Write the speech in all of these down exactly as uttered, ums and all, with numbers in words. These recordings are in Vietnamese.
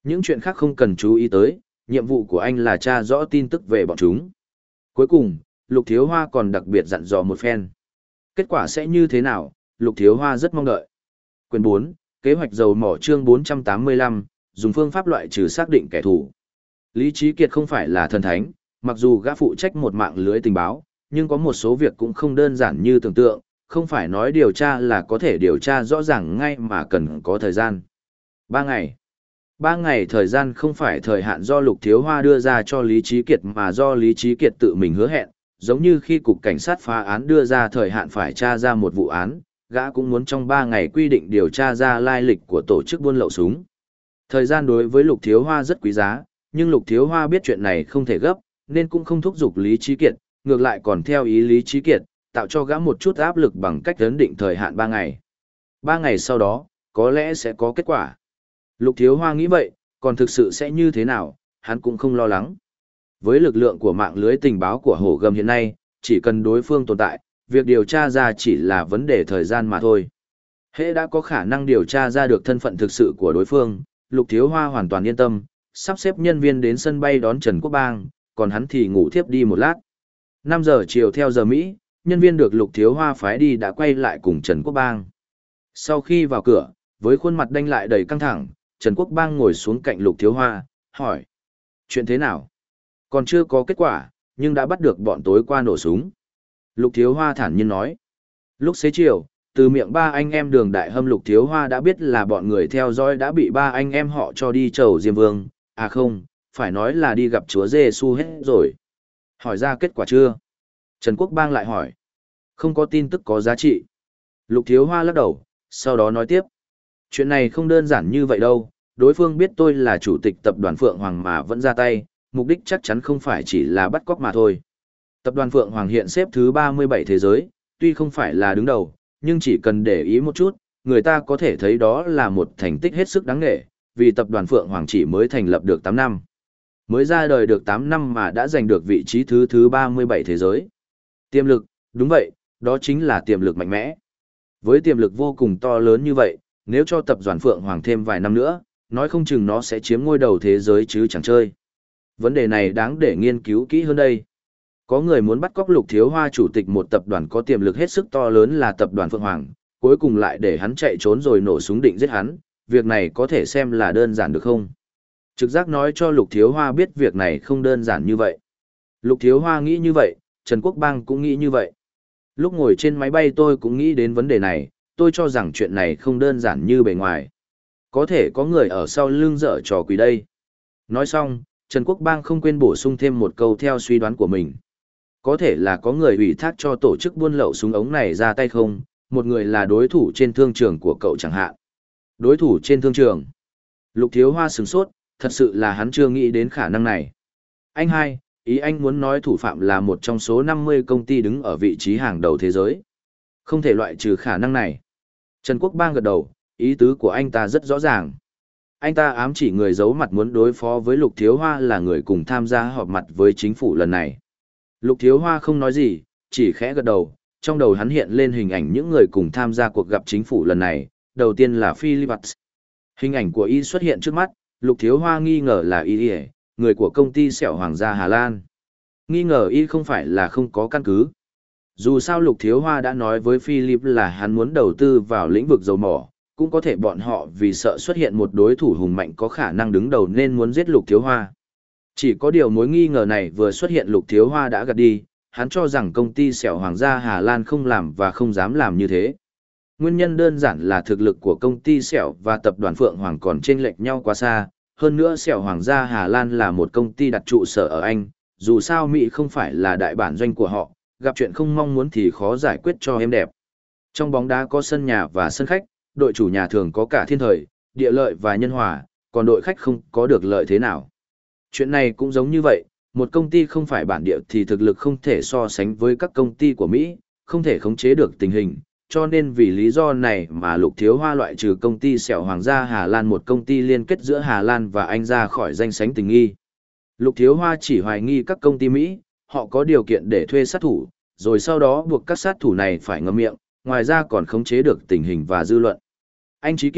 Những chuyện khác không cần chú ý tới, nhiệm vụ của anh là tra rõ tin tức về bọn chúng. Cuối cùng, Lục Thiếu Hoa còn đặc biệt dặn dò một phen. Kết quả sẽ như thế nào, Lục Thiếu Hoa rất mong đợi. Quyền bốn, kế hoạch dầu mỏ chương bốn trăm tám mươi lăm, dùng phương pháp loại trừ xác định kẻ thù. Lý Trí Kiệt không phải là thần thánh, mặc dù gã phụ trách một mạng lưới tình báo, nhưng có một số việc cũng không đơn giản như tưởng tượng, không phải nói điều tra là có thể điều tra rõ ràng ngay mà cần có thời gian. Ba ngày. Ba ngày thời gian không phải thời hạn do Lục Thiếu Hoa đưa ra cho Lý Trí Kiệt mà do Lý Trí Kiệt tự mình hứa hẹn, giống như khi Cục Cảnh sát phá án đưa ra thời hạn phải tra ra một vụ án, gã cũng muốn trong ba ngày quy định điều tra ra lai lịch của tổ chức buôn lậu súng. Thời gian đối với Lục Thiếu Hoa rất quý giá, nhưng Lục Thiếu Hoa biết chuyện này không thể gấp, nên cũng không thúc giục Lý Trí Kiệt, ngược lại còn theo ý Lý Trí Kiệt, tạo cho gã một chút áp lực bằng cách ấn định thời hạn ba ngày. Ba ngày sau đó, có lẽ sẽ có kết quả. Lục Thiếu Hoa nghĩ vậy, còn thực sự sẽ như thế nào, hắn cũng không lo lắng. Với lực lượng của mạng lưới tình báo của Hổ Gầm hiện nay, chỉ cần đối phương tồn tại, việc điều tra ra chỉ là vấn đề thời gian mà thôi. Hễ đã có khả năng điều tra ra được thân phận thực sự của đối phương, Lục Thiếu Hoa hoàn toàn yên tâm, sắp xếp nhân viên đến sân bay đón Trần Quốc Bang, còn hắn thì ngủ thiếp đi một lát. năm giờ chiều theo giờ Mỹ, nhân viên được Lục Thiếu Hoa phái đi đã quay lại cùng Trần Quốc Bang. Sau khi vào cửa, với khuôn mặt đanh lại đầy căng thẳng, Trần Quốc Bang ngồi xuống cạnh Lục Thiếu Hoa, hỏi. Chuyện thế nào? Còn chưa có kết quả, nhưng đã bắt được bọn tối qua nổ súng. Lục Thiếu Hoa thản nhiên nói. Lúc xế chiều, từ miệng ba anh em Đường Đại Hâm, Lục Thiếu Hoa đã biết là bọn người theo dõi đã bị ba anh em họ cho đi chầu Diêm Vương. À không, phải nói là đi gặp Chúa Giê-xu hết rồi. Hỏi ra kết quả chưa? Trần Quốc Bang lại hỏi. Không có tin tức có giá trị. Lục Thiếu Hoa lắc đầu, sau đó nói tiếp. Chuyện này không đơn giản như vậy đâu, đối phương biết tôi là chủ tịch tập đoàn Phượng Hoàng mà vẫn ra tay, mục đích chắc chắn không phải chỉ là bắt cóc mà thôi. Tập đoàn Phượng Hoàng hiện xếp thứ ba mươi bảy thế giới, tuy không phải là đứng đầu, nhưng chỉ cần để ý một chút, người ta có thể thấy đó là một thành tích hết sức đáng nể, vì tập đoàn Phượng Hoàng chỉ mới thành lập được tám năm. Mới ra đời được tám năm mà đã giành được vị trí thứ thứ ba mươi bảy thế giới. Tiềm lực, đúng vậy, đó chính là tiềm lực mạnh mẽ. Với tiềm lực vô cùng to lớn như vậy, nếu cho tập đoàn Phượng Hoàng thêm vài năm nữa, nói không chừng nó sẽ chiếm ngôi đầu thế giới chứ chẳng chơi. Vấn đề này đáng để nghiên cứu kỹ hơn đây. Có người muốn bắt cóc Lục Thiếu Hoa chủ tịch một tập đoàn có tiềm lực hết sức to lớn là tập đoàn Phượng Hoàng, cuối cùng lại để hắn chạy trốn rồi nổ súng định giết hắn, việc này có thể xem là đơn giản được không? Trực giác nói cho Lục Thiếu Hoa biết việc này không đơn giản như vậy. Lục Thiếu Hoa nghĩ như vậy, Trần Quốc Bang cũng nghĩ như vậy. Lúc ngồi trên máy bay tôi cũng nghĩ đến vấn đề này, tôi cho rằng chuyện này không đơn giản như bề ngoài. Có thể có người ở sau lưng dở trò quỷ đây. Nói xong, Trần Quốc Bang không quên bổ sung thêm một câu theo suy đoán của mình. Có thể là có người ủy thác cho tổ chức buôn lậu súng ống này ra tay không, một người là đối thủ trên thương trường của cậu chẳng hạn. Đối thủ trên thương trường. Lục Thiếu Hoa sửng sốt, thật sự là hắn chưa nghĩ đến khả năng này. Anh hai, ý anh muốn nói thủ phạm là một trong số năm mươi công ty đứng ở vị trí hàng đầu thế giới. Không thể loại trừ khả năng này. Trần Quốc Bang gật đầu, ý tứ của anh ta rất rõ ràng. Anh ta ám chỉ người giấu mặt muốn đối phó với Lục Thiếu Hoa là người cùng tham gia họp mặt với chính phủ lần này. Lục Thiếu Hoa không nói gì, chỉ khẽ gật đầu, trong đầu hắn hiện lên hình ảnh những người cùng tham gia cuộc gặp chính phủ lần này, đầu tiên là Philips. Hình ảnh của y xuất hiện trước mắt, Lục Thiếu Hoa nghi ngờ là y, người của công ty Sẹo Hoàng gia Hà Lan. Nghi ngờ y không phải là không có căn cứ. Dù sao Lục Thiếu Hoa đã nói với Philip là hắn muốn đầu tư vào lĩnh vực dầu mỏ, cũng có thể bọn họ vì sợ xuất hiện một đối thủ hùng mạnh có khả năng đứng đầu nên muốn giết Lục Thiếu Hoa. Chỉ có điều mối nghi ngờ này vừa xuất hiện Lục Thiếu Hoa đã gạt đi, hắn cho rằng công ty Sẹo Hoàng gia Hà Lan không làm và không dám làm như thế. Nguyên nhân đơn giản là thực lực của công ty Sẹo và tập đoàn Phượng Hoàng còn chênh lệch nhau quá xa, hơn nữa Sẹo Hoàng gia Hà Lan là một công ty đặt trụ sở ở Anh, dù sao Mỹ không phải là đại bản doanh của họ, gặp chuyện không mong muốn thì khó giải quyết cho êm đẹp. Trong bóng đá có sân nhà và sân khách, đội chủ nhà thường có cả thiên thời, địa lợi và nhân hòa, còn đội khách không có được lợi thế nào. Chuyện này cũng giống như vậy, một công ty không phải bản địa thì thực lực không thể so sánh với các công ty của Mỹ, không thể khống chế được tình hình, cho nên vì lý do này mà Lục Thiếu Hoa loại trừ công ty Sẹo Hoàng gia Hà Lan, một công ty liên kết giữa Hà Lan và Anh, ra khỏi danh sách tình nghi. Lục Thiếu Hoa chỉ hoài nghi các công ty Mỹ, họ có điều kiện để thuê sát thủ, rồi sau đó buộc các sát thủ này phải ngậm miệng, ngoài ra còn khống chế được tình hình và dư luận. Anh Trí Kiệt,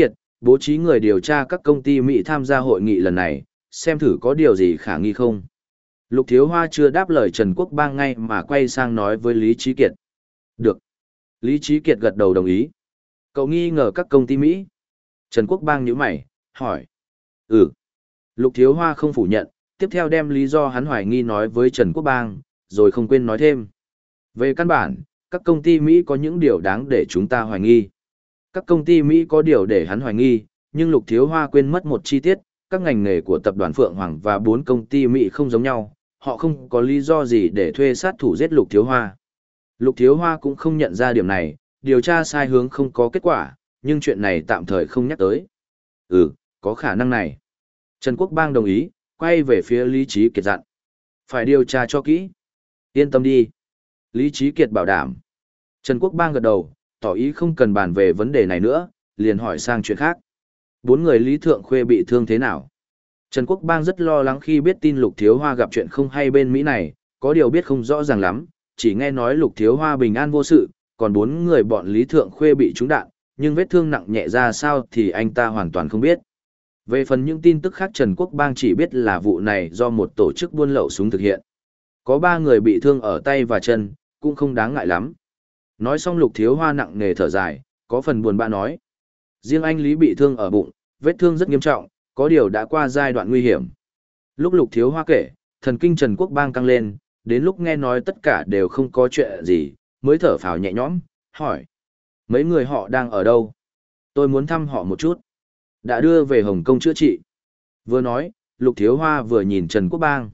Bố trí người điều tra các công ty Mỹ tham gia hội nghị lần này, xem thử có điều gì khả nghi không. Lục Thiếu Hoa chưa đáp lời Trần Quốc Bang ngay mà quay sang nói với Lý Trí Kiệt. Được. Lý Trí Kiệt gật đầu đồng ý. Cậu nghi ngờ các công ty Mỹ. Trần Quốc Bang nhíu mày, hỏi. Ừ. Lục Thiếu Hoa không phủ nhận, tiếp theo đem lý do hắn hoài nghi nói với Trần Quốc Bang, rồi không quên nói thêm. Về căn bản, các công ty Mỹ có những điều đáng để chúng ta hoài nghi. Các công ty Mỹ có điều để hắn hoài nghi, nhưng Lục Thiếu Hoa quên mất một chi tiết, các ngành nghề của tập đoàn Phượng Hoàng và bốn công ty Mỹ không giống nhau, họ không có lý do gì để thuê sát thủ giết Lục Thiếu Hoa. Lục Thiếu Hoa cũng không nhận ra điểm này, điều tra sai hướng không có kết quả, nhưng chuyện này tạm thời không nhắc tới. Ừ, có khả năng này. Trần Quốc Bang đồng ý, quay về phía Lý Trí Kiệt dặn. Phải điều tra cho kỹ. Yên tâm đi. Lý Trí Kiệt bảo đảm. Trần Quốc Bang gật đầu, tỏ ý không cần bàn về vấn đề này nữa, liền hỏi sang chuyện khác. Bốn người Lý Thượng Khuê bị thương thế nào? Trần Quốc Bang rất lo lắng khi biết tin Lục Thiếu Hoa gặp chuyện không hay bên Mỹ này, có điều biết không rõ ràng lắm, chỉ nghe nói Lục Thiếu Hoa bình an vô sự, còn bốn người bọn Lý Thượng Khuê bị trúng đạn, nhưng vết thương nặng nhẹ ra sao thì anh ta hoàn toàn không biết. Về phần những tin tức khác Trần Quốc Bang chỉ biết là vụ này do một tổ chức buôn lậu súng thực hiện. Có ba người bị thương ở tay và chân, cũng không đáng ngại lắm. Nói xong Lục Thiếu Hoa nặng nề thở dài, có phần buồn bã nói. Riêng anh Lý bị thương ở bụng, vết thương rất nghiêm trọng, có điều đã qua giai đoạn nguy hiểm. Lúc Lục Thiếu Hoa kể, thần kinh Trần Quốc Bang căng lên, đến lúc nghe nói tất cả đều không có chuyện gì, mới thở phào nhẹ nhõm, hỏi. Mấy người họ đang ở đâu? Tôi muốn thăm họ một chút. Đã đưa về Hồng Kông chữa trị. Vừa nói, Lục Thiếu Hoa vừa nhìn Trần Quốc Bang.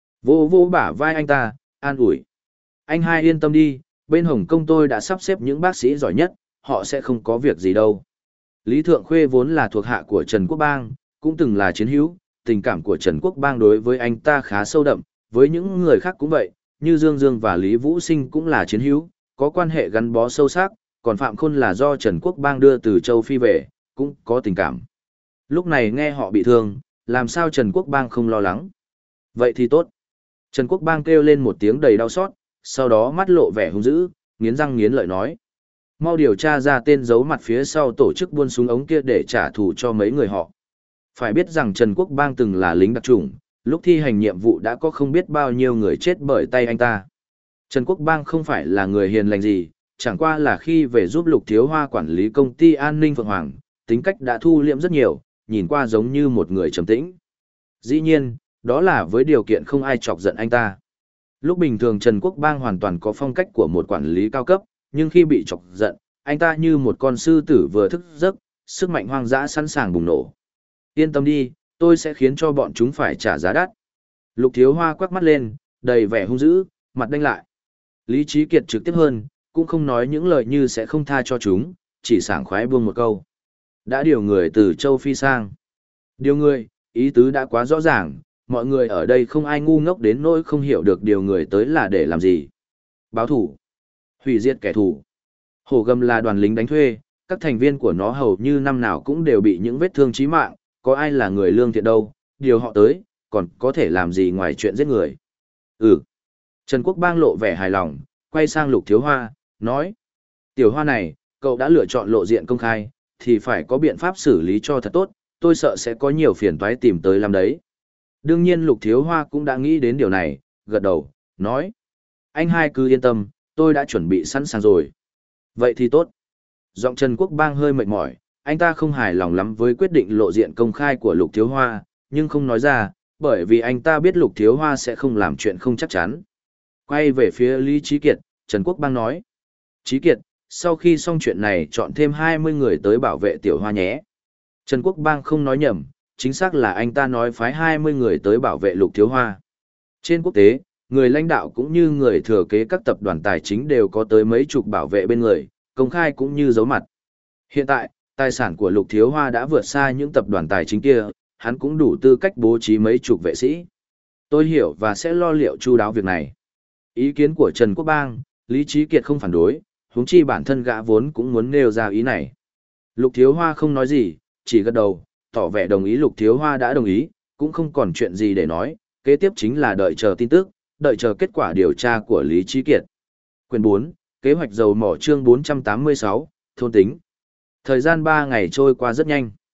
Vô vô bả vai anh ta, an ủi. Anh hai yên tâm đi, bên Hồng Kông tôi đã sắp xếp những bác sĩ giỏi nhất, họ sẽ không có việc gì đâu. Lý Thượng Khuê vốn là thuộc hạ của Trần Quốc Bang, cũng từng là chiến hữu, tình cảm của Trần Quốc Bang đối với anh ta khá sâu đậm, với những người khác cũng vậy, như Dương Dương và Lý Vũ Sinh cũng là chiến hữu, có quan hệ gắn bó sâu sắc, còn Phạm Khôn là do Trần Quốc Bang đưa từ châu Phi về, cũng có tình cảm. Lúc này nghe họ bị thương, làm sao Trần Quốc Bang không lo lắng? Vậy thì tốt. Trần Quốc Bang kêu lên một tiếng đầy đau xót, sau đó mắt lộ vẻ hung dữ, nghiến răng nghiến lợi nói. Mau điều tra ra tên giấu mặt phía sau tổ chức buôn súng ống kia để trả thù cho mấy người họ. Phải biết rằng Trần Quốc Bang từng là lính đặc chủng, lúc thi hành nhiệm vụ đã có không biết bao nhiêu người chết bởi tay anh ta. Trần Quốc Bang không phải là người hiền lành gì, chẳng qua là khi về giúp Lục Thiếu Hoa quản lý công ty an ninh Phượng Hoàng, tính cách đã thu liễm rất nhiều, nhìn qua giống như một người trầm tĩnh. Dĩ nhiên, đó là với điều kiện không ai chọc giận anh ta. Lúc bình thường Trần Quốc Bang hoàn toàn có phong cách của một quản lý cao cấp, nhưng khi bị chọc giận, anh ta như một con sư tử vừa thức giấc, sức mạnh hoang dã sẵn sàng bùng nổ. Yên tâm đi, tôi sẽ khiến cho bọn chúng phải trả giá đắt. Lục Thiếu Hoa quắc mắt lên, đầy vẻ hung dữ, mặt đanh lại. Lý Trí Kiệt trực tiếp hơn, cũng không nói những lời như sẽ không tha cho chúng, chỉ sảng khoái buông một câu. Đã điều người từ châu Phi sang. Điều người, ý tứ đã quá rõ ràng, mọi người ở đây không ai ngu ngốc đến nỗi không hiểu được điều người tới là để làm gì. Báo thủ. Hủy diệt kẻ thù. Hổ Gầm là đoàn lính đánh thuê, các thành viên của nó hầu như năm nào cũng đều bị những vết thương chí mạng, có ai là người lương thiện đâu, điều họ tới, còn có thể làm gì ngoài chuyện giết người. Ừ. Trần Quốc Bang lộ vẻ hài lòng, quay sang Lục Thiếu Hoa, nói. Tiểu Hoa này, cậu đã lựa chọn lộ diện công khai, thì phải có biện pháp xử lý cho thật tốt, tôi sợ sẽ có nhiều phiền toái tìm tới làm đấy. Đương nhiên Lục Thiếu Hoa cũng đã nghĩ đến điều này, gật đầu, nói. Anh hai cứ yên tâm, tôi đã chuẩn bị sẵn sàng rồi. Vậy thì tốt. Giọng Trần Quốc Bang hơi mệt mỏi, anh ta không hài lòng lắm với quyết định lộ diện công khai của Lục Thiếu Hoa, nhưng không nói ra, bởi vì anh ta biết Lục Thiếu Hoa sẽ không làm chuyện không chắc chắn. Quay về phía Lý Trí Kiệt, Trần Quốc Bang nói. Trí Kiệt, sau khi xong chuyện này chọn thêm hai mươi người tới bảo vệ Tiểu Hoa nhé. Trần Quốc Bang không nói nhầm, chính xác là anh ta nói phái hai mươi người tới bảo vệ Lục Thiếu Hoa. Trên quốc tế, người lãnh đạo cũng như người thừa kế các tập đoàn tài chính đều có tới mấy chục bảo vệ bên người, công khai cũng như giấu mặt. Hiện tại, tài sản của Lục Thiếu Hoa đã vượt xa những tập đoàn tài chính kia, hắn cũng đủ tư cách bố trí mấy chục vệ sĩ. Tôi hiểu và sẽ lo liệu chu đáo việc này. Ý kiến của Trần Quốc Bang, Lý Trí Kiệt không phản đối, huống chi bản thân gã vốn cũng muốn nêu ra ý này. Lục Thiếu Hoa không nói gì, chỉ gật đầu, tỏ vẻ đồng ý. Lục Thiếu Hoa đã đồng ý, cũng không còn chuyện gì để nói, kế tiếp chính là đợi chờ tin tức, đợi chờ kết quả điều tra của Lý Trí Kiệt. Quyển bốn, kế hoạch dầu mỏ chương bốn trăm tám mươi sáu, thôn tính. Thời gian ba ngày trôi qua rất nhanh.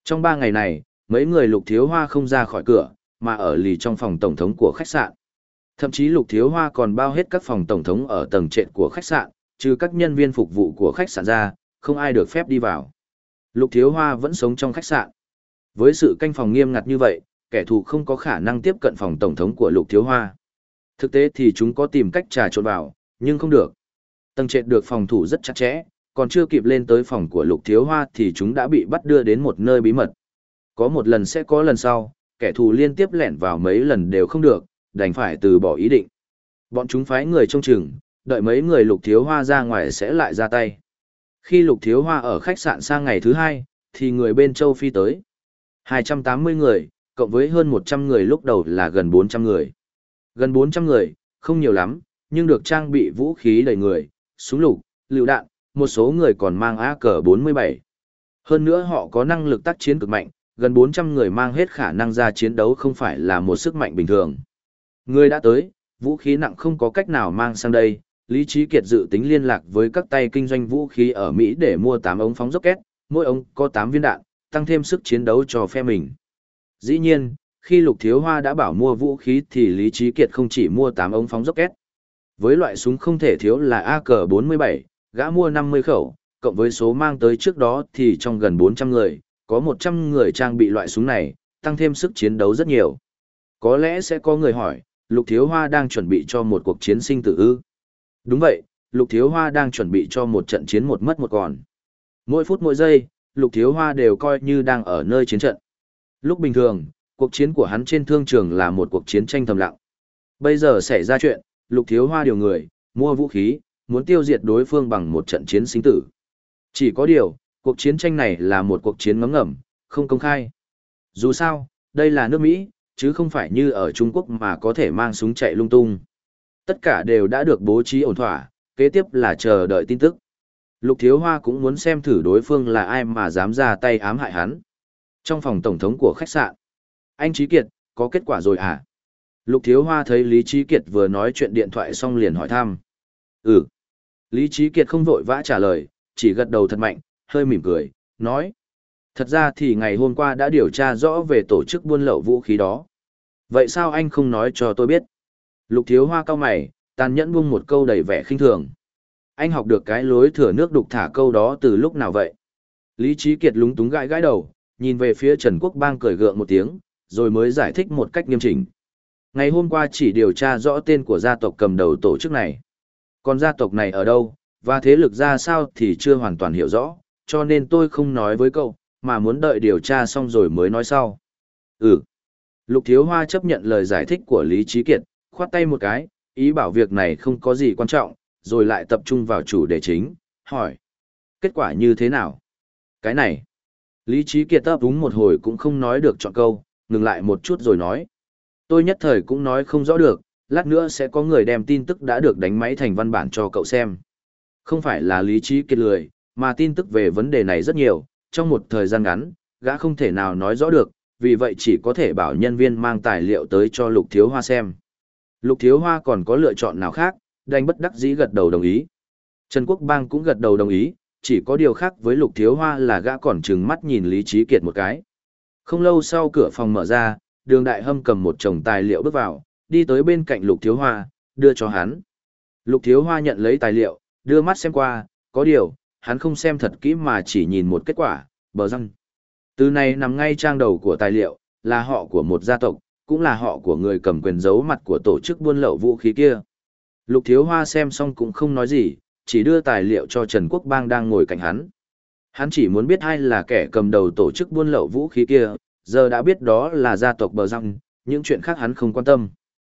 Trong ba ngày này, mấy người Lục Thiếu Hoa không ra khỏi cửa, mà ở lì trong phòng tổng thống của khách sạn. Thậm chí Lục Thiếu Hoa còn bao hết các phòng tổng thống ở tầng trệt của khách sạn, trừ các nhân viên phục vụ của khách sạn ra, không ai được phép đi vào. Lục Thiếu Hoa vẫn sống trong khách sạn. Với sự canh phòng nghiêm ngặt như vậy, kẻ thù không có khả năng tiếp cận phòng tổng thống của Lục Thiếu Hoa. Thực tế thì chúng có tìm cách trà trộn vào, nhưng không được. Tầng trệt được phòng thủ rất chặt chẽ, còn chưa kịp lên tới phòng của Lục Thiếu Hoa thì chúng đã bị bắt đưa đến một nơi bí mật. Có một lần sẽ có lần sau, kẻ thù liên tiếp lẻn vào mấy lần đều không được, đành phải từ bỏ ý định. Bọn chúng phái người trông chừng, đợi mấy người Lục Thiếu Hoa ra ngoài sẽ lại ra tay. Khi Lục Thiếu Hoa ở khách sạn sang ngày thứ hai, thì người bên châu Phi tới. hai trăm tám mươi người, cộng với hơn một trăm người lúc đầu là gần bốn trăm người. Gần bốn trăm người, không nhiều lắm, nhưng được trang bị vũ khí đầy người, súng lục, lựu đạn, một số người còn mang A K bốn mươi bảy. Hơn nữa họ có năng lực tác chiến cực mạnh, gần bốn trăm người mang hết khả năng ra chiến đấu không phải là một sức mạnh bình thường. Người đã tới, vũ khí nặng không có cách nào mang sang đây, Lý Trí Kiệt dự tính liên lạc với các tay kinh doanh vũ khí ở Mỹ để mua tám ống phóng rocket, mỗi ống có tám viên đạn, tăng thêm sức chiến đấu cho phe mình. Dĩ nhiên, khi Lục Thiếu Hoa đã bảo mua vũ khí thì Lý Trí Kiệt không chỉ mua tám ống phóng rocket. Với loại súng không thể thiếu là A K bốn mươi bảy, gã mua năm mươi khẩu, cộng với số mang tới trước đó thì trong gần bốn trăm người, có một trăm người trang bị loại súng này, tăng thêm sức chiến đấu rất nhiều. Có lẽ sẽ có người hỏi, Lục Thiếu Hoa đang chuẩn bị cho một cuộc chiến sinh tử ư? Đúng vậy, Lục Thiếu Hoa đang chuẩn bị cho một trận chiến một mất một còn. Mỗi phút mỗi giây, Lục Thiếu Hoa đều coi như đang ở nơi chiến trận. Lúc bình thường, cuộc chiến của hắn trên thương trường là một cuộc chiến tranh thầm lặng. Bây giờ xảy ra chuyện, Lục Thiếu Hoa điều người, mua vũ khí, muốn tiêu diệt đối phương bằng một trận chiến sinh tử. Chỉ có điều, cuộc chiến tranh này là một cuộc chiến ngấm ngầm, không công khai. Dù sao, đây là nước Mỹ, chứ không phải như ở Trung Quốc mà có thể mang súng chạy lung tung. Tất cả đều đã được bố trí ổn thỏa, kế tiếp là chờ đợi tin tức. Lục Thiếu Hoa cũng muốn xem thử đối phương là ai mà dám ra tay ám hại hắn. Trong phòng tổng thống của khách sạn, anh Trí Kiệt, có kết quả rồi à? Lục Thiếu Hoa thấy Lý Trí Kiệt vừa nói chuyện điện thoại xong liền hỏi thăm. Ừ. Lý Trí Kiệt không vội vã trả lời, chỉ gật đầu thật mạnh, hơi mỉm cười, nói. Thật ra thì ngày hôm qua đã điều tra rõ về tổ chức buôn lậu vũ khí đó. Vậy sao anh không nói cho tôi biết? Lục Thiếu Hoa cau mày, tàn nhẫn buông một câu đầy vẻ khinh thường. Anh học được cái lối thừa nước đục thả câu đó từ lúc nào vậy? Lý Trí Kiệt lúng túng gãi gãi đầu, nhìn về phía Trần Quốc Bang cười gượng một tiếng, rồi mới giải thích một cách nghiêm chỉnh. Ngày hôm qua chỉ điều tra rõ tên của gia tộc cầm đầu tổ chức này. Còn gia tộc này ở đâu, và thế lực ra sao thì chưa hoàn toàn hiểu rõ, cho nên tôi không nói với cậu, mà muốn đợi điều tra xong rồi mới nói sau. Ừ. Lục Thiếu Hoa chấp nhận lời giải thích của Lý Trí Kiệt, khoát tay một cái, ý bảo việc này không có gì quan trọng, rồi lại tập trung vào chủ đề chính, hỏi. Kết quả như thế nào? Cái này. Lý Trí Kiệt ấp úng một hồi cũng không nói được chọn câu, ngừng lại một chút rồi nói. Tôi nhất thời cũng nói không rõ được, lát nữa sẽ có người đem tin tức đã được đánh máy thành văn bản cho cậu xem. Không phải là Lý Trí Kiệt lười, mà tin tức về vấn đề này rất nhiều, trong một thời gian ngắn, gã không thể nào nói rõ được, vì vậy chỉ có thể bảo nhân viên mang tài liệu tới cho Lục Thiếu Hoa xem. Lục Thiếu Hoa còn có lựa chọn nào khác, đành bất đắc dĩ gật đầu đồng ý. Trần Quốc Bang cũng gật đầu đồng ý, chỉ có điều khác với Lục Thiếu Hoa là gã còn trừng mắt nhìn Lý Trí Kiệt một cái. Không lâu sau cửa phòng mở ra, Đường Đại Hâm cầm một chồng tài liệu bước vào, đi tới bên cạnh Lục Thiếu Hoa, đưa cho hắn. Lục Thiếu Hoa nhận lấy tài liệu, đưa mắt xem qua, có điều, hắn không xem thật kỹ mà chỉ nhìn một kết quả, bờ răng. Từ này nằm ngay trang đầu của tài liệu, là họ của một gia tộc, cũng là họ của người cầm quyền giấu mặt của tổ chức buôn lậu vũ khí kia. Lục Thiếu Hoa xem xong cũng không nói gì, chỉ đưa tài liệu cho Trần Quốc Bang đang ngồi cạnh hắn. Hắn chỉ muốn biết ai là kẻ cầm đầu tổ chức buôn lậu vũ khí kia, giờ đã biết đó là gia tộc bờ răng, những chuyện khác hắn không quan tâm.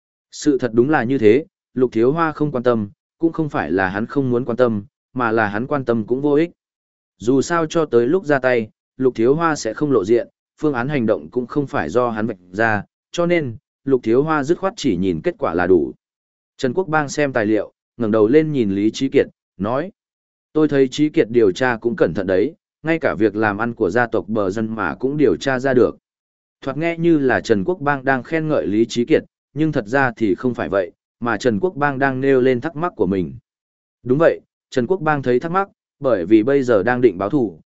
Sự thật đúng là như thế, Lục Thiếu Hoa không quan tâm, cũng không phải là hắn không muốn quan tâm, mà là hắn quan tâm cũng vô ích. Dù sao cho tới lúc ra tay, Lục Thiếu Hoa sẽ không lộ diện, phương án hành động cũng không phải do hắn vạch ra, cho nên, Lục Thiếu Hoa dứt khoát chỉ nhìn kết quả là đủ. Trần Quốc Bang xem tài liệu, ngẩng đầu lên nhìn Lý Trí Kiệt, nói. Tôi thấy Trí Kiệt điều tra cũng cẩn thận đấy, ngay cả việc làm ăn của gia tộc bờ dân mà cũng điều tra ra được. Thoạt nghe như là Trần Quốc Bang đang khen ngợi Lý Trí Kiệt, nhưng thật ra thì không phải vậy, mà Trần Quốc Bang đang nêu lên thắc mắc của mình. Đúng vậy, Trần Quốc Bang thấy thắc mắc, bởi vì bây giờ đang định báo thù,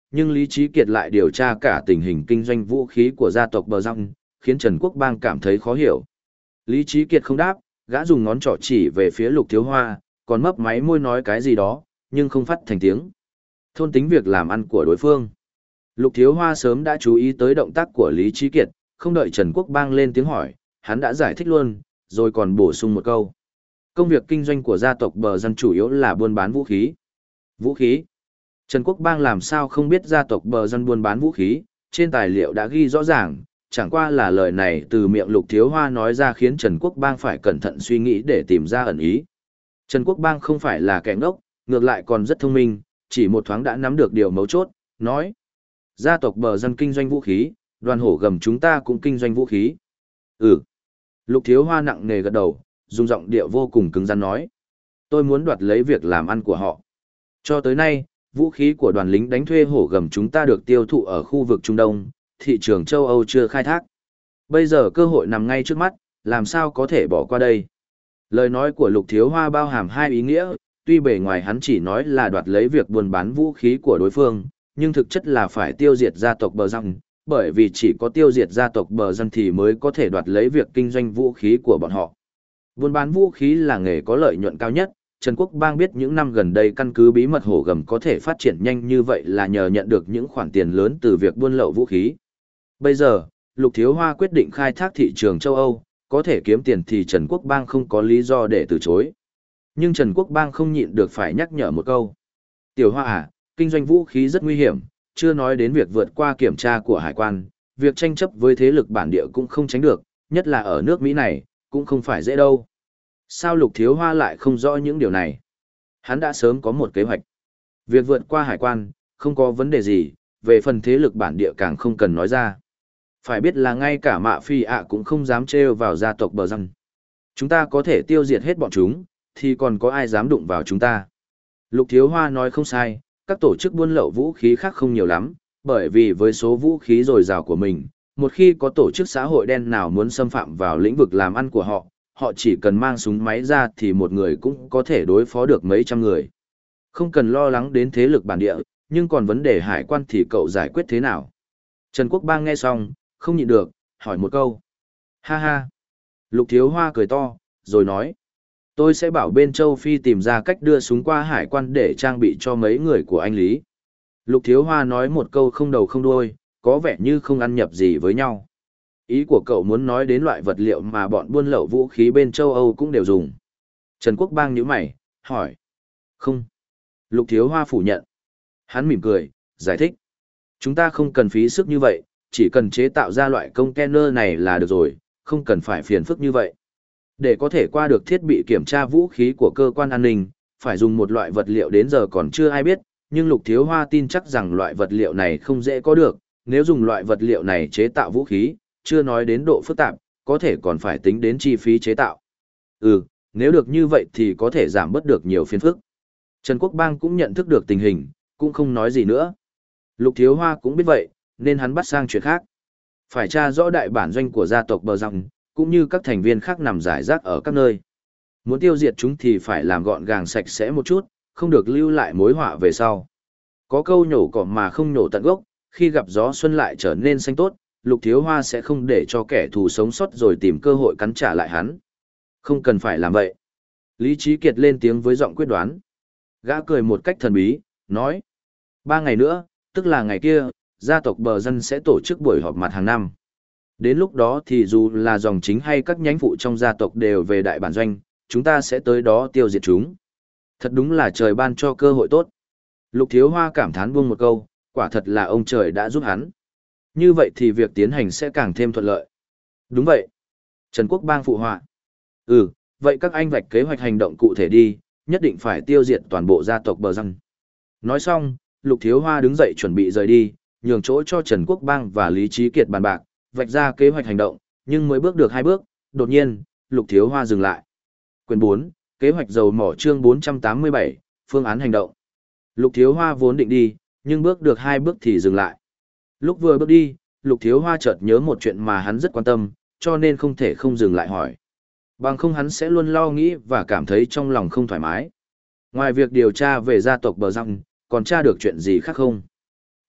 nhưng Lý Trí Kiệt lại điều tra cả tình hình kinh doanh vũ khí của gia tộc Bờ Răng, khiến Trần Quốc Bang cảm thấy khó hiểu. Lý Trí Kiệt không đáp, gã dùng ngón trỏ chỉ về phía Lục Thiếu Hoa, còn mấp máy môi nói cái gì đó, nhưng không phát thành tiếng. Thôn tính việc làm ăn của đối phương. Lục Thiếu Hoa sớm đã chú ý tới động tác của Lý Trí Kiệt, không đợi Trần Quốc Bang lên tiếng hỏi, hắn đã giải thích luôn, rồi còn bổ sung một câu. Công việc kinh doanh của gia tộc Bờ Dân chủ yếu là buôn bán vũ khí. Vũ khí? Trần Quốc Bang làm sao không biết gia tộc Bờ Dân buôn bán vũ khí, trên tài liệu đã ghi rõ ràng, chẳng qua là lời này từ miệng Lục Thiếu Hoa nói ra khiến Trần Quốc Bang phải cẩn thận suy nghĩ để tìm ra ẩn ý. Trần Quốc Bang không phải là kẻ ngốc, ngược lại còn rất thông minh, chỉ một thoáng đã nắm được điều mấu chốt, nói. Gia tộc Bờ Dân kinh doanh vũ khí, đoàn hổ gầm chúng ta cũng kinh doanh vũ khí. Ừ. Lục Thiếu Hoa nặng nề gật đầu, dùng giọng điệu vô cùng cứng rắn nói. Tôi muốn đoạt lấy việc làm ăn của họ. Cho tới nay, vũ khí của đoàn lính đánh thuê hổ gầm chúng ta được tiêu thụ ở khu vực Trung Đông, thị trường châu Âu chưa khai thác. Bây giờ cơ hội nằm ngay trước mắt, làm sao có thể bỏ qua đây? Lời nói của Lục Thiếu Hoa bao hàm hai ý nghĩa, tuy bề ngoài hắn chỉ nói là đoạt lấy việc buôn bán vũ khí của đối phương, nhưng thực chất là phải tiêu diệt gia tộc Bờ Răng, bởi vì chỉ có tiêu diệt gia tộc Bờ Răng thì mới có thể đoạt lấy việc kinh doanh vũ khí của bọn họ. Buôn bán vũ khí là nghề có lợi nhuận cao nhất. Trần Quốc Bang biết những năm gần đây căn cứ bí mật hổ gầm có thể phát triển nhanh như vậy là nhờ nhận được những khoản tiền lớn từ việc buôn lậu vũ khí. Bây giờ, Lục Thiếu Hoa quyết định khai thác thị trường châu Âu, có thể kiếm tiền thì Trần Quốc Bang không có lý do để từ chối. Nhưng Trần Quốc Bang không nhịn được phải nhắc nhở một câu. Tiểu Hoa à, kinh doanh vũ khí rất nguy hiểm, chưa nói đến việc vượt qua kiểm tra của hải quan, việc tranh chấp với thế lực bản địa cũng không tránh được, nhất là ở nước Mỹ này, cũng không phải dễ đâu. Sao Lục Thiếu Hoa lại không rõ những điều này? Hắn đã sớm có một kế hoạch. Việc vượt qua hải quan, không có vấn đề gì, về phần thế lực bản địa càng không cần nói ra. Phải biết là ngay cả Mạ Phi ạ cũng không dám trêu vào gia tộc Bờ Răng. Chúng ta có thể tiêu diệt hết bọn chúng, thì còn có ai dám đụng vào chúng ta? Lục Thiếu Hoa nói không sai, các tổ chức buôn lậu vũ khí khác không nhiều lắm, bởi vì với số vũ khí dồi dào của mình, một khi có tổ chức xã hội đen nào muốn xâm phạm vào lĩnh vực làm ăn của họ, họ chỉ cần mang súng máy ra thì một người cũng có thể đối phó được mấy trăm người. Không cần lo lắng đến thế lực bản địa, nhưng còn vấn đề hải quan thì cậu giải quyết thế nào? Trần Quốc Bang nghe xong, không nhịn được, hỏi một câu. Ha ha! Lục Thiếu Hoa cười to, rồi nói. Tôi sẽ bảo bên châu Phi tìm ra cách đưa súng qua hải quan để trang bị cho mấy người của anh Lý. Lục Thiếu Hoa nói một câu không đầu không đuôi, có vẻ như không ăn nhập gì với nhau. Ý của cậu muốn nói đến loại vật liệu mà bọn buôn lậu vũ khí bên châu Âu cũng đều dùng. Trần Quốc Bang nhíu mày, hỏi. Không. Lục Thiếu Hoa phủ nhận. Hắn mỉm cười, giải thích. Chúng ta không cần phí sức như vậy, chỉ cần chế tạo ra loại container này là được rồi, không cần phải phiền phức như vậy. Để có thể qua được thiết bị kiểm tra vũ khí của cơ quan an ninh, phải dùng một loại vật liệu đến giờ còn chưa ai biết, nhưng Lục Thiếu Hoa tin chắc rằng loại vật liệu này không dễ có được, nếu dùng loại vật liệu này chế tạo vũ khí, chưa nói đến độ phức tạp, có thể còn phải tính đến chi phí chế tạo. Ừ, nếu được như vậy thì có thể giảm bớt được nhiều phiền phức. Trần Quốc Bang cũng nhận thức được tình hình, cũng không nói gì nữa. Lục Thiếu Hoa cũng biết vậy, nên hắn bắt sang chuyện khác. Phải tra rõ đại bản doanh của gia tộc Bờ Răng, cũng như các thành viên khác nằm rải rác ở các nơi. Muốn tiêu diệt chúng thì phải làm gọn gàng sạch sẽ một chút, không được lưu lại mối họa về sau. Có câu nhổ cỏ mà không nhổ tận gốc, khi gặp gió xuân lại trở nên xanh tốt, Lục Thiếu Hoa sẽ không để cho kẻ thù sống sót rồi tìm cơ hội cắn trả lại hắn. Không cần phải làm vậy. Lý Trí Kiệt lên tiếng với giọng quyết đoán. Gã cười một cách thần bí, nói. Ba ngày nữa, tức là ngày kia, gia tộc Bờ Dân sẽ tổ chức buổi họp mặt hàng năm. Đến lúc đó thì dù là dòng chính hay các nhánh phụ trong gia tộc đều về đại bản doanh, chúng ta sẽ tới đó tiêu diệt chúng. Thật đúng là trời ban cho cơ hội tốt. Lục Thiếu Hoa cảm thán buông một câu, quả thật là ông trời đã giúp hắn. Như vậy thì việc tiến hành sẽ càng thêm thuận lợi. Đúng vậy. Trần Quốc Bang phụ họa. Ừ, vậy các anh vạch kế hoạch hành động cụ thể đi, nhất định phải tiêu diệt toàn bộ gia tộc Bờ Răng. Nói xong, Lục Thiếu Hoa đứng dậy chuẩn bị rời đi, nhường chỗ cho Trần Quốc Bang và Lý Trí Kiệt bàn bạc, vạch ra kế hoạch hành động, nhưng mới bước được hai bước, đột nhiên, Lục Thiếu Hoa dừng lại. Quyển bốn, kế hoạch dầu mỏ chương bốn trăm tám mươi bảy, phương án hành động. Lục Thiếu Hoa vốn định đi, nhưng bước được hai bước thì dừng lại. Lúc vừa bước đi, Lục Thiếu Hoa chợt nhớ một chuyện mà hắn rất quan tâm, cho nên không thể không dừng lại hỏi. Bằng không hắn sẽ luôn lo nghĩ và cảm thấy trong lòng không thoải mái. Ngoài việc điều tra về gia tộc Bờ Răng, còn tra được chuyện gì khác không?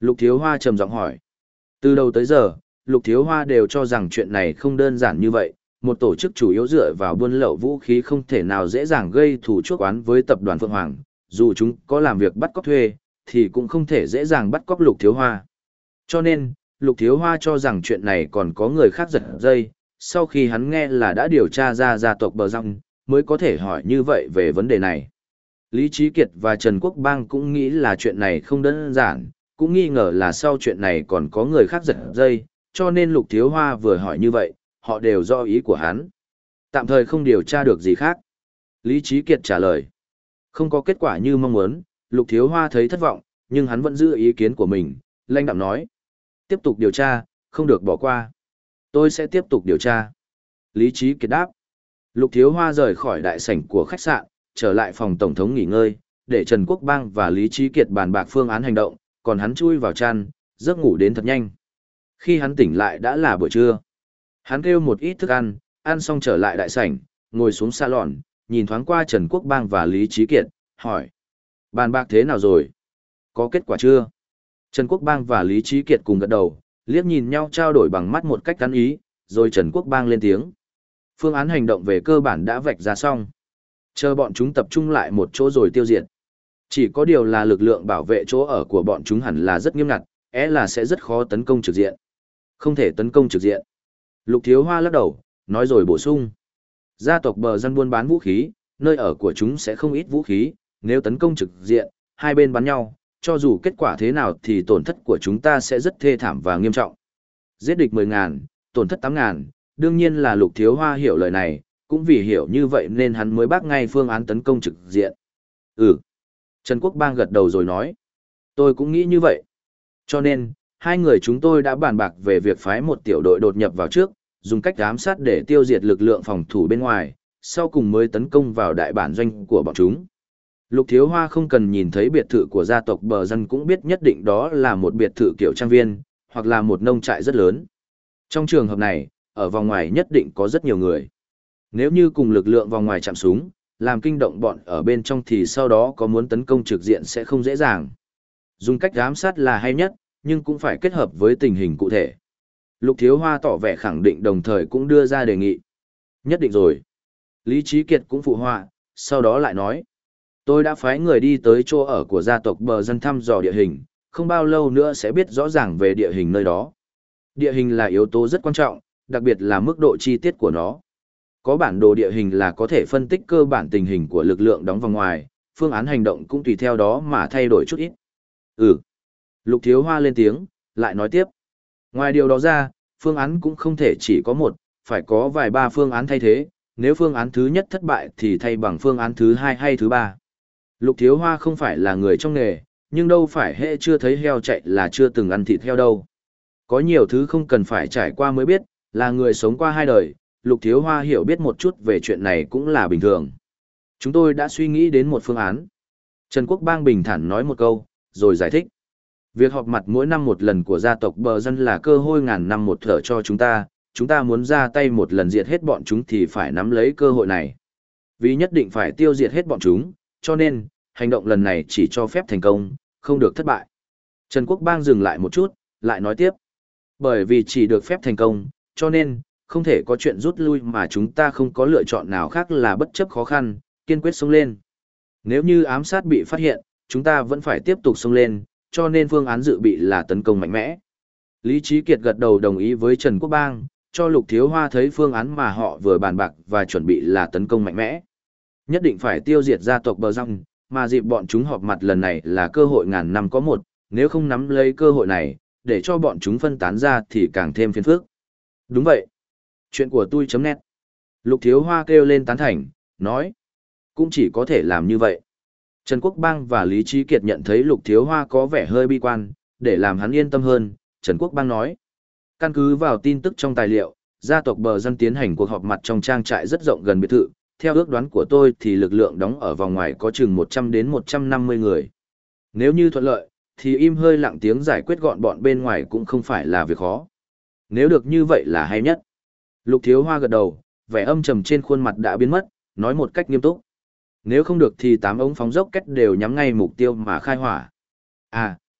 Lục Thiếu Hoa trầm giọng hỏi. Từ đầu tới giờ, Lục Thiếu Hoa đều cho rằng chuyện này không đơn giản như vậy, một tổ chức chủ yếu dựa vào buôn lậu vũ khí không thể nào dễ dàng gây thù chuốc oán với tập đoàn Phượng Hoàng, dù chúng có làm việc bắt cóc thuê, thì cũng không thể dễ dàng bắt cóc Lục Thiếu Hoa. Cho nên, Lục Thiếu Hoa cho rằng chuyện này còn có người khác giật dây, sau khi hắn nghe là đã điều tra ra gia tộc Bờ Răng, mới có thể hỏi như vậy về vấn đề này. Lý Trí Kiệt và Trần Quốc Bang cũng nghĩ là chuyện này không đơn giản, cũng nghi ngờ là sau chuyện này còn có người khác giật dây, cho nên Lục Thiếu Hoa vừa hỏi như vậy, họ đều do ý của hắn. Tạm thời không điều tra được gì khác. Lý Trí Kiệt trả lời. Không có kết quả như mong muốn, Lục Thiếu Hoa thấy thất vọng, nhưng hắn vẫn giữ ý kiến của mình, lãnh đạm nói. Tiếp tục điều tra, không được bỏ qua. Tôi sẽ tiếp tục điều tra. Lý Trí Kiệt đáp. Lục Thiếu Hoa rời khỏi đại sảnh của khách sạn, trở lại phòng tổng thống nghỉ ngơi, để Trần Quốc Bang và Lý Trí Kiệt bàn bạc phương án hành động, còn hắn chui vào chăn, giấc ngủ đến thật nhanh. Khi hắn tỉnh lại đã là buổi trưa. Hắn kêu một ít thức ăn, ăn xong trở lại đại sảnh, ngồi xuống salon, nhìn thoáng qua Trần Quốc Bang và Lý Trí Kiệt, hỏi. Bàn bạc thế nào rồi? Có kết quả chưa? Trần Quốc Bang và Lý Trí Kiệt cùng gật đầu, liếc nhìn nhau trao đổi bằng mắt một cách cắn ý, rồi Trần Quốc Bang lên tiếng. Phương án hành động về cơ bản đã vạch ra xong. Chờ bọn chúng tập trung lại một chỗ rồi tiêu diệt. Chỉ có điều là lực lượng bảo vệ chỗ ở của bọn chúng hẳn là rất nghiêm ngặt, é là sẽ rất khó tấn công trực diện. Không thể tấn công trực diện. Lục Thiếu Hoa lắc đầu, nói rồi bổ sung. Gia tộc Bờ Dân buôn bán vũ khí, nơi ở của chúng sẽ không ít vũ khí, nếu tấn công trực diện, hai bên bắn nhau, cho dù kết quả thế nào thì tổn thất của chúng ta sẽ rất thê thảm và nghiêm trọng. Giết địch mười ngàn, tổn thất tám ngàn, đương nhiên là Lục Thiếu Hoa hiểu lời này, cũng vì hiểu như vậy nên hắn mới bác ngay phương án tấn công trực diện. Ừ. Trần Quốc Bang gật đầu rồi nói. Tôi cũng nghĩ như vậy. Cho nên, hai người chúng tôi đã bàn bạc về việc phái một tiểu đội đột nhập vào trước, dùng cách ám sát để tiêu diệt lực lượng phòng thủ bên ngoài, sau cùng mới tấn công vào đại bản doanh của bọn chúng. Lục Thiếu Hoa không cần nhìn thấy biệt thự của gia tộc Bờ Dân cũng biết nhất định đó là một biệt thự kiểu trang viên, hoặc là một nông trại rất lớn. Trong trường hợp này, ở vòng ngoài nhất định có rất nhiều người. Nếu như cùng lực lượng vòng ngoài chạm súng, làm kinh động bọn ở bên trong thì sau đó có muốn tấn công trực diện sẽ không dễ dàng. Dùng cách ám sát là hay nhất, nhưng cũng phải kết hợp với tình hình cụ thể. Lục Thiếu Hoa tỏ vẻ khẳng định đồng thời cũng đưa ra đề nghị. Nhất định rồi. Lý Trí Kiệt cũng phụ họa, sau đó lại nói. Tôi đã phái người đi tới chỗ ở của gia tộc Bờ Dân thăm dò địa hình, không bao lâu nữa sẽ biết rõ ràng về địa hình nơi đó. Địa hình là yếu tố rất quan trọng, đặc biệt là mức độ chi tiết của nó. Có bản đồ địa hình là có thể phân tích cơ bản tình hình của lực lượng đóng vòng ngoài, phương án hành động cũng tùy theo đó mà thay đổi chút ít. Ừ. Lục Thiếu Hoa lên tiếng, lại nói tiếp. Ngoài điều đó ra, phương án cũng không thể chỉ có một, phải có vài ba phương án thay thế, nếu phương án thứ nhất thất bại thì thay bằng phương án thứ hai hay thứ ba. Lục Thiếu Hoa không phải là người trong nghề, nhưng đâu phải hệ chưa thấy heo chạy là chưa từng ăn thịt heo đâu. Có nhiều thứ không cần phải trải qua mới biết, là người sống qua hai đời, Lục Thiếu Hoa hiểu biết một chút về chuyện này cũng là bình thường. Chúng tôi đã suy nghĩ đến một phương án. Trần Quốc Bang bình thản nói một câu, rồi giải thích. Việc họp mặt mỗi năm một lần của gia tộc Bờ Dân là cơ hội ngàn năm một thở cho chúng ta, chúng ta muốn ra tay một lần diệt hết bọn chúng thì phải nắm lấy cơ hội này. Vì nhất định phải tiêu diệt hết bọn chúng, cho nên, hành động lần này chỉ cho phép thành công, không được thất bại. Trần Quốc Bang dừng lại một chút, lại nói tiếp. Bởi vì chỉ được phép thành công, cho nên, không thể có chuyện rút lui mà chúng ta không có lựa chọn nào khác là bất chấp khó khăn, kiên quyết xông lên. Nếu như ám sát bị phát hiện, chúng ta vẫn phải tiếp tục xông lên, cho nên phương án dự bị là tấn công mạnh mẽ. Lý Trí Kiệt gật đầu đồng ý với Trần Quốc Bang, cho Lục Thiếu Hoa thấy phương án mà họ vừa bàn bạc và chuẩn bị là tấn công mạnh mẽ. Nhất định phải tiêu diệt gia tộc Bờ Răng, mà dịp bọn chúng họp mặt lần này là cơ hội ngàn năm có một, nếu không nắm lấy cơ hội này, để cho bọn chúng phân tán ra thì càng thêm phiền phức. Đúng vậy. Chuyện của tôi chấm net. Lục Thiếu Hoa kêu lên tán thành, nói. Cũng chỉ có thể làm như vậy. Trần Quốc Bang và Lý Trí Kiệt nhận thấy Lục Thiếu Hoa có vẻ hơi bi quan, để làm hắn yên tâm hơn, Trần Quốc Bang nói. Căn cứ vào tin tức trong tài liệu, gia tộc Bờ Dân tiến hành cuộc họp mặt trong trang trại rất rộng gần biệt thự, theo ước đoán của tôi thì lực lượng đóng ở vòng ngoài có chừng một trăm đến một trăm năm mươi người. Nếu như thuận lợi, thì im hơi lặng tiếng giải quyết gọn bọn bên ngoài cũng không phải là việc khó. Nếu được như vậy là hay nhất. Lục Thiếu Hoa gật đầu, vẻ âm trầm trên khuôn mặt đã biến mất, nói một cách nghiêm túc. Nếu không được thì tám ống phóng dốc kết đều nhắm ngay mục tiêu mà khai hỏa. À,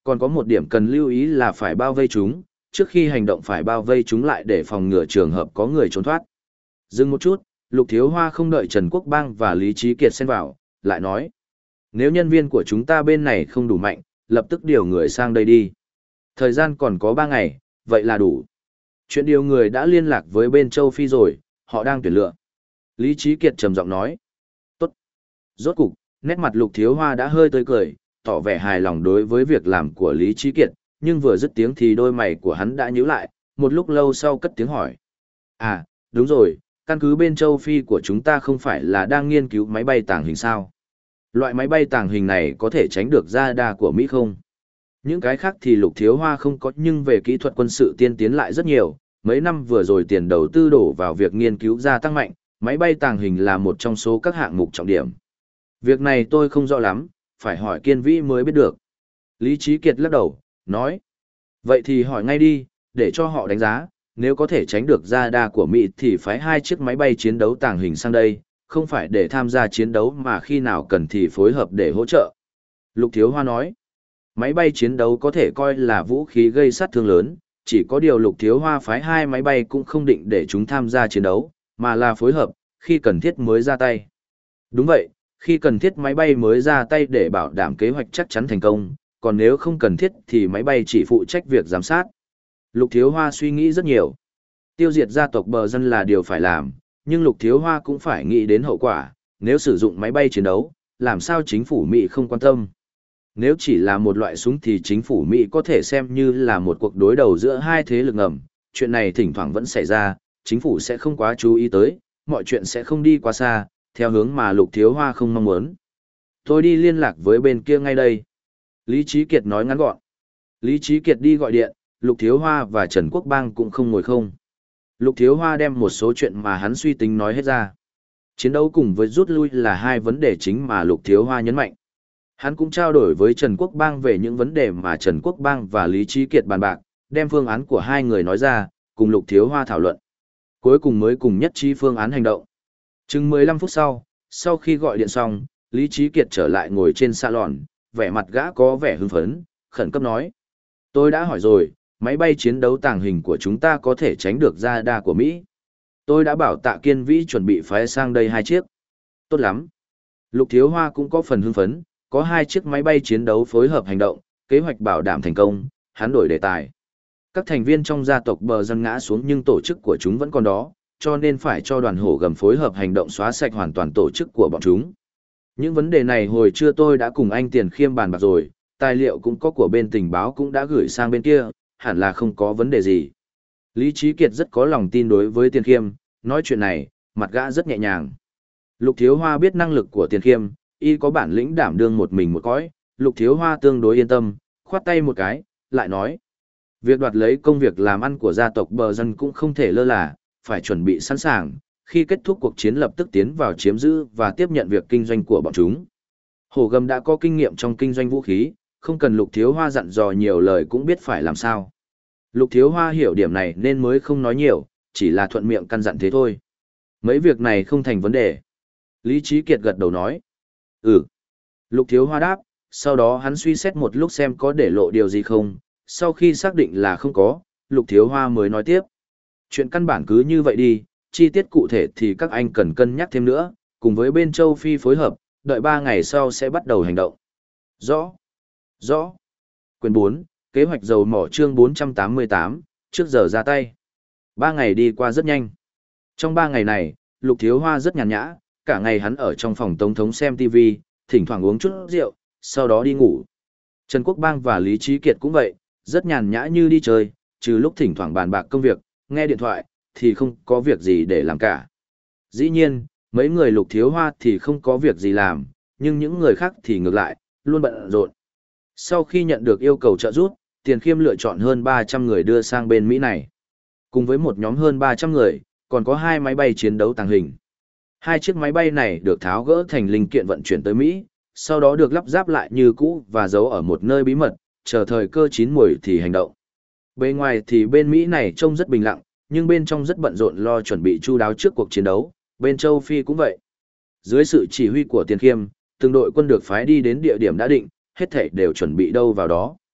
còn có một điểm cần lưu ý là phải bao vây chúng, trước khi hành động phải bao vây chúng lại để phòng ngừa trường hợp có người trốn thoát. Dừng một chút, Lục Thiếu Hoa không đợi Trần Quốc Bang và Lý Trí Kiệt xen vào, lại nói. Nếu nhân viên của chúng ta bên này không đủ mạnh, lập tức điều người sang đây đi. Thời gian còn có ba ngày, vậy là đủ. Chuyện điều người đã liên lạc với bên châu Phi rồi, họ đang tuyển lựa. Lý Trí Kiệt trầm giọng nói. Tốt. Rốt cục, nét mặt Lục Thiếu Hoa đã hơi tươi cười, tỏ vẻ hài lòng đối với việc làm của Lý Trí Kiệt, nhưng vừa dứt tiếng thì đôi mày của hắn đã nhíu lại, một lúc lâu sau cất tiếng hỏi. À, đúng rồi, căn cứ bên châu Phi của chúng ta không phải là đang nghiên cứu máy bay tàng hình sao? Loại máy bay tàng hình này có thể tránh được radar của Mỹ không? Những cái khác thì Lục Thiếu Hoa không có, nhưng về kỹ thuật quân sự tiên tiến lại rất nhiều. Mấy năm vừa rồi tiền đầu tư đổ vào việc nghiên cứu gia tăng mạnh, máy bay tàng hình là một trong số các hạng mục trọng điểm. Việc này tôi không rõ lắm, phải hỏi Kiên Vĩ mới biết được. Lý Trí Kiệt lắc đầu, nói. Vậy thì hỏi ngay đi, để cho họ đánh giá, nếu có thể tránh được radar của Mỹ thì phái hai chiếc máy bay chiến đấu tàng hình sang đây, không phải để tham gia chiến đấu mà khi nào cần thì phối hợp để hỗ trợ. Lục Thiếu Hoa nói, máy bay chiến đấu có thể coi là vũ khí gây sát thương lớn, chỉ có điều Lục Thiếu Hoa phái hai máy bay cũng không định để chúng tham gia chiến đấu, mà là phối hợp, khi cần thiết mới ra tay. Đúng vậy, khi cần thiết máy bay mới ra tay để bảo đảm kế hoạch chắc chắn thành công, còn nếu không cần thiết thì máy bay chỉ phụ trách việc giám sát. Lục Thiếu Hoa suy nghĩ rất nhiều. Tiêu diệt gia tộc bờ dân là điều phải làm, nhưng Lục Thiếu Hoa cũng phải nghĩ đến hậu quả, nếu sử dụng máy bay chiến đấu, làm sao chính phủ Mỹ không quan tâm. Nếu chỉ là một loại súng thì chính phủ Mỹ có thể xem như là một cuộc đối đầu giữa hai thế lực ngầm, chuyện này thỉnh thoảng vẫn xảy ra, chính phủ sẽ không quá chú ý tới, mọi chuyện sẽ không đi quá xa, theo hướng mà Lục Thiếu Hoa không mong muốn. Tôi đi liên lạc với bên kia ngay đây. Lý Trí Kiệt nói ngắn gọn. Lý Trí Kiệt đi gọi điện, Lục Thiếu Hoa và Trần Quốc Bang cũng không ngồi không. Lục Thiếu Hoa đem một số chuyện mà hắn suy tính nói hết ra. Chiến đấu cùng với rút lui là hai vấn đề chính mà Lục Thiếu Hoa nhấn mạnh. Hắn cũng trao đổi với Trần Quốc Bang về những vấn đề mà Trần Quốc Bang và Lý Trí Kiệt bàn bạc, đem phương án của hai người nói ra, cùng Lục Thiếu Hoa thảo luận. Cuối cùng mới cùng nhất trí phương án hành động. Chừng mười lăm phút sau, sau khi gọi điện xong, Lý Trí Kiệt trở lại ngồi trên salon, vẻ mặt gã có vẻ hưng phấn, khẩn cấp nói. Tôi đã hỏi rồi, máy bay chiến đấu tàng hình của chúng ta có thể tránh được radar của Mỹ. Tôi đã bảo Tạ Kiên Vĩ chuẩn bị phái sang đây hai chiếc. Tốt lắm. Lục Thiếu Hoa cũng có phần hưng phấn, có hai chiếc máy bay chiến đấu phối hợp hành động, kế hoạch bảo đảm thành công, hắn đổi đề tài. Các thành viên trong gia tộc bờ dân ngã xuống nhưng tổ chức của chúng vẫn còn đó, cho nên phải cho đoàn hổ gầm phối hợp hành động xóa sạch hoàn toàn tổ chức của bọn chúng. Những vấn đề này hồi trưa tôi đã cùng anh Tiền Khiêm bàn bạc rồi, tài liệu cũng có của bên tình báo cũng đã gửi sang bên kia, hẳn là không có vấn đề gì. Lý Trí Kiệt rất có lòng tin đối với Tiền Khiêm, nói chuyện này, mặt gã rất nhẹ nhàng. Lục Thiếu Hoa biết năng lực của Tiền Khiêm, y có bản lĩnh đảm đương một mình một cõi, Lục Thiếu Hoa tương đối yên tâm, khoát tay một cái, lại nói. Việc đoạt lấy công việc làm ăn của gia tộc bờ dân cũng không thể lơ là, phải chuẩn bị sẵn sàng, khi kết thúc cuộc chiến lập tức tiến vào chiếm giữ và tiếp nhận việc kinh doanh của bọn chúng. Hổ Gầm đã có kinh nghiệm trong kinh doanh vũ khí, không cần Lục Thiếu Hoa dặn dò nhiều lời cũng biết phải làm sao. Lục Thiếu Hoa hiểu điểm này nên mới không nói nhiều, chỉ là thuận miệng căn dặn thế thôi. Mấy việc này không thành vấn đề. Lý Trí Kiệt gật đầu nói. Ừ. Lục Thiếu Hoa đáp, sau đó hắn suy xét một lúc xem có để lộ điều gì không, sau khi xác định là không có, Lục Thiếu Hoa mới nói tiếp. Chuyện căn bản cứ như vậy đi, chi tiết cụ thể thì các anh cần cân nhắc thêm nữa, cùng với bên châu Phi phối hợp, đợi ba ngày sau sẽ bắt đầu hành động. Rõ. Rõ. Quyền bốn, kế hoạch dầu mỏ chương bốn trăm tám mươi tám, trước giờ ra tay. Ba ngày đi qua rất nhanh. Trong ba ngày này, Lục Thiếu Hoa rất nhàn nhã, cả ngày hắn ở trong phòng tổng thống xem ti vi, thỉnh thoảng uống chút rượu, sau đó đi ngủ. Trần Quốc Bang và Lý Trí Kiệt cũng vậy, rất nhàn nhã như đi chơi, trừ lúc thỉnh thoảng bàn bạc công việc, nghe điện thoại, thì không có việc gì để làm cả. Dĩ nhiên, mấy người Lục Thiếu Hoa thì không có việc gì làm, nhưng những người khác thì ngược lại, luôn bận rộn. Sau khi nhận được yêu cầu trợ giúp, Tiền Khiêm lựa chọn hơn ba trăm người đưa sang bên Mỹ này. Cùng với một nhóm hơn ba trăm người, còn có hai máy bay chiến đấu tàng hình. Hai chiếc máy bay này được tháo gỡ thành linh kiện vận chuyển tới Mỹ, sau đó được lắp ráp lại như cũ và giấu ở một nơi bí mật, chờ thời cơ chín muồi thì hành động. Bên ngoài thì bên Mỹ này trông rất bình lặng, nhưng bên trong rất bận rộn lo chuẩn bị chu đáo trước cuộc chiến đấu, bên châu Phi cũng vậy. Dưới sự chỉ huy của Tiền Khiêm, từng đội quân được phái đi đến địa điểm đã định, hết thảy đều chuẩn bị đâu vào đó.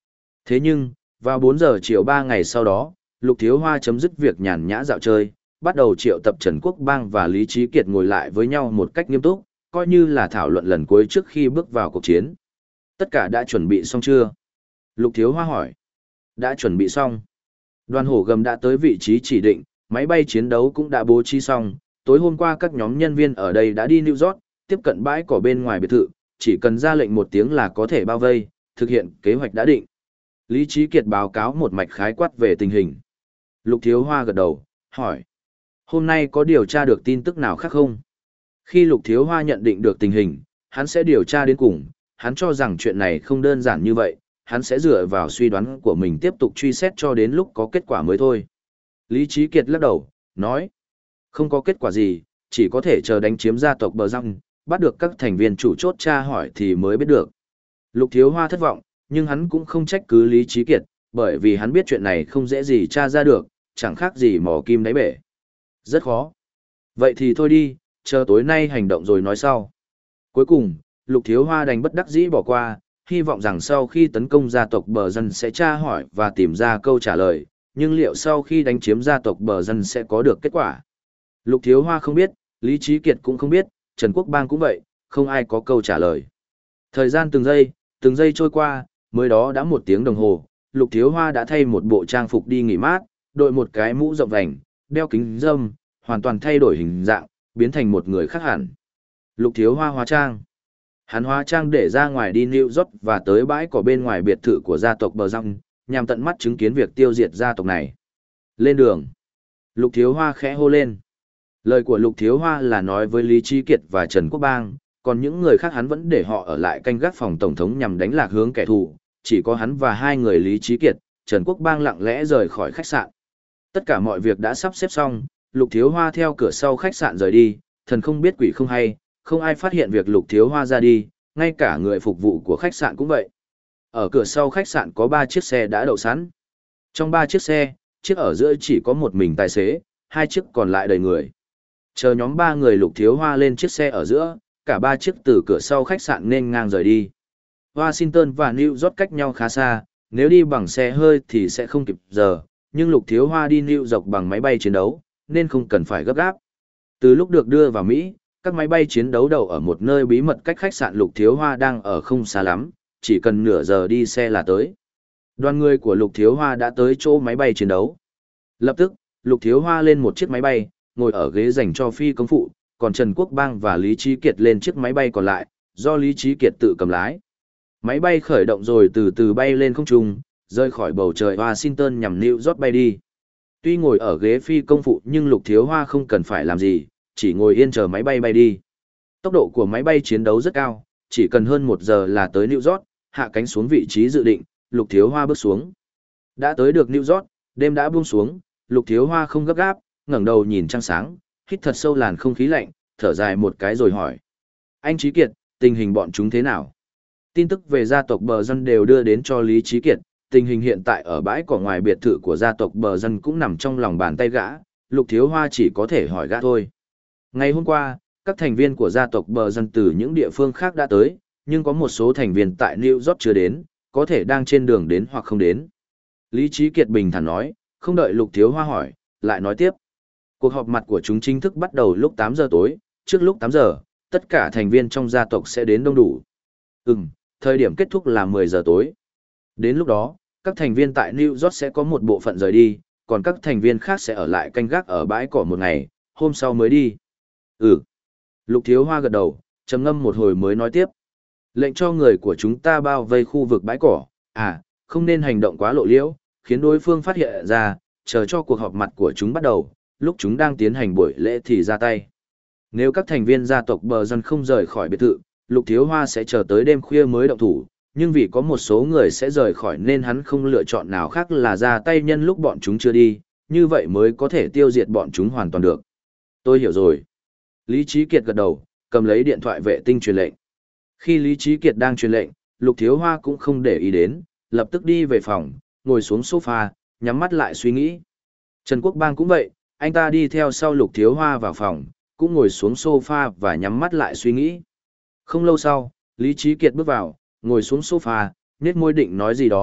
Thế nhưng, vào bốn giờ chiều ba ngày sau đó, Lục Thiếu Hoa chấm dứt việc nhàn nhã dạo chơi, bắt đầu triệu tập Trần Quốc Bang và Lý Trí Kiệt ngồi lại với nhau một cách nghiêm túc, coi như là thảo luận lần cuối trước khi bước vào cuộc chiến. Tất cả đã chuẩn bị xong chưa? Lục Thiếu Hoa hỏi. Đã chuẩn bị xong. Đoàn hổ gầm đã tới vị trí chỉ định, máy bay chiến đấu cũng đã bố trí xong. Tối hôm qua các nhóm nhân viên ở đây đã đi New York, tiếp cận bãi cỏ bên ngoài biệt thự, chỉ cần ra lệnh một tiếng là có thể bao vây, thực hiện kế hoạch đã định. Lý Trí Kiệt báo cáo một mạch khái quát về tình hình. Lục Thiếu Hoa gật đầu, hỏi. Hôm nay có điều tra được tin tức nào khác không? Khi Lục Thiếu Hoa nhận định được tình hình, hắn sẽ điều tra đến cùng, hắn cho rằng chuyện này không đơn giản như vậy, hắn sẽ dựa vào suy đoán của mình tiếp tục truy xét cho đến lúc có kết quả mới thôi. Lý Trí Kiệt lắc đầu, nói. Không có kết quả gì, chỉ có thể chờ đánh chiếm gia tộc Bờ Răng, bắt được các thành viên chủ chốt tra hỏi thì mới biết được. Lục Thiếu Hoa thất vọng, nhưng hắn cũng không trách cứ Lý Trí Kiệt, bởi vì hắn biết chuyện này không dễ gì tra ra được, chẳng khác gì mò kim đáy bể. Rất khó. Vậy thì thôi đi, chờ tối nay hành động rồi nói sau. Cuối cùng, Lục Thiếu Hoa đành bất đắc dĩ bỏ qua, hy vọng rằng sau khi tấn công gia tộc Bờ Dân sẽ tra hỏi và tìm ra câu trả lời, nhưng liệu sau khi đánh chiếm gia tộc Bờ Dân sẽ có được kết quả? Lục Thiếu Hoa không biết, Lý Trí Kiệt cũng không biết, Trần Quốc Bang cũng vậy, không ai có câu trả lời. Thời gian từng giây, từng giây trôi qua, mới đó đã một tiếng đồng hồ, Lục Thiếu Hoa đã thay một bộ trang phục đi nghỉ mát, đội một cái mũ rộng vành, đeo kính râm, hoàn toàn thay đổi hình dạng, biến thành một người khác hẳn. Lục Thiếu Hoa hóa trang. Hắn hóa trang để ra ngoài đi New York và tới bãi cỏ bên ngoài biệt thự của gia tộc Bờ Răng, nhằm tận mắt chứng kiến việc tiêu diệt gia tộc này. Lên đường. Lục Thiếu Hoa khẽ hô lên. Lời của Lục Thiếu Hoa là nói với Lý Trí Kiệt và Trần Quốc Bang, còn những người khác hắn vẫn để họ ở lại canh gác phòng tổng thống nhằm đánh lạc hướng kẻ thù, chỉ có hắn và hai người Lý Trí Kiệt, Trần Quốc Bang lặng lẽ rời khỏi khách sạn. Tất cả mọi việc đã sắp xếp xong, Lục Thiếu Hoa theo cửa sau khách sạn rời đi, thần không biết quỷ không hay, không ai phát hiện việc Lục Thiếu Hoa ra đi, ngay cả người phục vụ của khách sạn cũng vậy. Ở cửa sau khách sạn có ba chiếc xe đã đậu sẵn. Trong ba chiếc xe, chiếc ở giữa chỉ có một mình tài xế, hai chiếc còn lại đầy người. Chờ nhóm ba người Lục Thiếu Hoa lên chiếc xe ở giữa, cả ba chiếc từ cửa sau khách sạn nên ngang rời đi. Washington và New York cách nhau khá xa, nếu đi bằng xe hơi thì sẽ không kịp giờ, nhưng Lục Thiếu Hoa đi New York bằng máy bay chiến đấu, nên không cần phải gấp gáp. Từ lúc được đưa vào Mỹ, các máy bay chiến đấu đậu ở một nơi bí mật cách khách sạn Lục Thiếu Hoa đang ở không xa lắm, chỉ cần nửa giờ đi xe là tới. Đoàn người của Lục Thiếu Hoa đã tới chỗ máy bay chiến đấu. Lập tức, Lục Thiếu Hoa lên một chiếc máy bay, ngồi ở ghế dành cho phi công phụ, còn Trần Quốc Bang và Lý Trí Kiệt lên chiếc máy bay còn lại, do Lý Trí Kiệt tự cầm lái. Máy bay khởi động rồi từ từ bay lên không trung, rơi khỏi bầu trời Washington nhằm New York bay đi. Tuy ngồi ở ghế phi công phụ nhưng Lục Thiếu Hoa không cần phải làm gì, chỉ ngồi yên chờ máy bay bay đi. Tốc độ của máy bay chiến đấu rất cao, chỉ cần hơn một giờ là tới New York, hạ cánh xuống vị trí dự định, Lục Thiếu Hoa bước xuống. Đã tới được New York, đêm đã buông xuống, Lục Thiếu Hoa không gấp gáp, ngẩng đầu nhìn trăng sáng, hít thật sâu làn không khí lạnh, thở dài một cái rồi hỏi. Anh Trí Kiệt, tình hình bọn chúng thế nào? Tin tức về gia tộc Bờ Dân đều đưa đến cho Lý Trí Kiệt, tình hình hiện tại ở bãi cỏ ngoài biệt thự của gia tộc Bờ Dân cũng nằm trong lòng bàn tay gã, Lục Thiếu Hoa chỉ có thể hỏi gã thôi. Ngày hôm qua, các thành viên của gia tộc Bờ Dân từ những địa phương khác đã tới, nhưng có một số thành viên tại New York chưa đến, có thể đang trên đường đến hoặc không đến. Lý Trí Kiệt bình thản nói, không đợi Lục Thiếu Hoa hỏi, lại nói tiếp. Cuộc họp mặt của chúng chính thức bắt đầu lúc tám giờ tối, trước lúc tám giờ, tất cả thành viên trong gia tộc sẽ đến đông đủ. Ừm, thời điểm kết thúc là mười giờ tối. Đến lúc đó, các thành viên tại New York sẽ có một bộ phận rời đi, còn các thành viên khác sẽ ở lại canh gác ở bãi cỏ một ngày, hôm sau mới đi. Ừ. Lục Thiếu Hoa gật đầu, trầm ngâm một hồi mới nói tiếp. Lệnh cho người của chúng ta bao vây khu vực bãi cỏ, à, không nên hành động quá lộ liễu, khiến đối phương phát hiện ra, chờ cho cuộc họp mặt của chúng bắt đầu, lúc chúng đang tiến hành buổi lễ thì ra tay. Nếu các thành viên gia tộc Bờ Dân không rời khỏi biệt thự, Lục Thiếu Hoa sẽ chờ tới đêm khuya mới động thủ, nhưng vì có một số người sẽ rời khỏi nên hắn không lựa chọn nào khác là ra tay nhân lúc bọn chúng chưa đi, như vậy mới có thể tiêu diệt bọn chúng hoàn toàn được. Tôi hiểu rồi. Lý Trí Kiệt gật đầu, cầm lấy điện thoại vệ tinh truyền lệnh. Khi Lý Trí Kiệt đang truyền lệnh, Lục Thiếu Hoa cũng không để ý đến, lập tức đi về phòng, ngồi xuống sofa, nhắm mắt lại suy nghĩ. Trần Quốc Bang cũng vậy, anh ta đi theo sau Lục Thiếu Hoa vào phòng, cũng ngồi xuống sofa và nhắm mắt lại suy nghĩ. Không lâu sau, Lý Trí Kiệt bước vào, ngồi xuống sofa, nhếch môi định nói gì đó,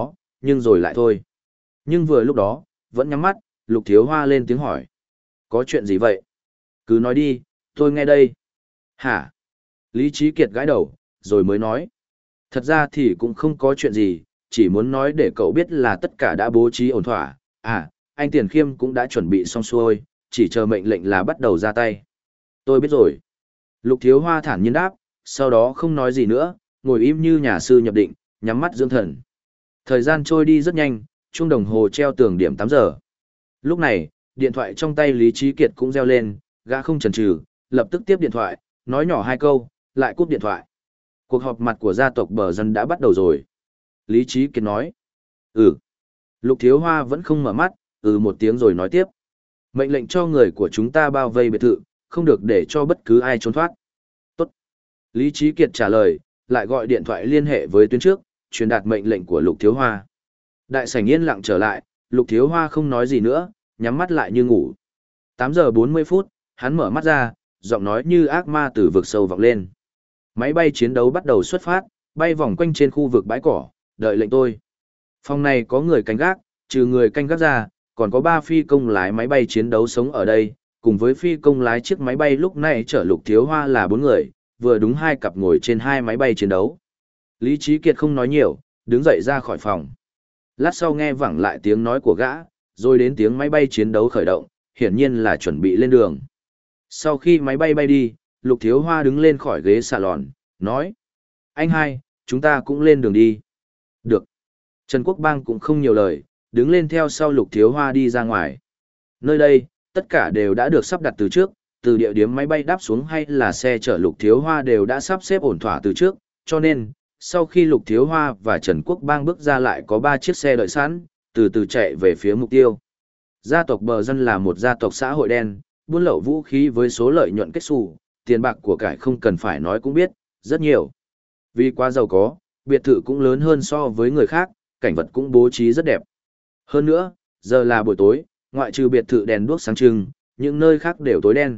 nhưng rồi lại thôi. Nhưng vừa lúc đó, vẫn nhắm mắt, Lục Thiếu Hoa lên tiếng hỏi. Có chuyện gì vậy? Cứ nói đi, tôi nghe đây. Hả? Lý Trí Kiệt gãi đầu, rồi mới nói. Thật ra thì cũng không có chuyện gì, chỉ muốn nói để cậu biết là tất cả đã bố trí ổn thỏa. À, anh Tiền Khiêm cũng đã chuẩn bị xong xuôi, chỉ chờ mệnh lệnh là bắt đầu ra tay. Tôi biết rồi. Lục Thiếu Hoa thản nhiên đáp, sau đó không nói gì nữa, ngồi im như nhà sư nhập định, nhắm mắt dưỡng thần. Thời gian trôi đi rất nhanh, chuông đồng hồ treo tường điểm tám giờ. Lúc này, điện thoại trong tay Lý Trí Kiệt cũng reo lên, gã không chần chừ, lập tức tiếp điện thoại, nói nhỏ hai câu, lại cúp điện thoại. Cuộc họp mặt của gia tộc Bờ Dân đã bắt đầu rồi. Lý Trí Kiệt nói. Ừ. Lục Thiếu Hoa vẫn không mở mắt, ừ một tiếng rồi nói tiếp. Mệnh lệnh cho người của chúng ta bao vây biệt thự, không được để cho bất cứ ai trốn thoát. Tốt. Lý Trí Kiệt trả lời, lại gọi điện thoại liên hệ với tuyến trước, truyền đạt mệnh lệnh của Lục Thiếu Hoa. Đại sảnh yên lặng trở lại, Lục Thiếu Hoa không nói gì nữa, nhắm mắt lại như ngủ. tám giờ bốn mươi phút, hắn mở mắt ra, giọng nói như ác ma từ vực sâu vọng lên. Máy bay chiến đấu bắt đầu xuất phát, bay vòng quanh trên khu vực bãi cỏ, đợi lệnh tôi. Phòng này có người canh gác, trừ người canh gác ra, còn có ba phi công lái máy bay chiến đấu sống ở đây, cùng với phi công lái chiếc máy bay lúc này chở Lục Thiếu Hoa là bốn người, vừa đúng hai cặp ngồi trên hai máy bay chiến đấu. Lý Trí Kiệt không nói nhiều, đứng dậy ra khỏi phòng. Lát sau nghe vẳng lại tiếng nói của gã, rồi đến tiếng máy bay chiến đấu khởi động, hiển nhiên là chuẩn bị lên đường. Sau khi máy bay bay đi, Lục Thiếu Hoa đứng lên khỏi ghế salon, nói. Anh hai, chúng ta cũng lên đường đi. Được. Trần Quốc Bang cũng không nhiều lời, đứng lên theo sau Lục Thiếu Hoa đi ra ngoài. Nơi đây, tất cả đều đã được sắp đặt từ trước, từ địa điểm máy bay đáp xuống hay là xe chở Lục Thiếu Hoa đều đã sắp xếp ổn thỏa từ trước, cho nên, sau khi Lục Thiếu Hoa và Trần Quốc Bang bước ra lại có ba chiếc xe đợi sẵn, từ từ chạy về phía mục tiêu. Gia tộc Bờ Dân là một gia tộc xã hội đen, buôn lậu vũ khí với số lợi nhuận kết xù, tiền bạc của cải không cần phải nói cũng biết, rất nhiều. Vì quá giàu có, biệt thự cũng lớn hơn so với người khác, cảnh vật cũng bố trí rất đẹp. Hơn nữa, giờ là buổi tối, ngoại trừ biệt thự đèn đuốc sáng trưng, những nơi khác đều tối đen.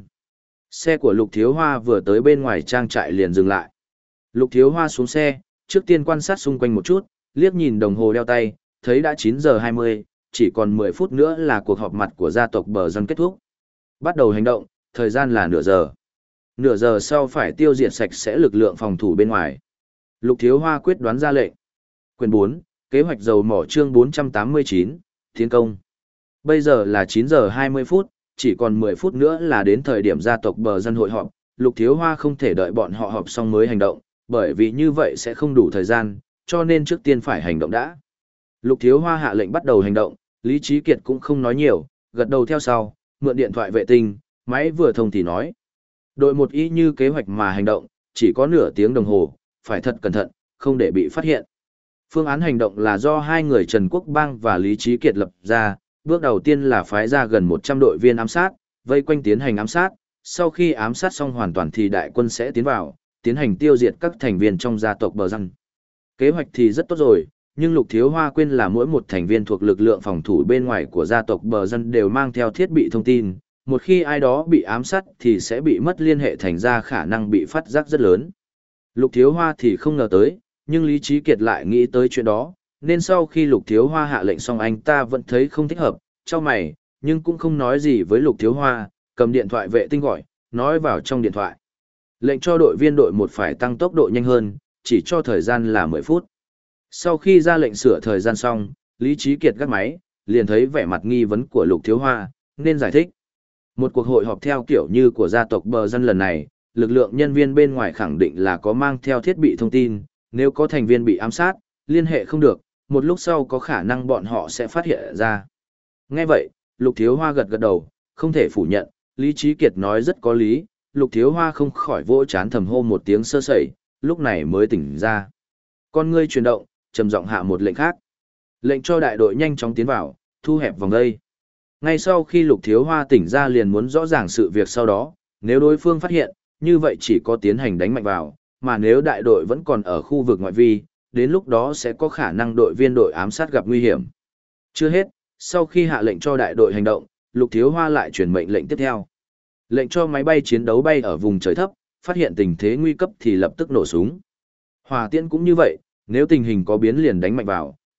Xe của Lục Thiếu Hoa vừa tới bên ngoài trang trại liền dừng lại. Lục Thiếu Hoa xuống xe, trước tiên quan sát xung quanh một chút, liếc nhìn đồng hồ đeo tay, thấy đã chín giờ hai mươi, chỉ còn mười phút nữa là cuộc họp mặt của gia tộc Bờ Dân kết thúc. Bắt đầu hành động, thời gian là nửa giờ. Nửa giờ sau phải tiêu diệt sạch sẽ lực lượng phòng thủ bên ngoài. Lục Thiếu Hoa quyết đoán ra lệnh. Quyển bốn, kế hoạch dầu mỏ chương bốn trăm tám mươi chín, tiến công. Bây giờ là chín giờ hai mươi phút, chỉ còn mười phút nữa là đến thời điểm gia tộc Bờ Dân hội họp. Lục Thiếu Hoa không thể đợi bọn họ họp xong mới hành động, bởi vì như vậy sẽ không đủ thời gian, cho nên trước tiên phải hành động đã. Lục Thiếu Hoa hạ lệnh bắt đầu hành động, Lý Trí Kiệt cũng không nói nhiều, gật đầu theo sau, mượn điện thoại vệ tinh, máy vừa thông thì nói. Đội một y như kế hoạch mà hành động, chỉ có nửa tiếng đồng hồ, phải thật cẩn thận, không để bị phát hiện. Phương án hành động là do hai người Trần Quốc Bang và Lý Trí Kiệt lập ra, bước đầu tiên là phái ra gần một trăm đội viên ám sát, vây quanh tiến hành ám sát, sau khi ám sát xong hoàn toàn thì đại quân sẽ tiến vào, tiến hành tiêu diệt các thành viên trong gia tộc Bờ Dân. Kế hoạch thì rất tốt rồi, nhưng Lục Thiếu Hoa quên là mỗi một thành viên thuộc lực lượng phòng thủ bên ngoài của gia tộc Bờ Dân đều mang theo thiết bị thông tin, một khi ai đó bị ám sát thì sẽ bị mất liên hệ, thành ra khả năng bị phát giác rất lớn. Lục Thiếu Hoa thì không ngờ tới, nhưng Lý Trí Kiệt lại nghĩ tới chuyện đó, nên sau khi Lục Thiếu Hoa hạ lệnh xong anh ta vẫn thấy không thích hợp, chau mày, nhưng cũng không nói gì với Lục Thiếu Hoa, cầm điện thoại vệ tinh gọi, nói vào trong điện thoại. Lệnh cho đội viên đội một phải tăng tốc độ nhanh hơn, chỉ cho thời gian là mười phút. Sau khi ra lệnh sửa thời gian xong, Lý Trí Kiệt gác máy, liền thấy vẻ mặt nghi vấn của Lục Thiếu Hoa, nên giải thích. Một cuộc hội họp theo kiểu như của gia tộc Bờ Dân lần này, lực lượng nhân viên bên ngoài khẳng định là có mang theo thiết bị thông tin, nếu có thành viên bị ám sát, liên hệ không được, một lúc sau có khả năng bọn họ sẽ phát hiện ra. Nghe vậy, Lục Thiếu Hoa gật gật đầu, không thể phủ nhận, Lý Trí Kiệt nói rất có lý, Lục Thiếu Hoa không khỏi vỗ chán thầm hô một tiếng sơ sẩy, lúc này mới tỉnh ra. Con ngươi chuyển động, trầm giọng hạ một lệnh khác. Lệnh cho đại đội nhanh chóng tiến vào, thu hẹp vòng đây. Ngay sau khi Lục Thiếu Hoa tỉnh ra liền muốn rõ ràng sự việc sau đó, nếu đối phương phát hiện, như vậy chỉ có tiến hành đánh mạnh vào, mà nếu đại đội vẫn còn ở khu vực ngoại vi, đến lúc đó sẽ có khả năng đội viên đội ám sát gặp nguy hiểm. Chưa hết, sau khi hạ lệnh cho đại đội hành động, Lục Thiếu Hoa lại truyền mệnh lệnh tiếp theo. Lệnh cho máy bay chiến đấu bay ở vùng trời thấp, phát hiện tình thế nguy cấp thì lập tức nổ súng. Hỏa tiễn cũng như vậy, nếu tình hình có biến liền đánh mạnh vào,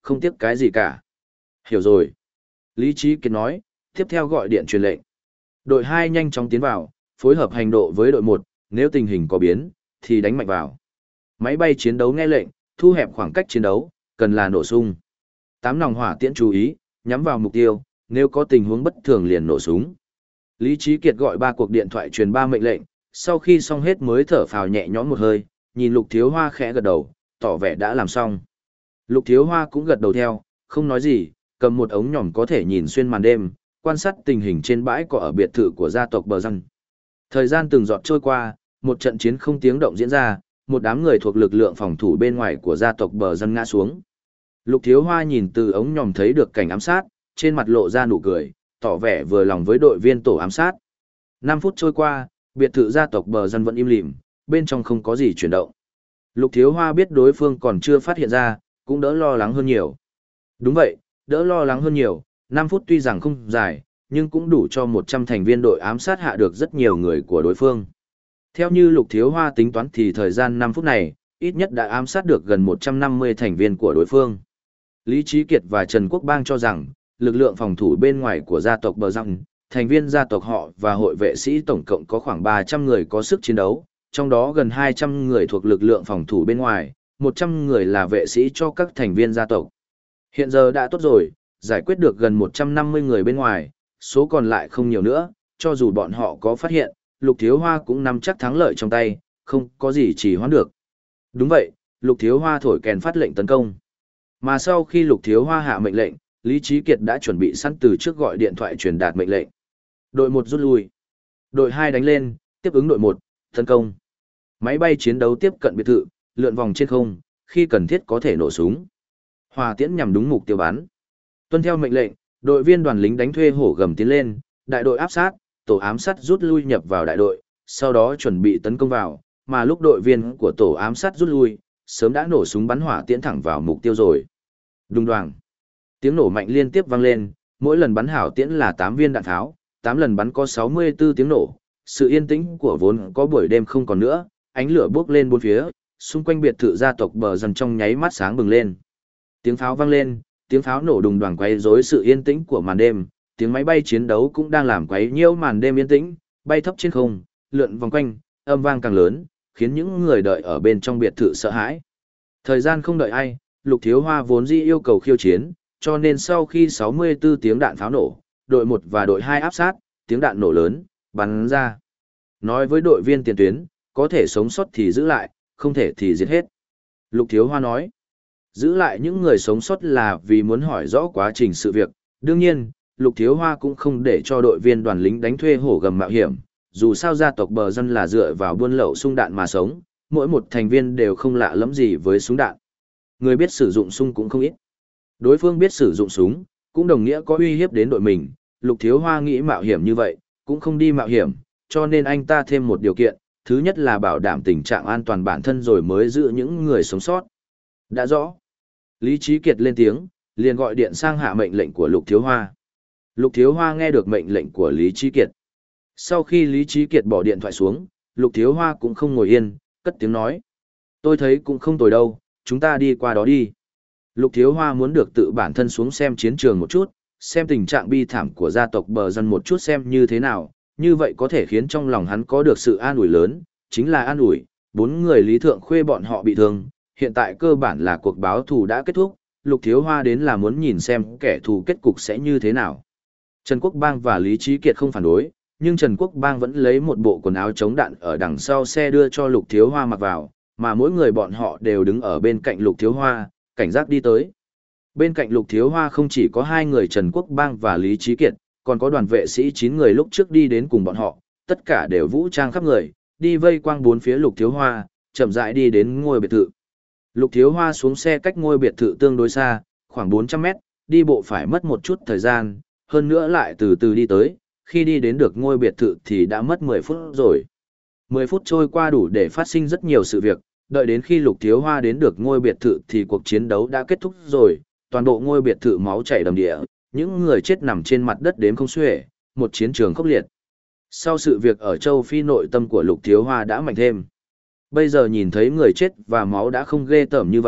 Không tiếc cái gì cả. Hiểu rồi. Lý Trí Kiệt nói, tiếp theo gọi điện truyền lệnh. Đội hai nhanh chóng tiến vào, phối hợp hành độ với đội một, nếu tình hình có biến, thì đánh mạnh vào. Máy bay chiến đấu nghe lệnh, thu hẹp khoảng cách chiến đấu, cần là nổ sung. Tám nòng hỏa tiễn chú ý, nhắm vào mục tiêu, nếu có tình huống bất thường liền nổ súng. Lý Trí Kiệt gọi ba cuộc điện thoại truyền ba mệnh lệnh, sau khi xong hết mới thở phào nhẹ nhõm một hơi, nhìn Lục Thiếu Hoa khẽ gật đầu, tỏ vẻ đã làm xong. Lục Thiếu Hoa cũng gật đầu theo, không nói gì, cầm một ống nhòm có thể nhìn xuyên màn đêm, quan sát tình hình trên bãi cỏ ở biệt thự của gia tộc Bờ Răng. Thời gian từng giọt trôi qua, một trận chiến không tiếng động diễn ra, một đám người thuộc lực lượng phòng thủ bên ngoài của gia tộc Bờ Răng ngã xuống. Lục Thiếu Hoa nhìn từ ống nhòm thấy được cảnh ám sát, trên mặt lộ ra nụ cười, tỏ vẻ vừa lòng với đội viên tổ ám sát. năm phút trôi qua, biệt thự gia tộc Bờ Răng vẫn im lìm, bên trong không có gì chuyển động. Lục Thiếu Hoa biết đối phương còn chưa phát hiện ra, cũng đỡ lo lắng hơn nhiều. Đúng vậy, đỡ lo lắng hơn nhiều, năm phút tuy rằng không dài, nhưng cũng đủ cho một trăm thành viên đội ám sát hạ được rất nhiều người của đối phương. Theo như Lục Thiếu Hoa tính toán thì thời gian năm phút này, ít nhất đã ám sát được gần một trăm năm mươi thành viên của đối phương. Lý Trí Kiệt và Trần Quốc Bang cho rằng, lực lượng phòng thủ bên ngoài của gia tộc Bờ Răng, thành viên gia tộc họ và hội vệ sĩ tổng cộng có khoảng ba trăm người có sức chiến đấu, trong đó gần hai trăm người thuộc lực lượng phòng thủ bên ngoài, một trăm người là vệ sĩ cho các thành viên gia tộc. Hiện giờ đã tốt rồi, giải quyết được gần một trăm năm mươi người bên ngoài, số còn lại không nhiều nữa, cho dù bọn họ có phát hiện, Lục Thiếu Hoa cũng nắm chắc thắng lợi trong tay, không có gì trì hoãn được. Đúng vậy, Lục Thiếu Hoa thổi kèn phát lệnh tấn công. Mà sau khi Lục Thiếu Hoa hạ mệnh lệnh, Lý Trí Kiệt đã chuẩn bị sẵn từ trước gọi điện thoại truyền đạt mệnh lệnh. Đội một rút lui. Đội hai đánh lên, tiếp ứng đội một, tấn công. Máy bay chiến đấu tiếp cận biệt thự, lượn vòng trên không, khi cần thiết có thể nổ súng. Hỏa tiễn nhằm đúng mục tiêu bắn. Tuân theo mệnh lệnh, đội viên đoàn lính đánh thuê hổ gầm tiến lên, đại đội áp sát, tổ ám sát rút lui nhập vào đại đội, sau đó chuẩn bị tấn công vào, mà lúc đội viên của tổ ám sát rút lui, sớm đã nổ súng bắn hỏa tiễn thẳng vào mục tiêu rồi. Đùng đoàng. Tiếng nổ mạnh liên tiếp vang lên, mỗi lần bắn hảo tiễn là tám viên đạn tháo, tám lần bắn có sáu mươi tư tiếng nổ. Sự yên tĩnh của vốn có buổi đêm không còn nữa, ánh lửa bốc lên bốn phía, xung quanh biệt thự gia tộc Bờ Răng trong nháy mắt sáng bừng lên. Tiếng pháo vang lên, tiếng pháo nổ đùng đoàng quấy rối sự yên tĩnh của màn đêm, tiếng máy bay chiến đấu cũng đang làm quấy nhiễu màn đêm yên tĩnh, bay thấp trên không, lượn vòng quanh, âm vang càng lớn, khiến những người đợi ở bên trong biệt thự sợ hãi. Thời gian không đợi ai, Lục Thiếu Hoa vốn dĩ yêu cầu khiêu chiến, cho nên sau khi sáu mươi tư tiếng đạn pháo nổ, đội một và đội hai áp sát, tiếng đạn nổ lớn, bắn ra. Nói với đội viên tiền tuyến, có thể sống sót thì giữ lại, không thể thì giết hết. Lục Thiếu Hoa nói, giữ lại những người sống sót là vì muốn hỏi rõ quá trình sự việc. Đương nhiên, Lục Thiếu Hoa cũng không để cho đội viên đoàn lính đánh thuê hổ gầm mạo hiểm. Dù sao gia tộc Bờ Răng là dựa vào buôn lậu súng đạn mà sống, mỗi một thành viên đều không lạ lẫm gì với súng đạn. Người biết sử dụng súng cũng không ít. Đối phương biết sử dụng súng, cũng đồng nghĩa có uy hiếp đến đội mình. Lục Thiếu Hoa nghĩ mạo hiểm như vậy, cũng không đi mạo hiểm, cho nên anh ta thêm một điều kiện. Thứ nhất là bảo đảm tình trạng an toàn bản thân rồi mới giữ những người sống sót. Đã rõ. Lý Trí Kiệt lên tiếng, liền gọi điện sang hạ mệnh lệnh của Lục Thiếu Hoa. Lục Thiếu Hoa nghe được mệnh lệnh của Lý Trí Kiệt. Sau khi Lý Trí Kiệt bỏ điện thoại xuống, Lục Thiếu Hoa cũng không ngồi yên, cất tiếng nói. Tôi thấy cũng không tồi đâu, chúng ta đi qua đó đi. Lục Thiếu Hoa muốn được tự bản thân xuống xem chiến trường một chút, xem tình trạng bi thảm của gia tộc Bờ Răng một chút xem như thế nào, như vậy có thể khiến trong lòng hắn có được sự an ủi lớn, chính là an ủi, bốn người Lý Thượng Khuê bọn họ bị thương, hiện tại cơ bản là cuộc báo thù đã kết thúc, Lục Thiếu Hoa đến là muốn nhìn xem kẻ thù kết cục sẽ như thế nào. Trần Quốc Bang và Lý Trí Kiệt không phản đối, nhưng Trần Quốc Bang vẫn lấy một bộ quần áo chống đạn ở đằng sau xe đưa cho Lục Thiếu Hoa mặc vào, mà mỗi người bọn họ đều đứng ở bên cạnh Lục Thiếu Hoa, cảnh giác đi tới. Bên cạnh Lục Thiếu Hoa không chỉ có hai người Trần Quốc Bang và Lý Trí Kiệt, còn có đoàn vệ sĩ chín người lúc trước đi đến cùng bọn họ, tất cả đều vũ trang khắp người, đi vây quanh bốn phía Lục Thiếu Hoa, chậm rãi đi đến ngôi biệt thự. Lục Thiếu Hoa xuống xe cách ngôi biệt thự tương đối xa, khoảng bốn trăm mét, đi bộ phải mất một chút thời gian, hơn nữa lại từ từ đi tới, khi đi đến được ngôi biệt thự thì đã mất mười phút rồi. mười phút trôi qua đủ để phát sinh rất nhiều sự việc, đợi đến khi Lục Thiếu Hoa đến được ngôi biệt thự thì cuộc chiến đấu đã kết thúc rồi, toàn bộ ngôi biệt thự máu chảy đầm địa, những người chết nằm trên mặt đất đếm không xuể, một chiến trường khốc liệt. Sau sự việc ở châu Phi nội tâm của Lục Thiếu Hoa đã mạnh thêm. Bây giờ nhìn thấy người chết và máu đã không ghê tởm như vậy,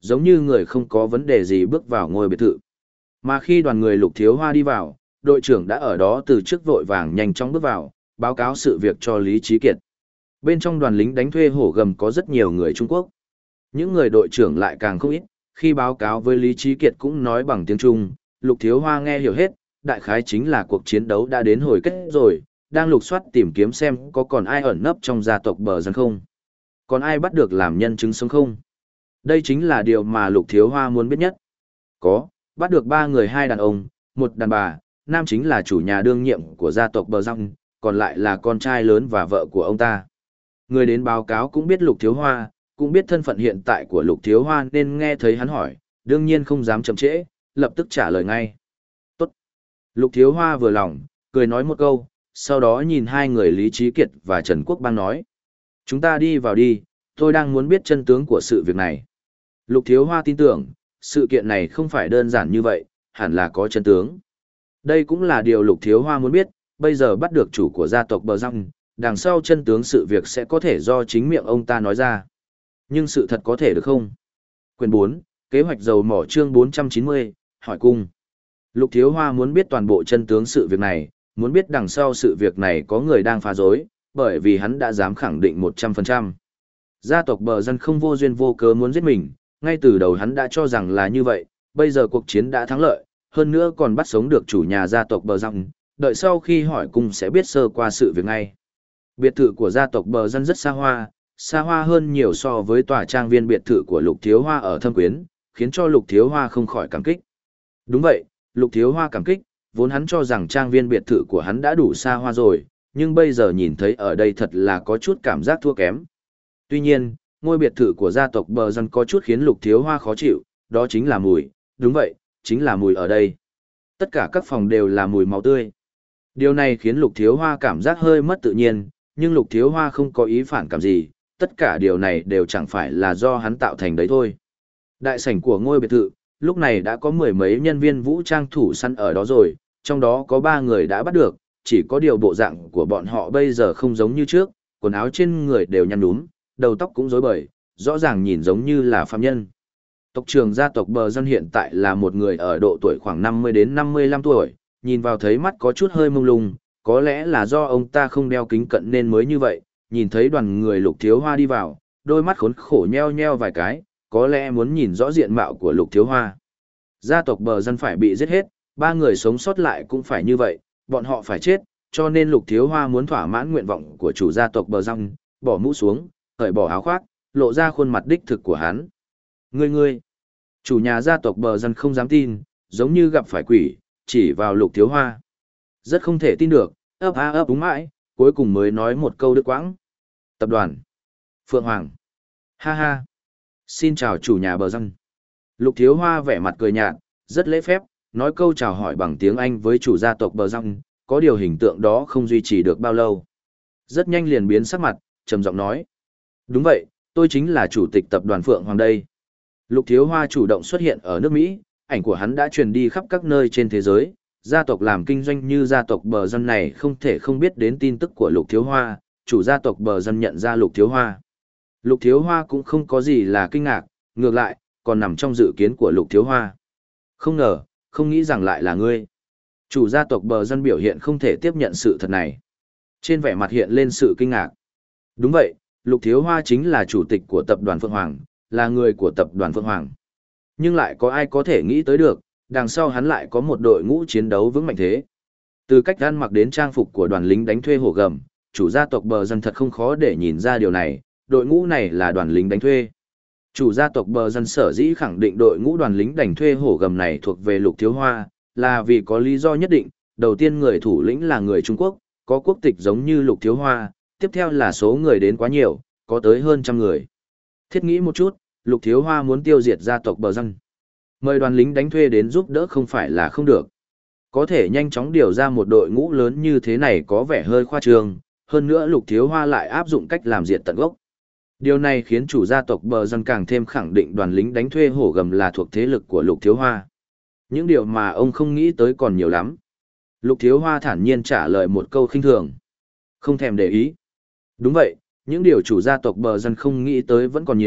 giống như người không có vấn đề gì bước vào ngôi biệt thự. Mà khi đoàn người Lục Thiếu Hoa đi vào, đội trưởng đã ở đó từ trước vội vàng nhanh chóng bước vào, báo cáo sự việc cho Lý Trí Kiệt. Bên trong đoàn lính đánh thuê hổ gầm có rất nhiều người Trung Quốc. Những người đội trưởng lại càng không ít, khi báo cáo với Lý Trí Kiệt cũng nói bằng tiếng Trung, Lục Thiếu Hoa nghe hiểu hết, đại khái chính là cuộc chiến đấu đã đến hồi kết rồi, đang lục soát tìm kiếm xem có còn ai ẩn nấp trong gia tộc bờ dân không. Còn ai bắt được làm nhân chứng sống không? Đây chính là điều mà Lục Thiếu Hoa muốn biết nhất. Có, bắt được ba người hai đàn ông, một đàn bà, nam chính là chủ nhà đương nhiệm của gia tộc bờ dân, còn lại là con trai lớn và vợ của ông ta. Người đến báo cáo cũng biết Lục Thiếu Hoa, cũng biết thân phận hiện tại của Lục Thiếu Hoa nên nghe thấy hắn hỏi, đương nhiên không dám chậm trễ, lập tức trả lời ngay. Tốt. Lục Thiếu Hoa vừa lòng, cười nói một câu, sau đó nhìn hai người Lý Trí Kiệt và Trần Quốc Bang nói. Chúng ta đi vào đi, tôi đang muốn biết chân tướng của sự việc này. Lục Thiếu Hoa tin tưởng, sự kiện này không phải đơn giản như vậy, hẳn là có chân tướng. Đây cũng là điều Lục Thiếu Hoa muốn biết, bây giờ bắt được chủ của gia tộc Bờ Răng, đằng sau chân tướng sự việc sẽ có thể do chính miệng ông ta nói ra. Nhưng sự thật có thể được không? Quyển bốn, kế hoạch dầu mỏ chương bốn trăm chín mươi, hỏi cung. Lục Thiếu Hoa muốn biết toàn bộ chân tướng sự việc này, muốn biết đằng sau sự việc này có người đang phá rối, bởi vì hắn đã dám khẳng định một trăm phần trăm. Gia tộc Bờ Dân không vô duyên vô cớ muốn giết mình, ngay từ đầu hắn đã cho rằng là như vậy, bây giờ cuộc chiến đã thắng lợi, hơn nữa còn bắt sống được chủ nhà gia tộc Bờ Dân, đợi sau khi hỏi cung sẽ biết sơ qua sự việc ngay. Biệt thự của gia tộc Bờ Dân rất xa hoa, xa hoa hơn nhiều so với tòa trang viên biệt thự của Lục Thiếu Hoa ở Thâm Quyến, khiến cho Lục Thiếu Hoa không khỏi cảm kích. Đúng vậy, Lục Thiếu Hoa cảm kích, vốn hắn cho rằng trang viên biệt thự của hắn đã đủ xa hoa rồi, nhưng bây giờ nhìn thấy ở đây thật là có chút cảm giác thua kém. Tuy nhiên, ngôi biệt thự của gia tộc Bờ Dân có chút khiến Lục Thiếu Hoa khó chịu, đó chính là mùi, đúng vậy, chính là mùi ở đây. Tất cả các phòng đều là mùi máu tươi. Điều này khiến Lục Thiếu Hoa cảm giác hơi mất tự nhiên, nhưng Lục Thiếu Hoa không có ý phản cảm gì, tất cả điều này đều chẳng phải là do hắn tạo thành đấy thôi. Đại sảnh của ngôi biệt thự, lúc này đã có mười mấy nhân viên vũ trang thủ săn ở đó rồi, trong đó có ba người đã bắt được, chỉ có điều bộ dạng của bọn họ bây giờ không giống như trước, quần áo trên người đều nhăn nhúm, đầu tóc cũng rối bời, rõ ràng nhìn giống như là phạm nhân. Tộc trưởng gia tộc Bờ Dân hiện tại là một người ở độ tuổi khoảng năm mươi đến năm mươi lăm tuổi, nhìn vào thấy mắt có chút hơi mông lung, có lẽ là do ông ta không đeo kính cận nên mới như vậy, nhìn thấy đoàn người Lục Thiếu Hoa đi vào, đôi mắt khốn khổ nheo nheo vài cái, có lẽ muốn nhìn rõ diện mạo của Lục Thiếu Hoa. Gia tộc Bờ Dân phải bị giết hết, ba người sống sót lại cũng phải như vậy, bọn họ phải chết, cho nên Lục Thiếu Hoa muốn thỏa mãn nguyện vọng của chủ gia tộc Bờ Dân, bỏ mũ xuống, cởi bỏ áo khoác, lộ ra khuôn mặt đích thực của hắn. Ngươi ngươi, chủ nhà gia tộc Bờ Dân không dám tin, giống như gặp phải quỷ, chỉ vào Lục Thiếu Hoa. Rất không thể tin được, ấp a ấp úng mãi, cuối cùng mới nói một câu đứt quãng. Tập đoàn Phượng Hoàng. Ha ha. Xin chào chủ nhà Bờ Dân. Lục Thiếu Hoa vẻ mặt cười nhạt, rất lễ phép, nói câu chào hỏi bằng tiếng Anh với chủ gia tộc Bờ Dân, có điều hình tượng đó không duy trì được bao lâu. Rất nhanh liền biến sắc mặt, trầm giọng nói. Đúng vậy, tôi chính là chủ tịch tập đoàn Phượng Hoàng đây. Lục Thiếu Hoa chủ động xuất hiện ở nước Mỹ, ảnh của hắn đã truyền đi khắp các nơi trên thế giới. Gia tộc làm kinh doanh như gia tộc Bờ Dân này không thể không biết đến tin tức của Lục Thiếu Hoa, chủ gia tộc Bờ Dân nhận ra Lục Thiếu Hoa. Lục Thiếu Hoa cũng không có gì là kinh ngạc, ngược lại, còn nằm trong dự kiến của Lục Thiếu Hoa. Không ngờ, không nghĩ rằng lại là ngươi. Chủ gia tộc Bờ Dân biểu hiện không thể tiếp nhận sự thật này. Trên vẻ mặt hiện lên sự kinh ngạc. Đúng vậy, Lục Thiếu Hoa chính là chủ tịch của tập đoàn Phượng Hoàng, là người của tập đoàn Phượng Hoàng. Nhưng lại có ai có thể nghĩ tới được, đằng sau hắn lại có một đội ngũ chiến đấu vững mạnh thế. Từ cách ăn mặc đến trang phục của đoàn lính đánh thuê hổ gầm, chủ gia tộc Bờ Dân thật không khó để nhìn ra điều này, đội ngũ này là đoàn lính đánh thuê. Chủ gia tộc Bờ Dân sở dĩ khẳng định đội ngũ đoàn lính đánh thuê hổ gầm này thuộc về Lục Thiếu Hoa, là vì có lý do nhất định. Đầu tiên người thủ lĩnh là người Trung Quốc, có quốc tịch giống như Lục Thiếu Hoa, tiếp theo là số người đến quá nhiều, có tới hơn trăm người. Thiết nghĩ một chút, Lục Thiếu Hoa muốn tiêu diệt gia tộc Bờ Dân. Mời đoàn lính đánh thuê đến giúp đỡ không phải là không được. Có thể nhanh chóng điều ra một đội ngũ lớn như thế này có vẻ hơi khoa trương, hơn nữa Lục Thiếu Hoa lại áp dụng cách làm diệt tận gốc. Điều này khiến chủ gia tộc Bờ Dân càng thêm khẳng định đoàn lính đánh thuê hổ gầm là thuộc thế lực của Lục Thiếu Hoa. Những điều mà ông không nghĩ tới còn nhiều lắm. Lục Thiếu Hoa thản nhiên trả lời một câu khinh thường. Không thèm để ý. Đúng vậy, những điều chủ gia tộc Bờ Dân không nghĩ tới vẫn còn nhiều,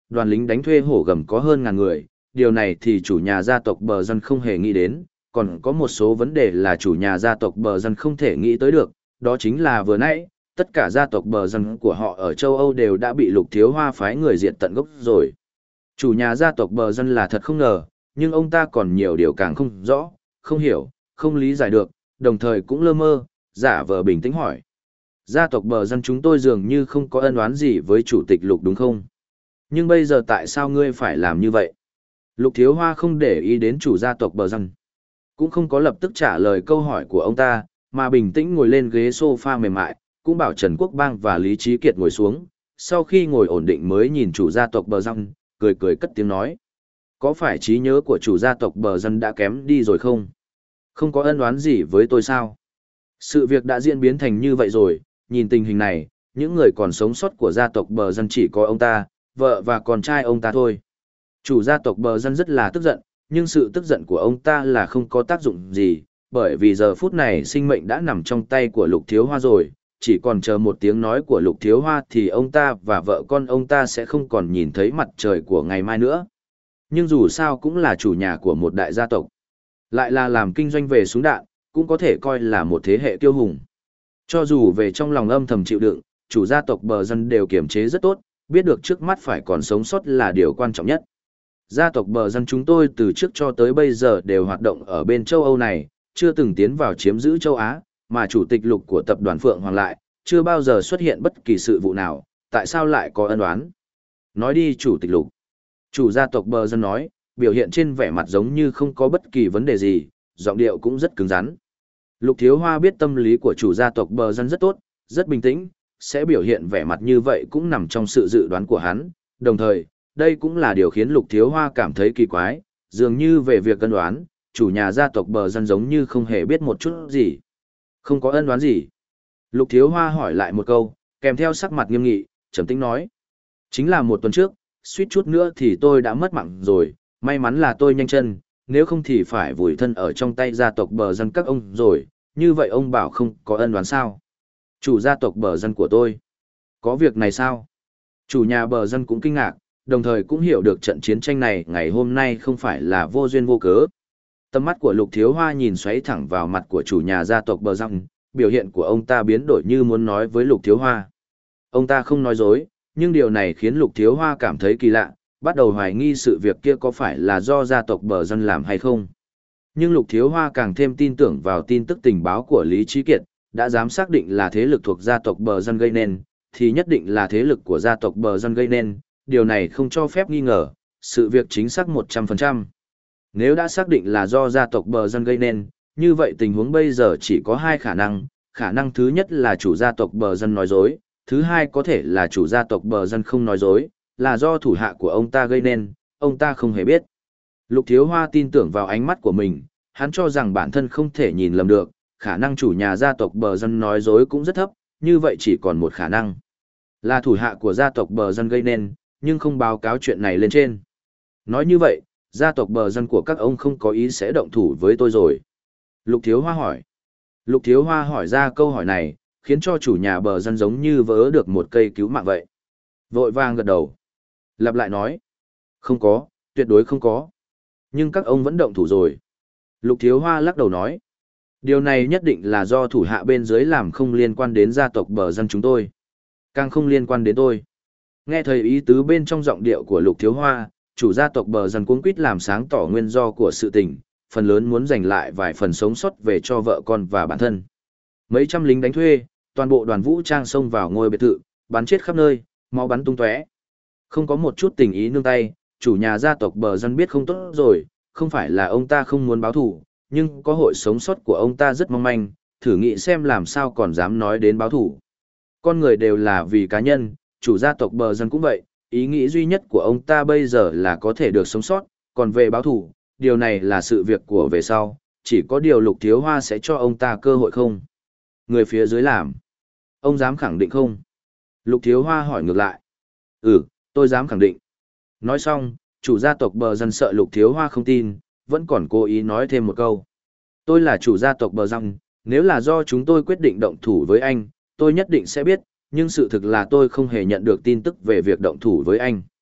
đoàn lính đánh thuê hổ gầm có hơn ngàn người, điều này thì chủ nhà gia tộc bờ dân không hề nghĩ đến, còn có một số vấn đề là chủ nhà gia tộc bờ dân không thể nghĩ tới được, đó chính là vừa nãy, tất cả gia tộc bờ dân của họ ở châu Âu đều đã bị Lục Thiếu Hoa phái người diệt tận gốc rồi. Chủ nhà gia tộc bờ dân là thật không ngờ, nhưng ông ta còn nhiều điều càng không rõ, không hiểu, không lý giải được, đồng thời cũng lơ mơ, giả vờ bình tĩnh hỏi. Gia tộc bờ dân chúng tôi dường như không có ân oán gì với chủ tịch Lục đúng không? Nhưng bây giờ tại sao ngươi phải làm như vậy? Lục Thiếu Hoa không để ý đến chủ gia tộc bờ dân, cũng không có lập tức trả lời câu hỏi của ông ta, mà bình tĩnh ngồi lên ghế sofa mềm mại, cũng bảo Trần Quốc Bang và Lý Trí Kiệt ngồi xuống, sau khi ngồi ổn định mới nhìn chủ gia tộc bờ dân, cười cười cất tiếng nói. Có phải trí nhớ của chủ gia tộc bờ dân đã kém đi rồi không? Không có ân oán gì với tôi sao? Sự việc đã diễn biến thành như vậy rồi, nhìn tình hình này, những người còn sống sót của gia tộc bờ dân chỉ có ông ta, vợ và con trai ông ta thôi. Chủ gia tộc bờ dân rất là tức giận, nhưng sự tức giận của ông ta là không có tác dụng gì, bởi vì giờ phút này sinh mệnh đã nằm trong tay của Lục Thiếu Hoa rồi, chỉ còn chờ một tiếng nói của Lục Thiếu Hoa thì ông ta và vợ con ông ta sẽ không còn nhìn thấy mặt trời của ngày mai nữa. Nhưng dù sao cũng là chủ nhà của một đại gia tộc, lại là làm kinh doanh về súng đạn, cũng có thể coi là một thế hệ kiêu hùng. Cho dù về trong lòng âm thầm chịu đựng, chủ gia tộc bờ dân đều kiềm chế rất tốt, biết được trước mắt phải còn sống sót là điều quan trọng nhất. Gia tộc bờ dân chúng tôi từ trước cho tới bây giờ đều hoạt động ở bên châu Âu này, chưa từng tiến vào chiếm giữ châu Á, mà chủ tịch Lục của tập đoàn Phượng Hoàng lại, chưa bao giờ xuất hiện bất kỳ sự vụ nào, tại sao lại có ân oán? Nói đi chủ tịch Lục. Chủ gia tộc bờ dân nói, biểu hiện trên vẻ mặt giống như không có bất kỳ vấn đề gì, giọng điệu cũng rất cứng rắn. Lục Thiếu Hoa biết tâm lý của chủ gia tộc bờ dân rất tốt, rất bình tĩnh, sẽ biểu hiện vẻ mặt như vậy cũng nằm trong sự dự đoán của hắn, đồng thời, đây cũng là điều khiến Lục Thiếu Hoa cảm thấy kỳ quái, dường như về việc ân oán, chủ nhà gia tộc bờ dân giống như không hề biết một chút gì. Không có ân oán gì. Lục Thiếu Hoa hỏi lại một câu, kèm theo sắc mặt nghiêm nghị, trầm tĩnh nói. Chính là một tuần trước, suýt chút nữa thì tôi đã mất mạng rồi, may mắn là tôi nhanh chân, nếu không thì phải vùi thân ở trong tay gia tộc bờ dân các ông rồi, như vậy ông bảo không có ân oán sao? Chủ gia tộc bờ dân của tôi. Có việc này sao? Chủ nhà bờ dân cũng kinh ngạc, đồng thời cũng hiểu được trận chiến tranh này ngày hôm nay không phải là vô duyên vô cớ. Tầm mắt của Lục Thiếu Hoa nhìn xoáy thẳng vào mặt của chủ nhà gia tộc bờ dân, biểu hiện của ông ta biến đổi như muốn nói với Lục Thiếu Hoa. Ông ta không nói dối, nhưng điều này khiến Lục Thiếu Hoa cảm thấy kỳ lạ, bắt đầu hoài nghi sự việc kia có phải là do gia tộc bờ dân làm hay không. Nhưng Lục Thiếu Hoa càng thêm tin tưởng vào tin tức tình báo của Lý Trí Kiệt, đã dám xác định là thế lực thuộc gia tộc bờ dân gây nên, thì nhất định là thế lực của gia tộc bờ dân gây nên, điều này không cho phép nghi ngờ, sự việc chính xác một trăm phần trăm. Nếu đã xác định là do gia tộc bờ dân gây nên, như vậy tình huống bây giờ chỉ có hai khả năng, khả năng thứ nhất là chủ gia tộc bờ dân nói dối, thứ hai có thể là chủ gia tộc bờ dân không nói dối, là do thủ hạ của ông ta gây nên, ông ta không hề biết. Lục Thiếu Hoa tin tưởng vào ánh mắt của mình, hắn cho rằng bản thân không thể nhìn lầm được, khả năng chủ nhà gia tộc bờ dân nói dối cũng rất thấp, như vậy chỉ còn một khả năng. Là thủ hạ của gia tộc bờ dân gây nên, nhưng không báo cáo chuyện này lên trên. Nói như vậy, gia tộc bờ dân của các ông không có ý sẽ động thủ với tôi rồi. Lục Thiếu Hoa hỏi. Lục Thiếu Hoa hỏi ra câu hỏi này, khiến cho chủ nhà bờ dân giống như vớ được một cây cứu mạng vậy. Vội vàng gật đầu. Lặp lại nói. Không có, tuyệt đối không có. Nhưng các ông vẫn động thủ rồi. Lục Thiếu Hoa lắc đầu nói. Điều này nhất định là do thủ hạ bên dưới làm, không liên quan đến gia tộc bờ dân chúng tôi. Càng không liên quan đến tôi. Nghe thấy ý tứ bên trong giọng điệu của Lục Thiếu Hoa, chủ gia tộc bờ dân cuống quýt làm sáng tỏ nguyên do của sự tình, phần lớn muốn giành lại vài phần sống sót về cho vợ con và bản thân. Mấy trăm lính đánh thuê, toàn bộ đoàn vũ trang xông vào ngôi biệt thự, bắn chết khắp nơi, máu bắn tung tóe. Không có một chút tình ý nương tay, chủ nhà gia tộc bờ dân biết không tốt rồi, không phải là ông ta không muốn báo thù, nhưng có hội sống sót của ông ta rất mong manh, thử nghĩ xem làm sao còn dám nói đến báo thù. Con người đều là vì cá nhân, chủ gia tộc bờ dân cũng vậy, ý nghĩ duy nhất của ông ta bây giờ là có thể được sống sót, còn về báo thù, điều này là sự việc của về sau, chỉ có điều Lục Thiếu Hoa sẽ cho ông ta cơ hội không? Người phía dưới làm. Ông dám khẳng định không? Lục Thiếu Hoa hỏi ngược lại. Ừ, tôi dám khẳng định. Nói xong, chủ gia tộc bờ dân sợ Lục Thiếu Hoa không tin, vẫn còn cố ý nói thêm một câu. Tôi là chủ gia tộc bờ dân, nếu là do chúng tôi quyết định động thủ với anh, tôi nhất định sẽ biết, nhưng sự thực là tôi không hề nhận được tin tức về việc động thủ với anh.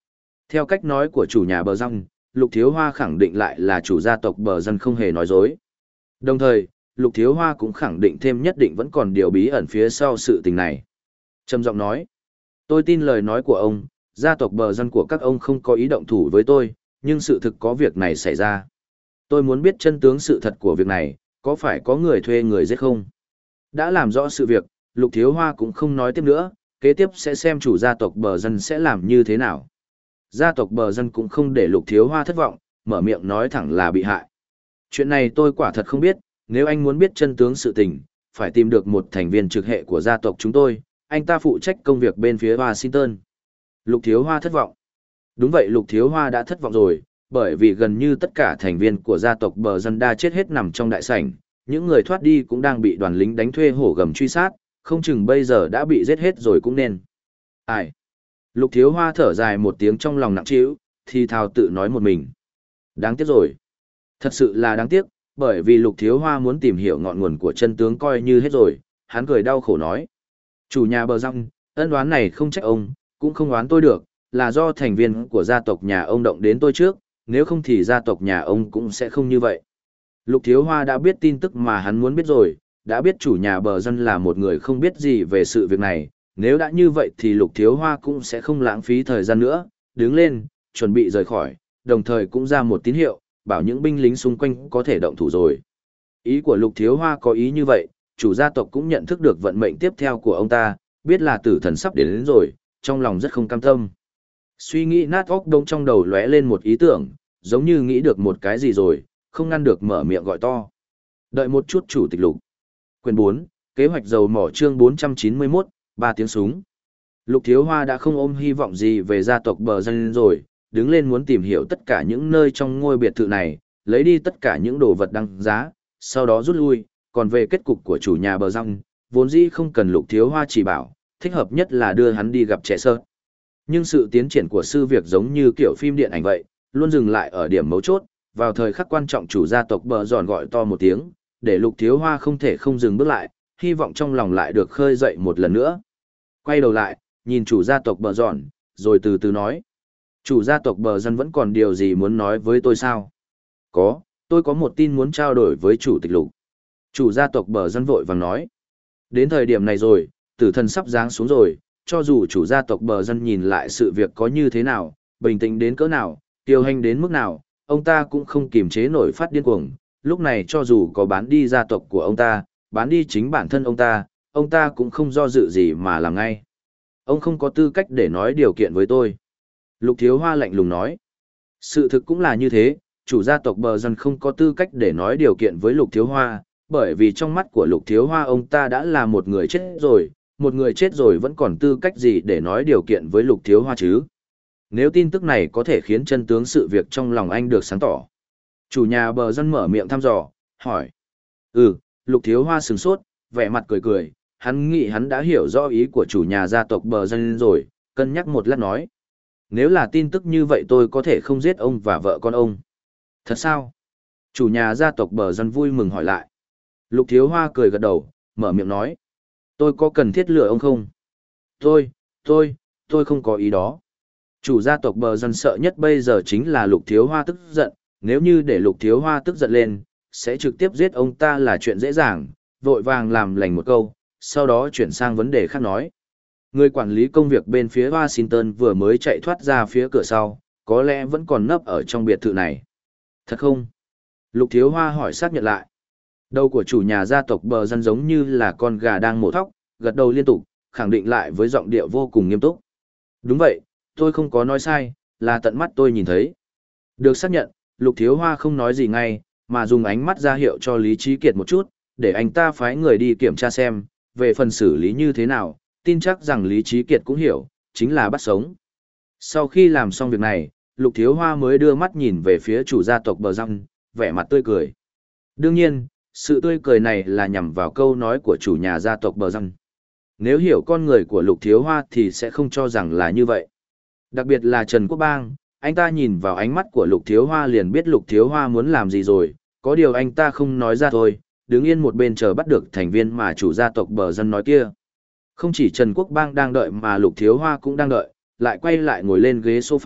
Theo cách nói của chủ nhà bờ răng, Lục Thiếu Hoa khẳng định lại là chủ gia tộc bờ dân không hề nói dối. Đồng thời, Lục Thiếu Hoa cũng khẳng định thêm nhất định vẫn còn điều bí ẩn phía sau sự tình này. Trầm giọng nói, tôi tin lời nói của ông, gia tộc bờ dân của các ông không có ý động thủ với tôi, nhưng sự thực có việc này xảy ra. Tôi muốn biết chân tướng sự thật của việc này, có phải có người thuê người giết không? Đã làm rõ sự việc, Lục Thiếu Hoa cũng không nói tiếp nữa, kế tiếp sẽ xem chủ gia tộc bờ dân sẽ làm như thế nào. Gia tộc bờ dân cũng không để Lục Thiếu Hoa thất vọng, mở miệng nói thẳng là bị hại. Chuyện này tôi quả thật không biết, nếu anh muốn biết chân tướng sự tình, phải tìm được một thành viên trực hệ của gia tộc chúng tôi, anh ta phụ trách công việc bên phía Washington. Lục Thiếu Hoa thất vọng. Đúng vậy, Lục Thiếu Hoa đã thất vọng rồi, bởi vì gần như tất cả thành viên của gia tộc bờ dân đa chết hết nằm trong đại sảnh, những người thoát đi cũng đang bị đoàn lính đánh thuê hổ gầm truy sát, không chừng bây giờ đã bị giết hết rồi cũng nên. Ai? Lục Thiếu Hoa thở dài một tiếng trong lòng nặng trĩu, thì thào tự nói một mình. Đáng tiếc rồi. Thật sự là đáng tiếc, bởi vì Lục Thiếu Hoa muốn tìm hiểu ngọn nguồn của chân tướng coi như hết rồi, hắn cười đau khổ nói. Chủ nhà bờ răng, ân oán này không trách ông, cũng không oán tôi được, là do thành viên của gia tộc nhà ông động đến tôi trước, nếu không thì gia tộc nhà ông cũng sẽ không như vậy. Lục Thiếu Hoa đã biết tin tức mà hắn muốn biết rồi, đã biết chủ nhà bờ dân là một người không biết gì về sự việc này, nếu đã như vậy thì Lục Thiếu Hoa cũng sẽ không lãng phí thời gian nữa, đứng lên, chuẩn bị rời khỏi, đồng thời cũng ra một tín hiệu, bảo những binh lính xung quanh có thể động thủ rồi. Ý của Lục Thiếu Hoa có ý như vậy, chủ gia tộc cũng nhận thức được vận mệnh tiếp theo của ông ta, biết là tử thần sắp đến, đến rồi, trong lòng rất không cam tâm. Suy nghĩ nát óc đông trong đầu lóe lên một ý tưởng, giống như nghĩ được một cái gì rồi, không ngăn được mở miệng gọi to. Đợi một chút chủ tịch Lục. Quyền bốn, kế hoạch dầu mỏ chương bốn trăm chín mươi mốt, ba tiếng súng. Lục Thiếu Hoa đã không ôm hy vọng gì về gia tộc bờ dân rồi, đứng lên muốn tìm hiểu tất cả những nơi trong ngôi biệt thự này, lấy đi tất cả những đồ vật đăng giá, sau đó rút lui, còn về kết cục của chủ nhà bờ răng, vốn dĩ không cần Lục Thiếu Hoa chỉ bảo, thích hợp nhất là đưa hắn đi gặp trẻ sơ. Nhưng sự tiến triển của sự việc giống như kiểu phim điện ảnh vậy, luôn dừng lại ở điểm mấu chốt, vào thời khắc quan trọng chủ gia tộc bờ giòn gọi to một tiếng, để Lục Thiếu Hoa không thể không dừng bước lại, hy vọng trong lòng lại được khơi dậy một lần nữa. Quay đầu lại, nhìn chủ gia tộc bờ giòn, rồi từ từ nói. Chủ gia tộc bờ dân vẫn còn điều gì muốn nói với tôi sao? Có, tôi có một tin muốn trao đổi với chủ tịch Lục. Chủ gia tộc bờ dân vội vàng nói. Đến thời điểm này rồi, tử thần sắp giáng xuống rồi, cho dù chủ gia tộc bờ dân nhìn lại sự việc có như thế nào, bình tĩnh đến cỡ nào, tiêu hành đến mức nào, ông ta cũng không kiềm chế nổi phát điên cuồng. Lúc này cho dù có bán đi gia tộc của ông ta, bán đi chính bản thân ông ta, ông ta cũng không do dự gì mà làm ngay. Ông không có tư cách để nói điều kiện với tôi. Lục Thiếu Hoa lạnh lùng nói. Sự thực cũng là như thế, chủ gia tộc bờ dân không có tư cách để nói điều kiện với Lục Thiếu Hoa, bởi vì trong mắt của Lục Thiếu Hoa ông ta đã là một người chết rồi, một người chết rồi vẫn còn tư cách gì để nói điều kiện với Lục Thiếu Hoa chứ. Nếu tin tức này có thể khiến chân tướng sự việc trong lòng anh được sáng tỏ. Chủ nhà bờ dân mở miệng thăm dò, hỏi. Ừ, Lục Thiếu Hoa sửng sốt, vẻ mặt cười cười, hắn nghĩ hắn đã hiểu rõ ý của chủ nhà gia tộc bờ dân rồi, cân nhắc một lát nói. Nếu là tin tức như vậy tôi có thể không giết ông và vợ con ông. Thật sao? Chủ nhà gia tộc bờ dân vui mừng hỏi lại. Lục Thiếu Hoa cười gật đầu, mở miệng nói. Tôi có cần thiết lừa ông không? Tôi, tôi, tôi không có ý đó. Chủ gia tộc bờ dân sợ nhất bây giờ chính là Lục Thiếu Hoa tức giận, nếu như để Lục Thiếu Hoa tức giận lên, sẽ trực tiếp giết ông ta là chuyện dễ dàng, vội vàng làm lành một câu, sau đó chuyển sang vấn đề khác nói. Người quản lý công việc bên phía Washington vừa mới chạy thoát ra phía cửa sau, có lẽ vẫn còn nấp ở trong biệt thự này. Thật không? Lục Thiếu Hoa hỏi xác nhận lại. Đầu của chủ nhà gia tộc bờ dân giống như là con gà đang mổ thóc, gật đầu liên tục, khẳng định lại với giọng điệu vô cùng nghiêm túc. Đúng vậy, tôi không có nói sai, là tận mắt tôi nhìn thấy. Được xác nhận, Lục Thiếu Hoa không nói gì ngay, mà dùng ánh mắt ra hiệu cho Lý Trí Kiệt một chút, để anh ta phái người đi kiểm tra xem, về phần xử lý như thế nào, tin chắc rằng Lý Trí Kiệt cũng hiểu, chính là bắt sống. Sau khi làm xong việc này, Lục Thiếu Hoa mới đưa mắt nhìn về phía chủ gia tộc bờ răng, vẻ mặt tươi cười. Đương nhiên, sự tươi cười này là nhằm vào câu nói của chủ nhà gia tộc bờ răng. Nếu hiểu con người của Lục Thiếu Hoa thì sẽ không cho rằng là như vậy. Đặc biệt là Trần Quốc Bang, anh ta nhìn vào ánh mắt của Lục Thiếu Hoa liền biết Lục Thiếu Hoa muốn làm gì rồi, có điều anh ta không nói ra thôi, đứng yên một bên chờ bắt được thành viên mà chủ gia tộc bờ dân nói kia. Không chỉ Trần Quốc Bang đang đợi mà Lục Thiếu Hoa cũng đang đợi, lại quay lại ngồi lên ghế sofa,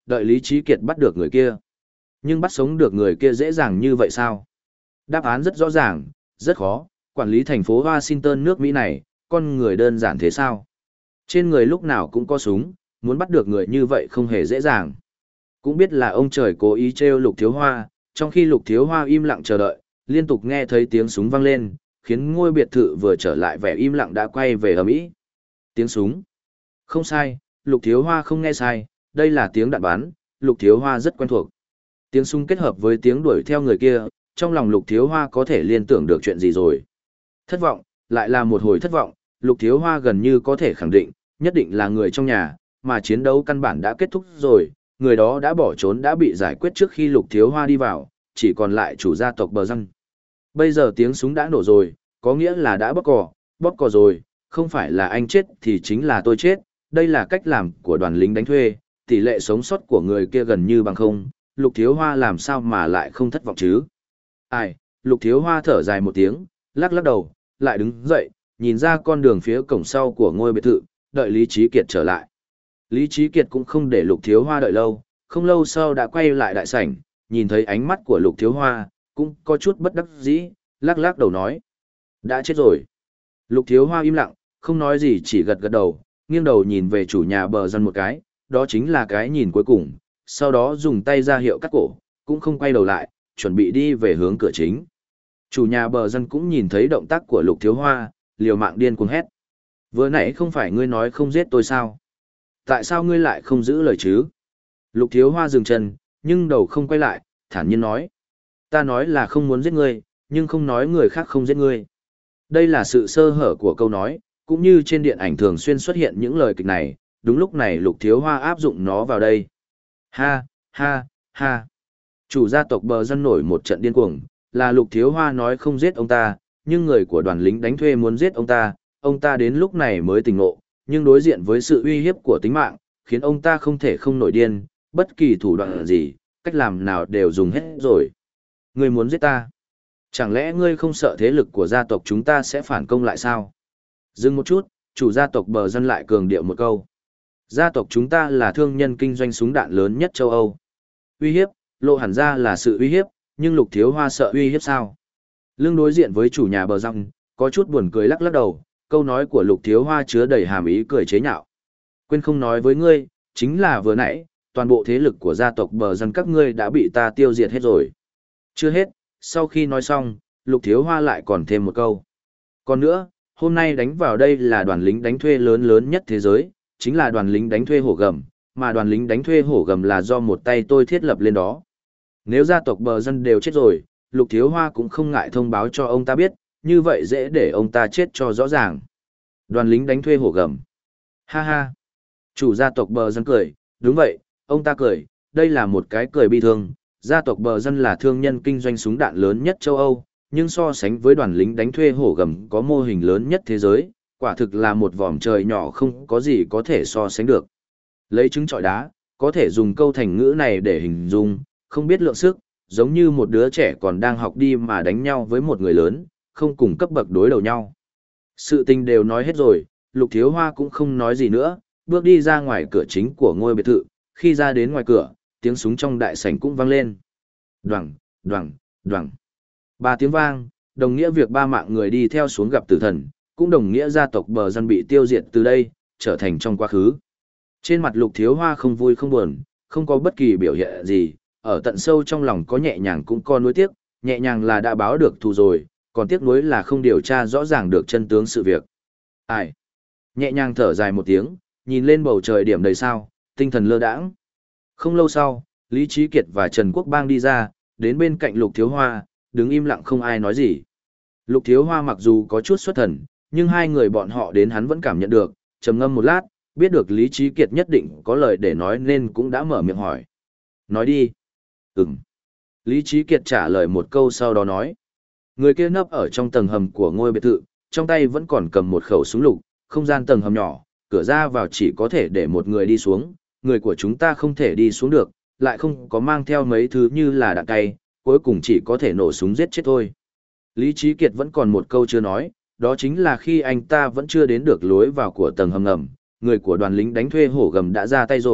đợi Lý Trí Kiệt bắt được người kia. Nhưng bắt sống được người kia dễ dàng như vậy sao? Đáp án rất rõ ràng, rất khó, quản lý thành phố Washington nước Mỹ này, con người đơn giản thế sao? Trên người lúc nào cũng có súng, muốn bắt được người như vậy không hề dễ dàng. Cũng biết là ông trời cố ý trêu Lục Thiếu Hoa, trong khi Lục Thiếu Hoa im lặng chờ đợi, liên tục nghe thấy tiếng súng vang lên, khiến ngôi biệt thự vừa trở lại vẻ im lặng đã quay về ầm ĩ. Tiếng súng. Không sai, Lục Thiếu Hoa không nghe sai, đây là tiếng đạn bắn, Lục Thiếu Hoa rất quen thuộc. Tiếng súng kết hợp với tiếng đuổi theo người kia, trong lòng Lục Thiếu Hoa có thể liên tưởng được chuyện gì rồi. Thất vọng, lại là một hồi thất vọng, Lục Thiếu Hoa gần như có thể khẳng định, nhất định là người trong nhà, mà chiến đấu căn bản đã kết thúc rồi, người đó đã bỏ trốn đã bị giải quyết trước khi Lục Thiếu Hoa đi vào, chỉ còn lại chủ gia tộc Bờ Răng. Bây giờ tiếng súng đã nổ rồi, có nghĩa là đã bóp cò, bóp cò rồi, không phải là anh chết thì chính là tôi chết, đây là cách làm của đoàn lính đánh thuê, tỷ lệ sống sót của người kia gần như bằng không, Lục Thiếu Hoa làm sao mà lại không thất vọng chứ? Ai, Lục Thiếu Hoa thở dài một tiếng, lắc lắc đầu, lại đứng dậy, nhìn ra con đường phía cổng sau của ngôi biệt thự, đợi Lý Trí Kiệt trở lại. Lý Trí Kiệt cũng không để Lục Thiếu Hoa đợi lâu, không lâu sau đã quay lại đại sảnh, nhìn thấy ánh mắt của Lục Thiếu Hoa, cũng có chút bất đắc dĩ, lắc lắc đầu nói. Đã chết rồi. Lục Thiếu Hoa im lặng, không nói gì chỉ gật gật đầu, nghiêng đầu nhìn về chủ nhà Bờ Dân một cái, đó chính là cái nhìn cuối cùng, sau đó dùng tay ra hiệu cắt cổ, cũng không quay đầu lại, chuẩn bị đi về hướng cửa chính. Chủ nhà Bờ Dân cũng nhìn thấy động tác của Lục Thiếu Hoa, liều mạng điên cuồng hét. Vừa nãy không phải ngươi nói không giết tôi sao? Tại sao ngươi lại không giữ lời chứ? Lục Thiếu Hoa dừng chân, nhưng đầu không quay lại, thản nhiên nói. Ta nói là không muốn giết ngươi, nhưng không nói người khác không giết ngươi. Đây là sự sơ hở của câu nói, cũng như trên điện ảnh thường xuyên xuất hiện những lời kịch này, đúng lúc này Lục Thiếu Hoa áp dụng nó vào đây. Ha, ha, ha. Chủ gia tộc Bờ Dân nổi một trận điên cuồng, là Lục Thiếu Hoa nói không giết ông ta, nhưng người của đoàn lính đánh thuê muốn giết ông ta, ông ta đến lúc này mới tỉnh ngộ, nhưng đối diện với sự uy hiếp của tính mạng, khiến ông ta không thể không nổi điên, bất kỳ thủ đoạn gì, cách làm nào đều dùng hết rồi. Ngươi muốn giết ta? Chẳng lẽ ngươi không sợ thế lực của gia tộc chúng ta sẽ phản công lại sao? Dừng một chút, chủ gia tộc Bờ Dân lại cường điệu một câu. Gia tộc chúng ta là thương nhân kinh doanh súng đạn lớn nhất châu Âu. Uy hiếp, lộ hẳn ra là sự uy hiếp, nhưng Lục Thiếu Hoa sợ uy hiếp sao? Lưng đối diện với chủ nhà Bờ Dân, có chút buồn cười lắc lắc đầu, câu nói của Lục Thiếu Hoa chứa đầy hàm ý cười chế nhạo. Quên không nói với ngươi, chính là vừa nãy, toàn bộ thế lực của gia tộc Bờ Dân các ngươi đã bị ta tiêu diệt hết rồi. Chưa hết, sau khi nói xong, Lục Thiếu Hoa lại còn thêm một câu. Còn nữa, hôm nay đánh vào đây là đoàn lính đánh thuê lớn lớn nhất thế giới, chính là đoàn lính đánh thuê hổ gầm, mà đoàn lính đánh thuê hổ gầm là do một tay tôi thiết lập lên đó. Nếu gia tộc Bờ Dân đều chết rồi, Lục Thiếu Hoa cũng không ngại thông báo cho ông ta biết, như vậy dễ để ông ta chết cho rõ ràng. Đoàn lính đánh thuê hổ gầm. Ha ha. Chủ gia tộc Bờ Dân cười, đúng vậy, ông ta cười, đây là một cái cười bi thương. Gia tộc Bờ Dân là thương nhân kinh doanh súng đạn lớn nhất châu Âu, nhưng so sánh với đoàn lính đánh thuê hổ gầm có mô hình lớn nhất thế giới, quả thực là một vòm trời nhỏ không có gì có thể so sánh được. Lấy trứng trọi đá, có thể dùng câu thành ngữ này để hình dung, không biết lượng sức, giống như một đứa trẻ còn đang học đi mà đánh nhau với một người lớn, không cùng cấp bậc đối đầu nhau. Sự tình đều nói hết rồi, Lục Thiếu Hoa cũng không nói gì nữa, bước đi ra ngoài cửa chính của ngôi biệt thự, khi ra đến ngoài cửa, tiếng súng trong đại sảnh cũng vang lên. Đoằng, đoằng, đoằng. Ba tiếng vang, đồng nghĩa việc ba mạng người đi theo xuống gặp tử thần, cũng đồng nghĩa gia tộc Bờ Dân bị tiêu diệt từ đây, trở thành trong quá khứ. Trên mặt Lục Thiếu Hoa không vui không buồn, không có bất kỳ biểu hiện gì, ở tận sâu trong lòng có nhẹ nhàng cũng có nuối tiếc, nhẹ nhàng là đã báo được thù rồi, còn tiếc nuối là không điều tra rõ ràng được chân tướng sự việc. Ai? Nhẹ nhàng thở dài một tiếng, nhìn lên bầu trời điểm đầy sao, tinh thần lơ đãng. Không lâu sau, Lý Trí Kiệt và Trần Quốc Bang đi ra, đến bên cạnh Lục Thiếu Hoa, đứng im lặng không ai nói gì. Lục Thiếu Hoa mặc dù có chút xuất thần, nhưng hai người bọn họ đến hắn vẫn cảm nhận được, trầm ngâm một lát, biết được Lý Trí Kiệt nhất định có lời để nói nên cũng đã mở miệng hỏi. Nói đi. Ừm. Lý Trí Kiệt trả lời một câu sau đó nói. Người kia nấp ở trong tầng hầm của ngôi biệt thự, trong tay vẫn còn cầm một khẩu súng lục, không gian tầng hầm nhỏ, cửa ra vào chỉ có thể để một người đi xuống, người của chúng ta không thể đi xuống được, lại không có mang theo mấy thứ như là đạn cay, cuối cùng chỉ có thể nổ súng giết chết thôi. Lý Trí Kiệt vẫn còn một câu chưa nói, đó chính là khi anh ta vẫn chưa đến được lối vào của tầng hầm ngầm, người của đoàn lính đánh thuê hổ gầm đã ra tay rồi,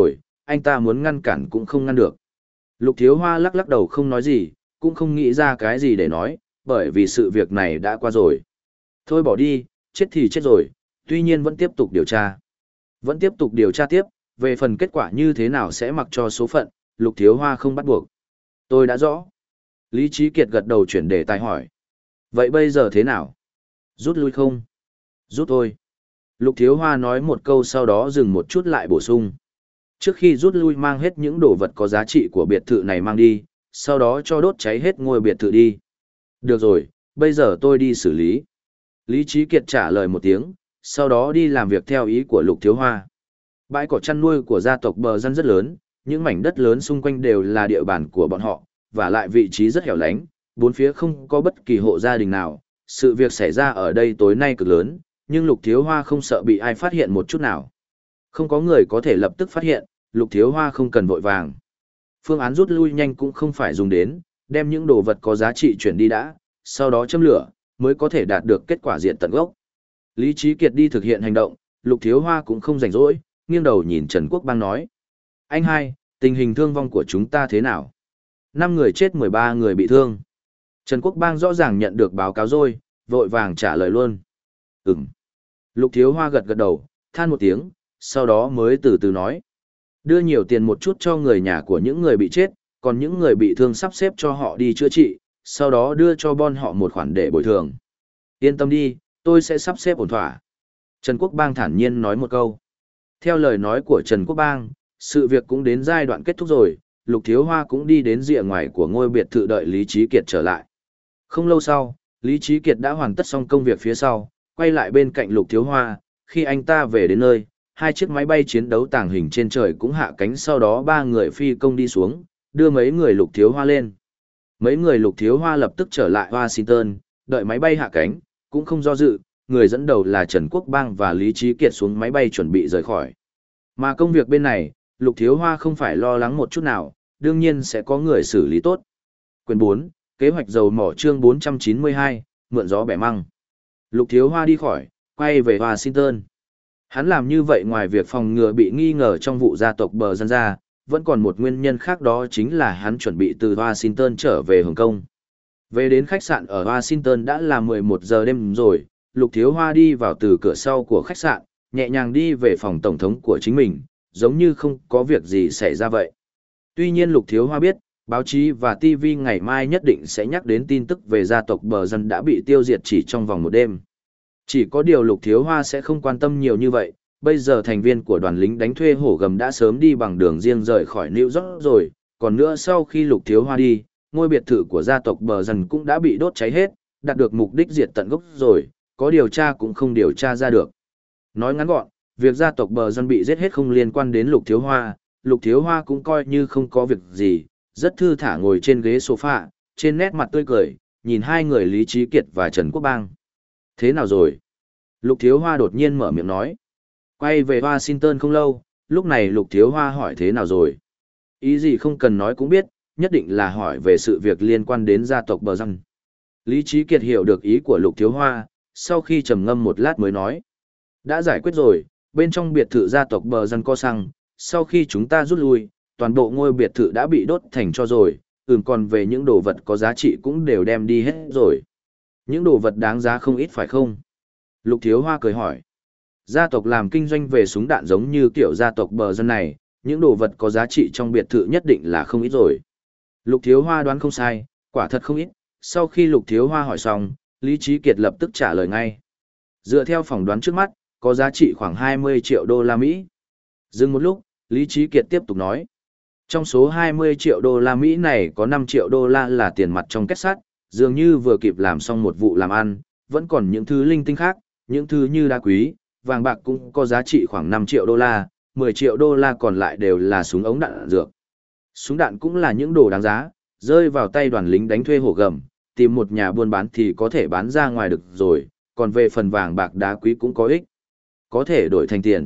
anh ta muốn ngăn cản cũng không ngăn được. Lục Thiếu Hoa lắc lắc đầu không nói gì, cũng không nghĩ ra cái gì để nói, bởi vì sự việc này đã qua rồi. Thôi bỏ đi, chết thì chết rồi, tuy nhiên vẫn tiếp tục điều tra. Vẫn tiếp tục điều tra tiếp, về phần kết quả như thế nào sẽ mặc cho số phận, Lục Thiếu Hoa không bắt buộc. Tôi đã rõ. Lý Trí Kiệt gật đầu chuyển đề tài hỏi. Vậy bây giờ thế nào? Rút lui không? Rút thôi. Lục Thiếu Hoa nói một câu sau đó dừng một chút lại bổ sung. Trước khi rút lui mang hết những đồ vật có giá trị của biệt thự này mang đi, sau đó cho đốt cháy hết ngôi biệt thự đi. Được rồi, bây giờ tôi đi xử lý. Lý Trí Kiệt trả lời một tiếng, sau đó đi làm việc theo ý của Lục Thiếu Hoa. Bãi cỏ chăn nuôi của gia tộc Bờ Dân rất lớn, những mảnh đất lớn xung quanh đều là địa bàn của bọn họ, và lại vị trí rất hẻo lánh, bốn phía không có bất kỳ hộ gia đình nào. Sự việc xảy ra ở đây tối nay cực lớn, nhưng Lục Thiếu Hoa không sợ bị ai phát hiện một chút nào. Không có người có thể lập tức phát hiện, Lục Thiếu Hoa không cần vội vàng. Phương án rút lui nhanh cũng không phải dùng đến, đem những đồ vật có giá trị chuyển đi đã, sau đó châm lửa, mới có thể đạt được kết quả diệt tận gốc. Lý Trí Kiệt đi thực hiện hành động, Lục Thiếu Hoa cũng không rảnh rỗi, nghiêng đầu nhìn Trần Quốc Bang nói. Anh hai, tình hình thương vong của chúng ta thế nào? Năm người chết mười ba người bị thương. Trần Quốc Bang rõ ràng nhận được báo cáo rồi, vội vàng trả lời luôn. Ừm. Lục Thiếu Hoa gật gật đầu, than một tiếng, sau đó mới từ từ nói. Đưa nhiều tiền một chút cho người nhà của những người bị chết, còn những người bị thương sắp xếp cho họ đi chữa trị, sau đó đưa cho bon họ một khoản để bồi thường. Yên tâm đi, tôi sẽ sắp xếp ổn thỏa. Trần Quốc Bang thản nhiên nói một câu. Theo lời nói của Trần Quốc Bang, sự việc cũng đến giai đoạn kết thúc rồi, Lục Thiếu Hoa cũng đi đến rìa ngoài của ngôi biệt thự đợi Lý Trí Kiệt trở lại. Không lâu sau, Lý Trí Kiệt đã hoàn tất xong công việc phía sau, quay lại bên cạnh Lục Thiếu Hoa, khi anh ta về đến nơi, hai chiếc máy bay chiến đấu tàng hình trên trời cũng hạ cánh, sau đó ba người phi công đi xuống, đưa mấy người Lục Thiếu Hoa lên. Mấy người Lục Thiếu Hoa lập tức trở lại Washington, đợi máy bay hạ cánh, cũng không do dự, người dẫn đầu là Trần Quốc Bang và Lý Trí Kiệt xuống máy bay chuẩn bị rời khỏi. Mà công việc bên này, Lục Thiếu Hoa không phải lo lắng một chút nào, đương nhiên sẽ có người xử lý tốt. Quyền bốn, kế hoạch dầu mỏ chương bốn trăm chín mươi hai, mượn gió bẻ măng. Lục Thiếu Hoa đi khỏi, quay về Washington. Hắn làm như vậy ngoài việc phòng ngừa bị nghi ngờ trong vụ gia tộc Bờ Dân ra, vẫn còn một nguyên nhân khác, đó chính là hắn chuẩn bị từ Washington trở về Hồng Kông. Về đến khách sạn ở Washington đã là mười một giờ đêm rồi, Lục Thiếu Hoa đi vào từ cửa sau của khách sạn, nhẹ nhàng đi về phòng tổng thống của chính mình, giống như không có việc gì xảy ra vậy. Tuy nhiên Lục Thiếu Hoa biết, báo chí và ti vi ngày mai nhất định sẽ nhắc đến tin tức về gia tộc Bờ Dân đã bị tiêu diệt chỉ trong vòng một đêm. Chỉ có điều Lục Thiếu Hoa sẽ không quan tâm nhiều như vậy, bây giờ thành viên của đoàn lính đánh thuê hổ gầm đã sớm đi bằng đường riêng rời khỏi New York rồi, còn nữa sau khi Lục Thiếu Hoa đi, ngôi biệt thự của gia tộc Bờ Dân cũng đã bị đốt cháy hết, đạt được mục đích diệt tận gốc rồi, có điều tra cũng không điều tra ra được. Nói ngắn gọn, việc gia tộc Bờ Dân bị giết hết không liên quan đến Lục Thiếu Hoa, Lục Thiếu Hoa cũng coi như không có việc gì, rất thư thả ngồi trên ghế sofa, trên nét mặt tươi cười, nhìn hai người Lý Trí Kiệt và Trần Quốc Bang. Thế nào rồi? Lục Thiếu Hoa đột nhiên mở miệng nói. Quay về Washington không lâu, lúc này Lục Thiếu Hoa hỏi thế nào rồi? Ý gì không cần nói cũng biết, nhất định là hỏi về sự việc liên quan đến gia tộc Bờ Dân. Lý Trí Kiệt hiểu được ý của Lục Thiếu Hoa, sau khi trầm ngâm một lát mới nói. Đã giải quyết rồi, bên trong biệt thự gia tộc Bờ Dân có xăng, sau khi chúng ta rút lui, toàn bộ ngôi biệt thự đã bị đốt thành tro rồi, ừm còn về những đồ vật có giá trị cũng đều đem đi hết rồi. Những đồ vật đáng giá không ít phải không? Lục Thiếu Hoa cười hỏi. Gia tộc làm kinh doanh về súng đạn giống như kiểu gia tộc Bờ Dân này, những đồ vật có giá trị trong biệt thự nhất định là không ít rồi. Lục Thiếu Hoa đoán không sai, quả thật không ít. Sau khi Lục Thiếu Hoa hỏi xong, Lý Trí Kiệt lập tức trả lời ngay. Dựa theo phỏng đoán trước mắt, có giá trị khoảng hai mươi triệu đô la Mỹ. Dừng một lúc, Lý Trí Kiệt tiếp tục nói. Trong số hai mươi triệu đô la Mỹ này có năm triệu đô la là tiền mặt trong kết sắt, dường như vừa kịp làm xong một vụ làm ăn, vẫn còn những thứ linh tinh khác, những thứ như đá quý, vàng bạc cũng có giá trị khoảng năm triệu đô la, mười triệu đô la còn lại đều là súng ống đạn, đạn dược. Súng đạn cũng là những đồ đáng giá, rơi vào tay đoàn lính đánh thuê hổ gầm, tìm một nhà buôn bán thì có thể bán ra ngoài được rồi, còn về phần vàng bạc đá quý cũng có ích. Có thể đổi thành tiền.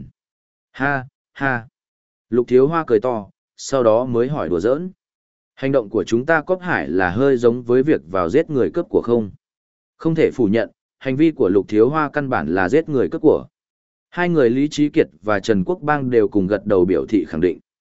Ha, ha. Lục Thiếu Hoa cười to, sau đó mới hỏi đùa giỡn. Hành động của chúng ta cóp hải là hơi giống với việc vào giết người cướp của không? Không thể phủ nhận, hành vi của Lục Thiếu Hoa căn bản là giết người cướp của. Hai người Lý Trí Kiệt và Trần Quốc Bang đều cùng gật đầu biểu thị khẳng định.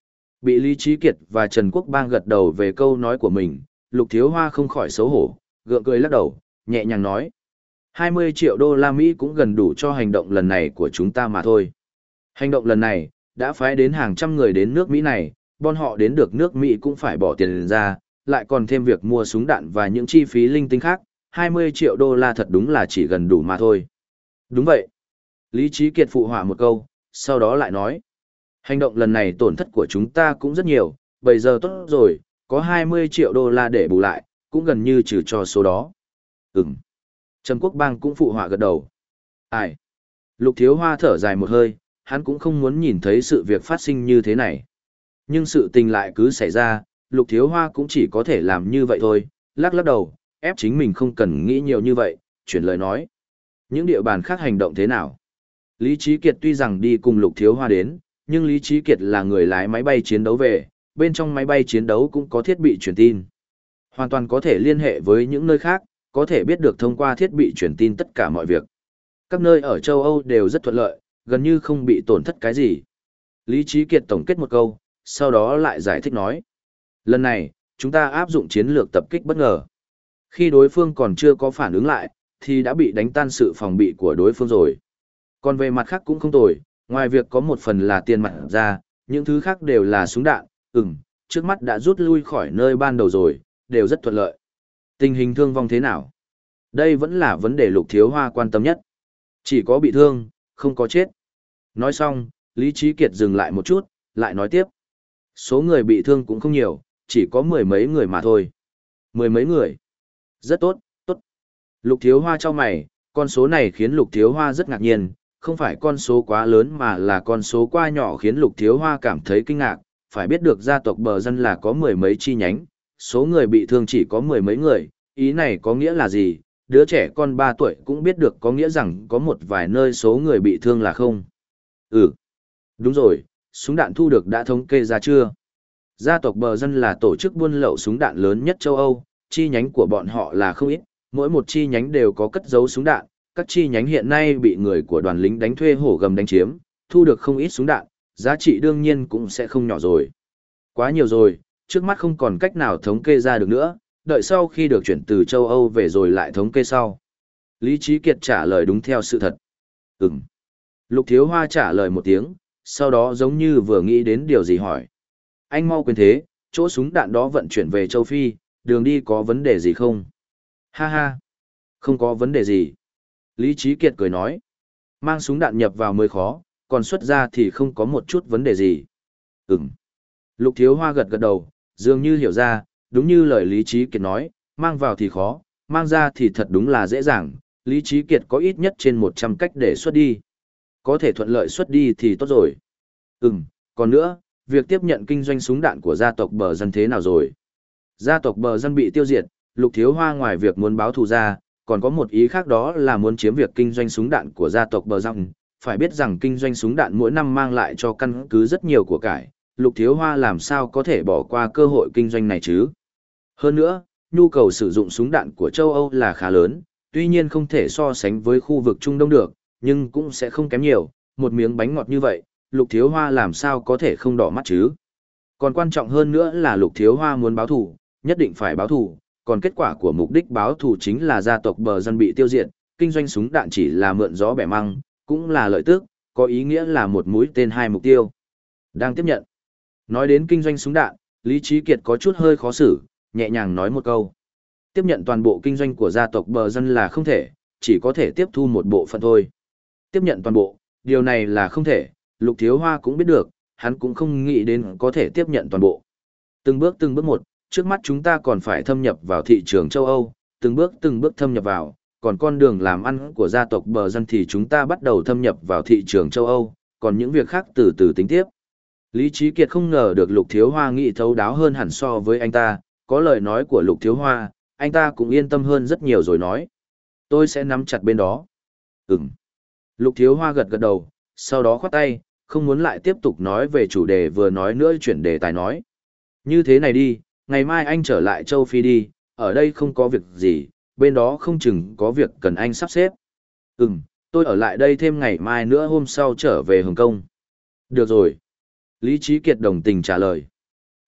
Bị Lý Trí Kiệt và Trần Quốc Bang gật đầu về câu nói của mình, Lục Thiếu Hoa không khỏi xấu hổ, gượng cười lắc đầu, nhẹ nhàng nói. hai mươi triệu đô la Mỹ cũng gần đủ cho hành động lần này của chúng ta mà thôi. Hành động lần này, đã phái đến hàng trăm người đến nước Mỹ này, bọn họ đến được nước Mỹ cũng phải bỏ tiền ra, lại còn thêm việc mua súng đạn và những chi phí linh tinh khác, hai mươi triệu đô la thật đúng là chỉ gần đủ mà thôi. Đúng vậy. Lý Trí Kiệt phụ họa một câu, sau đó lại nói. Hành động lần này tổn thất của chúng ta cũng rất nhiều, bây giờ tốt rồi, có hai mươi triệu đô la để bù lại, cũng gần như trừ cho số đó. Ừm. Trầm Quốc Bang cũng phụ họa gật đầu. Ai? Lục Thiếu Hoa thở dài một hơi, hắn cũng không muốn nhìn thấy sự việc phát sinh như thế này. Nhưng sự tình lại cứ xảy ra, Lục Thiếu Hoa cũng chỉ có thể làm như vậy thôi, lắc lắc đầu, ép chính mình không cần nghĩ nhiều như vậy, chuyển lời nói. Những địa bàn khác hành động thế nào? Lý Trí Kiệt tuy rằng đi cùng Lục Thiếu Hoa đến, nhưng Lý Trí Kiệt là người lái máy bay chiến đấu về, bên trong máy bay chiến đấu cũng có thiết bị truyền tin. Hoàn toàn có thể liên hệ với những nơi khác, có thể biết được thông qua thiết bị truyền tin tất cả mọi việc. Các nơi ở châu Âu đều rất thuận lợi, gần như không bị tổn thất cái gì. Lý Trí Kiệt tổng kết một câu, sau đó lại giải thích nói. Lần này, chúng ta áp dụng chiến lược tập kích bất ngờ. Khi đối phương còn chưa có phản ứng lại, thì đã bị đánh tan sự phòng bị của đối phương rồi. Còn về mặt khác cũng không tồi, ngoài việc có một phần là tiền mặt ra, những thứ khác đều là súng đạn, ừm, trước mắt đã rút lui khỏi nơi ban đầu rồi, đều rất thuận lợi. Tình hình thương vong thế nào? Đây vẫn là vấn đề Lục Thiếu Hoa quan tâm nhất. Chỉ có bị thương, không có chết. Nói xong, Lý Trí Kiệt dừng lại một chút, lại nói tiếp. Số người bị thương cũng không nhiều, chỉ có mười mấy người mà thôi. Mười mấy người. Rất tốt, tốt. Lục Thiếu Hoa cho mày, con số này khiến Lục Thiếu Hoa rất ngạc nhiên, không phải con số quá lớn mà là con số quá nhỏ khiến Lục Thiếu Hoa cảm thấy kinh ngạc, phải biết được gia tộc bờ dân là có mười mấy chi nhánh, số người bị thương chỉ có mười mấy người, ý này có nghĩa là gì? Đứa trẻ con ba tuổi cũng biết được có nghĩa rằng có một vài nơi số người bị thương là không. Ừ, đúng rồi, súng đạn thu được đã thống kê ra chưa? Gia tộc bờ dân là tổ chức buôn lậu súng đạn lớn nhất châu Âu, chi nhánh của bọn họ là không ít, mỗi một chi nhánh đều có cất giấu súng đạn, các chi nhánh hiện nay bị người của đoàn lính đánh thuê hổ gầm đánh chiếm, thu được không ít súng đạn, giá trị đương nhiên cũng sẽ không nhỏ rồi. Quá nhiều rồi, trước mắt không còn cách nào thống kê ra được nữa, đợi sau khi được chuyển từ châu Âu về rồi lại thống kê sau. Lý Trí Kiệt trả lời đúng theo sự thật. Ừm. Lục Thiếu Hoa trả lời một tiếng, sau đó giống như vừa nghĩ đến điều gì hỏi. Anh mau quên thế, chỗ súng đạn đó vận chuyển về châu Phi, đường đi có vấn đề gì không? Ha ha, không có vấn đề gì. Lý Trí Kiệt cười nói. Mang súng đạn nhập vào mới khó, còn xuất ra thì không có một chút vấn đề gì. Ừm. Lục Thiếu Hoa gật gật đầu, dường như hiểu ra, đúng như lời Lý Trí Kiệt nói, mang vào thì khó, mang ra thì thật đúng là dễ dàng, Lý Trí Kiệt có ít nhất trên một trăm cách để xuất đi. Có thể thuận lợi xuất đi thì tốt rồi. Ừm, còn nữa, việc tiếp nhận kinh doanh súng đạn của gia tộc bờ dân thế nào rồi? Gia tộc bờ dân bị tiêu diệt, Lục Thiếu Hoa ngoài việc muốn báo thù ra, còn có một ý khác đó là muốn chiếm việc kinh doanh súng đạn của gia tộc bờ dân. Phải biết rằng kinh doanh súng đạn mỗi năm mang lại cho căn cứ rất nhiều của cải, Lục Thiếu Hoa làm sao có thể bỏ qua cơ hội kinh doanh này chứ? Hơn nữa, nhu cầu sử dụng súng đạn của châu Âu là khá lớn, tuy nhiên không thể so sánh với khu vực Trung Đông được, nhưng cũng sẽ không kém nhiều, một miếng bánh ngọt như vậy, Lục Thiếu Hoa làm sao có thể không đỏ mắt chứ? Còn quan trọng hơn nữa là Lục Thiếu Hoa muốn báo thù, nhất định phải báo thù, còn kết quả của mục đích báo thù chính là gia tộc bờ dân bị tiêu diệt, kinh doanh súng đạn chỉ là mượn gió bẻ măng, cũng là lợi tức, có ý nghĩa là một mũi tên hai mục tiêu. Đang tiếp nhận. Nói đến kinh doanh súng đạn, Lý Trí Kiệt có chút hơi khó xử, nhẹ nhàng nói một câu. Tiếp nhận toàn bộ kinh doanh của gia tộc bờ dân là không thể, chỉ có thể tiếp thu một bộ phận thôi. Tiếp nhận toàn bộ, điều này là không thể, Lục Thiếu Hoa cũng biết được, hắn cũng không nghĩ đến có thể tiếp nhận toàn bộ. Từng bước từng bước một, trước mắt chúng ta còn phải thâm nhập vào thị trường châu Âu, từng bước từng bước thâm nhập vào, còn con đường làm ăn của gia tộc bờ dân thì chúng ta bắt đầu thâm nhập vào thị trường châu Âu, còn những việc khác từ từ tính tiếp. Lý Trí Kiệt không ngờ được Lục Thiếu Hoa nghĩ thấu đáo hơn hẳn so với anh ta, có lời nói của Lục Thiếu Hoa, anh ta cũng yên tâm hơn rất nhiều rồi nói. Tôi sẽ nắm chặt bên đó. Ừm. Lục Thiếu Hoa gật gật đầu, sau đó khoát tay, không muốn lại tiếp tục nói về chủ đề vừa nói nữa chuyển đề tài nói. Như thế này đi, ngày mai anh trở lại châu Phi đi, ở đây không có việc gì, bên đó không chừng có việc cần anh sắp xếp. Ừm, tôi ở lại đây thêm ngày mai nữa hôm sau trở về Hồng Kông. Được rồi. Lý Trí Kiệt đồng tình trả lời.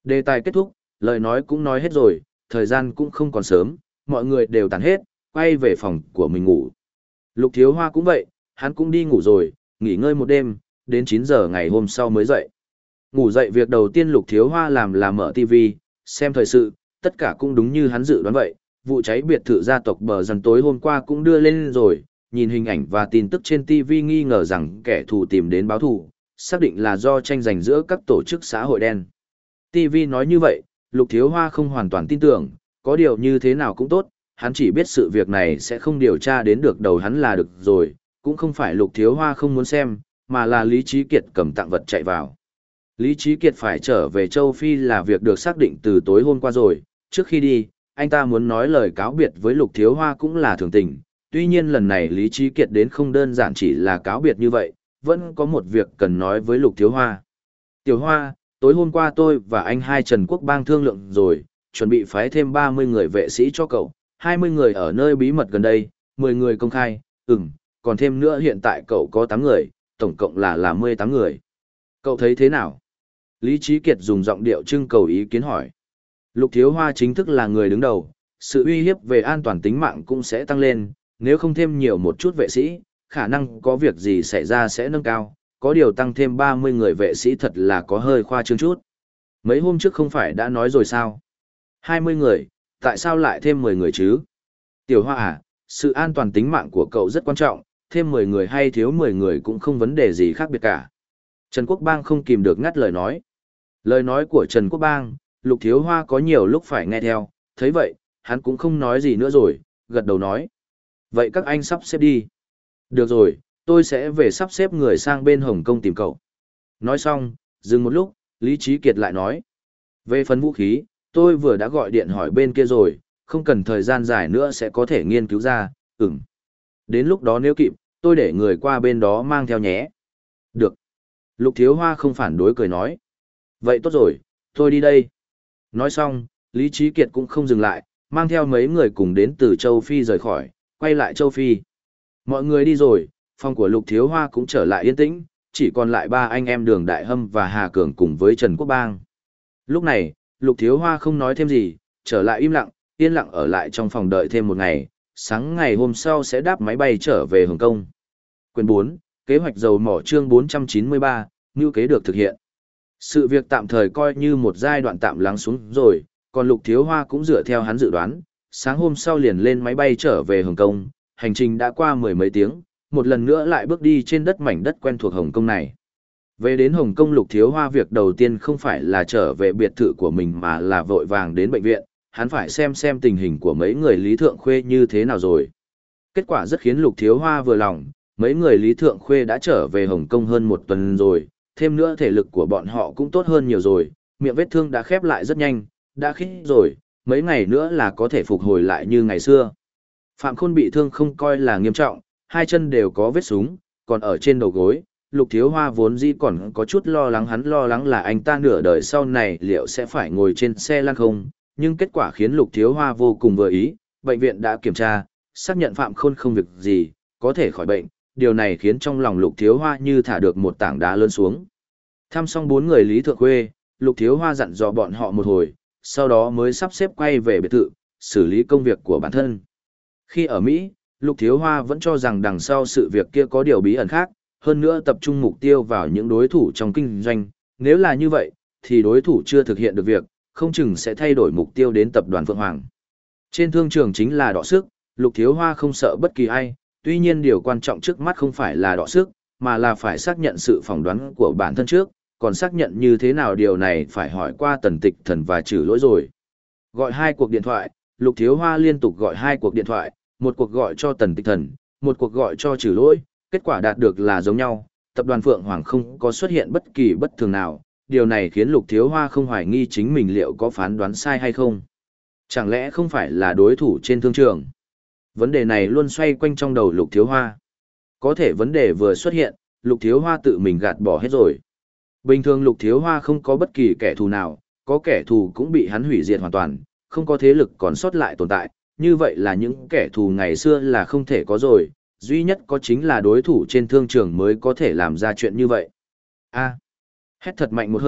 Đề tài kết thúc, lời nói cũng nói hết rồi, thời gian cũng không còn sớm, mọi người đều tàn hết, quay về phòng của mình ngủ. Lục Thiếu Hoa cũng vậy, hắn cũng đi ngủ rồi, nghỉ ngơi một đêm, đến chín giờ ngày hôm sau mới dậy. Ngủ dậy việc đầu tiên Lục Thiếu Hoa làm là mở ti vi, xem thời sự, tất cả cũng đúng như hắn dự đoán vậy. Vụ cháy biệt thự gia tộc bờ dần tối hôm qua cũng đưa lên rồi, nhìn hình ảnh và tin tức trên ti vi nghi ngờ rằng kẻ thù tìm đến báo thù, xác định là do tranh giành giữa các tổ chức xã hội đen. ti vi nói như vậy, Lục Thiếu Hoa không hoàn toàn tin tưởng, có điều như thế nào cũng tốt, hắn chỉ biết sự việc này sẽ không điều tra đến được đầu hắn là được rồi, cũng không phải Lục Thiếu Hoa không muốn xem, mà là Lý Trí Kiệt cầm tặng vật chạy vào. Lý Trí Kiệt phải trở về châu Phi là việc được xác định từ tối hôm qua rồi, trước khi đi, anh ta muốn nói lời cáo biệt với Lục Thiếu Hoa cũng là thường tình, tuy nhiên lần này Lý Trí Kiệt đến không đơn giản chỉ là cáo biệt như vậy, vẫn có một việc cần nói với Lục Thiếu Hoa. Tiểu Hoa, tối hôm qua tôi và anh hai Trần Quốc Bang thương lượng rồi, chuẩn bị phái thêm ba mươi người vệ sĩ cho cậu, hai mươi người ở nơi bí mật gần đây, mười người công khai, ừm, còn thêm nữa hiện tại cậu có tám người, tổng cộng là là mười tám người. Cậu thấy thế nào? Lý Trí Kiệt dùng giọng điệu trưng cầu ý kiến hỏi. Lục Thiếu Hoa chính thức là người đứng đầu, sự uy hiếp về an toàn tính mạng cũng sẽ tăng lên, nếu không thêm nhiều một chút vệ sĩ, khả năng có việc gì xảy ra sẽ nâng cao, có điều tăng thêm ba mươi người vệ sĩ thật là có hơi khoa trương chút. Mấy hôm trước không phải đã nói rồi sao? hai mươi người, tại sao lại thêm mười người chứ? Tiểu Hoa à, sự an toàn tính mạng của cậu rất quan trọng, thêm mười người hay thiếu mười người cũng không vấn đề gì khác biệt cả. Trần Quốc Bang không kìm được ngắt lời nói. Lời nói của Trần Quốc Bang, Lục Thiếu Hoa có nhiều lúc phải nghe theo, thấy vậy, hắn cũng không nói gì nữa rồi, gật đầu nói. Vậy các anh sắp xếp đi. Được rồi, tôi sẽ về sắp xếp người sang bên Hồng Kông tìm cậu. Nói xong, dừng một lúc, Lý Trí Kiệt lại nói. Về phần vũ khí, tôi vừa đã gọi điện hỏi bên kia rồi, không cần thời gian dài nữa sẽ có thể nghiên cứu ra, ừm. Đến lúc đó nếu kịp, tôi để người qua bên đó mang theo nhé. Được. Lục Thiếu Hoa không phản đối cười nói. Vậy tốt rồi, tôi đi đây. Nói xong, Lý Trí Kiệt cũng không dừng lại, mang theo mấy người cùng đến từ châu Phi rời khỏi, quay lại châu Phi. Mọi người đi rồi, phòng của Lục Thiếu Hoa cũng trở lại yên tĩnh, chỉ còn lại ba anh em Đường Đại Hâm và Hà Cường cùng với Trần Quốc Bang. Lúc này, Lục Thiếu Hoa không nói thêm gì, trở lại im lặng, yên lặng ở lại trong phòng đợi thêm một ngày, sáng ngày hôm sau sẽ đáp máy bay trở về Hồng Kông. Quyền bốn, kế hoạch dầu mỏ chương bốn trăm chín mươi ba, ngưu kế được thực hiện. Sự việc tạm thời coi như một giai đoạn tạm lắng xuống rồi, còn Lục Thiếu Hoa cũng dựa theo hắn dự đoán, sáng hôm sau liền lên máy bay trở về Hồng Kông, hành trình đã qua mười mấy tiếng, một lần nữa lại bước đi trên đất mảnh đất quen thuộc Hồng Kông này. Về đến Hồng Kông Lục Thiếu Hoa việc đầu tiên không phải là trở về biệt thự của mình mà là vội vàng đến bệnh viện, hắn phải xem xem tình hình của mấy người Lý Thượng Khuê như thế nào rồi. Kết quả rất khiến Lục Thiếu Hoa vừa lòng, mấy người Lý Thượng Khuê đã trở về Hồng Kông hơn một tuần rồi, thêm nữa thể lực của bọn họ cũng tốt hơn nhiều rồi, miệng vết thương đã khép lại rất nhanh, đã khít rồi, mấy ngày nữa là có thể phục hồi lại như ngày xưa. Phạm Khôn bị thương không coi là nghiêm trọng, hai chân đều có vết súng, còn ở trên đầu gối, Lục Thiếu Hoa vốn dĩ còn có chút lo lắng, hắn lo lắng là anh ta nửa đời sau này liệu sẽ phải ngồi trên xe lăn không, nhưng kết quả khiến Lục Thiếu Hoa vô cùng vừa ý, bệnh viện đã kiểm tra, xác nhận Phạm Khôn không việc gì, có thể khỏi bệnh, điều này khiến trong lòng Lục Thiếu Hoa như thả được một tảng đá lớn xuống. Thăm xong bốn người Lý Thượng Khuê, Lục Thiếu Hoa dặn dò bọn họ một hồi, sau đó mới sắp xếp quay về biệt thự, xử lý công việc của bản thân. Khi ở Mỹ, Lục Thiếu Hoa vẫn cho rằng đằng sau sự việc kia có điều bí ẩn khác, hơn nữa tập trung mục tiêu vào những đối thủ trong kinh doanh, nếu là như vậy, thì đối thủ chưa thực hiện được việc, không chừng sẽ thay đổi mục tiêu đến tập đoàn Phượng Hoàng. Trên thương trường chính là đọ sức, Lục Thiếu Hoa không sợ bất kỳ ai, tuy nhiên điều quan trọng trước mắt không phải là đọ sức, mà là phải xác nhận sự phỏng đoán của bản thân trước, còn xác nhận như thế nào điều này phải hỏi qua Tần Tịch Thần và Trừ Lỗi rồi. Gọi hai cuộc điện thoại, Lục Thiếu Hoa liên tục gọi hai cuộc điện thoại, một cuộc gọi cho Tần Tịch Thần, một cuộc gọi cho Trừ Lỗi, kết quả đạt được là giống nhau, tập đoàn Phượng Hoàng không có xuất hiện bất kỳ bất thường nào, điều này khiến Lục Thiếu Hoa không hoài nghi chính mình liệu có phán đoán sai hay không. Chẳng lẽ không phải là đối thủ trên thương trường? Vấn đề này luôn xoay quanh trong đầu Lục Thiếu Hoa. Có thể vấn đề vừa xuất hiện, Lục Thiếu Hoa tự mình gạt bỏ hết rồi. Bình thường Lục Thiếu Hoa không có bất kỳ kẻ thù nào, có kẻ thù cũng bị hắn hủy diệt hoàn toàn, không có thế lực còn sót lại tồn tại, như vậy là những kẻ thù ngày xưa là không thể có rồi, duy nhất có chính là đối thủ trên thương trường mới có thể làm ra chuyện như vậy. A. Hét thật mạnh một hơi,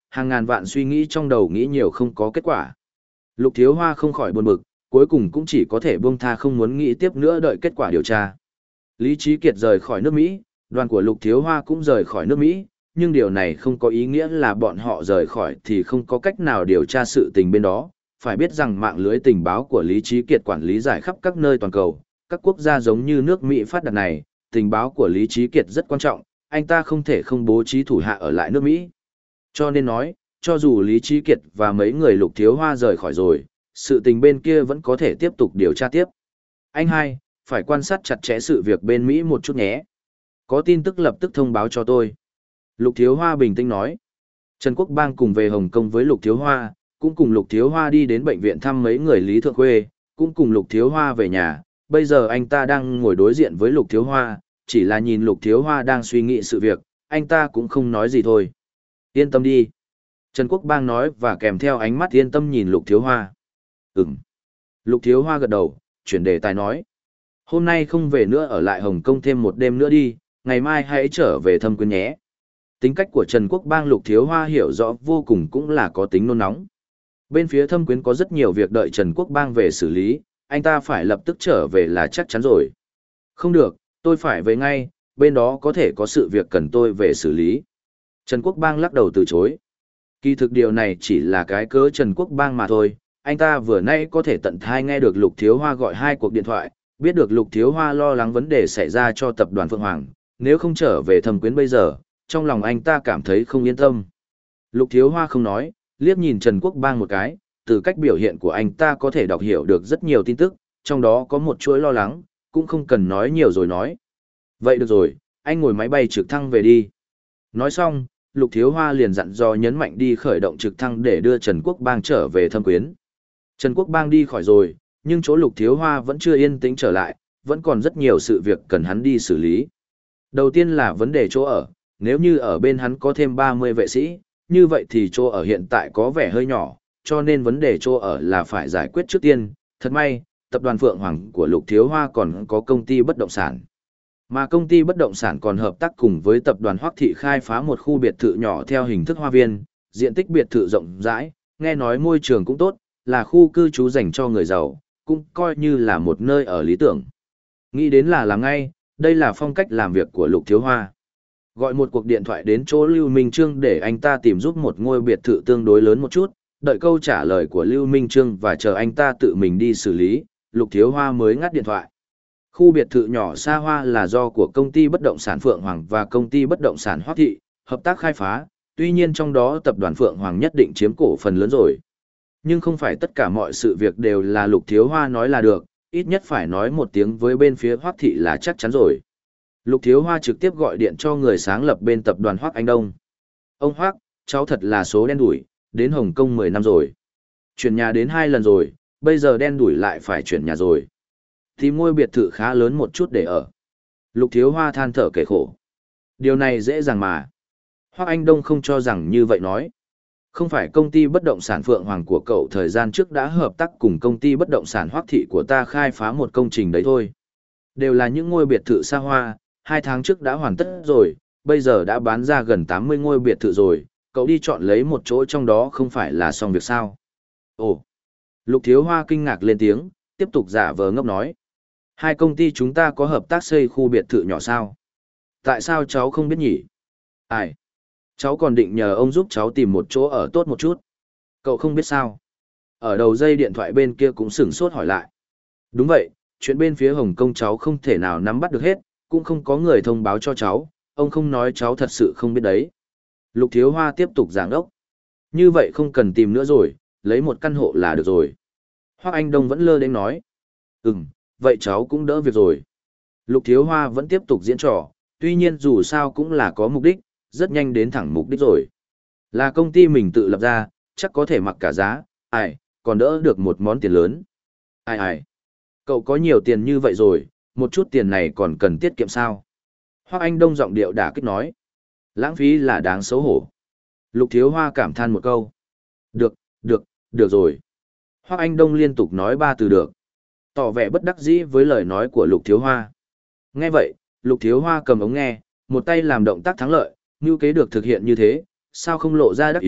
hàng ngàn vạn suy nghĩ trong đầu nghĩ nhiều không có kết quả. Lục Thiếu Hoa không khỏi buồn bực, cuối cùng cũng chỉ có thể buông tha không muốn nghĩ tiếp nữa đợi kết quả điều tra. Lý Trí Kiệt rời khỏi nước Mỹ, đoàn của Lục Thiếu Hoa cũng rời khỏi nước Mỹ, nhưng điều này không có ý nghĩa là bọn họ rời khỏi thì không có cách nào điều tra sự tình bên đó. Phải biết rằng mạng lưới tình báo của Lý Trí Kiệt quản lý giải khắp các nơi toàn cầu, các quốc gia giống như nước Mỹ phát đạt này, tình báo của Lý Trí Kiệt rất quan trọng, anh ta không thể không bố trí thủ hạ ở lại nước Mỹ. Cho nên nói, cho dù Lý Trí Kiệt và mấy người Lục Thiếu Hoa rời khỏi rồi, sự tình bên kia vẫn có thể tiếp tục điều tra tiếp. Anh hai, phải quan sát chặt chẽ sự việc bên Mỹ một chút nhé. Có tin tức lập tức thông báo cho tôi. Lục Thiếu Hoa bình tĩnh nói. Trần Quốc Bang cùng về Hồng Kông với Lục Thiếu Hoa, cũng cùng Lục Thiếu Hoa đi đến bệnh viện thăm mấy người Lý Thượng Khuê, cũng cùng Lục Thiếu Hoa về nhà. Bây giờ anh ta đang ngồi đối diện với Lục Thiếu Hoa, chỉ là nhìn Lục Thiếu Hoa đang suy nghĩ sự việc, anh ta cũng không nói gì thôi. Yên tâm đi. Trần Quốc Bang nói và kèm theo ánh mắt yên tâm nhìn Lục Thiếu Hoa. Ừm. Lục Thiếu Hoa gật đầu, chuyển đề tài nói. Hôm nay không về nữa ở lại Hồng Kông thêm một đêm nữa đi, ngày mai hãy trở về thăm quyến nhé. Tính cách của Trần Quốc Bang Lục Thiếu Hoa hiểu rõ vô cùng cũng là có tính nôn nóng. Bên phía thâm quyến có rất nhiều việc đợi Trần Quốc Bang về xử lý, anh ta phải lập tức trở về là chắc chắn rồi. Không được, tôi phải về ngay, bên đó có thể có sự việc cần tôi về xử lý. Trần Quốc Bang lắc đầu từ chối. Kỳ thực điều này chỉ là cái cớ Trần Quốc Bang mà thôi, anh ta vừa nay có thể tận thai nghe được Lục Thiếu Hoa gọi hai cuộc điện thoại, biết được Lục Thiếu Hoa lo lắng vấn đề xảy ra cho tập đoàn Phượng Hoàng, nếu không trở về thâm quyến bây giờ, trong lòng anh ta cảm thấy không yên tâm. Lục Thiếu Hoa không nói, liếc nhìn Trần Quốc Bang một cái, từ cách biểu hiện của anh ta có thể đọc hiểu được rất nhiều tin tức, trong đó có một chuỗi lo lắng, cũng không cần nói nhiều rồi nói. Vậy được rồi, anh ngồi máy bay trực thăng về đi. Nói xong, Lục Thiếu Hoa liền dặn dò nhấn mạnh đi khởi động trực thăng để đưa Trần Quốc Bang trở về thâm quyến. Trần Quốc Bang đi khỏi rồi, nhưng chỗ Lục Thiếu Hoa vẫn chưa yên tĩnh trở lại, vẫn còn rất nhiều sự việc cần hắn đi xử lý. Đầu tiên là vấn đề chỗ ở, nếu như ở bên hắn có thêm ba mươi vệ sĩ, như vậy thì chỗ ở hiện tại có vẻ hơi nhỏ, cho nên vấn đề chỗ ở là phải giải quyết trước tiên. Thật may, tập đoàn Phượng Hoàng của Lục Thiếu Hoa còn có công ty bất động sản. Mà công ty bất động sản còn hợp tác cùng với tập đoàn Hoắc Thị khai phá một khu biệt thự nhỏ theo hình thức hoa viên, diện tích biệt thự rộng rãi, nghe nói môi trường cũng tốt, là khu cư trú dành cho người giàu, cũng coi như là một nơi ở lý tưởng. Nghĩ đến là làm ngay, đây là phong cách làm việc của Lục Thiếu Hoa. Gọi một cuộc điện thoại đến chỗ Lưu Minh Trương để anh ta tìm giúp một ngôi biệt thự tương đối lớn một chút, đợi câu trả lời của Lưu Minh Trương và chờ anh ta tự mình đi xử lý, Lục Thiếu Hoa mới ngắt điện thoại. Khu biệt thự nhỏ xa hoa là do của công ty bất động sản Phượng Hoàng và công ty bất động sản Hoắc Thị hợp tác khai phá, tuy nhiên trong đó tập đoàn Phượng Hoàng nhất định chiếm cổ phần lớn rồi. Nhưng không phải tất cả mọi sự việc đều là Lục Thiếu Hoa nói là được, ít nhất phải nói một tiếng với bên phía Hoắc Thị là chắc chắn rồi. Lục Thiếu Hoa trực tiếp gọi điện cho người sáng lập bên tập đoàn Hoắc Anh Đông. Ông Hoắc, cháu thật là số đen đủi, đến Hồng Kông mười năm rồi. Chuyển nhà đến hai lần rồi, bây giờ đen đủi lại phải chuyển nhà rồi. Tìm ngôi biệt thự khá lớn một chút để ở. Lục Thiếu Hoa than thở kể khổ. Điều này dễ dàng mà. Hoắc Anh Đông không cho rằng như vậy nói. Không phải công ty bất động sản Phượng Hoàng của cậu thời gian trước đã hợp tác cùng công ty bất động sản Hoắc Thị của ta khai phá một công trình đấy thôi. Đều là những ngôi biệt thự xa hoa, hai tháng trước đã hoàn tất rồi, bây giờ đã bán ra gần tám mươi ngôi biệt thự rồi, cậu đi chọn lấy một chỗ trong đó không phải là xong việc sao. Ồ! Lục Thiếu Hoa kinh ngạc lên tiếng, tiếp tục giả vờ ngốc nói. Hai công ty chúng ta có hợp tác xây khu biệt thự nhỏ sao? Tại sao cháu không biết nhỉ? Ai? Cháu còn định nhờ ông giúp cháu tìm một chỗ ở tốt một chút. Cậu không biết sao? Ở đầu dây điện thoại bên kia cũng sửng sốt hỏi lại. Đúng vậy, chuyện bên phía Hồng Kông cháu không thể nào nắm bắt được hết, cũng không có người thông báo cho cháu, ông không nói cháu thật sự không biết đấy. Lục Thiếu Hoa tiếp tục giảng ốc. Như vậy không cần tìm nữa rồi, lấy một căn hộ là được rồi. Hoắc Anh Đông vẫn lơ đến nói. Ừm, vậy cháu cũng đỡ việc rồi. Lục Thiếu Hoa vẫn tiếp tục diễn trò, tuy nhiên dù sao cũng là có mục đích, rất nhanh đến thẳng mục đích rồi. Là công ty mình tự lập ra, chắc có thể mặc cả giá, ai, còn đỡ được một món tiền lớn. Ai ai, cậu có nhiều tiền như vậy rồi, một chút tiền này còn cần tiết kiệm sao? Hoắc Anh Đông giọng điệu đả kích nói. Lãng phí là đáng xấu hổ. Lục Thiếu Hoa cảm than một câu. Được, được, được rồi. Hoắc Anh Đông liên tục nói ba từ được. Tỏ vẻ bất đắc dĩ với lời nói của Lục Thiếu Hoa. Nghe vậy, Lục Thiếu Hoa cầm ống nghe, một tay làm động tác thắng lợi, như kế được thực hiện như thế, sao không lộ ra đắc ý,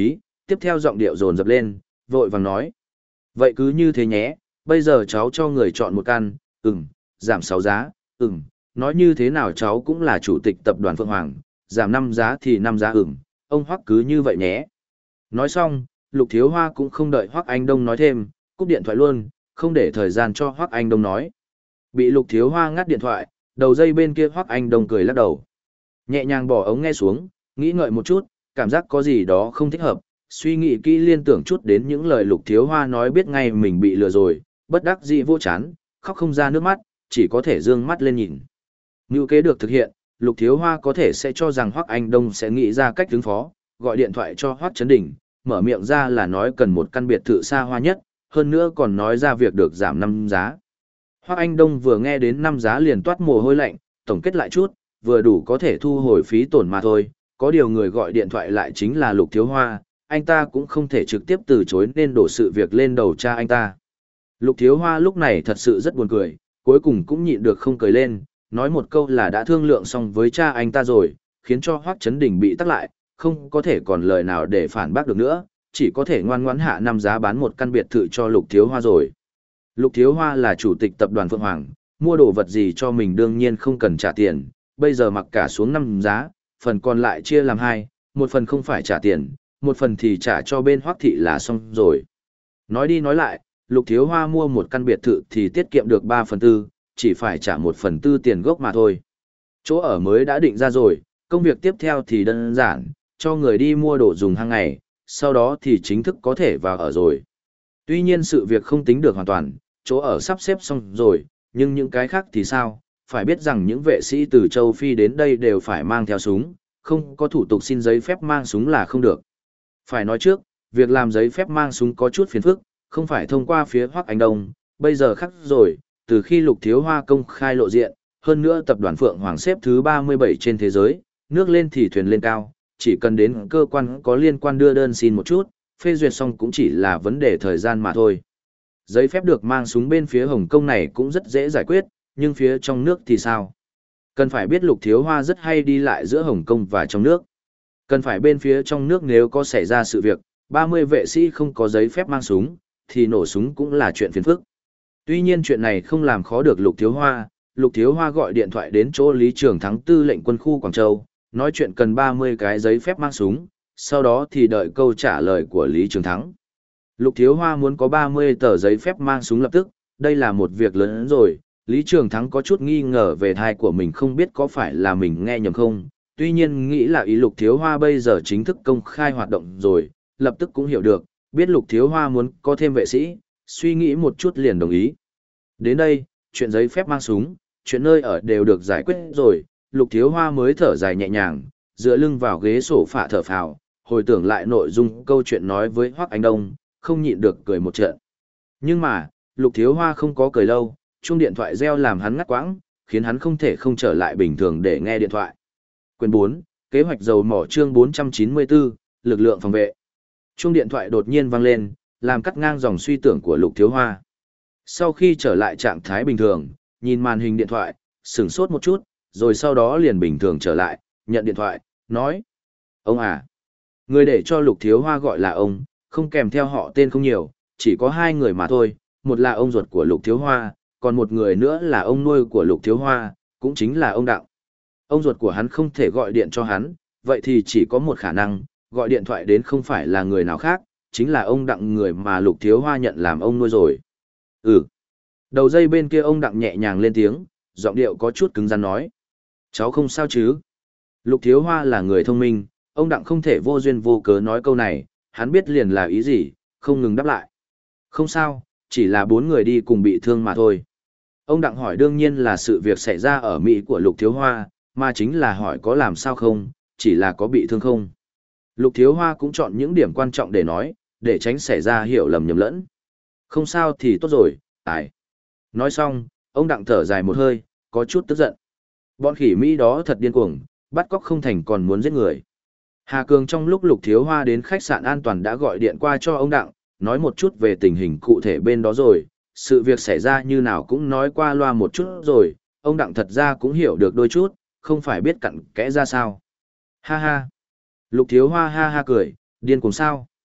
tiếp theo giọng điệu dồn dập lên, vội vàng nói. Vậy cứ như thế nhé, bây giờ cháu cho người chọn một căn, ừm, giảm sáu giá, ừm, nói như thế nào cháu cũng là chủ tịch tập đoàn Phượng Hoàng, giảm năm giá thì năm giá ừm, ông Hoắc cứ như vậy nhé. Nói xong, Lục Thiếu Hoa cũng không đợi Hoắc Anh Đông nói thêm, cúp điện thoại luôn, không để thời gian cho Hoắc Anh Đông nói. Bị Lục Thiếu Hoa ngắt điện thoại, đầu dây bên kia Hoắc Anh Đông cười lắc đầu. Nhẹ nhàng bỏ ống nghe xuống, nghĩ ngợi một chút, cảm giác có gì đó không thích hợp, suy nghĩ kỹ liên tưởng chút đến những lời Lục Thiếu Hoa nói biết ngay mình bị lừa rồi, bất đắc dĩ vô chán, khóc không ra nước mắt, chỉ có thể dương mắt lên nhìn. Mưu kế được thực hiện, Lục Thiếu Hoa có thể sẽ cho rằng Hoắc Anh Đông sẽ nghĩ ra cách ứng phó, gọi điện thoại cho Hoắc Chấn Đình, mở miệng ra là nói cần một căn biệt thự xa hoa nhất, hơn nữa còn nói ra việc được giảm năm giá. Hoắc Anh Đông vừa nghe đến năm giá liền toát mồ hôi lạnh, tổng kết lại chút, vừa đủ có thể thu hồi phí tổn mà thôi, có điều người gọi điện thoại lại chính là Lục Thiếu Hoa, anh ta cũng không thể trực tiếp từ chối nên đổ sự việc lên đầu cha anh ta. Lục Thiếu Hoa lúc này thật sự rất buồn cười, cuối cùng cũng nhịn được không cười lên, nói một câu là đã thương lượng xong với cha anh ta rồi, khiến cho Hoắc Chấn Đình bị tắc lại, không có thể còn lời nào để phản bác được nữa, chỉ có thể ngoan ngoãn hạ năm giá bán một căn biệt thự cho Lục Thiếu Hoa rồi. Lục Thiếu Hoa là chủ tịch tập đoàn Phượng Hoàng, mua đồ vật gì cho mình đương nhiên không cần trả tiền, bây giờ mặc cả xuống năm giá, phần còn lại chia làm hai, một phần không phải trả tiền, một phần thì trả cho bên Hoắc thị là xong rồi. Nói đi nói lại, Lục Thiếu Hoa mua một căn biệt thự thì tiết kiệm được ba phần tư, chỉ phải trả một phần tư tiền gốc mà thôi. Chỗ ở mới đã định ra rồi, công việc tiếp theo thì đơn giản, cho người đi mua đồ dùng hàng ngày, sau đó thì chính thức có thể vào ở rồi. Tuy nhiên sự việc không tính được hoàn toàn, chỗ ở sắp xếp xong rồi, nhưng những cái khác thì sao? Phải biết rằng những vệ sĩ từ châu Phi đến đây đều phải mang theo súng, không có thủ tục xin giấy phép mang súng là không được. Phải nói trước, việc làm giấy phép mang súng có chút phiền phức, không phải thông qua phía Hoắc Anh Đông, bây giờ khác rồi, từ khi Lục Thiếu Hoa công khai lộ diện, hơn nữa tập đoàn Phượng Hoàng xếp thứ ba mươi bảy trên thế giới, nước lên thì thuyền lên cao, chỉ cần đến cơ quan có liên quan đưa đơn xin một chút, phê duyệt xong cũng chỉ là vấn đề thời gian mà thôi. Giấy phép được mang súng bên phía Hồng Kông này cũng rất dễ giải quyết, nhưng phía trong nước thì sao? Cần phải biết Lục Thiếu Hoa rất hay đi lại giữa Hồng Kông và trong nước. Cần phải bên phía trong nước nếu có xảy ra sự việc, ba mươi vệ sĩ không có giấy phép mang súng, thì nổ súng cũng là chuyện phiền phức. Tuy nhiên chuyện này không làm khó được Lục Thiếu Hoa, Lục Thiếu Hoa gọi điện thoại đến chỗ Lý Trường Thắng tư lệnh quân khu Quảng Châu, nói chuyện cần ba mươi cái giấy phép mang súng, sau đó thì đợi câu trả lời của Lý Trường Thắng. Lục Thiếu Hoa muốn có ba mươi tờ giấy phép mang súng lập tức, đây là một việc lớn hơn rồi, Lý Trường Thắng có chút nghi ngờ về thai của mình không biết có phải là mình nghe nhầm không, tuy nhiên nghĩ là ý Lục Thiếu Hoa bây giờ chính thức công khai hoạt động rồi, lập tức cũng hiểu được, biết Lục Thiếu Hoa muốn có thêm vệ sĩ, suy nghĩ một chút liền đồng ý. Đến đây, chuyện giấy phép mang súng, chuyện nơi ở đều được giải quyết rồi, Lục Thiếu Hoa mới thở dài nhẹ nhàng, dựa lưng vào ghế sổ phạ thở phào, hồi tưởng lại nội dung câu chuyện nói với Hoắc Anh Đông, không nhịn được cười một trận. Nhưng mà, Lục Thiếu Hoa không có cười lâu, chuông điện thoại reo làm hắn ngắt quãng, khiến hắn không thể không trở lại bình thường để nghe điện thoại. Quyền bốn, kế hoạch dầu mỏ chương bốn trăm chín mươi bốn, lực lượng phòng vệ. Chuông điện thoại đột nhiên vang lên, làm cắt ngang dòng suy tưởng của Lục Thiếu Hoa. Sau khi trở lại trạng thái bình thường, nhìn màn hình điện thoại, sửng sốt một chút, rồi sau đó liền bình thường trở lại, nhận điện thoại, nói. Ông à, người để cho Lục Thiếu Hoa gọi là ông, không kèm theo họ tên không nhiều, chỉ có hai người mà thôi, một là ông ruột của Lục Thiếu Hoa, còn một người nữa là ông nuôi của Lục Thiếu Hoa, cũng chính là ông Đặng. Ông ruột của hắn không thể gọi điện cho hắn, vậy thì chỉ có một khả năng, gọi điện thoại đến không phải là người nào khác, chính là ông Đặng người mà Lục Thiếu Hoa nhận làm ông nuôi rồi. Ừ. Đầu dây bên kia ông Đặng nhẹ nhàng lên tiếng, giọng điệu có chút cứng rắn nói. Cháu không sao chứ? Lục Thiếu Hoa là người thông minh, ông Đặng không thể vô duyên vô cớ nói câu này, hắn biết liền là ý gì, không ngừng đáp lại. Không sao, chỉ là bốn người đi cùng bị thương mà thôi. Ông Đặng hỏi đương nhiên là sự việc xảy ra ở Mỹ của Lục Thiếu Hoa, mà chính là hỏi có làm sao không, chỉ là có bị thương không. Lục Thiếu Hoa cũng chọn những điểm quan trọng để nói, để tránh xảy ra hiểu lầm nhầm lẫn. Không sao thì tốt rồi, ai. Nói xong, ông Đặng thở dài một hơi, có chút tức giận. Bọn khỉ Mỹ đó thật điên cuồng, bắt cóc không thành còn muốn giết người. Hà Cường trong lúc Lục Thiếu Hoa đến khách sạn an toàn đã gọi điện qua cho ông Đặng, nói một chút về tình hình cụ thể bên đó rồi, sự việc xảy ra như nào cũng nói qua loa một chút rồi, ông Đặng thật ra cũng hiểu được đôi chút, không phải biết cặn kẽ ra sao. Ha ha. Lục Thiếu Hoa ha ha cười, điên cuồng sao?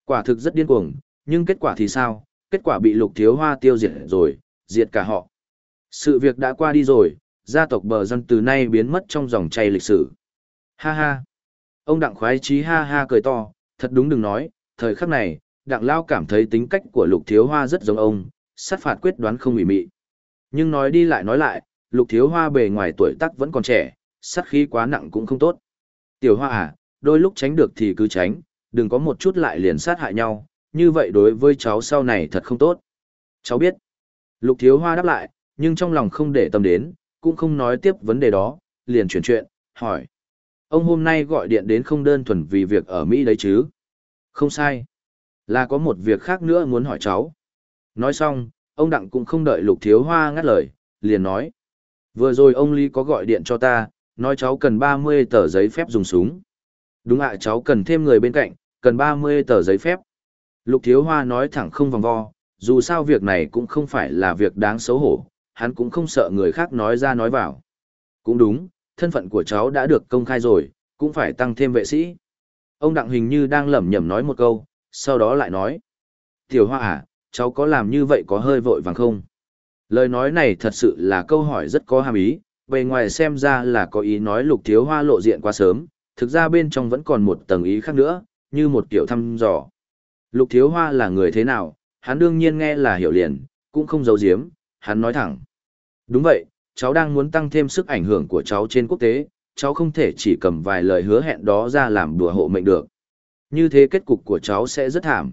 Quả thực rất điên cuồng, nhưng kết quả thì sao? Kết quả bị Lục Thiếu Hoa tiêu diệt rồi, diệt cả họ. Sự việc đã qua đi rồi, gia tộc Bờ Dân từ nay biến mất trong dòng chảy lịch sử. Ha ha. Ông Đặng khoái chí ha ha cười to, thật đúng đừng nói, thời khắc này, Đặng Lao cảm thấy tính cách của Lục Thiếu Hoa rất giống ông, sát phạt quyết đoán không ủy mị. Nhưng nói đi lại nói lại, Lục Thiếu Hoa bề ngoài tuổi tác vẫn còn trẻ, sát khí quá nặng cũng không tốt. Tiểu Hoa à, đôi lúc tránh được thì cứ tránh, đừng có một chút lại liền sát hại nhau, như vậy đối với cháu sau này thật không tốt. Cháu biết. Lục Thiếu Hoa đáp lại, nhưng trong lòng không để tâm đến, cũng không nói tiếp vấn đề đó, liền chuyển chuyện, hỏi. Ông hôm nay gọi điện đến không đơn thuần vì việc ở Mỹ đấy chứ? Không sai. Là có một việc khác nữa muốn hỏi cháu. Nói xong, ông Đặng cũng không đợi Lục Thiếu Hoa ngắt lời, liền nói. Vừa rồi ông Lý có gọi điện cho ta, nói cháu cần ba mươi tờ giấy phép dùng súng. Đúng ạ, cháu cần thêm người bên cạnh, cần ba mươi tờ giấy phép. Lục Thiếu Hoa nói thẳng không vòng vo, dù sao việc này cũng không phải là việc đáng xấu hổ, hắn cũng không sợ người khác nói ra nói vào. Cũng đúng, thân phận của cháu đã được công khai rồi, cũng phải tăng thêm vệ sĩ. Ông Đặng hình như đang lẩm nhẩm nói một câu, sau đó lại nói. Tiểu Hoa à, cháu có làm như vậy có hơi vội vàng không? Lời nói này thật sự là câu hỏi rất có hàm ý, bề ngoài xem ra là có ý nói Lục Thiếu Hoa lộ diện quá sớm, thực ra bên trong vẫn còn một tầng ý khác nữa, như một kiểu thăm dò. Lục Thiếu Hoa là người thế nào, hắn đương nhiên nghe là hiểu liền, cũng không giấu giếm, hắn nói thẳng. Đúng vậy, cháu đang muốn tăng thêm sức ảnh hưởng của cháu trên quốc tế, cháu không thể chỉ cầm vài lời hứa hẹn đó ra làm đùa hộ mệnh được. Như thế kết cục của cháu sẽ rất thảm.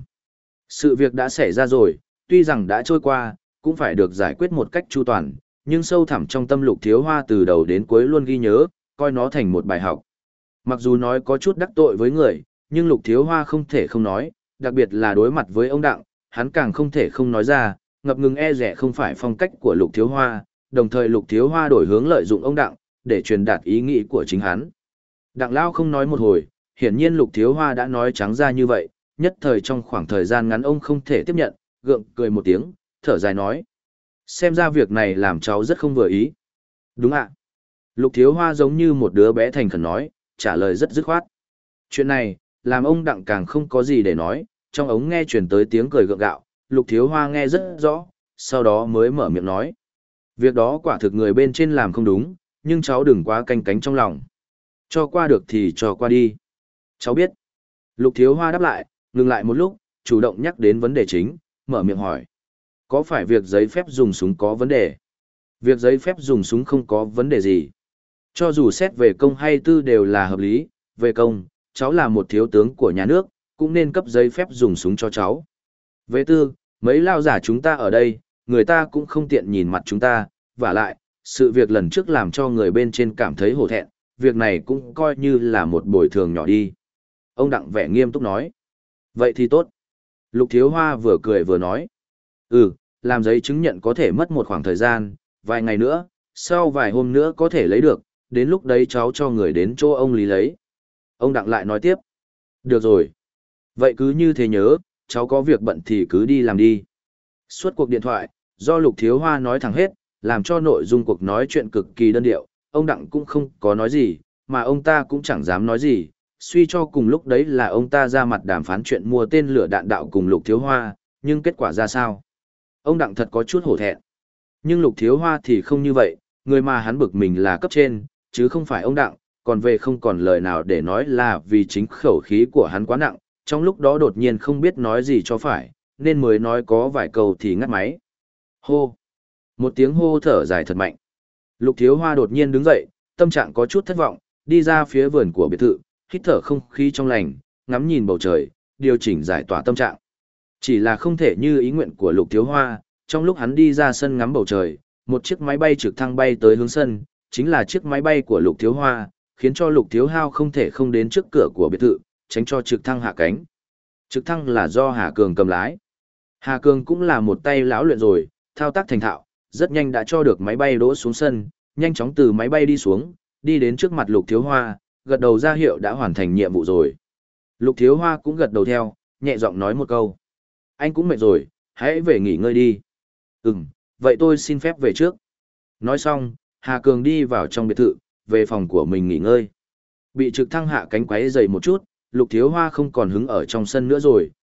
Sự việc đã xảy ra rồi, tuy rằng đã trôi qua, cũng phải được giải quyết một cách chu toàn, nhưng sâu thẳm trong tâm Lục Thiếu Hoa từ đầu đến cuối luôn ghi nhớ, coi nó thành một bài học. Mặc dù nói có chút đắc tội với người, nhưng Lục Thiếu Hoa không thể không nói, đặc biệt là đối mặt với ông Đặng, hắn càng không thể không nói ra, ngập ngừng e rẻ không phải phong cách của Lục Thiếu Hoa, đồng thời Lục Thiếu Hoa đổi hướng lợi dụng ông Đặng, để truyền đạt ý nghĩ của chính hắn. Đặng Lao không nói một hồi, hiển nhiên Lục Thiếu Hoa đã nói trắng ra như vậy, nhất thời trong khoảng thời gian ngắn ông không thể tiếp nhận, gượng cười một tiếng, thở dài nói. Xem ra việc này làm cháu rất không vừa ý. Đúng ạ. Lục Thiếu Hoa giống như một đứa bé thành khẩn nói, trả lời rất dứt khoát. Chuyện này, làm ông Đặng càng không có gì để nói, trong ống nghe truyền tới tiếng cười gượng gạo, Lục Thiếu Hoa nghe rất rõ, sau đó mới mở miệng nói. Việc đó quả thực người bên trên làm không đúng, nhưng cháu đừng quá canh cánh trong lòng. Cho qua được thì cho qua đi. Cháu biết. Lục Thiếu Hoa đáp lại, ngừng lại một lúc, chủ động nhắc đến vấn đề chính, mở miệng hỏi. Có phải việc giấy phép dùng súng có vấn đề? Việc giấy phép dùng súng không có vấn đề gì. Cho dù xét về công hay tư đều là hợp lý, về công, cháu là một thiếu tướng của nhà nước, cũng nên cấp giấy phép dùng súng cho cháu. Về tư, mấy lao giả chúng ta ở đây, người ta cũng không tiện nhìn mặt chúng ta, vả lại, sự việc lần trước làm cho người bên trên cảm thấy hổ thẹn, việc này cũng coi như là một bồi thường nhỏ đi. Ông Đặng vẻ nghiêm túc nói. Vậy thì tốt. Lục Thiếu Hoa vừa cười vừa nói. Ừ, làm giấy chứng nhận có thể mất một khoảng thời gian, vài ngày nữa, sau vài hôm nữa có thể lấy được, đến lúc đấy cháu cho người đến chỗ ông Lý lấy. Ông Đặng lại nói tiếp. Được rồi. Vậy cứ như thế nhớ, cháu có việc bận thì cứ đi làm đi. Suốt cuộc điện thoại, do Lục Thiếu Hoa nói thẳng hết, làm cho nội dung cuộc nói chuyện cực kỳ đơn điệu, ông Đặng cũng không có nói gì, mà ông ta cũng chẳng dám nói gì, suy cho cùng lúc đấy là ông ta ra mặt đàm phán chuyện mua tên lửa đạn đạo cùng Lục Thiếu Hoa, nhưng kết quả ra sao? Ông Đặng thật có chút hổ thẹn. Nhưng Lục Thiếu Hoa thì không như vậy, người mà hắn bực mình là cấp trên, chứ không phải ông Đặng, còn về không còn lời nào để nói là vì chính khẩu khí của hắn quá nặng, trong lúc đó đột nhiên không biết nói gì cho phải, nên mới nói có vài câu thì ngắt máy. Hô! Một tiếng hô thở dài thật mạnh. Lục Thiếu Hoa đột nhiên đứng dậy, tâm trạng có chút thất vọng, đi ra phía vườn của biệt thự, hít thở không khí trong lành, ngắm nhìn bầu trời, điều chỉnh giải tỏa tâm trạng. Chỉ là không thể như ý nguyện của Lục Thiếu Hoa, trong lúc hắn đi ra sân ngắm bầu trời, một chiếc máy bay trực thăng bay tới hướng sân, chính là chiếc máy bay của Lục Thiếu Hoa, khiến cho Lục Thiếu Hao không thể không đến trước cửa của biệt thự, tránh cho trực thăng hạ cánh. Trực thăng là do Hà Cường cầm lái. Hà Cường cũng là một tay lão luyện rồi, thao tác thành thạo, rất nhanh đã cho được máy bay đỗ xuống sân, nhanh chóng từ máy bay đi xuống, đi đến trước mặt Lục Thiếu Hoa, gật đầu ra hiệu đã hoàn thành nhiệm vụ rồi. Lục Thiếu Hoa cũng gật đầu theo, nhẹ giọng nói một câu. Anh cũng mệt rồi, hãy về nghỉ ngơi đi. Ừm, vậy tôi xin phép về trước. Nói xong, Hà Cường đi vào trong biệt thự, về phòng của mình nghỉ ngơi. Bị trực thăng hạ cánh quấy dày một chút, Lục Thiếu Hoa không còn hứng ở trong sân nữa rồi,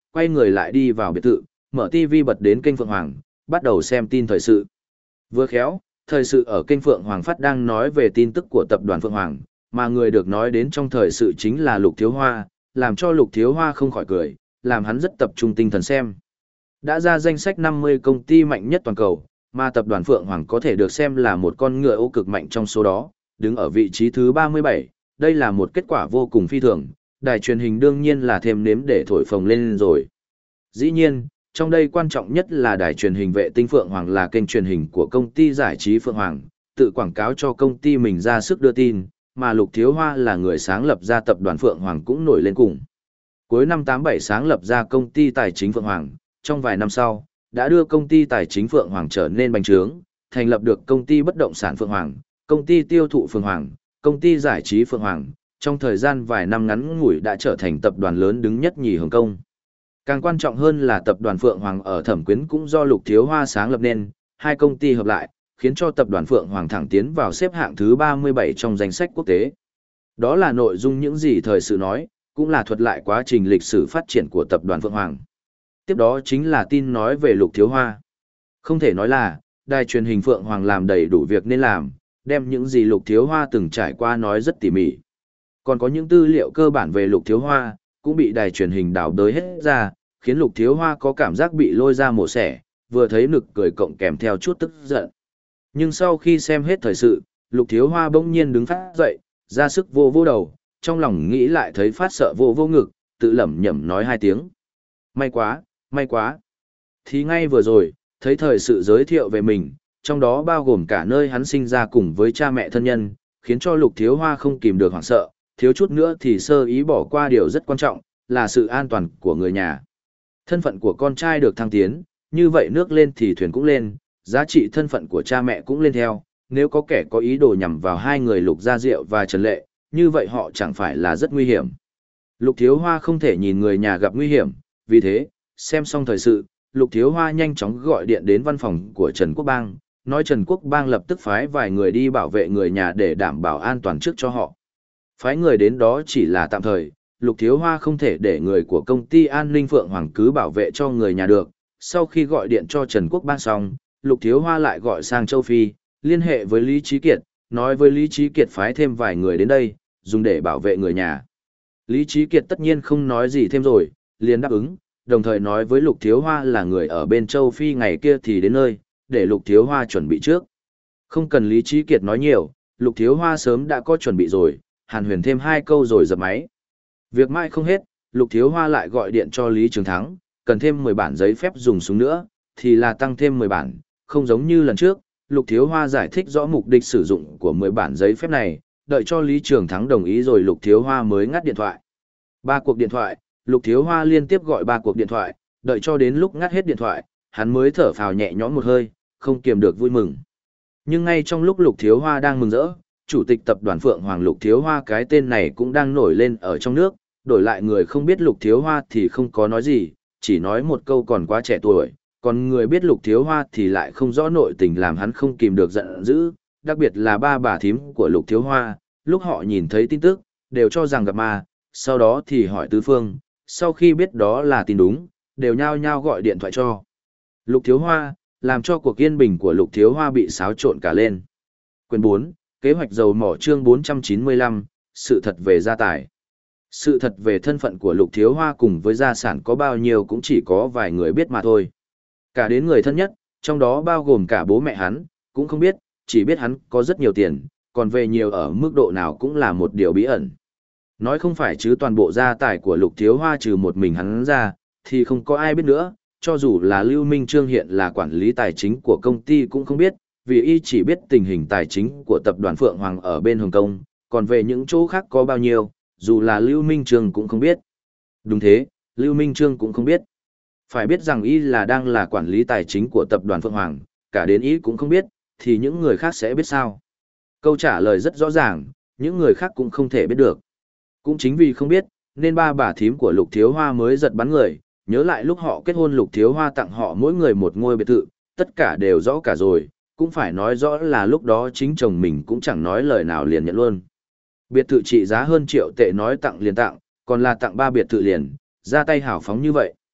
quay người lại đi vào biệt thự, mở ti vi bật đến kênh Phượng Hoàng, bắt đầu xem tin thời sự. Vừa khéo, thời sự ở kênh Phượng Hoàng phát đang nói về tin tức của tập đoàn Phượng Hoàng, mà người được nói đến trong thời sự chính là Lục Thiếu Hoa, làm cho Lục Thiếu Hoa không khỏi cười, làm hắn rất tập trung tinh thần xem. Đã ra danh sách năm mươi công ty mạnh nhất toàn cầu, mà tập đoàn Phượng Hoàng có thể được xem là một con ngựa ô cực mạnh trong số đó, đứng ở vị trí thứ ba mươi bảy, đây là một kết quả vô cùng phi thường, đài truyền hình đương nhiên là thêm nếm để thổi phồng lên rồi. Dĩ nhiên, trong đây quan trọng nhất là đài truyền hình vệ tinh Phượng Hoàng là kênh truyền hình của công ty giải trí Phượng Hoàng, tự quảng cáo cho công ty mình ra sức đưa tin, mà Lục Thiếu Hoa là người sáng lập ra tập đoàn Phượng Hoàng cũng nổi lên cùng. Cuối năm tám bảy sáng lập ra công ty tài chính Phượng Hoàng, trong vài năm sau, đã đưa công ty tài chính Phượng Hoàng trở nên bành trướng, thành lập được công ty bất động sản Phượng Hoàng, công ty tiêu thụ Phượng Hoàng, công ty giải trí Phượng Hoàng, trong thời gian vài năm ngắn ngủi đã trở thành tập đoàn lớn đứng nhất nhì Hồng Kông. Càng quan trọng hơn là tập đoàn Phượng Hoàng ở Thẩm Quyến cũng do Lục Thiếu Hoa sáng lập nên, hai công ty hợp lại, khiến cho tập đoàn Phượng Hoàng thẳng tiến vào xếp hạng thứ ba mươi bảy trong danh sách quốc tế. Đó là nội dung những gì thời sự nói, cũng là thuật lại quá trình lịch sử phát triển của tập đoàn Phượng Hoàng. Tiếp đó chính là tin nói về Lục Thiếu Hoa. Không thể nói là, đài truyền hình Phượng Hoàng làm đầy đủ việc nên làm, đem những gì Lục Thiếu Hoa từng trải qua nói rất tỉ mỉ. Còn có những tư liệu cơ bản về Lục Thiếu Hoa, cũng bị đài truyền hình đào đới hết ra, khiến Lục Thiếu Hoa có cảm giác bị lôi ra mổ xẻ, vừa thấy nực cười cộng kèm theo chút tức giận. Nhưng sau khi xem hết thời sự, Lục Thiếu Hoa bỗng nhiên đứng phát dậy, ra sức vô vô đầu, trong lòng nghĩ lại thấy phát sợ vô vô ngực, tự lẩm nhẩm nói hai tiếng. May quá, may quá. Thì ngay vừa rồi, thấy thời sự giới thiệu về mình, trong đó bao gồm cả nơi hắn sinh ra cùng với cha mẹ thân nhân, khiến cho Lục Thiếu Hoa không kìm được hoảng sợ, thiếu chút nữa thì sơ ý bỏ qua điều rất quan trọng, là sự an toàn của người nhà. Thân phận của con trai được thăng tiến, như vậy nước lên thì thuyền cũng lên, giá trị thân phận của cha mẹ cũng lên theo, nếu có kẻ có ý đồ nhằm vào hai người Lục Gia Diệu và Trần Lệ, như vậy họ chẳng phải là rất nguy hiểm. Lục Thiếu Hoa không thể nhìn người nhà gặp nguy hiểm, vì thế, xem xong thời sự, Lục Thiếu Hoa nhanh chóng gọi điện đến văn phòng của Trần Quốc Bang, nói Trần Quốc Bang lập tức phái vài người đi bảo vệ người nhà để đảm bảo an toàn trước cho họ. Phái người đến đó chỉ là tạm thời, Lục Thiếu Hoa không thể để người của công ty an ninh Phượng Hoàng cứ bảo vệ cho người nhà được. Sau khi gọi điện cho Trần Quốc Bang xong, Lục Thiếu Hoa lại gọi sang Châu Phi, liên hệ với Lý Trí Kiệt, nói với Lý Trí Kiệt phái thêm vài người đến đây, dùng để bảo vệ người nhà. Lý Trí Kiệt tất nhiên không nói gì thêm rồi, liền đáp ứng, đồng thời nói với Lục Thiếu Hoa là người ở bên Châu Phi ngày kia thì đến nơi, để Lục Thiếu Hoa chuẩn bị trước. Không cần Lý Trí Kiệt nói nhiều, Lục Thiếu Hoa sớm đã có chuẩn bị rồi, hàn huyền thêm hai câu rồi dập máy. Việc mãi không hết, Lục Thiếu Hoa lại gọi điện cho Lý Trường Thắng, cần thêm mười bản giấy phép dùng súng nữa, thì là tăng thêm mười bản, không giống như lần trước, Lục Thiếu Hoa giải thích rõ mục đích sử dụng của mười bản giấy phép này, đợi cho Lý Trường Thắng đồng ý rồi Lục Thiếu Hoa mới ngắt điện thoại. Ba cuộc điện thoại, Lục Thiếu Hoa liên tiếp gọi ba cuộc điện thoại, đợi cho đến lúc ngắt hết điện thoại, hắn mới thở phào nhẹ nhõm một hơi, không kiềm được vui mừng. Nhưng ngay trong lúc Lục Thiếu Hoa đang mừng rỡ, chủ tịch tập đoàn Phượng Hoàng Lục Thiếu Hoa cái tên này cũng đang nổi lên ở trong nước, đổi lại người không biết Lục Thiếu Hoa thì không có nói gì, chỉ nói một câu còn quá trẻ tuổi, còn người biết Lục Thiếu Hoa thì lại không rõ nội tình làm hắn không kìm được giận dữ, đặc biệt là ba bà thím của Lục Thiếu Hoa, lúc họ nhìn thấy tin tức, đều cho rằng gặp ma, sau đó thì hỏi tứ phương, sau khi biết đó là tin đúng, đều nhao nhao gọi điện thoại cho Lục Thiếu Hoa, làm cho cuộc yên bình của Lục Thiếu Hoa bị xáo trộn cả lên. Quyền bốn, Kế hoạch dầu mỏ chương bốn trăm chín mươi lăm, sự thật về gia tài. Sự thật về thân phận của Lục Thiếu Hoa cùng với gia sản có bao nhiêu cũng chỉ có vài người biết mà thôi. Cả đến người thân nhất, trong đó bao gồm cả bố mẹ hắn, cũng không biết, chỉ biết hắn có rất nhiều tiền, còn về nhiều ở mức độ nào cũng là một điều bí ẩn. Nói không phải chứ toàn bộ gia tài của Lục Thiếu Hoa trừ một mình hắn ra, thì không có ai biết nữa, cho dù là Lưu Minh Trương hiện là quản lý tài chính của công ty cũng không biết, vì y chỉ biết tình hình tài chính của tập đoàn Phượng Hoàng ở bên Hồng Kông, còn về những chỗ khác có bao nhiêu, dù là Lưu Minh Trương cũng không biết. Đúng thế, Lưu Minh Trương cũng không biết. Phải biết rằng y là đang là quản lý tài chính của tập đoàn Phượng Hoàng, cả đến y cũng không biết, thì những người khác sẽ biết sao? Câu trả lời rất rõ ràng, những người khác cũng không thể biết được. Cũng chính vì không biết, nên ba bà thím của Lục Thiếu Hoa mới giật bắn người, nhớ lại lúc họ kết hôn Lục Thiếu Hoa tặng họ mỗi người một ngôi biệt thự, tất cả đều rõ cả rồi, cũng phải nói rõ là lúc đó chính chồng mình cũng chẳng nói lời nào liền nhận luôn. Biệt thự trị giá hơn triệu tệ nói tặng liền tặng, còn là tặng ba biệt thự liền, ra tay hào phóng như vậy.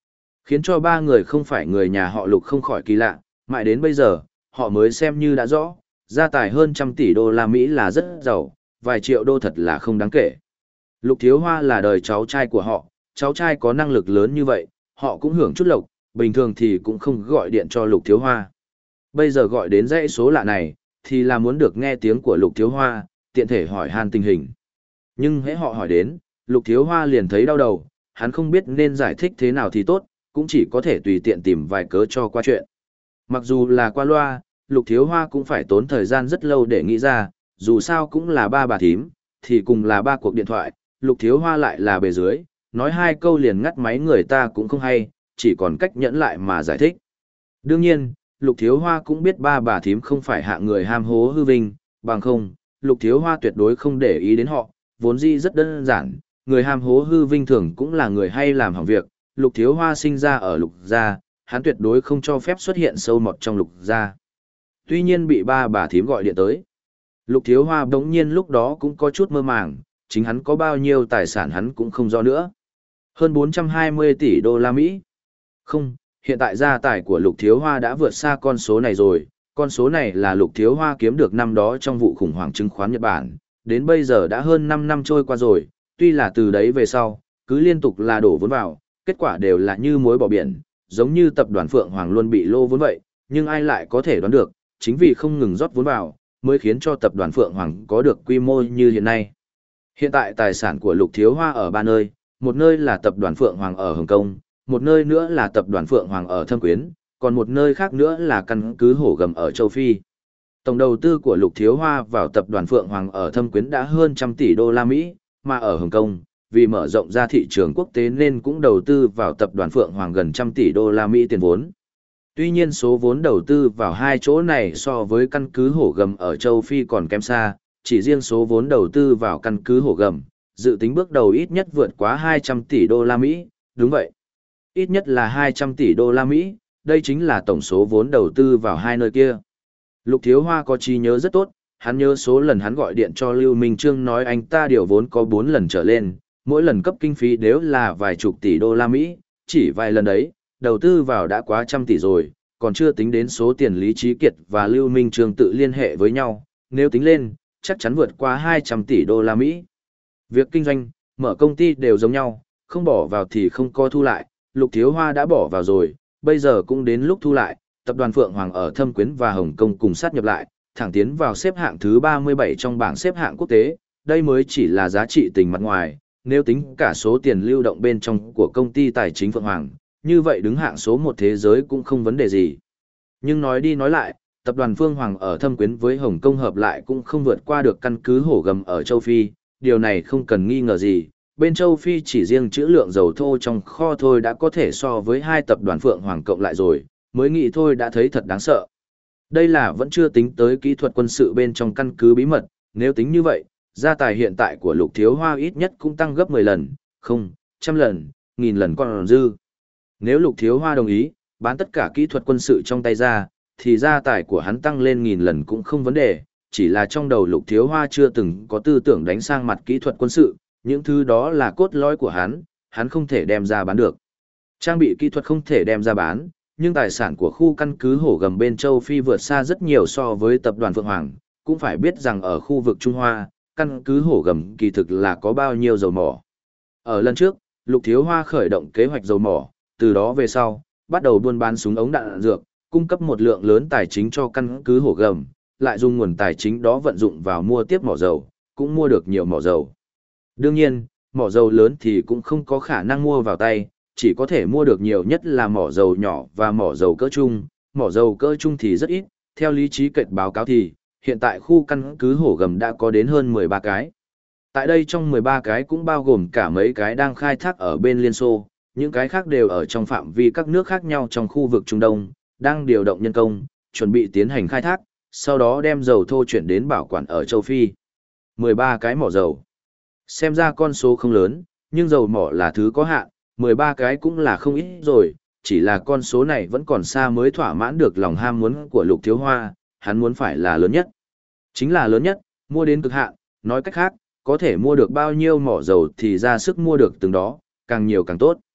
Khiến cho ba người không phải người nhà họ Lục không khỏi kỳ lạ, mãi đến bây giờ, họ mới xem như đã rõ, gia tài hơn trăm tỷ đô la Mỹ là rất giàu, vài triệu đô thật là không đáng kể. Lục Thiếu Hoa là đời cháu trai của họ, cháu trai có năng lực lớn như vậy, họ cũng hưởng chút lộc, bình thường thì cũng không gọi điện cho Lục Thiếu Hoa. Bây giờ gọi đến dãy số lạ này, thì là muốn được nghe tiếng của Lục Thiếu Hoa, tiện thể hỏi han tình hình. Nhưng hễ họ hỏi đến, Lục Thiếu Hoa liền thấy đau đầu, hắn không biết nên giải thích thế nào thì tốt, cũng chỉ có thể tùy tiện tìm vài cớ cho qua chuyện. Mặc dù là qua loa, Lục Thiếu Hoa cũng phải tốn thời gian rất lâu để nghĩ ra, dù sao cũng là ba bà thím, thì cùng là ba cuộc điện thoại, Lục Thiếu Hoa lại là bề dưới, nói hai câu liền ngắt máy người ta cũng không hay, chỉ còn cách nhẫn lại mà giải thích. Đương nhiên, Lục Thiếu Hoa cũng biết ba bà thím không phải hạng người ham hố hư vinh, bằng không, Lục Thiếu Hoa tuyệt đối không để ý đến họ, vốn dĩ rất đơn giản, người ham hố hư vinh thường cũng là người hay làm hỏng việc, Lục Thiếu Hoa sinh ra ở Lục gia, hắn tuyệt đối không cho phép xuất hiện sâu mọt trong Lục gia. Tuy nhiên bị ba bà thím gọi điện tới. Lục Thiếu Hoa đống nhiên lúc đó cũng có chút mơ màng, chính hắn có bao nhiêu tài sản hắn cũng không rõ nữa. Hơn bốn trăm hai mươi tỷ đô la Mỹ. Không, hiện tại gia tài của Lục Thiếu Hoa đã vượt xa con số này rồi, con số này là Lục Thiếu Hoa kiếm được năm đó trong vụ khủng hoảng chứng khoán Nhật Bản, đến bây giờ đã hơn năm năm trôi qua rồi, tuy là từ đấy về sau, cứ liên tục là đổ vốn vào, kết quả đều là như muối bỏ biển, giống như tập đoàn Phượng Hoàng luôn bị lô vốn vậy, nhưng ai lại có thể đoán được, chính vì không ngừng rót vốn vào, mới khiến cho tập đoàn Phượng Hoàng có được quy mô như hiện nay. Hiện tại tài sản của Lục Thiếu Hoa ở ba nơi, một nơi là tập đoàn Phượng Hoàng ở Hồng Kông, một nơi nữa là tập đoàn Phượng Hoàng ở Thâm Quyến, còn một nơi khác nữa là căn cứ Hổ Gầm ở châu Phi. Tổng đầu tư của Lục Thiếu Hoa vào tập đoàn Phượng Hoàng ở Thâm Quyến đã hơn trăm tỷ đô la Mỹ, mà ở Hồng Kông, vì mở rộng ra thị trường quốc tế nên cũng đầu tư vào tập đoàn Phượng Hoàng gần trăm tỷ đô la Mỹ tiền vốn. Tuy nhiên số vốn đầu tư vào hai chỗ này so với căn cứ Hổ Gầm ở châu Phi còn kém xa, chỉ riêng số vốn đầu tư vào căn cứ Hổ Gầm, dự tính bước đầu ít nhất vượt quá hai trăm tỷ đô la Mỹ, đúng vậy. Ít nhất là hai trăm tỷ đô la Mỹ, đây chính là tổng số vốn đầu tư vào hai nơi kia. Lục Thiếu Hoa có trí nhớ rất tốt, hắn nhớ số lần hắn gọi điện cho Lưu Minh Trương nói anh ta điều vốn có bốn lần trở lên, mỗi lần cấp kinh phí đều là vài chục tỷ đô la Mỹ, chỉ vài lần đấy, đầu tư vào đã quá trăm tỷ rồi, còn chưa tính đến số tiền Lý Trí Kiệt và Lưu Minh Trương tự liên hệ với nhau, nếu tính lên, chắc chắn vượt qua hai trăm tỷ đô la Mỹ. Việc kinh doanh, mở công ty đều giống nhau, không bỏ vào thì không có thu lại, Lục Thiếu Hoa đã bỏ vào rồi, bây giờ cũng đến lúc thu lại, tập đoàn Phượng Hoàng ở Thâm Quyến và Hồng Kông cùng sát nhập lại, thẳng tiến vào xếp hạng thứ ba mươi bảy trong bảng xếp hạng quốc tế, đây mới chỉ là giá trị tình mặt ngoài, nếu tính cả số tiền lưu động bên trong của công ty tài chính Phượng Hoàng, như vậy đứng hạng số một thế giới cũng không vấn đề gì. Nhưng nói đi nói lại, tập đoàn Phương Hoàng ở Thâm Quyến với Hồng Kông hợp lại cũng không vượt qua được căn cứ Hổ Gầm ở châu Phi, điều này không cần nghi ngờ gì. Bên châu Phi chỉ riêng trữ lượng dầu thô trong kho thôi đã có thể so với hai tập đoàn Phượng Hoàng cộng lại rồi, mới nghĩ thôi đã thấy thật đáng sợ. Đây là vẫn chưa tính tới kỹ thuật quân sự bên trong căn cứ bí mật, nếu tính như vậy, gia tài hiện tại của Lục Thiếu Hoa ít nhất cũng tăng gấp mười lần, không, trăm lần, nghìn lần còn dư. Nếu Lục Thiếu Hoa đồng ý, bán tất cả kỹ thuật quân sự trong tay ra, thì gia tài của hắn tăng lên nghìn lần cũng không vấn đề, chỉ là trong đầu Lục Thiếu Hoa chưa từng có tư tưởng đánh sang mặt kỹ thuật quân sự, những thứ đó là cốt lõi của hắn, hắn không thể đem ra bán được. Trang bị kỹ thuật không thể đem ra bán, nhưng tài sản của khu căn cứ Hổ Gầm bên châu Phi vượt xa rất nhiều so với tập đoàn Phượng Hoàng, cũng phải biết rằng ở khu vực Trung Hoa, căn cứ Hổ Gầm kỳ thực là có bao nhiêu dầu mỏ. Ở lần trước, Lục Thiếu Hoa khởi động kế hoạch dầu mỏ, từ đó về sau, bắt đầu buôn bán súng ống đạn, đạn dược, cung cấp một lượng lớn tài chính cho căn cứ Hổ Gầm, lại dùng nguồn tài chính đó vận dụng vào mua tiếp mỏ dầu, cũng mua được nhiều mỏ dầu. Đương nhiên, mỏ dầu lớn thì cũng không có khả năng mua vào tay, chỉ có thể mua được nhiều nhất là mỏ dầu nhỏ và mỏ dầu cỡ trung, mỏ dầu cỡ trung thì rất ít, theo Lý Trí Kiệt báo cáo thì, hiện tại khu căn cứ Hổ Gầm đã có đến hơn mười ba cái. Tại đây trong mười ba cái cũng bao gồm cả mấy cái đang khai thác ở bên Liên Xô, những cái khác đều ở trong phạm vi các nước khác nhau trong khu vực Trung Đông, đang điều động nhân công, chuẩn bị tiến hành khai thác, sau đó đem dầu thô chuyển đến bảo quản ở châu Phi. mười ba cái mỏ dầu. Xem ra con số không lớn, nhưng dầu mỏ là thứ có hạn, mười ba cái cũng là không ít rồi, chỉ là con số này vẫn còn xa mới thỏa mãn được lòng ham muốn của Lục Thiếu Hoa, hắn muốn phải là lớn nhất. Chính là lớn nhất, mua đến cực hạn, nói cách khác, có thể mua được bao nhiêu mỏ dầu thì ra sức mua được từng đó, càng nhiều càng tốt.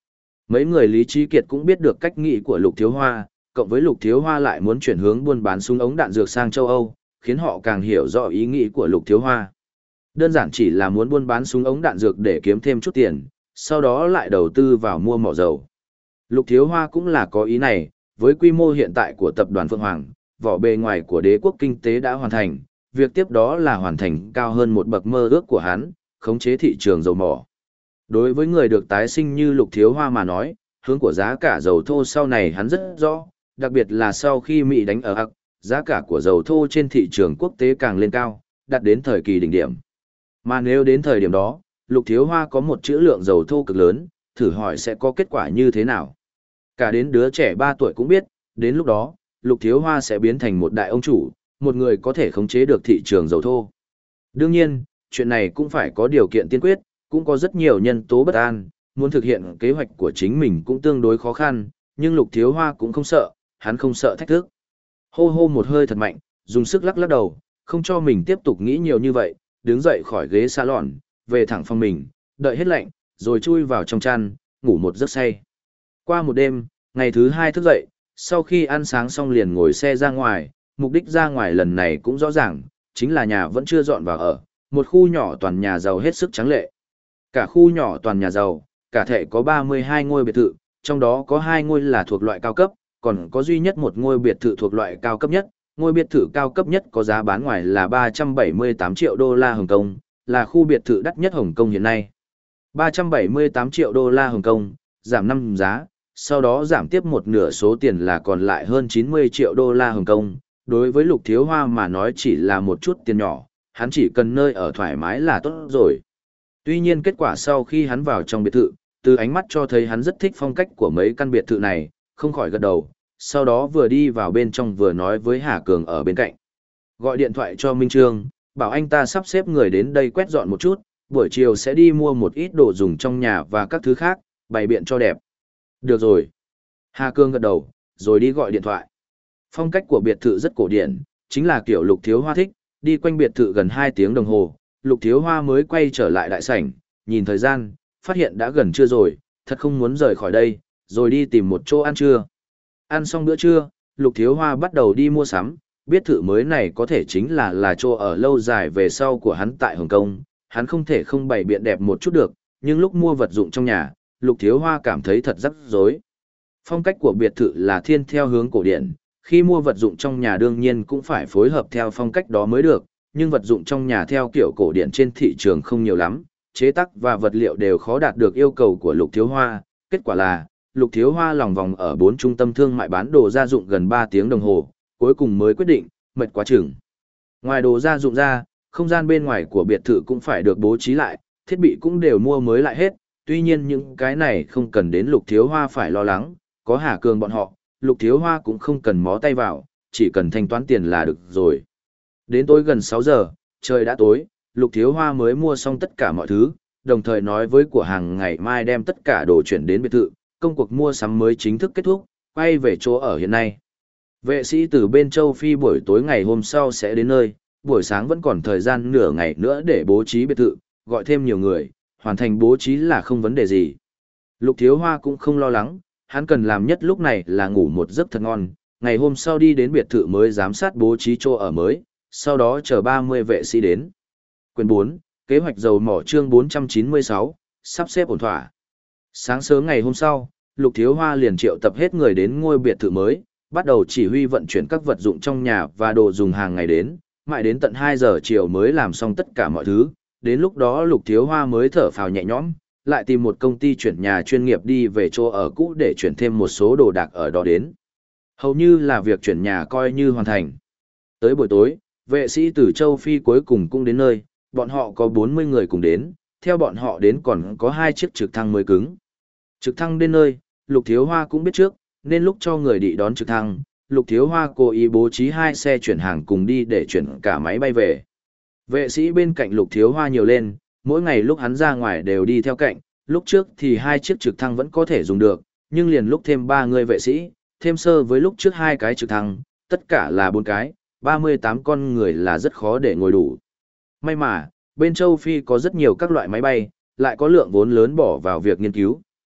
Mấy người Lý Trí Kiệt cũng biết được cách nghĩ của Lục Thiếu Hoa, cộng với Lục Thiếu Hoa lại muốn chuyển hướng buôn bán súng ống đạn dược sang châu Âu, khiến họ càng hiểu rõ ý nghĩ của Lục Thiếu Hoa. Đơn giản chỉ là muốn buôn bán súng ống đạn dược để kiếm thêm chút tiền, sau đó lại đầu tư vào mua mỏ dầu. Lục Thiếu Hoa cũng là có ý này, với quy mô hiện tại của tập đoàn Phượng Hoàng, vỏ bề ngoài của đế quốc kinh tế đã hoàn thành, việc tiếp đó là hoàn thành cao hơn một bậc mơ ước của hắn, khống chế thị trường dầu mỏ. Đối với người được tái sinh như Lục Thiếu Hoa mà nói, hướng của giá cả dầu thô sau này hắn rất rõ, đặc biệt là sau khi Mỹ đánh ở Ặc, giá cả của dầu thô trên thị trường quốc tế càng lên cao, đạt đến thời kỳ đỉnh điểm. Mà nếu đến thời điểm đó, Lục Thiếu Hoa có một trữ lượng dầu thô cực lớn, thử hỏi sẽ có kết quả như thế nào. Cả đến đứa trẻ ba tuổi cũng biết, đến lúc đó, Lục Thiếu Hoa sẽ biến thành một đại ông chủ, một người có thể khống chế được thị trường dầu thô. Đương nhiên, chuyện này cũng phải có điều kiện tiên quyết, cũng có rất nhiều nhân tố bất an, muốn thực hiện kế hoạch của chính mình cũng tương đối khó khăn, nhưng Lục Thiếu Hoa cũng không sợ, hắn không sợ thách thức. Hô hô một hơi thật mạnh, dùng sức lắc lắc đầu, không cho mình tiếp tục nghĩ nhiều như vậy, đứng dậy khỏi ghế salon, về thẳng phòng mình, đợi hết lạnh, rồi chui vào trong chăn, ngủ một giấc say. Qua một đêm, ngày thứ hai thức dậy, sau khi ăn sáng xong liền ngồi xe ra ngoài, mục đích ra ngoài lần này cũng rõ ràng, chính là nhà vẫn chưa dọn vào ở, một khu nhỏ toàn nhà giàu hết sức trắng lệ. Cả khu nhỏ toàn nhà giàu, cả thể có ba mươi hai ngôi biệt thự, trong đó có hai ngôi là thuộc loại cao cấp, còn có duy nhất một ngôi biệt thự thuộc loại cao cấp nhất. Ngôi biệt thự cao cấp nhất có giá bán ngoài là ba trăm bảy mươi tám triệu đô la Hồng Kông, là khu biệt thự đắt nhất Hồng Kông hiện nay. ba trăm bảy mươi tám triệu đô la Hồng Kông, giảm năm giá, sau đó giảm tiếp một nửa số tiền là còn lại hơn chín mươi triệu đô la Hồng Kông. Đối với Lục Thiếu Hoa mà nói chỉ là một chút tiền nhỏ, hắn chỉ cần nơi ở thoải mái là tốt rồi. Tuy nhiên kết quả sau khi hắn vào trong biệt thự, từ ánh mắt cho thấy hắn rất thích phong cách của mấy căn biệt thự này, không khỏi gật đầu, sau đó vừa đi vào bên trong vừa nói với Hà Cường ở bên cạnh. Gọi điện thoại cho Minh Trương, bảo anh ta sắp xếp người đến đây quét dọn một chút, buổi chiều sẽ đi mua một ít đồ dùng trong nhà và các thứ khác, bày biện cho đẹp. Được rồi. Hà Cường gật đầu, rồi đi gọi điện thoại. Phong cách của biệt thự rất cổ điển, chính là kiểu Lục Thiếu Hoa thích, đi quanh biệt thự gần hai tiếng đồng hồ, Lục Thiếu Hoa mới quay trở lại đại sảnh, nhìn thời gian, phát hiện đã gần trưa rồi, thật không muốn rời khỏi đây, rồi đi tìm một chỗ ăn trưa. Ăn xong bữa trưa, Lục Thiếu Hoa bắt đầu đi mua sắm, biết thự mới này có thể chính là là chỗ ở lâu dài về sau của hắn tại Hồng Kông, hắn không thể không bày biện đẹp một chút được, nhưng lúc mua vật dụng trong nhà, Lục Thiếu Hoa cảm thấy thật rắc rối. Phong cách của biệt thự là thiên theo hướng cổ điển, khi mua vật dụng trong nhà đương nhiên cũng phải phối hợp theo phong cách đó mới được, nhưng vật dụng trong nhà theo kiểu cổ điển trên thị trường không nhiều lắm, chế tác và vật liệu đều khó đạt được yêu cầu của Lục Thiếu Hoa, kết quả là Lục Thiếu Hoa lòng vòng ở bốn trung tâm thương mại bán đồ gia dụng gần ba tiếng đồng hồ, cuối cùng mới quyết định, mệt quá chừng. Ngoài đồ gia dụng ra, không gian bên ngoài của biệt thự cũng phải được bố trí lại, thiết bị cũng đều mua mới lại hết, tuy nhiên những cái này không cần đến Lục Thiếu Hoa phải lo lắng, có Hà Cường bọn họ, Lục Thiếu Hoa cũng không cần mó tay vào, chỉ cần thanh toán tiền là được rồi. Đến tối gần sáu giờ, trời đã tối, Lục Thiếu Hoa mới mua xong tất cả mọi thứ, đồng thời nói với của hàng ngày mai đem tất cả đồ chuyển đến biệt thự, công cuộc mua sắm mới chính thức kết thúc, quay về chỗ ở hiện nay. Vệ sĩ từ bên châu Phi buổi tối ngày hôm sau sẽ đến nơi, buổi sáng vẫn còn thời gian nửa ngày nữa để bố trí biệt thự, gọi thêm nhiều người, hoàn thành bố trí là không vấn đề gì. Lục Thiếu Hoa cũng không lo lắng, hắn cần làm nhất lúc này là ngủ một giấc thật ngon, ngày hôm sau đi đến biệt thự mới giám sát bố trí chỗ ở mới, sau đó chờ ba mươi vệ sĩ đến. Quyền bốn, kế hoạch dầu mỏ chương bốn trăm chín mươi sáu, sắp xếp ổn thỏa. Sáng sớm ngày hôm sau, Lục Thiếu Hoa liền triệu tập hết người đến ngôi biệt thự mới, bắt đầu chỉ huy vận chuyển các vật dụng trong nhà và đồ dùng hàng ngày đến, mãi đến tận hai giờ chiều mới làm xong tất cả mọi thứ, đến lúc đó Lục Thiếu Hoa mới thở phào nhẹ nhõm, lại tìm một công ty chuyển nhà chuyên nghiệp đi về chỗ ở cũ để chuyển thêm một số đồ đạc ở đó đến. Hầu như là việc chuyển nhà coi như hoàn thành. Tới buổi tối, vệ sĩ từ châu Phi cuối cùng cũng đến nơi, bọn họ có bốn mươi người cùng đến, theo bọn họ đến còn có hai chiếc trực thăng mới cứng. Trực thăng đến nơi, Lục Thiếu Hoa cũng biết trước, nên lúc cho người đi đón trực thăng, Lục Thiếu Hoa cố ý bố trí hai xe chuyển hàng cùng đi để chuyển cả máy bay về. Vệ sĩ bên cạnh Lục Thiếu Hoa nhiều lên, mỗi ngày lúc hắn ra ngoài đều đi theo cạnh, lúc trước thì hai chiếc trực thăng vẫn có thể dùng được, nhưng liền lúc thêm ba người vệ sĩ, thêm sơ với lúc trước hai cái trực thăng, tất cả là bốn cái, ba mươi tám con người là rất khó để ngồi đủ. May mà, bên châu Phi có rất nhiều các loại máy bay, lại có lượng vốn lớn bỏ vào việc nghiên cứu,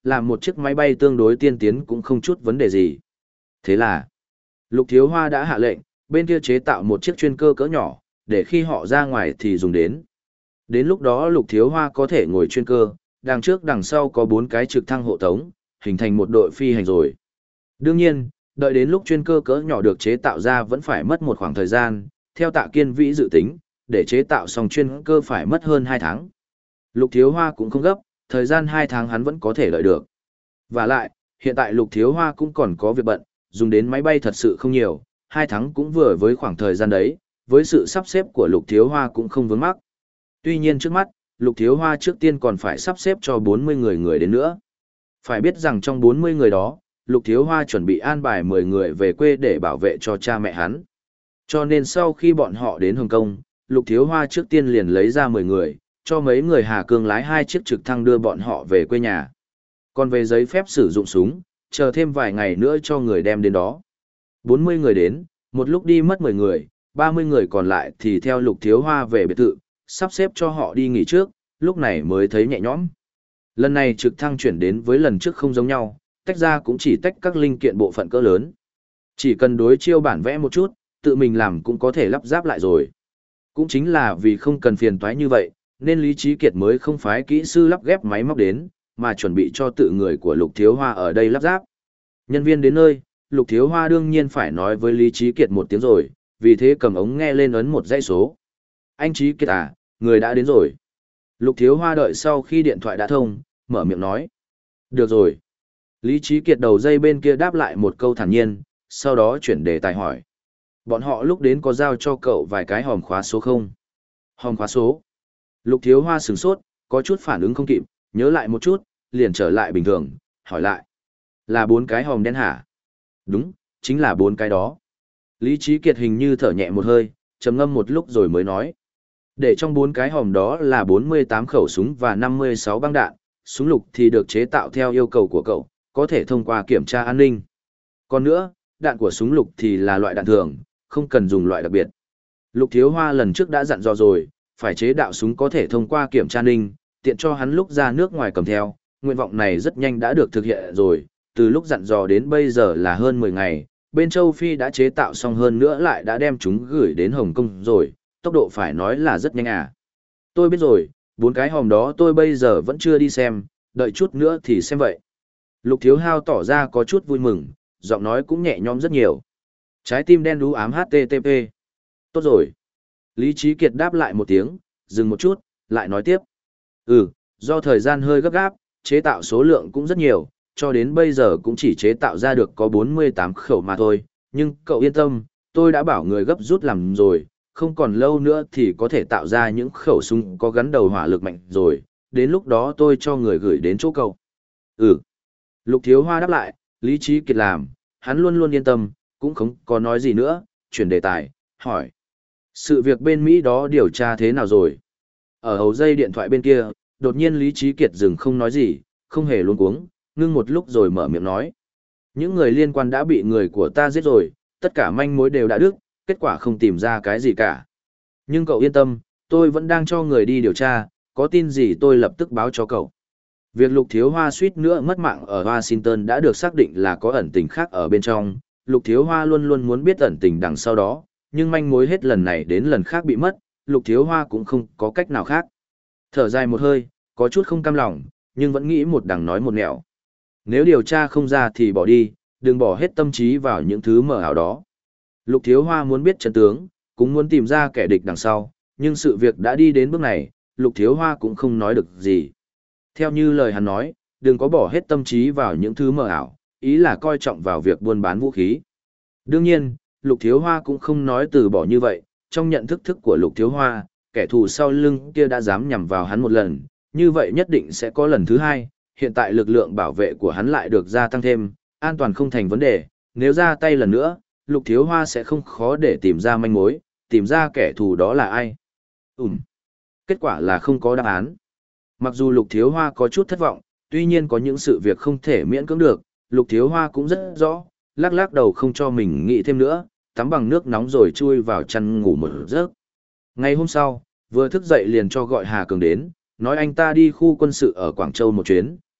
làm một chiếc máy bay tương đối tiên tiến cũng không chút vấn đề gì. Thế là, Lục Thiếu Hoa đã hạ lệnh, bên kia chế tạo một chiếc chuyên cơ cỡ nhỏ, để khi họ ra ngoài thì dùng đến. Đến lúc đó Lục Thiếu Hoa có thể ngồi chuyên cơ, đằng trước đằng sau có bốn cái trực thăng hộ tống, hình thành một đội phi hành rồi. Đương nhiên, đợi đến lúc chuyên cơ cỡ nhỏ được chế tạo ra vẫn phải mất một khoảng thời gian, theo Tạ Kiên Vĩ dự tính, để chế tạo xong chuyên cơ phải mất hơn hai tháng. Lục Thiếu Hoa cũng không gấp, thời gian hai tháng hắn vẫn có thể lợi được. Và lại, hiện tại Lục Thiếu Hoa cũng còn có việc bận, dùng đến máy bay thật sự không nhiều, hai tháng cũng vừa với khoảng thời gian đấy, với sự sắp xếp của Lục Thiếu Hoa cũng không vướng mắc. Tuy nhiên trước mắt, Lục Thiếu Hoa trước tiên còn phải sắp xếp cho bốn mươi người người đến nữa. Phải biết rằng trong bốn mươi người đó, Lục Thiếu Hoa chuẩn bị an bài mười người về quê để bảo vệ cho cha mẹ hắn. Cho nên sau khi bọn họ đến Hồng Kông, Lục Thiếu Hoa trước tiên liền lấy ra mười người, cho mấy người Hà Cương lái hai chiếc trực thăng đưa bọn họ về quê nhà. Còn về giấy phép sử dụng súng, chờ thêm vài ngày nữa cho người đem đến đó. bốn mươi người đến, một lúc đi mất mười người, ba mươi người còn lại thì theo Lục Thiếu Hoa về biệt thự, sắp xếp cho họ đi nghỉ trước, lúc này mới thấy nhẹ nhõm. Lần này trực thăng chuyển đến với lần trước không giống nhau, tách ra cũng chỉ tách các linh kiện bộ phận cỡ lớn. Chỉ cần đối chiêu bản vẽ một chút, tự mình làm cũng có thể lắp ráp lại rồi. Cũng chính là vì không cần phiền toái như vậy, nên Lý Trí Kiệt mới không phái kỹ sư lắp ghép máy móc đến, mà chuẩn bị cho tự người của Lục Thiếu Hoa ở đây lắp ráp. Nhân viên đến nơi, Lục Thiếu Hoa đương nhiên phải nói với Lý Trí Kiệt một tiếng rồi, vì thế cầm ống nghe lên ấn một dãy số. Anh Trí Kiệt à, người đã đến rồi. Lục Thiếu Hoa đợi sau khi điện thoại đã thông, mở miệng nói. Được rồi. Lý Trí Kiệt đầu dây bên kia đáp lại một câu thản nhiên, sau đó chuyển đề tài hỏi. Bọn họ lúc đến có giao cho cậu vài cái hòm khóa số không? Hòm khóa số. Lục Thiếu Hoa sửng sốt, có chút phản ứng không kịp, nhớ lại một chút, liền trở lại bình thường, hỏi lại. Là bốn cái hòm đen hả? Đúng, chính là bốn cái đó. Lý Trí Kiệt hình như thở nhẹ một hơi, trầm ngâm một lúc rồi mới nói. Để trong bốn cái hòm đó là bốn mươi tám khẩu súng và năm mươi sáu băng đạn, súng lục thì được chế tạo theo yêu cầu của cậu, có thể thông qua kiểm tra an ninh. Còn nữa, đạn của súng lục thì là loại đạn thường, không cần dùng loại đặc biệt. Lục Thiếu Hoa lần trước đã dặn dò rồi, phải chế đạo súng có thể thông qua kiểm tra an ninh, tiện cho hắn lúc ra nước ngoài cầm theo, nguyện vọng này rất nhanh đã được thực hiện rồi, từ lúc dặn dò đến bây giờ là hơn mười ngày, bên châu Phi đã chế tạo xong hơn nữa lại đã đem chúng gửi đến Hồng Kông rồi, tốc độ phải nói là rất nhanh à. Tôi biết rồi, bốn cái hòm đó tôi bây giờ vẫn chưa đi xem, đợi chút nữa thì xem vậy. Lục Thiếu Hao tỏ ra có chút vui mừng, giọng nói cũng nhẹ nhõm rất nhiều. Trái tim đen đú ám hát tê tê pê. Tốt rồi. Lý Trí Kiệt đáp lại một tiếng, dừng một chút, lại nói tiếp. Ừ, do thời gian hơi gấp gáp, chế tạo số lượng cũng rất nhiều, cho đến bây giờ cũng chỉ chế tạo ra được có bốn mươi tám khẩu mà thôi. Nhưng cậu yên tâm, tôi đã bảo người gấp rút làm rồi, không còn lâu nữa thì có thể tạo ra những khẩu súng có gắn đầu hỏa lực mạnh rồi, đến lúc đó tôi cho người gửi đến chỗ cậu. Ừ. Lục Thiếu Hoa đáp lại, Lý Trí Kiệt làm, hắn luôn luôn yên tâm, cũng không có nói gì nữa, chuyển đề tài, hỏi. Sự việc bên Mỹ đó điều tra thế nào rồi? Ở hầu dây điện thoại bên kia, đột nhiên Lý Trí Kiệt dừng không nói gì, không hề luống cuống, ngưng một lúc rồi mở miệng nói. Những người liên quan đã bị người của ta giết rồi, tất cả manh mối đều đã đứt, kết quả không tìm ra cái gì cả. Nhưng cậu yên tâm, tôi vẫn đang cho người đi điều tra, có tin gì tôi lập tức báo cho cậu. Việc Lục Thiếu Hoa suýt nữa mất mạng ở Washington đã được xác định là có ẩn tình khác ở bên trong. Lục Thiếu Hoa luôn luôn muốn biết ẩn tình đằng sau đó, nhưng manh mối hết lần này đến lần khác bị mất, Lục Thiếu Hoa cũng không có cách nào khác. Thở dài một hơi, có chút không cam lòng, nhưng vẫn nghĩ một đằng nói một nẻo. Nếu điều tra không ra thì bỏ đi, đừng bỏ hết tâm trí vào những thứ mờ ảo đó. Lục Thiếu Hoa muốn biết chân tướng, cũng muốn tìm ra kẻ địch đằng sau, nhưng sự việc đã đi đến bước này, Lục Thiếu Hoa cũng không nói được gì. Theo như lời hắn nói, đừng có bỏ hết tâm trí vào những thứ mờ ảo, ý là coi trọng vào việc buôn bán vũ khí. Đương nhiên, Lục Thiếu Hoa cũng không nói từ bỏ như vậy, trong nhận thức thức của Lục Thiếu Hoa, kẻ thù sau lưng kia đã dám nhằm vào hắn một lần, như vậy nhất định sẽ có lần thứ hai, hiện tại lực lượng bảo vệ của hắn lại được gia tăng thêm, an toàn không thành vấn đề, nếu ra tay lần nữa, Lục Thiếu Hoa sẽ không khó để tìm ra manh mối, tìm ra kẻ thù đó là ai. Ừm. Kết quả là không có đáp án. Mặc dù Lục Thiếu Hoa có chút thất vọng, tuy nhiên có những sự việc không thể miễn cưỡng được, Lục Thiếu Hoa cũng rất rõ, lắc lắc đầu không cho mình nghĩ thêm nữa, tắm bằng nước nóng rồi chui vào chăn ngủ một giấc. Ngày hôm sau, vừa thức dậy liền cho gọi Hà Cường đến, nói anh ta đi khu quân sự ở Quảng Châu một chuyến,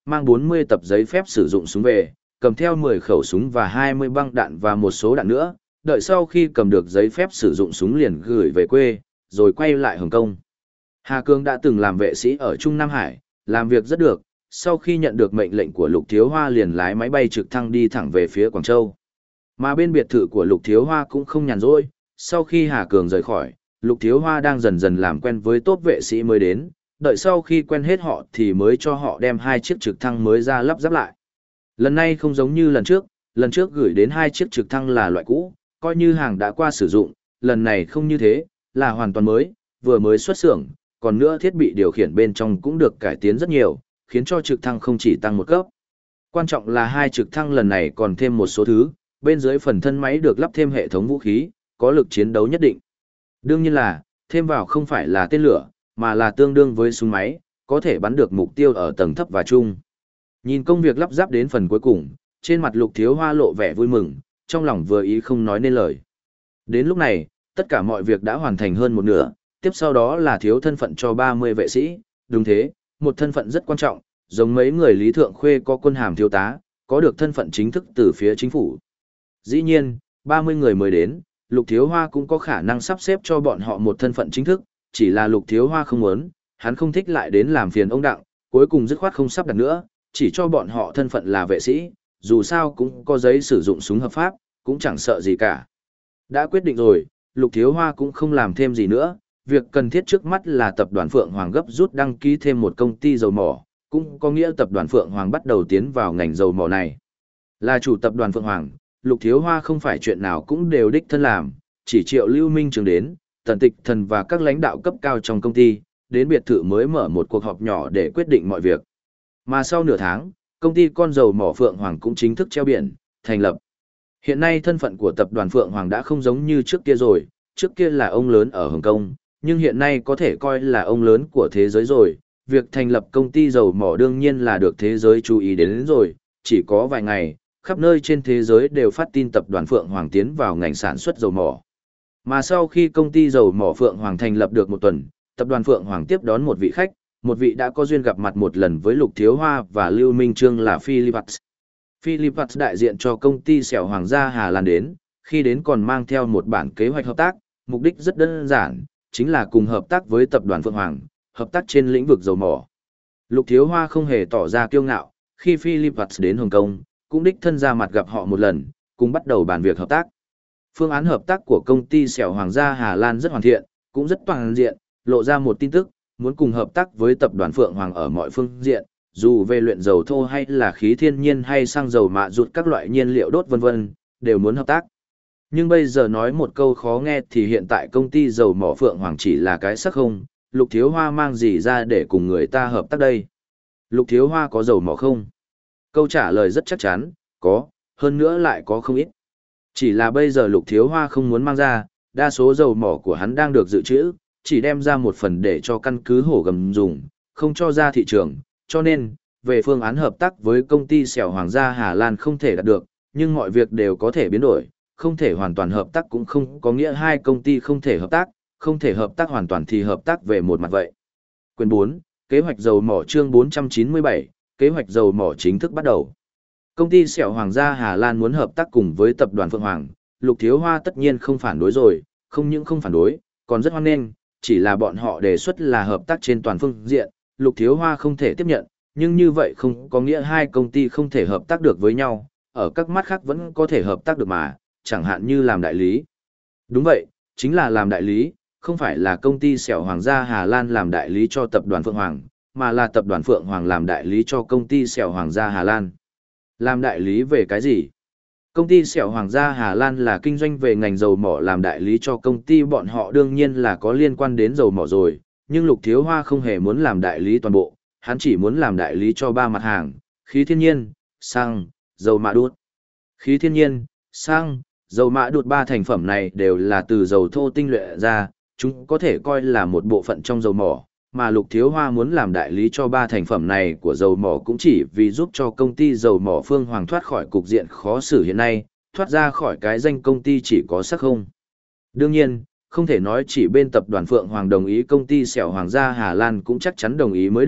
mang bốn mươi tập giấy phép sử dụng súng về, cầm theo mười khẩu súng và hai mươi băng đạn và một số đạn nữa, đợi sau khi cầm được giấy phép sử dụng súng liền gửi về quê, rồi quay lại Hồng Kông. Hà Cương đã từng làm vệ sĩ ở Trung Nam Hải, làm việc rất được, sau khi nhận được mệnh lệnh của Lục Thiếu Hoa liền lái máy bay trực thăng đi thẳng về phía Quảng Châu. Mà bên biệt thự của Lục Thiếu Hoa cũng không nhàn rỗi, sau khi Hà Cường rời khỏi, Lục Thiếu Hoa đang dần dần làm quen với tốp vệ sĩ mới đến, đợi sau khi quen hết họ thì mới cho họ đem hai chiếc trực thăng mới ra lắp ráp lại. Lần này không giống như lần trước, lần trước gửi đến hai chiếc trực thăng là loại cũ, coi như hàng đã qua sử dụng, lần này không như thế, là hoàn toàn mới, vừa mới xuất xưởng, còn nữa thiết bị điều khiển bên trong cũng được cải tiến rất nhiều, khiến cho trực thăng không chỉ tăng một cấp. Quan trọng là hai trực thăng lần này còn thêm một số thứ, bên dưới phần thân máy được lắp thêm hệ thống vũ khí, có lực chiến đấu nhất định. Đương nhiên là, thêm vào không phải là tên lửa, mà là tương đương với súng máy, có thể bắn được mục tiêu ở tầng thấp và trung. Nhìn công việc lắp ráp đến phần cuối cùng, trên mặt Lục Thiếu Hoa lộ vẻ vui mừng, trong lòng vừa ý không nói nên lời. Đến lúc này, tất cả mọi việc đã hoàn thành hơn một nửa, tiếp sau đó là thiếu thân phận cho ba mươi vệ sĩ, đúng thế, một thân phận rất quan trọng, giống mấy người Lý Thượng Khuê có quân hàm thiếu tá, có được thân phận chính thức từ phía chính phủ. Dĩ nhiên, ba mươi người mới đến, Lục Thiếu Hoa cũng có khả năng sắp xếp cho bọn họ một thân phận chính thức, chỉ là Lục Thiếu Hoa không muốn, hắn không thích lại đến làm phiền ông Đặng, cuối cùng dứt khoát không sắp đặt nữa, chỉ cho bọn họ thân phận là vệ sĩ, dù sao cũng có giấy sử dụng súng hợp pháp, cũng chẳng sợ gì cả. Đã quyết định rồi, Lục Thiếu Hoa cũng không làm thêm gì nữa, việc cần thiết trước mắt là tập đoàn Phượng Hoàng gấp rút đăng ký thêm một công ty dầu mỏ, cũng có nghĩa tập đoàn Phượng Hoàng bắt đầu tiến vào ngành dầu mỏ này. Là chủ tập đoàn Phượng Hoàng, Lục Thiếu Hoa không phải chuyện nào cũng đều đích thân làm, chỉ triệu Lưu Minh Trường đến, Tần Tịch Thần và các lãnh đạo cấp cao trong công ty, đến biệt thự mới mở một cuộc họp nhỏ để quyết định mọi việc. Mà sau nửa tháng, công ty con dầu mỏ Phượng Hoàng cũng chính thức treo biển, thành lập. Hiện nay thân phận của tập đoàn Phượng Hoàng đã không giống như trước kia rồi, trước kia là ông lớn ở Hồng Kông, nhưng hiện nay có thể coi là ông lớn của thế giới rồi. Việc thành lập công ty dầu mỏ đương nhiên là được thế giới chú ý đến, đến rồi, chỉ có vài ngày, khắp nơi trên thế giới đều phát tin tập đoàn Phượng Hoàng tiến vào ngành sản xuất dầu mỏ. Mà sau khi công ty dầu mỏ Phượng Hoàng thành lập được một tuần, tập đoàn Phượng Hoàng tiếp đón một vị khách, một vị đã có duyên gặp mặt một lần với Lục Thiếu Hoa và Lưu Minh Trương là Philippines. Philippines đại diện cho công ty xẻo Hoàng gia Hà Lan đến, khi đến còn mang theo một bản kế hoạch hợp tác, mục đích rất đơn giản, chính là cùng hợp tác với tập đoàn Phượng Hoàng, hợp tác trên lĩnh vực dầu mỏ. Lục Thiếu Hoa không hề tỏ ra kiêu ngạo, khi Philippines đến Hồng Kông, cũng đích thân ra mặt gặp họ một lần, cùng bắt đầu bàn việc hợp tác. Phương án hợp tác của công ty xẻo Hoàng gia Hà Lan rất hoàn thiện, cũng rất toàn diện, lộ ra một tin tức, muốn cùng hợp tác với tập đoàn Phượng Hoàng ở mọi phương diện, dù về luyện dầu thô hay là khí thiên nhiên hay xăng dầu mạ rụt các loại nhiên liệu đốt vân vân, đều muốn hợp tác. Nhưng bây giờ nói một câu khó nghe thì hiện tại công ty dầu mỏ Phượng Hoàng chỉ là cái sắc không, Lục Thiếu Hoa mang gì ra để cùng người ta hợp tác đây? Lục Thiếu Hoa có dầu mỏ không? Câu trả lời rất chắc chắn, có, hơn nữa lại có không ít. Chỉ là bây giờ Lục Thiếu Hoa không muốn mang ra, đa số dầu mỏ của hắn đang được dự trữ, chỉ đem ra một phần để cho căn cứ hổ gầm dùng, không cho ra thị trường, cho nên, về phương án hợp tác với công ty xẻo Hoàng gia Hà Lan không thể đạt được, nhưng mọi việc đều có thể biến đổi, không thể hoàn toàn hợp tác cũng không có nghĩa hai công ty không thể hợp tác, không thể hợp tác hoàn toàn thì hợp tác về một mặt vậy. Quyển bốn, Kế hoạch dầu mỏ chương bốn trăm chín mươi bảy, Kế hoạch dầu mỏ chính thức bắt đầu. Công ty xẻo Hoàng gia Hà Lan muốn hợp tác cùng với tập đoàn Phượng Hoàng, Lục Thiếu Hoa tất nhiên không phản đối rồi, không những không phản đối, còn rất hoan nghênh, chỉ là bọn họ đề xuất là hợp tác trên toàn phương diện, Lục Thiếu Hoa không thể tiếp nhận, nhưng như vậy không có nghĩa hai công ty không thể hợp tác được với nhau, ở các mắt khác vẫn có thể hợp tác được mà, chẳng hạn như làm đại lý. Đúng vậy, chính là làm đại lý, không phải là công ty xẻo Hoàng gia Hà Lan làm đại lý cho tập đoàn Phượng Hoàng, mà là tập đoàn Phượng Hoàng làm đại lý cho công ty xẻo Hoàng gia Hà Lan. Làm đại lý về cái gì? Công ty xẻo Hoàng gia Hà Lan là kinh doanh về ngành dầu mỏ, làm đại lý cho công ty bọn họ đương nhiên là có liên quan đến dầu mỏ rồi, nhưng Lục Thiếu Hoa không hề muốn làm đại lý toàn bộ, hắn chỉ muốn làm đại lý cho ba mặt hàng, khí thiên nhiên, xăng, dầu mạ đốt. Khí thiên nhiên, xăng, dầu mạ đốt ba thành phẩm này đều là từ dầu thô tinh luyện ra, chúng có thể coi là một bộ phận trong dầu mỏ, mà Lục Thiếu Hoa muốn làm đại lý cho ba thành phẩm này của dầu mỏ cũng chỉ vì giúp cho công ty dầu mỏ Phương Hoàng thoát khỏi cục diện khó xử hiện nay, thoát ra khỏi cái danh công ty chỉ có sắc không. Đương nhiên, không thể nói chỉ bên tập đoàn Phượng Hoàng đồng ý, công ty xẻo Hoàng gia Hà Lan cũng chắc chắn đồng ý mới được,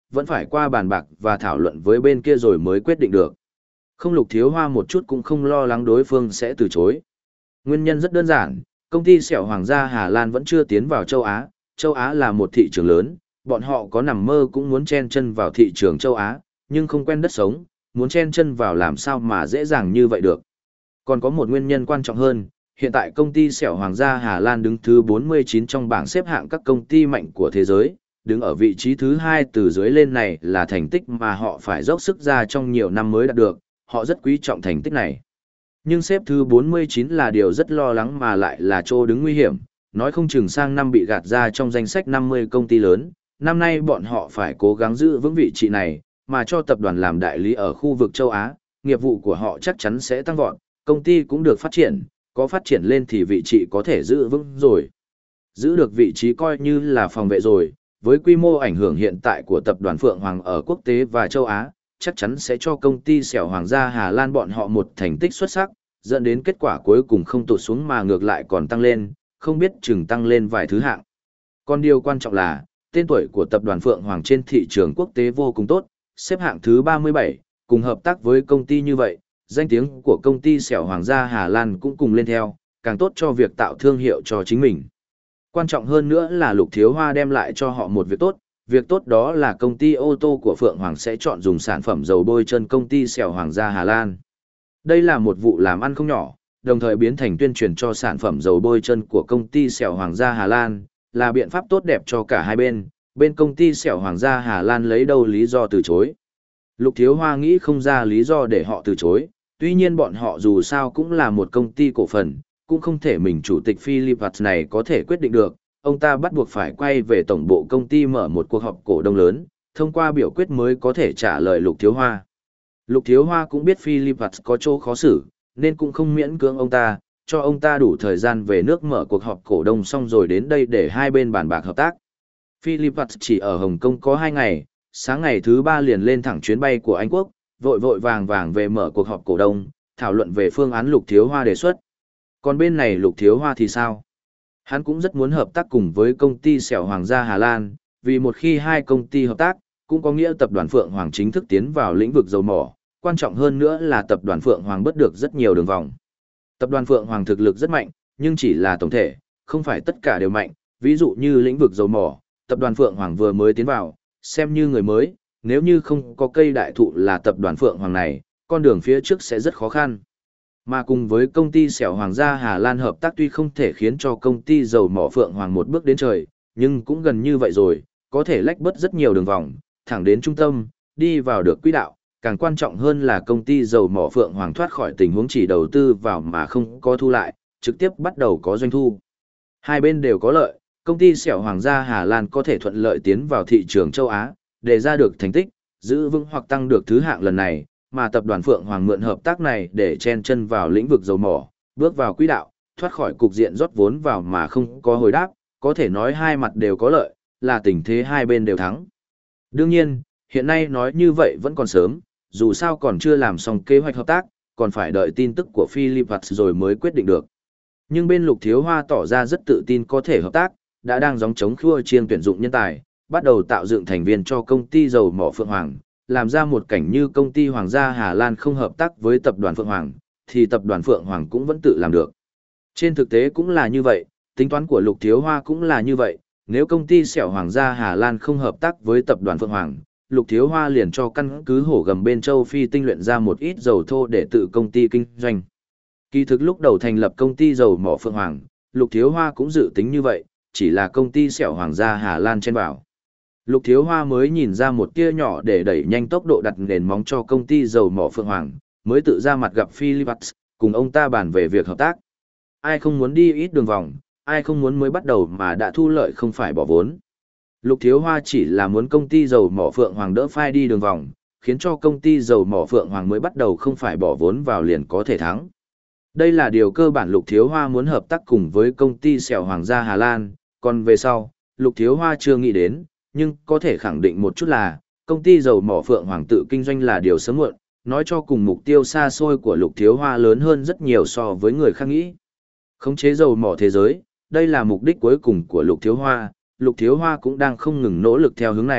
vẫn phải qua bàn bạc và thảo luận với bên kia rồi mới quyết định được. Không Lục Thiếu Hoa một chút cũng không lo lắng đối phương sẽ từ chối. Nguyên nhân rất đơn giản, công ty sẹo Hoàng gia Hà Lan vẫn chưa tiến vào châu Á, châu Á là một thị trường lớn, bọn họ có nằm mơ cũng muốn chen chân vào thị trường châu Á, nhưng không quen đất sống, muốn chen chân vào làm sao mà dễ dàng như vậy được. Còn có một nguyên nhân quan trọng hơn, hiện tại công ty sẹo Hoàng gia Hà Lan đứng thứ bốn mươi chín trong bảng xếp hạng các công ty mạnh của thế giới, đứng ở vị trí thứ hai từ dưới lên này là thành tích mà họ phải dốc sức ra trong nhiều năm mới đạt được, họ rất quý trọng thành tích này. Nhưng xếp thứ bốn mươi chín là điều rất lo lắng mà lại là chỗ đứng nguy hiểm, nói không chừng sang năm bị gạt ra trong danh sách năm mươi công ty lớn, năm nay bọn họ phải cố gắng giữ vững vị trí này, mà cho tập đoàn làm đại lý ở khu vực châu Á, nghiệp vụ của họ chắc chắn sẽ tăng vọt, công ty cũng được phát triển, có phát triển lên thì vị trí có thể giữ vững rồi. Giữ được vị trí coi như là phòng vệ rồi, với quy mô ảnh hưởng hiện tại của tập đoàn Phượng Hoàng ở quốc tế và châu Á, chắc chắn sẽ cho công ty sẹo Hoàng gia Hà Lan bọn họ một thành tích xuất sắc, dẫn đến kết quả cuối cùng không tụt xuống mà ngược lại còn tăng lên, không biết chừng tăng lên vài thứ hạng. Còn điều quan trọng là, tên tuổi của tập đoàn Phượng Hoàng trên thị trường quốc tế vô cùng tốt, xếp hạng thứ ba mươi bảy, cùng hợp tác với công ty như vậy, danh tiếng của công ty sẹo Hoàng gia Hà Lan cũng cùng lên theo, càng tốt cho việc tạo thương hiệu cho chính mình. Quan trọng hơn nữa là Lục Thiếu Hoa đem lại cho họ một việc tốt, việc tốt đó là công ty ô tô của Phượng Hoàng sẽ chọn dùng sản phẩm dầu bôi chân công ty sẹo Hoàng gia Hà Lan. Đây là một vụ làm ăn không nhỏ, đồng thời biến thành tuyên truyền cho sản phẩm dầu bôi chân của công ty sẹo Hoàng gia Hà Lan, là biện pháp tốt đẹp cho cả hai bên, bên công ty sẹo Hoàng gia Hà Lan lấy đâu lý do từ chối. Lục Thiếu Hoa nghĩ không ra lý do để họ từ chối, tuy nhiên bọn họ dù sao cũng là một công ty cổ phần, cũng không thể mình chủ tịch Philippines này có thể quyết định được, ông ta bắt buộc phải quay về tổng bộ công ty mở một cuộc họp cổ đông lớn, thông qua biểu quyết mới có thể trả lời Lục Thiếu Hoa. Lục Thiếu Hoa cũng biết Philippines có chỗ khó xử, nên cũng không miễn cưỡng ông ta, cho ông ta đủ thời gian về nước mở cuộc họp cổ đông xong rồi đến đây để hai bên bàn bạc hợp tác. Philippines chỉ ở Hồng Kông có hai ngày, sáng ngày thứ ba liền lên thẳng chuyến bay của Anh Quốc, vội vội vàng vàng về mở cuộc họp cổ đông, thảo luận về phương án Lục Thiếu Hoa đề xuất. Còn bên này Lục Thiếu Hoa thì sao? Hắn cũng rất muốn hợp tác cùng với công ty sẹo Hoàng gia Hà Lan, vì một khi hai công ty hợp tác, cũng có nghĩa tập đoàn Phượng Hoàng chính thức tiến vào lĩnh vực dầu mỏ, quan trọng hơn nữa là tập đoàn Phượng Hoàng bớt được rất nhiều đường vòng. Tập đoàn Phượng Hoàng thực lực rất mạnh, nhưng chỉ là tổng thể, không phải tất cả đều mạnh, ví dụ như lĩnh vực dầu mỏ, tập đoàn Phượng Hoàng vừa mới tiến vào, xem như người mới, nếu như không có cây đại thụ là tập đoàn Phượng Hoàng này, con đường phía trước sẽ rất khó khăn. Mà cùng với công ty sẹo Hoàng gia Hà Lan hợp tác tuy không thể khiến cho công ty dầu mỏ Phượng Hoàng một bước đến trời, nhưng cũng gần như vậy rồi, có thể lách bớt rất nhiều đường vòng, thẳng đến trung tâm, đi vào được quỹ đạo. Càng quan trọng hơn là công ty dầu mỏ Phượng Hoàng thoát khỏi tình huống chỉ đầu tư vào mà không có thu lại, trực tiếp bắt đầu có doanh thu. Hai bên đều có lợi, công ty sẹo Hoàng gia Hà Lan có thể thuận lợi tiến vào thị trường châu Á, để ra được thành tích, giữ vững hoặc tăng được thứ hạng lần này, mà tập đoàn Phượng Hoàng mượn hợp tác này để chen chân vào lĩnh vực dầu mỏ, bước vào quỹ đạo, thoát khỏi cục diện rót vốn vào mà không có hồi đáp, có thể nói hai mặt đều có lợi, là tình thế hai bên đều thắng. Đương nhiên, hiện nay nói như vậy vẫn còn sớm, dù sao còn chưa làm xong kế hoạch hợp tác, còn phải đợi tin tức của Philippines rồi mới quyết định được. Nhưng bên Lục Thiếu Hoa tỏ ra rất tự tin có thể hợp tác, đã đang gióng chống khua chiêng tuyển dụng nhân tài, bắt đầu tạo dựng thành viên cho công ty dầu mỏ Phượng Hoàng, làm ra một cảnh như công ty Hoàng gia Hà Lan không hợp tác với tập đoàn Phượng Hoàng, thì tập đoàn Phượng Hoàng cũng vẫn tự làm được. Trên thực tế cũng là như vậy, tính toán của Lục Thiếu Hoa cũng là như vậy, nếu công ty sẹo Hoàng gia Hà Lan không hợp tác với tập đoàn Phượng Hoàng, Lục Thiếu Hoa liền cho căn cứ hổ gầm bên châu Phi tinh luyện ra một ít dầu thô để tự công ty kinh doanh. Kỳ thực lúc đầu thành lập công ty dầu mỏ Phượng Hoàng, Lục Thiếu Hoa cũng dự tính như vậy, chỉ là công ty sẹo Hoàng gia Hà Lan chen vào. Lục Thiếu Hoa mới nhìn ra một tia nhỏ để đẩy nhanh tốc độ đặt nền móng cho công ty dầu mỏ Phượng Hoàng, mới tự ra mặt gặp Philippines, cùng ông ta bàn về việc hợp tác. Ai không muốn đi ít đường vòng, ai không muốn mới bắt đầu mà đã thu lợi không phải bỏ vốn. Lục Thiếu Hoa chỉ là muốn công ty dầu mỏ Phượng Hoàng đỡ phai đi đường vòng, khiến cho công ty dầu mỏ Phượng Hoàng mới bắt đầu không phải bỏ vốn vào liền có thể thắng. Đây là điều cơ bản Lục Thiếu Hoa muốn hợp tác cùng với công ty sẹo Hoàng gia Hà Lan, còn về sau, Lục Thiếu Hoa chưa nghĩ đến, nhưng có thể khẳng định một chút là, công ty dầu mỏ Phượng Hoàng tự kinh doanh là điều sớm muộn, nói cho cùng mục tiêu xa xôi của Lục Thiếu Hoa lớn hơn rất nhiều so với người khác nghĩ. Khống chế dầu mỏ thế giới, đây là mục đích cuối cùng của Lục Thiếu Hoa, Lục Thiếu Hoa cũng đang không ngừng nỗ lực theo hướng này,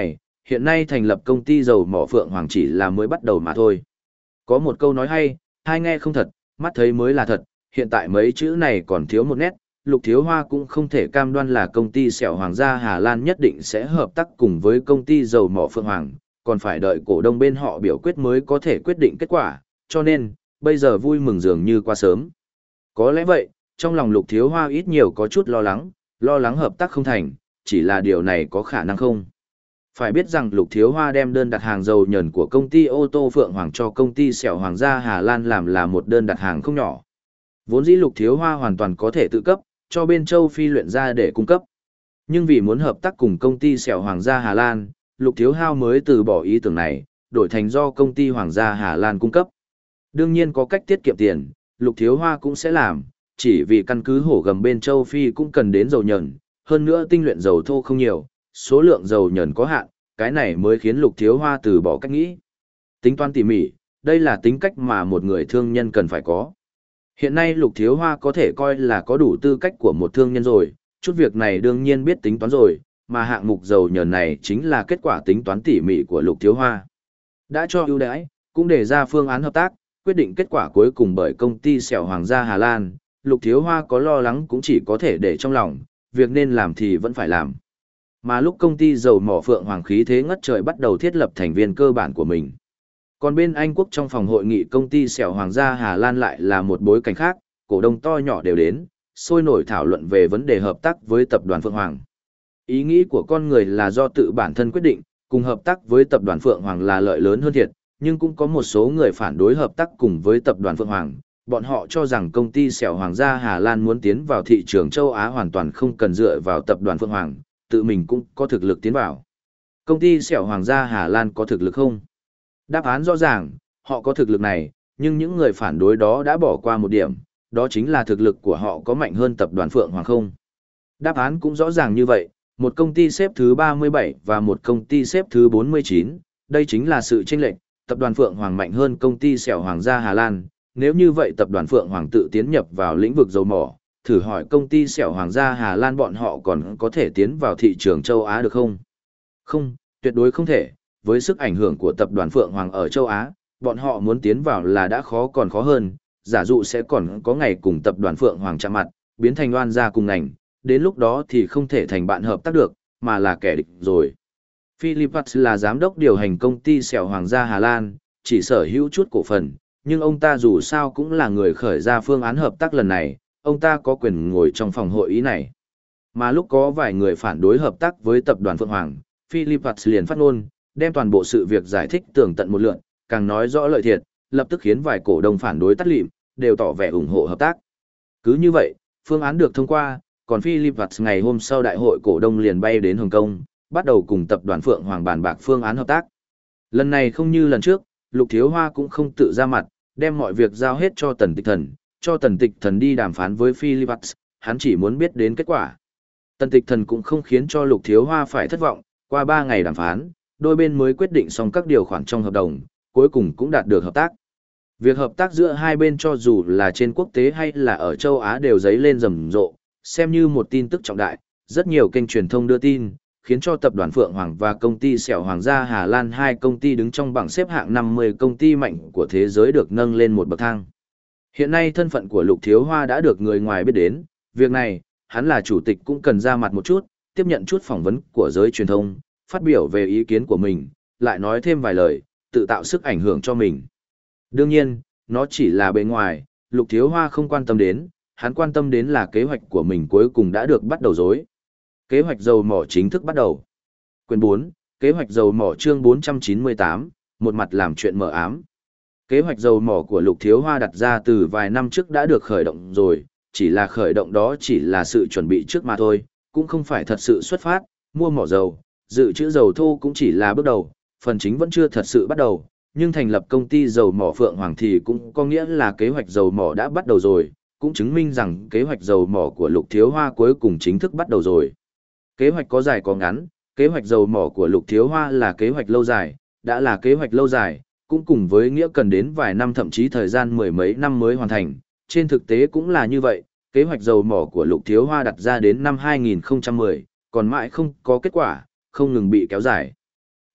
hiện nay thành lập công ty dầu mỏ Phượng Hoàng chỉ là mới bắt đầu mà thôi. Có một câu nói hay, hai nghe không thật, mắt thấy mới là thật, hiện tại mấy chữ này còn thiếu một nét, Lục Thiếu Hoa cũng không thể cam đoan là công ty sẹo Hoàng gia Hà Lan nhất định sẽ hợp tác cùng với công ty dầu mỏ Phượng Hoàng, còn phải đợi cổ đông bên họ biểu quyết mới có thể quyết định kết quả, cho nên, bây giờ vui mừng dường như quá sớm. Có lẽ vậy, trong lòng Lục Thiếu Hoa ít nhiều có chút lo lắng, lo lắng hợp tác không thành, chỉ là điều này có khả năng không. Phải biết rằng Lục Thiếu Hoa đem đơn đặt hàng dầu nhờn của công ty ô tô Phượng Hoàng cho công ty sẹo Hoàng gia Hà Lan làm là một đơn đặt hàng không nhỏ. Vốn dĩ Lục Thiếu Hoa hoàn toàn có thể tự cấp, cho bên châu Phi luyện ra để cung cấp. Nhưng vì muốn hợp tác cùng công ty sẹo Hoàng gia Hà Lan, Lục Thiếu Hao mới từ bỏ ý tưởng này, đổi thành do công ty Hoàng gia Hà Lan cung cấp. Đương nhiên có cách tiết kiệm tiền, Lục Thiếu Hoa cũng sẽ làm, chỉ vì căn cứ hổ gầm bên châu Phi cũng cần đến dầu nhờn, hơn nữa tinh luyện dầu thô không nhiều, số lượng dầu nhờn có hạn, cái này mới khiến Lục Thiếu Hoa từ bỏ cách nghĩ. Tính toán tỉ mỉ, đây là tính cách mà một người thương nhân cần phải có. Hiện nay Lục Thiếu Hoa có thể coi là có đủ tư cách của một thương nhân rồi, chút việc này đương nhiên biết tính toán rồi, mà hạng mục dầu nhờn này chính là kết quả tính toán tỉ mỉ của Lục Thiếu Hoa. Đã cho ưu đãi, cũng đề ra phương án hợp tác, quyết định kết quả cuối cùng bởi công ty sẹo Hoàng gia Hà Lan, Lục Thiếu Hoa có lo lắng cũng chỉ có thể để trong lòng, việc nên làm thì vẫn phải làm. Mà lúc công ty dầu mỏ Phượng Hoàng khí thế ngất trời bắt đầu thiết lập thành viên cơ bản của mình. Còn bên Anh Quốc trong phòng hội nghị công ty sẹo Hoàng gia Hà Lan lại là một bối cảnh khác, cổ đông to nhỏ đều đến, sôi nổi thảo luận về vấn đề hợp tác với tập đoàn Phượng Hoàng. Ý nghĩ của con người là do tự bản thân quyết định, cùng hợp tác với tập đoàn Phượng Hoàng là lợi lớn hơn thiệt, nhưng cũng có một số người phản đối hợp tác cùng với tập đoàn Phượng Hoàng. Bọn họ cho rằng công ty sẹo Hoàng gia Hà Lan muốn tiến vào thị trường châu Á hoàn toàn không cần dựa vào tập đoàn Phượng Hoàng, tự mình cũng có thực lực tiến vào. Công ty sẹo Hoàng gia Hà Lan có thực lực không? Đáp án rõ ràng, họ có thực lực này, nhưng những người phản đối đó đã bỏ qua một điểm, đó chính là thực lực của họ có mạnh hơn tập đoàn Phượng Hoàng không? Đáp án cũng rõ ràng như vậy, một công ty xếp thứ ba mươi bảy và một công ty xếp thứ bốn mươi chín, đây chính là sự chênh lệch, tập đoàn Phượng Hoàng mạnh hơn công ty sẹo Hoàng gia Hà Lan, nếu như vậy tập đoàn Phượng Hoàng tự tiến nhập vào lĩnh vực dầu mỏ, thử hỏi công ty sẹo Hoàng gia Hà Lan bọn họ còn có thể tiến vào thị trường châu Á được không? Không, tuyệt đối không thể, với sức ảnh hưởng của tập đoàn Phượng Hoàng ở châu Á, bọn họ muốn tiến vào là đã khó còn khó hơn, giả dụ sẽ còn có ngày cùng tập đoàn Phượng Hoàng chạm mặt, biến thành oan gia cùng ngành, đến lúc đó thì không thể thành bạn hợp tác được, mà là kẻ địch rồi. Philippines là giám đốc điều hành công ty sẹo Hoàng gia Hà Lan, chỉ sở hữu chút cổ phần, nhưng ông ta dù sao cũng là người khởi ra phương án hợp tác lần này, ông ta có quyền ngồi trong phòng hội ý này. Mà lúc có vài người phản đối hợp tác với tập đoàn Phượng Hoàng, Philippines liền phát ngôn, đem toàn bộ sự việc giải thích tường tận một lượt, càng nói rõ lợi thiệt, lập tức khiến vài cổ đông phản đối tắt lịm, đều tỏ vẻ ủng hộ hợp tác. Cứ như vậy, phương án được thông qua, còn Philippines ngày hôm sau đại hội cổ đông liền bay đến Hồng Kông, bắt đầu cùng tập đoàn Phượng Hoàng bàn bạc phương án hợp tác. Lần này không như lần trước, Lục Thiếu Hoa cũng không tự ra mặt, đem mọi việc giao hết cho Tần Tịch Thần, cho Tần Tịch Thần đi đàm phán với Philippines, hắn chỉ muốn biết đến kết quả. Tần Tịch Thần cũng không khiến cho Lục Thiếu Hoa phải thất vọng, qua ba ngày đàm phán, đôi bên mới quyết định xong các điều khoản trong hợp đồng, cuối cùng cũng đạt được hợp tác. Việc hợp tác giữa hai bên cho dù là trên quốc tế hay là ở châu Á đều dấy lên rầm rộ, xem như một tin tức trọng đại, rất nhiều kênh truyền thông đưa tin, khiến cho tập đoàn Phượng Hoàng và công ty sẹo Hoàng gia Hà Lan hai công ty đứng trong bảng xếp hạng năm mươi công ty mạnh của thế giới được nâng lên một bậc thang. Hiện nay thân phận của Lục Thiếu Hoa đã được người ngoài biết đến, việc này, hắn là chủ tịch cũng cần ra mặt một chút, tiếp nhận chút phỏng vấn của giới truyền thông, phát biểu về ý kiến của mình, lại nói thêm vài lời, tự tạo sức ảnh hưởng cho mình. Đương nhiên, nó chỉ là bề ngoài, Lục Thiếu Hoa không quan tâm đến, hắn quan tâm đến là kế hoạch của mình cuối cùng đã được bắt đầu rồi. Kế hoạch dầu mỏ chính thức bắt đầu. Quyển bốn, kế hoạch dầu mỏ chương bốn trăm chín mươi tám, một mặt làm chuyện mờ ám. Kế hoạch dầu mỏ của Lục Thiếu Hoa đặt ra từ vài năm trước đã được khởi động rồi, chỉ là khởi động đó chỉ là sự chuẩn bị trước mà thôi, cũng không phải thật sự xuất phát, mua mỏ dầu, dự trữ dầu thô cũng chỉ là bước đầu, phần chính vẫn chưa thật sự bắt đầu, nhưng thành lập công ty dầu mỏ Phượng Hoàng thì cũng có nghĩa là kế hoạch dầu mỏ đã bắt đầu rồi, cũng chứng minh rằng kế hoạch dầu mỏ của Lục Thiếu Hoa cuối cùng chính thức bắt đầu rồi. Kế hoạch có dài có ngắn, kế hoạch dầu mỏ của Lục Thiếu Hoa là kế hoạch lâu dài, đã là kế hoạch lâu dài, cũng cùng với nghĩa cần đến vài năm thậm chí thời gian mười mấy năm mới hoàn thành, trên thực tế cũng là như vậy, kế hoạch dầu mỏ của Lục Thiếu Hoa đặt ra đến năm hai nghìn không trăm mười, còn mãi không có kết quả, không ngừng bị kéo dài.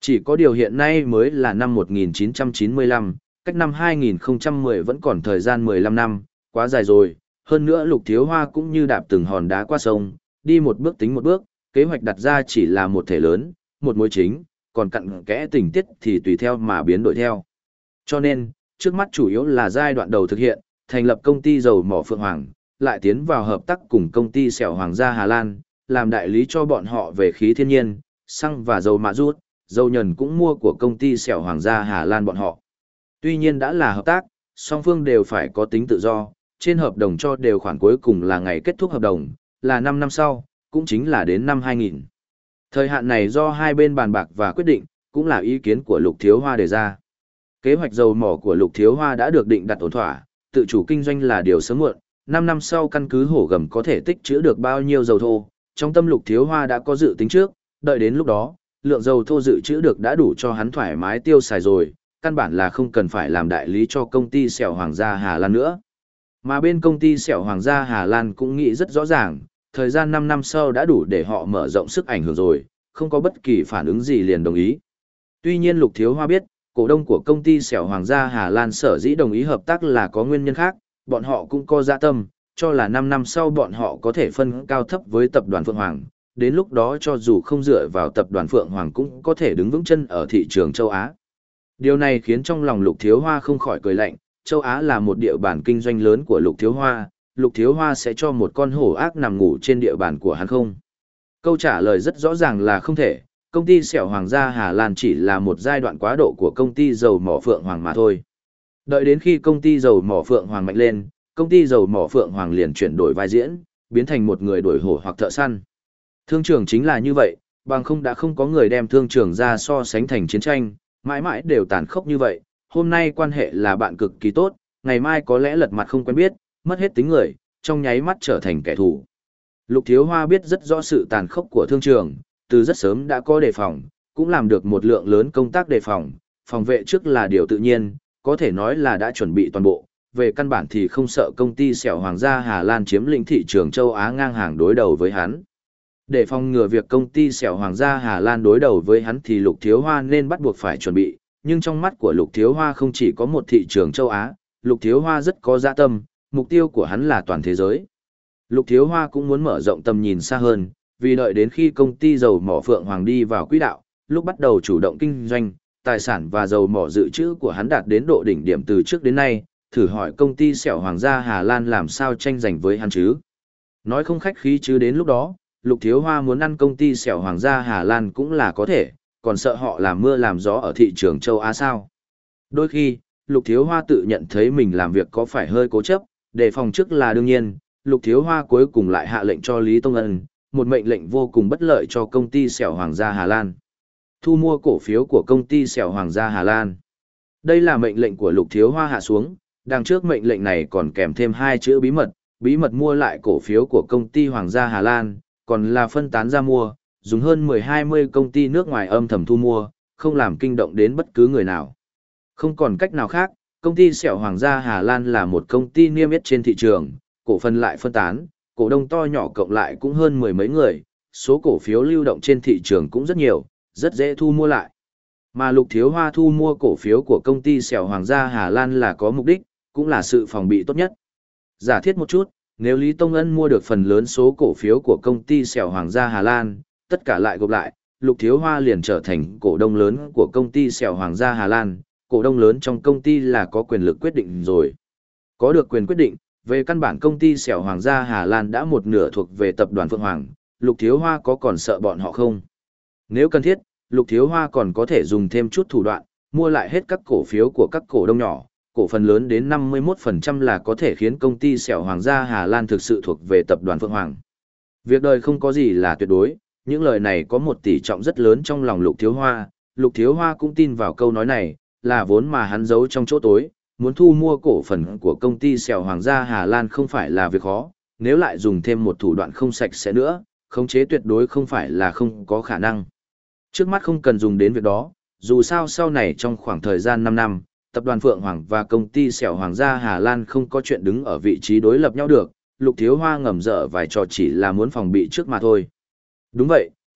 Chỉ có điều hiện nay mới là năm một nghìn chín trăm chín mươi lăm, cách năm hai nghìn không trăm mười vẫn còn thời gian mười lăm năm, quá dài rồi. Hơn nữa Lục Thiếu Hoa cũng như đạp từng hòn đá qua sông, đi một bước tính một bước, kế hoạch đặt ra chỉ là một thể lớn, một mối chính, còn cặn kẽ tình tiết thì tùy theo mà biến đổi theo. Cho nên, trước mắt chủ yếu là giai đoạn đầu thực hiện, thành lập công ty dầu mỏ Phượng Hoàng, lại tiến vào hợp tác cùng công ty xẻo Hoàng gia Hà Lan, làm đại lý cho bọn họ về khí thiên nhiên, xăng và dầu mạ rút, dầu nhờn cũng mua của công ty xẻo Hoàng gia Hà Lan bọn họ. Tuy nhiên đã là hợp tác, song phương đều phải có tính tự do, trên hợp đồng cho đều khoản cuối cùng là ngày kết thúc hợp đồng, là năm năm sau, cũng chính là đến năm hai nghìn. Thời hạn này do hai bên bàn bạc và quyết định, cũng là ý kiến của Lục Thiếu Hoa đề ra. Kế hoạch dầu mỏ của Lục Thiếu Hoa đã được định đặt ổn thỏa, tự chủ kinh doanh là điều sớm muộn, năm năm sau căn cứ hổ gầm có thể tích trữ được bao nhiêu dầu thô, trong tâm Lục Thiếu Hoa đã có dự tính trước, đợi đến lúc đó, lượng dầu thô dự trữ được đã đủ cho hắn thoải mái tiêu xài rồi, căn bản là không cần phải làm đại lý cho công ty xẻo Hoàng gia Hà Lan nữa. Mà bên công ty xẻo Hoàng gia Hà Lan cũng nghĩ rất rõ ràng, thời gian năm năm sau đã đủ để họ mở rộng sức ảnh hưởng rồi, không có bất kỳ phản ứng gì liền đồng ý. Tuy nhiên Lục Thiếu Hoa biết, cổ đông của công ty xẻo Hoàng gia Hà Lan sở dĩ đồng ý hợp tác là có nguyên nhân khác, bọn họ cũng có dạ tâm, cho là năm năm sau bọn họ có thể phân cao thấp với tập đoàn Phượng Hoàng, đến lúc đó cho dù không dựa vào tập đoàn Phượng Hoàng cũng có thể đứng vững chân ở thị trường châu Á. Điều này khiến trong lòng Lục Thiếu Hoa không khỏi cười lạnh, châu Á là một địa bàn kinh doanh lớn của Lục Thiếu Hoa, Lục Thiếu Hoa sẽ cho một con hổ ác nằm ngủ trên địa bàn của hắn không? Câu trả lời rất rõ ràng là không thể, công ty xẻo Hoàng gia Hà Lan chỉ là một giai đoạn quá độ của công ty dầu mỏ Phượng Hoàng mà thôi. Đợi đến khi công ty dầu mỏ Phượng Hoàng mạnh lên, công ty dầu mỏ Phượng Hoàng liền chuyển đổi vai diễn, biến thành một người đổi hổ hoặc thợ săn. Thương trường chính là như vậy, bằng không đã không có người đem thương trường ra so sánh thành chiến tranh, mãi mãi đều tàn khốc như vậy. Hôm nay quan hệ là bạn cực kỳ tốt, ngày mai có lẽ lật mặt không quen biết, mất hết tính người, trong nháy mắt trở thành kẻ thù. Lục Thiếu Hoa biết rất rõ sự tàn khốc của thương trường, từ rất sớm đã có đề phòng, cũng làm được một lượng lớn công tác đề phòng, phòng vệ trước là điều tự nhiên, có thể nói là đã chuẩn bị toàn bộ, về căn bản thì không sợ công ty xẻo Hoàng gia Hà Lan chiếm lĩnh thị trường châu Á ngang hàng đối đầu với hắn. Để phòng ngừa việc công ty xẻo Hoàng gia Hà Lan đối đầu với hắn thì Lục Thiếu Hoa nên bắt buộc phải chuẩn bị, nhưng trong mắt của Lục Thiếu Hoa không chỉ có một thị trường châu Á, Lục Thiếu Hoa rất có dạ tâm, mục tiêu của hắn là toàn thế giới. Lục Thiếu Hoa cũng muốn mở rộng tầm nhìn xa hơn, vì đợi đến khi công ty dầu mỏ Phượng Hoàng đi vào quỹ đạo, lúc bắt đầu chủ động kinh doanh, tài sản và dầu mỏ dự trữ của hắn đạt đến độ đỉnh điểm từ trước đến nay, thử hỏi công ty xẻo Hoàng gia Hà Lan làm sao tranh giành với hắn chứ? Nói không khách khí chứ đến lúc đó, Lục Thiếu Hoa muốn ăn công ty xẻo Hoàng gia Hà Lan cũng là có thể, còn sợ họ làm mưa làm gió ở thị trường châu Á sao? Đôi khi, Lục Thiếu Hoa tự nhận thấy mình làm việc có phải hơi cố chấp, đề phòng trước là đương nhiên, Lục Thiếu Hoa cuối cùng lại hạ lệnh cho Lý Tông Ân, một mệnh lệnh vô cùng bất lợi cho công ty xẻo Hoàng gia Hà Lan. Thu mua cổ phiếu của công ty xẻo Hoàng gia Hà Lan. Đây là mệnh lệnh của Lục Thiếu Hoa hạ xuống, đằng trước mệnh lệnh này còn kèm thêm hai chữ bí mật, bí mật mua lại cổ phiếu của công ty Hoàng gia Hà Lan, còn là phân tán ra mua, dùng hơn mười hai mươi công ty nước ngoài âm thầm thu mua, không làm kinh động đến bất cứ người nào. Không còn cách nào khác, công ty xẻo Hoàng gia Hà Lan là một công ty niêm yết trên thị trường, cổ phần lại phân tán, cổ đông to nhỏ cộng lại cũng hơn mười mấy người, số cổ phiếu lưu động trên thị trường cũng rất nhiều, rất dễ thu mua lại. Mà Lục Thiếu Hoa thu mua cổ phiếu của công ty xẻo Hoàng gia Hà Lan là có mục đích, cũng là sự phòng bị tốt nhất. Giả thiết một chút, nếu Lý Tông Ân mua được phần lớn số cổ phiếu của công ty xẻo Hoàng gia Hà Lan, tất cả lại gộp lại, Lục Thiếu Hoa liền trở thành cổ đông lớn của công ty xẻo Hoàng gia Hà Lan, cổ đông lớn trong công ty là có quyền lực quyết định rồi. Có được quyền quyết định, về căn bản công ty xẻo Hoàng gia Hà Lan đã một nửa thuộc về tập đoàn Phượng Hoàng, Lục Thiếu Hoa có còn sợ bọn họ không? Nếu cần thiết, Lục Thiếu Hoa còn có thể dùng thêm chút thủ đoạn, mua lại hết các cổ phiếu của các cổ đông nhỏ, cổ phần lớn đến năm mươi mốt phần trăm là có thể khiến công ty xẻo Hoàng gia Hà Lan thực sự thuộc về tập đoàn Phượng Hoàng. Việc đời không có gì là tuyệt đối, những lời này có một tỷ trọng rất lớn trong lòng Lục Thiếu Hoa, Lục Thiếu Hoa cũng tin vào câu nói này, là vốn mà hắn giấu trong chỗ tối, muốn thu mua cổ phần của công ty xẻo Hoàng gia Hà Lan không phải là việc khó, nếu lại dùng thêm một thủ đoạn không sạch sẽ nữa, khống chế tuyệt đối không phải là không có khả năng. Trước mắt không cần dùng đến việc đó, dù sao sau này trong khoảng thời gian năm năm, tập đoàn Phượng Hoàng và công ty xẻo Hoàng gia Hà Lan không có chuyện đứng ở vị trí đối lập nhau được, Lục Thiếu Hoa ngầm dở vài trò chỉ là muốn phòng bị trước mà thôi. Đúng vậy,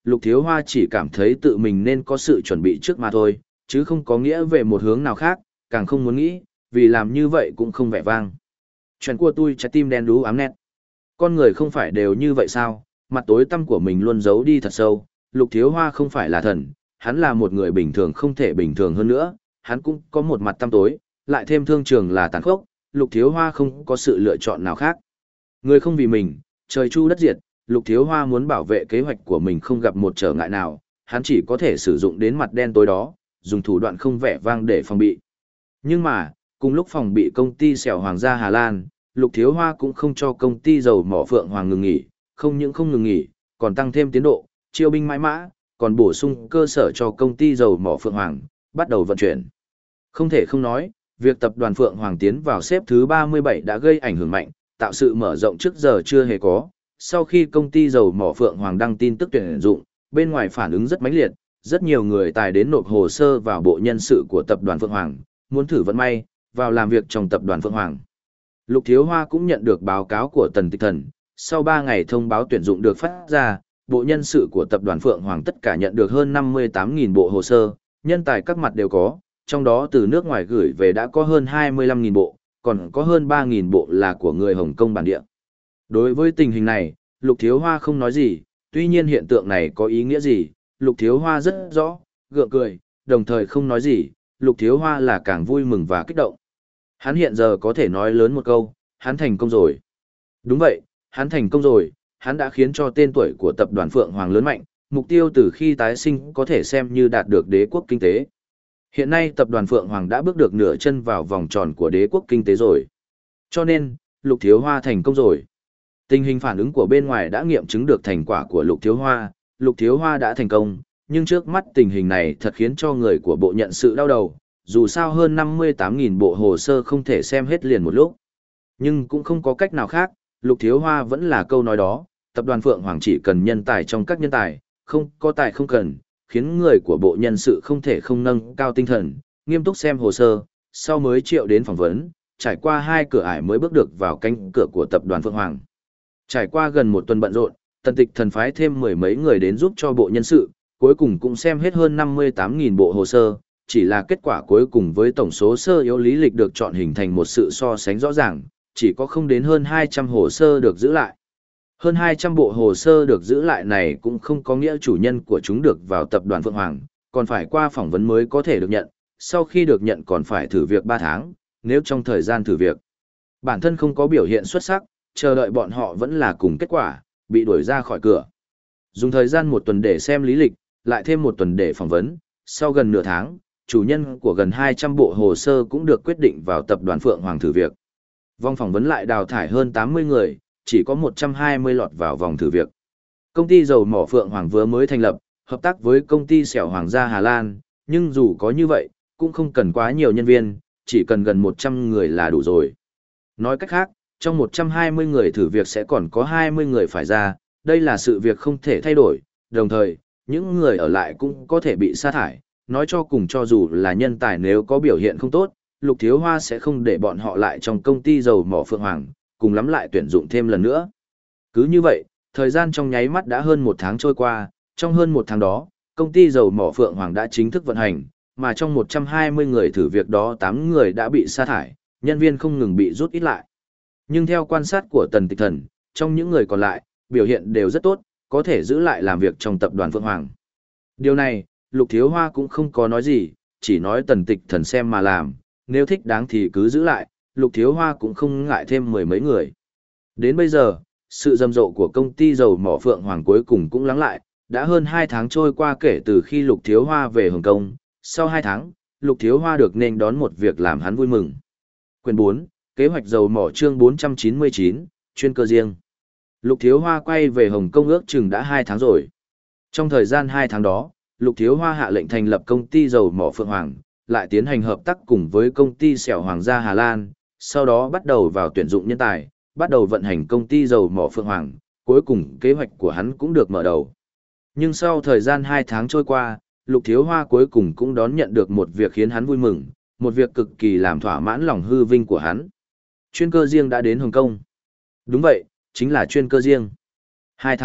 Lục Thiếu Hoa chỉ cảm thấy tự mình nên có sự chuẩn bị trước mà thôi, chứ không có nghĩa về một hướng nào khác, càng không muốn nghĩ, vì làm như vậy cũng không vẻ vang. Chuyện của tôi trái tim đen đú ám nét. Con người không phải đều như vậy sao, mặt tối tăm của mình luôn giấu đi thật sâu, Lục Thiếu Hoa không phải là thần, hắn là một người bình thường không thể bình thường hơn nữa, hắn cũng có một mặt tăm tối, lại thêm thương trường là tàn khốc, Lục Thiếu Hoa không có sự lựa chọn nào khác. Người không vì mình, trời chu đất diệt, Lục Thiếu Hoa muốn bảo vệ kế hoạch của mình không gặp một trở ngại nào, hắn chỉ có thể sử dụng đến mặt đen tối đó, dùng thủ đoạn không vẻ vang để phòng bị. Nhưng mà, cùng lúc phòng bị công ty xẻo Hoàng gia Hà Lan, Lục Thiếu Hoa cũng không cho công ty dầu mỏ Phượng Hoàng ngừng nghỉ, không những không ngừng nghỉ, còn tăng thêm tiến độ, chiêu binh mãi mã, còn bổ sung cơ sở cho công ty dầu mỏ Phượng Hoàng, bắt đầu vận chuyển. Không thể không nói, việc tập đoàn Phượng Hoàng tiến vào xếp thứ ba mươi bảy đã gây ảnh hưởng mạnh, tạo sự mở rộng trước giờ chưa hề có. Sau khi công ty dầu mỏ Phượng Hoàng đăng tin tức tuyển dụng, bên ngoài phản ứng rất mãnh liệt, rất nhiều người tài đến nộp hồ sơ vào bộ nhân sự của tập đoàn Phượng Hoàng, muốn thử vận may, vào làm việc trong tập đoàn Phượng Hoàng. Lục Thiếu Hoa cũng nhận được báo cáo của Tần Tịch Thần, sau ba ngày thông báo tuyển dụng được phát ra, bộ nhân sự của tập đoàn Phượng Hoàng tất cả nhận được hơn năm mươi tám nghìn bộ hồ sơ, nhân tài các mặt đều có, trong đó từ nước ngoài gửi về đã có hơn hai mươi lăm nghìn bộ, còn có hơn ba nghìn bộ là của người Hồng Kông bản địa. Đối với tình hình này, Lục Thiếu Hoa không nói gì, tuy nhiên hiện tượng này có ý nghĩa gì, Lục Thiếu Hoa rất rõ, gượng cười, đồng thời không nói gì, Lục Thiếu Hoa là càng vui mừng và kích động. Hắn hiện giờ có thể nói lớn một câu, hắn thành công rồi. Đúng vậy, hắn thành công rồi, hắn đã khiến cho tên tuổi của tập đoàn Phượng Hoàng lớn mạnh, mục tiêu từ khi tái sinh có thể xem như đạt được đế quốc kinh tế. Hiện nay tập đoàn Phượng Hoàng đã bước được nửa chân vào vòng tròn của đế quốc kinh tế rồi. Cho nên, Lục Thiếu Hoa thành công rồi. Tình hình phản ứng của bên ngoài đã nghiệm chứng được thành quả của Lục Thiếu Hoa, Lục Thiếu Hoa đã thành công, nhưng trước mắt tình hình này thật khiến cho người của bộ nhận sự đau đầu, dù sao hơn năm mươi tám nghìn bộ hồ sơ không thể xem hết liền một lúc. Nhưng cũng không có cách nào khác, Lục Thiếu Hoa vẫn là câu nói đó, tập đoàn Phượng Hoàng chỉ cần nhân tài trong các nhân tài, không có tài không cần, khiến người của bộ nhân sự không thể không nâng cao tinh thần, nghiêm túc xem hồ sơ, sau mới triệu đến phỏng vấn, trải qua hai cửa ải mới bước được vào cánh cửa của tập đoàn Phượng Hoàng. Trải qua gần một tuần bận rộn, Tần Tịch Thần phái thêm mười mấy người đến giúp cho bộ nhân sự, cuối cùng cũng xem hết hơn năm mươi tám nghìn bộ hồ sơ, chỉ là kết quả cuối cùng với tổng số sơ yếu lý lịch được chọn hình thành một sự so sánh rõ ràng, chỉ có không đến hơn hai trăm hồ sơ được giữ lại. Hơn hai trăm bộ hồ sơ được giữ lại này cũng không có nghĩa chủ nhân của chúng được vào tập đoàn Phượng Hoàng, còn phải qua phỏng vấn mới có thể được nhận, sau khi được nhận còn phải thử việc ba tháng, nếu trong thời gian thử việc bản thân không có biểu hiện xuất sắc, chờ đợi bọn họ vẫn là cùng kết quả, bị đuổi ra khỏi cửa. Dùng thời gian một tuần để xem lý lịch, lại thêm một tuần để phỏng vấn, sau gần nửa tháng, chủ nhân của gần hai trăm bộ hồ sơ cũng được quyết định vào tập đoàn Phượng Hoàng thử việc. Vòng phỏng vấn lại đào thải hơn tám mươi người, chỉ có một trăm hai mươi lọt vào vòng thử việc. Công ty dầu mỏ Phượng Hoàng vừa mới thành lập, hợp tác với công ty xẻo Hoàng gia Hà Lan, nhưng dù có như vậy, cũng không cần quá nhiều nhân viên, chỉ cần gần một trăm người là đủ rồi. Nói cách khác, trong một trăm hai mươi người thử việc sẽ còn có hai mươi người phải ra, đây là sự việc không thể thay đổi, đồng thời, những người ở lại cũng có thể bị sa thải, nói cho cùng cho dù là nhân tài nếu có biểu hiện không tốt, Lục Thiếu Hoa sẽ không để bọn họ lại trong công ty dầu mỏ Phượng Hoàng, cùng lắm lại tuyển dụng thêm lần nữa. Cứ như vậy, thời gian trong nháy mắt đã hơn một tháng trôi qua, trong hơn một tháng đó, công ty dầu mỏ Phượng Hoàng đã chính thức vận hành, mà trong một trăm hai mươi người thử việc đó tám người đã bị sa thải, nhân viên không ngừng bị rút ít lại. Nhưng theo quan sát của Tần Tịch Thần, trong những người còn lại, biểu hiện đều rất tốt, có thể giữ lại làm việc trong tập đoàn Phượng Hoàng. Điều này, Lục Thiếu Hoa cũng không có nói gì, chỉ nói Tần Tịch Thần xem mà làm, nếu thích đáng thì cứ giữ lại, Lục Thiếu Hoa cũng không ngại thêm mười mấy người. Đến bây giờ, sự rầm rộ của công ty dầu mỏ Phượng Hoàng cuối cùng cũng lắng lại, đã hơn hai tháng trôi qua kể từ khi Lục Thiếu Hoa về Hồng Kông, sau hai tháng, Lục Thiếu Hoa được nên đón một việc làm hắn vui mừng. Quyền bốn, Kế hoạch dầu mỏ chương bốn trăm chín mươi chín, chuyên cơ riêng. Lục Thiếu Hoa quay về Hồng Kông ước chừng đã hai tháng rồi. Trong thời gian hai tháng đó, Lục Thiếu Hoa hạ lệnh thành lập công ty dầu mỏ Phượng Hoàng, lại tiến hành hợp tác cùng với công ty xẻo Hoàng gia Hà Lan, sau đó bắt đầu vào tuyển dụng nhân tài, bắt đầu vận hành công ty dầu mỏ Phượng Hoàng, cuối cùng kế hoạch của hắn cũng được mở đầu. Nhưng sau thời gian hai tháng trôi qua, Lục Thiếu Hoa cuối cùng cũng đón nhận được một việc khiến hắn vui mừng, một việc cực kỳ làm thỏa mãn lòng hư vinh của hắn. Chuyên cơ riêng đã đến Hồng Kông. Đúng vậy, chính là chuyên cơ riêng. Hai tháng trước,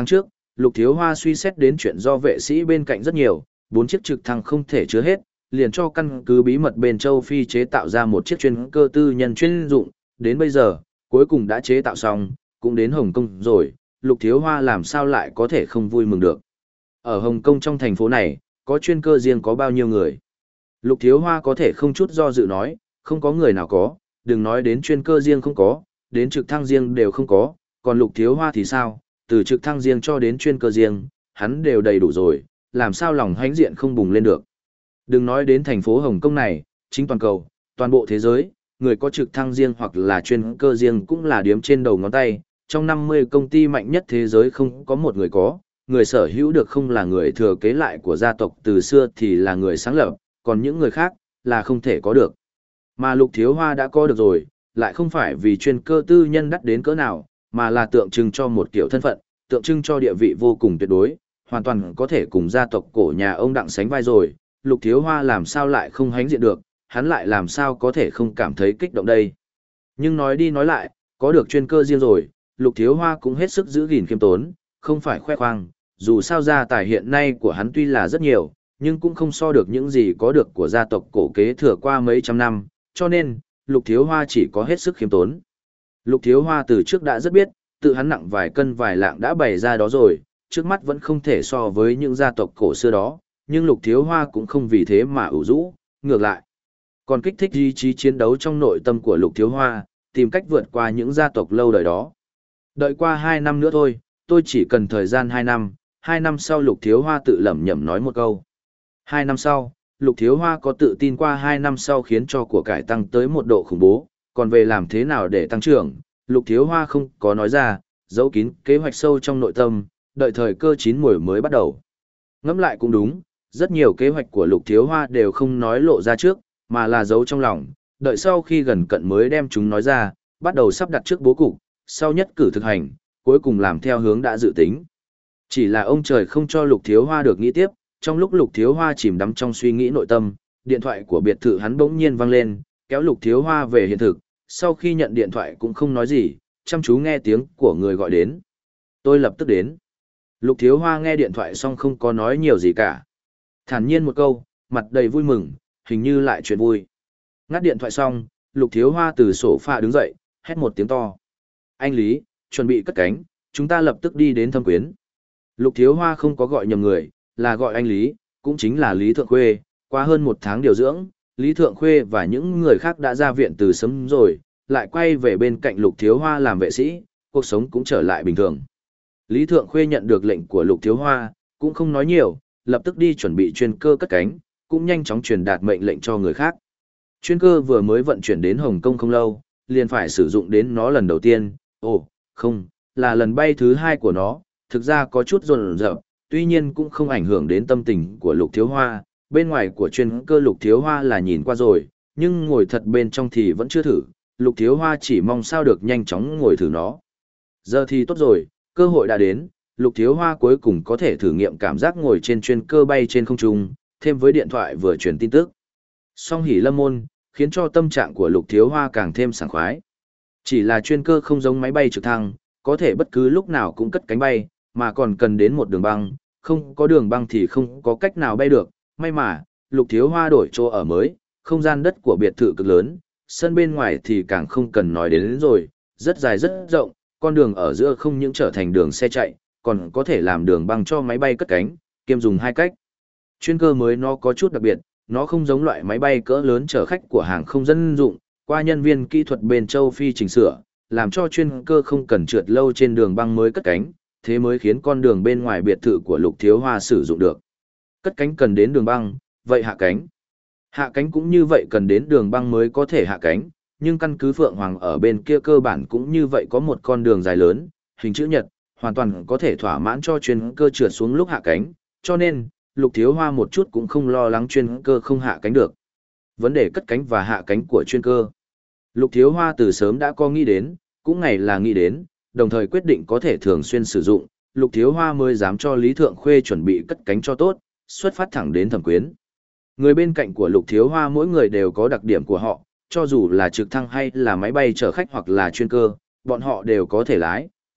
Lục Thiếu Hoa suy xét đến chuyện do vệ sĩ bên cạnh rất nhiều, bốn chiếc trực thăng không thể chứa hết, liền cho căn cứ bí mật bên châu Phi chế tạo ra một chiếc chuyên cơ tư nhân chuyên dụng, đến bây giờ, cuối cùng đã chế tạo xong, cũng đến Hồng Kông rồi, Lục Thiếu Hoa làm sao lại có thể không vui mừng được. Ở Hồng Kông trong thành phố này, có chuyên cơ riêng có bao nhiêu người? Lục Thiếu Hoa có thể không chút do dự nói, không có người nào có, đừng nói đến chuyên cơ riêng không có, đến trực thăng riêng đều không có, còn Lục Thiếu Hoa thì sao, từ trực thăng riêng cho đến chuyên cơ riêng, hắn đều đầy đủ rồi, làm sao lòng hãnh diện không bùng lên được. Đừng nói đến thành phố Hồng Kông này, chính toàn cầu, toàn bộ thế giới, người có trực thăng riêng hoặc là chuyên cơ riêng cũng là điếm trên đầu ngón tay, trong năm mươi công ty mạnh nhất thế giới không có một người có, người sở hữu được không là người thừa kế lại của gia tộc từ xưa thì là người sáng lập, còn những người khác là không thể có được. Mà Lục Thiếu Hoa đã có được rồi, lại không phải vì chuyên cơ tư nhân đắt đến cỡ nào, mà là tượng trưng cho một kiểu thân phận, tượng trưng cho địa vị vô cùng tuyệt đối, hoàn toàn có thể cùng gia tộc cổ nhà ông đặng sánh vai rồi, Lục Thiếu Hoa làm sao lại không hãnh diện được, hắn lại làm sao có thể không cảm thấy kích động đây. Nhưng nói đi nói lại, có được chuyên cơ riêng rồi, Lục Thiếu Hoa cũng hết sức giữ gìn khiêm tốn, không phải khoe khoang, dù sao gia tài hiện nay của hắn tuy là rất nhiều, nhưng cũng không so được những gì có được của gia tộc cổ kế thừa qua mấy trăm năm, cho nên, Lục Thiếu Hoa chỉ có hết sức khiêm tốn. Lục Thiếu Hoa từ trước đã rất biết, tự hắn nặng vài cân vài lạng đã bày ra đó rồi, trước mắt vẫn không thể so với những gia tộc cổ xưa đó, nhưng Lục Thiếu Hoa cũng không vì thế mà ủ rũ, ngược lại. Còn kích thích ý chí chiến đấu trong nội tâm của Lục Thiếu Hoa, tìm cách vượt qua những gia tộc lâu đời đó. Đợi qua hai năm nữa thôi, tôi chỉ cần thời gian hai năm, hai năm sau Lục Thiếu Hoa tự lẩm nhẩm nói một câu. Hai năm sau, Lục Thiếu Hoa có tự tin qua hai năm sau khiến cho của cải tăng tới một độ khủng bố, còn về làm thế nào để tăng trưởng, Lục Thiếu Hoa không có nói ra, giấu kín kế hoạch sâu trong nội tâm, đợi thời cơ chín muồi mới bắt đầu. Ngẫm lại cũng đúng, rất nhiều kế hoạch của Lục Thiếu Hoa đều không nói lộ ra trước, mà là giấu trong lòng, đợi sau khi gần cận mới đem chúng nói ra, bắt đầu sắp đặt trước bố cục, sau nhất cử thực hành, cuối cùng làm theo hướng đã dự tính. Chỉ là ông trời không cho Lục Thiếu Hoa được nghĩ tiếp, trong lúc Lục Thiếu Hoa chìm đắm trong suy nghĩ nội tâm, điện thoại của biệt thự hắn bỗng nhiên vang lên, kéo Lục Thiếu Hoa về hiện thực, sau khi nhận điện thoại cũng không nói gì, chăm chú nghe tiếng của người gọi đến. Tôi lập tức đến. Lục Thiếu Hoa nghe điện thoại xong không có nói nhiều gì cả. Thản nhiên một câu, mặt đầy vui mừng, hình như lại chuyện vui. Ngắt điện thoại xong, Lục Thiếu Hoa từ sofa đứng dậy, hét một tiếng to. Anh Lý, chuẩn bị cất cánh, chúng ta lập tức đi đến Thâm Quyến. Lục Thiếu Hoa không có gọi nhầm người, là gọi anh Lý, cũng chính là Lý Thượng Khuê. Qua hơn một tháng điều dưỡng, Lý Thượng Khuê và những người khác đã ra viện từ sớm rồi, lại quay về bên cạnh Lục Thiếu Hoa làm vệ sĩ, cuộc sống cũng trở lại bình thường. Lý Thượng Khuê nhận được lệnh của Lục Thiếu Hoa, cũng không nói nhiều, lập tức đi chuẩn bị chuyên cơ cất cánh, cũng nhanh chóng truyền đạt mệnh lệnh cho người khác. Chuyên cơ vừa mới vận chuyển đến Hồng Kông không lâu, liền phải sử dụng đến nó lần đầu tiên, ồ, không, là lần bay thứ hai của nó, thực ra có chút rồn rợp, tuy nhiên cũng không ảnh hưởng đến tâm tình của Lục Thiếu Hoa, bên ngoài của chuyên cơ Lục Thiếu Hoa là nhìn qua rồi, nhưng ngồi thật bên trong thì vẫn chưa thử, Lục Thiếu Hoa chỉ mong sao được nhanh chóng ngồi thử nó. Giờ thì tốt rồi, cơ hội đã đến, Lục Thiếu Hoa cuối cùng có thể thử nghiệm cảm giác ngồi trên chuyên cơ bay trên không trung, thêm với điện thoại vừa truyền tin tức. Song hỉ lâm môn, khiến cho tâm trạng của Lục Thiếu Hoa càng thêm sảng khoái. Chỉ là chuyên cơ không giống máy bay trực thăng, có thể bất cứ lúc nào cũng cất cánh bay, mà còn cần đến một đường băng, không có đường băng thì không có cách nào bay được. May mà, Lục Thiếu Hoa đổi chỗ ở mới, không gian đất của biệt thự cực lớn, sân bên ngoài thì càng không cần nói đến, đến rồi, rất dài rất rộng, con đường ở giữa không những trở thành đường xe chạy, còn có thể làm đường băng cho máy bay cất cánh, kiêm dùng hai cách. Chuyên cơ mới nó có chút đặc biệt, nó không giống loại máy bay cỡ lớn chở khách của hàng không dân dụng, qua nhân viên kỹ thuật bên châu Phi chỉnh sửa, làm cho chuyên cơ không cần trượt lâu trên đường băng mới cất cánh, thế mới khiến con đường bên ngoài biệt thự của Lục Thiếu Hoa sử dụng được. Cất cánh cần đến đường băng, vậy hạ cánh. Hạ cánh cũng như vậy cần đến đường băng mới có thể hạ cánh, nhưng căn cứ Phượng Hoàng ở bên kia cơ bản cũng như vậy có một con đường dài lớn, hình chữ nhật, hoàn toàn có thể thỏa mãn cho chuyên cơ trượt xuống lúc hạ cánh, cho nên, Lục Thiếu Hoa một chút cũng không lo lắng chuyên cơ không hạ cánh được. Vấn đề cất cánh và hạ cánh của chuyên cơ. Lục Thiếu Hoa từ sớm đã có nghĩ đến, cũng ngày là nghĩ đến, đồng thời quyết định có thể thường xuyên sử dụng, Lục Thiếu Hoa mới dám cho Lý Thượng Khuê chuẩn bị cất cánh cho tốt, xuất phát thẳng đến Thẩm Quyến. Người bên cạnh của Lục Thiếu Hoa mỗi người đều có đặc điểm của họ, cho dù là trực thăng hay là máy bay chở khách hoặc là chuyên cơ, bọn họ đều có thể lái,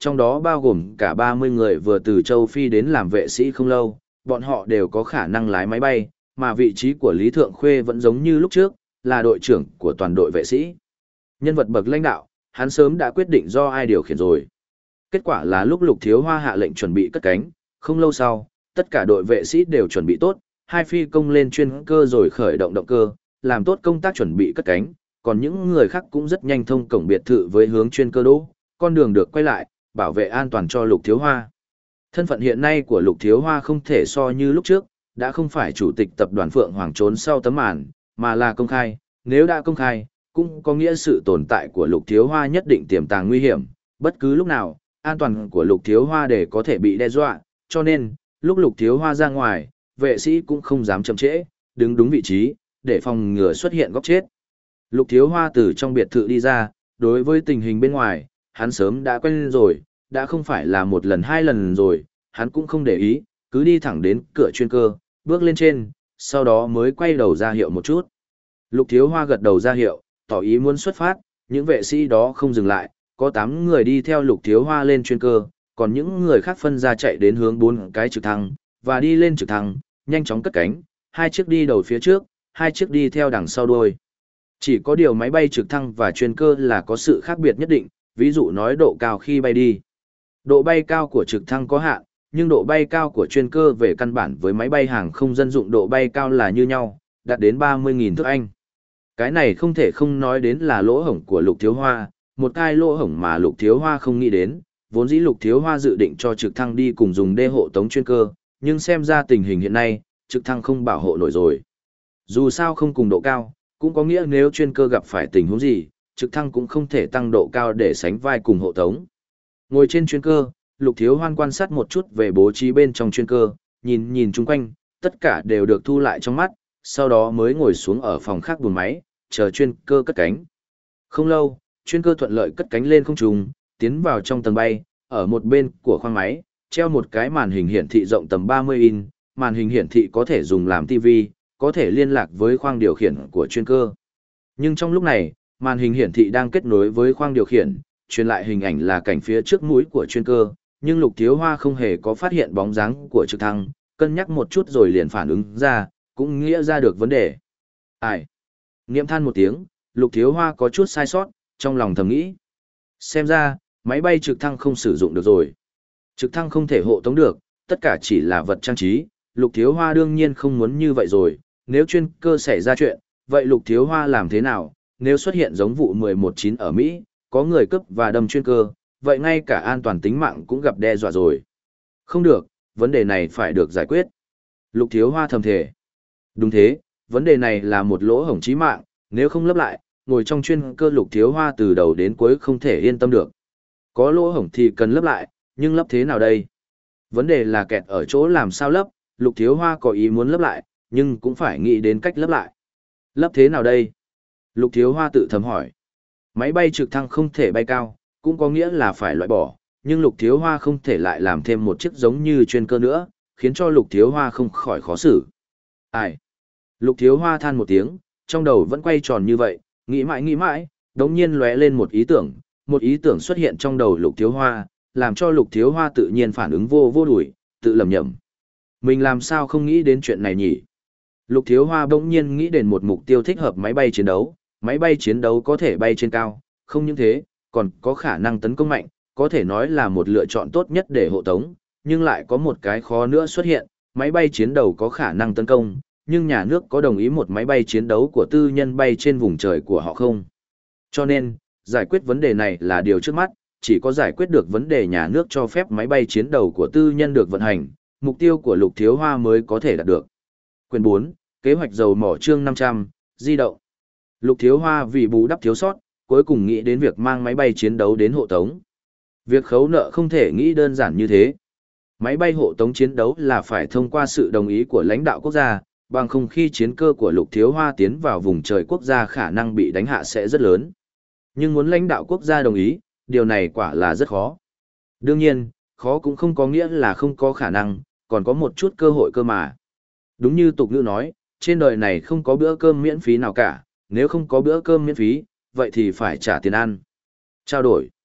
trong đó bao gồm cả ba mươi người vừa từ châu Phi đến làm vệ sĩ không lâu, bọn họ đều có khả năng lái máy bay, mà vị trí của Lý Thượng Khuê vẫn giống như lúc trước, là đội trưởng của toàn đội vệ sĩ. Nhân vật bậc lãnh đạo, hắn sớm đã quyết định do ai điều khiển rồi. Kết quả là lúc Lục Thiếu Hoa hạ lệnh chuẩn bị cất cánh, không lâu sau, tất cả đội vệ sĩ đều chuẩn bị tốt, hai phi công lên chuyên cơ rồi khởi động động cơ, làm tốt công tác chuẩn bị cất cánh, còn những người khác cũng rất nhanh thông cổng biệt thự với hướng chuyên cơ đỗ, con đường được quay lại, bảo vệ an toàn cho Lục Thiếu Hoa. Thân phận hiện nay của Lục Thiếu Hoa không thể so như lúc trước, đã không phải chủ tịch tập đoàn Phượng Hoàng trốn sau tấm màn, mà là công khai, nếu đã công khai, cũng có nghĩa sự tồn tại của Lục Thiếu Hoa nhất định tiềm tàng nguy hiểm, bất cứ lúc nào, an toàn của Lục Thiếu Hoa để có thể bị đe dọa, cho nên, lúc Lục Thiếu Hoa ra ngoài, vệ sĩ cũng không dám chậm trễ, đứng đúng vị trí, để phòng ngừa xuất hiện góc chết. Lục Thiếu Hoa từ trong biệt thự đi ra, đối với tình hình bên ngoài, hắn sớm đã quen rồi, đã không phải là một lần hai lần rồi, hắn cũng không để ý, cứ đi thẳng đến cửa chuyên cơ, bước lên trên, sau đó mới quay đầu ra hiệu một chút. Lục Thiếu Hoa gật đầu ra hiệu, tỏ ý muốn xuất phát, những vệ sĩ đó không dừng lại, có tám người đi theo Lục Thiếu Hoa lên chuyên cơ, còn những người khác phân ra chạy đến hướng bốn cái trực thăng, và đi lên trực thăng, nhanh chóng cất cánh, hai chiếc đi đầu phía trước, hai chiếc đi theo đằng sau đuôi. Chỉ có điều máy bay trực thăng và chuyên cơ là có sự khác biệt nhất định, ví dụ nói độ cao khi bay đi. Độ bay cao của trực thăng có hạn, nhưng độ bay cao của chuyên cơ về căn bản với máy bay hàng không dân dụng độ bay cao là như nhau, đạt đến ba mươi nghìn thước Anh. Cái này không thể không nói đến là lỗ hổng của Lục Thiếu Hoa, một cái lỗ hổng mà Lục Thiếu Hoa không nghĩ đến, vốn dĩ Lục Thiếu Hoa dự định cho trực thăng đi cùng dùng đê hộ tống chuyên cơ, nhưng xem ra tình hình hiện nay, trực thăng không bảo hộ nổi rồi. Dù sao không cùng độ cao, cũng có nghĩa nếu chuyên cơ gặp phải tình huống gì, trực thăng cũng không thể tăng độ cao để sánh vai cùng hộ tống. Ngồi trên chuyên cơ, Lục Thiếu Hoan quan sát một chút về bố trí bên trong chuyên cơ, nhìn nhìn chung quanh, tất cả đều được thu lại trong mắt, sau đó mới ngồi xuống ở phòng khác buồng máy, chờ chuyên cơ cất cánh. Không lâu, chuyên cơ thuận lợi cất cánh lên không trung, tiến vào trong tầng bay, ở một bên của khoang máy, treo một cái màn hình hiển thị rộng tầm ba mươi inch, màn hình hiển thị có thể dùng làm ti vi, có thể liên lạc với khoang điều khiển của chuyên cơ. Nhưng trong lúc này, màn hình hiển thị đang kết nối với khoang điều khiển, truyền lại hình ảnh là cảnh phía trước mũi của chuyên cơ, nhưng Lục Thiếu Hoa không hề có phát hiện bóng dáng của trực thăng, cân nhắc một chút rồi liền phản ứng ra, cũng nghĩa ra được vấn đề. Ai? Niệm than một tiếng, Lục Thiếu Hoa có chút sai sót, trong lòng thầm nghĩ. Xem ra, máy bay trực thăng không sử dụng được rồi. Trực thăng không thể hộ tống được, tất cả chỉ là vật trang trí, Lục Thiếu Hoa đương nhiên không muốn như vậy rồi, nếu chuyên cơ xảy ra chuyện, vậy Lục Thiếu Hoa làm thế nào? Nếu xuất hiện giống vụ mười một chín ở Mỹ, có người cướp và đâm chuyên cơ, vậy ngay cả an toàn tính mạng cũng gặp đe dọa rồi. Không được, vấn đề này phải được giải quyết. Lục Thiếu Hoa thầm thề. Đúng thế, vấn đề này là một lỗ hổng chí mạng, nếu không lấp lại, ngồi trong chuyên cơ Lục Thiếu Hoa từ đầu đến cuối không thể yên tâm được. Có lỗ hổng thì cần lấp lại, nhưng lấp thế nào đây? Vấn đề là kẹt ở chỗ làm sao lấp, Lục Thiếu Hoa có ý muốn lấp lại, nhưng cũng phải nghĩ đến cách lấp lại. Lấp thế nào đây? Lục Thiếu Hoa tự thầm hỏi. Máy bay trực thăng không thể bay cao, cũng có nghĩa là phải loại bỏ, nhưng Lục Thiếu Hoa không thể lại làm thêm một chiếc giống như chuyên cơ nữa, khiến cho Lục Thiếu Hoa không khỏi khó xử. Ai? Lục Thiếu Hoa than một tiếng, trong đầu vẫn quay tròn như vậy, nghĩ mãi nghĩ mãi, đống nhiên lóe lên một ý tưởng, một ý tưởng xuất hiện trong đầu Lục Thiếu Hoa, làm cho Lục Thiếu Hoa tự nhiên phản ứng vô vô đuổi, tự lầm nhầm. Mình làm sao không nghĩ đến chuyện này nhỉ? Lục Thiếu Hoa bỗng nhiên nghĩ đến một mục tiêu thích hợp máy bay chiến đấu, máy bay chiến đấu có thể bay trên cao, không những thế, còn có khả năng tấn công mạnh, có thể nói là một lựa chọn tốt nhất để hộ tống, nhưng lại có một cái khó nữa xuất hiện, máy bay chiến đấu có khả năng tấn công, nhưng nhà nước có đồng ý một máy bay chiến đấu của tư nhân bay trên vùng trời của họ không? Cho nên, giải quyết vấn đề này là điều trước mắt, chỉ có giải quyết được vấn đề nhà nước cho phép máy bay chiến đấu của tư nhân được vận hành, mục tiêu của Lục Thiếu Hoa mới có thể đạt được. Quyền bốn, kế hoạch dầu mỏ chương năm trăm, di động. Lục Thiếu Hoa vì bù đắp thiếu sót, cuối cùng nghĩ đến việc mang máy bay chiến đấu đến hộ tống. Việc khấu nợ không thể nghĩ đơn giản như thế. Máy bay hộ tống chiến đấu là phải thông qua sự đồng ý của lãnh đạo quốc gia, bằng không khi chiến cơ của Lục Thiếu Hoa tiến vào vùng trời quốc gia khả năng bị đánh hạ sẽ rất lớn. Nhưng muốn lãnh đạo quốc gia đồng ý, điều này quả là rất khó. Đương nhiên, khó cũng không có nghĩa là không có khả năng, còn có một chút cơ hội cơ mà. Đúng như tục ngữ nói, trên đời này không có bữa cơm miễn phí nào cả, nếu không có bữa cơm miễn phí, vậy thì phải trả tiền ăn. Trao đổi.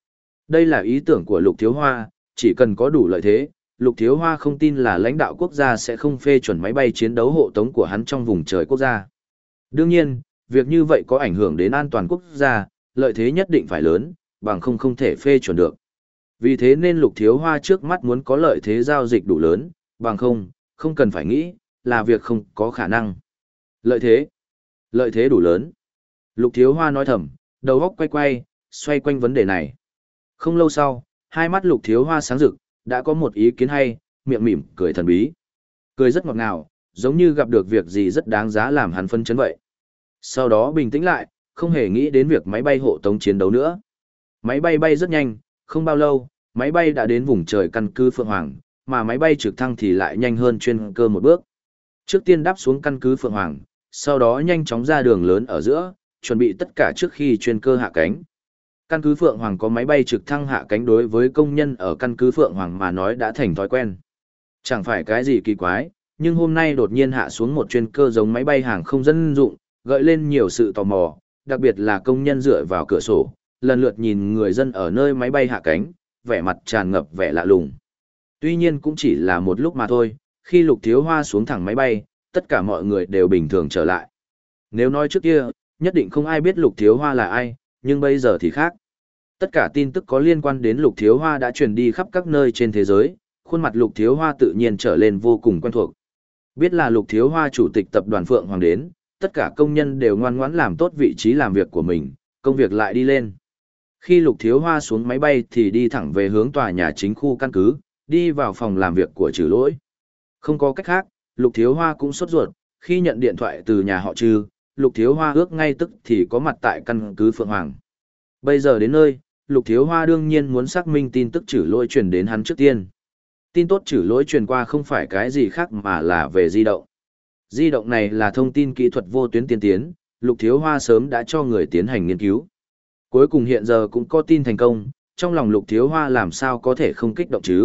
Đây là ý tưởng của Lục Thiếu Hoa, chỉ cần có đủ lợi thế, Lục Thiếu Hoa không tin là lãnh đạo quốc gia sẽ không phê chuẩn máy bay chiến đấu hộ tống của hắn trong vùng trời quốc gia. Đương nhiên, việc như vậy có ảnh hưởng đến an toàn quốc gia, lợi thế nhất định phải lớn, bằng không không thể phê chuẩn được. Vì thế nên Lục Thiếu Hoa trước mắt muốn có lợi thế giao dịch đủ lớn, bằng không, không cần phải nghĩ, là việc không có khả năng. Lợi thế? Lợi thế đủ lớn. Lục Thiếu Hoa nói thầm, đầu óc quay quay, xoay quanh vấn đề này. Không lâu sau, hai mắt Lục Thiếu Hoa sáng rực, đã có một ý kiến hay, miệng mỉm, cười thần bí. Cười rất ngọt ngào, giống như gặp được việc gì rất đáng giá làm hắn phân chấn vậy. Sau đó bình tĩnh lại, không hề nghĩ đến việc máy bay hộ tống chiến đấu nữa. Máy bay bay rất nhanh, không bao lâu, máy bay đã đến vùng trời căn cứ Phượng Hoàng, mà máy bay trực thăng thì lại nhanh hơn chuyên cơ một bước. Trước tiên đáp xuống căn cứ Phượng Hoàng, sau đó nhanh chóng ra đường lớn ở giữa, chuẩn bị tất cả trước khi chuyên cơ hạ cánh. Căn cứ Phượng Hoàng có máy bay trực thăng hạ cánh đối với công nhân ở căn cứ Phượng Hoàng mà nói đã thành thói quen. Chẳng phải cái gì kỳ quái, nhưng hôm nay đột nhiên hạ xuống một chuyên cơ giống máy bay hàng không dân dụng, gợi lên nhiều sự tò mò, đặc biệt là công nhân dựa vào cửa sổ, lần lượt nhìn người dân ở nơi máy bay hạ cánh, vẻ mặt tràn ngập vẻ lạ lùng. Tuy nhiên cũng chỉ là một lúc mà thôi, khi Lục Thiếu Hoa xuống thẳng máy bay, tất cả mọi người đều bình thường trở lại. Nếu nói trước kia, nhất định không ai biết Lục Thiếu Hoa là ai, nhưng bây giờ thì khác. Tất cả tin tức có liên quan đến Lục Thiếu Hoa đã truyền đi khắp các nơi trên thế giới, khuôn mặt Lục Thiếu Hoa tự nhiên trở lên vô cùng quen thuộc. Biết là Lục Thiếu Hoa chủ tịch tập đoàn Phượng Hoàng đến, tất cả công nhân đều ngoan ngoãn làm tốt vị trí làm việc của mình, công việc lại đi lên. Khi Lục Thiếu Hoa xuống máy bay thì đi thẳng về hướng tòa nhà chính khu căn cứ, đi vào phòng làm việc của Trừ Lỗi. Không có cách khác, Lục Thiếu Hoa cũng sốt ruột, khi nhận điện thoại từ nhà họ Trừ, Lục Thiếu Hoa ước ngay tức thì có mặt tại căn cứ Phượng Hoàng. Bây giờ đến nơi, Lục Thiếu Hoa đương nhiên muốn xác minh tin tức Trừ Lỗi truyền đến hắn trước tiên. Tin tốt Trừ Lỗi truyền qua không phải cái gì khác mà là về di động. Di động này là thông tin kỹ thuật vô tuyến tiên tiến, Lục Thiếu Hoa sớm đã cho người tiến hành nghiên cứu. Cuối cùng hiện giờ cũng có tin thành công, trong lòng Lục Thiếu Hoa làm sao có thể không kích động chứ.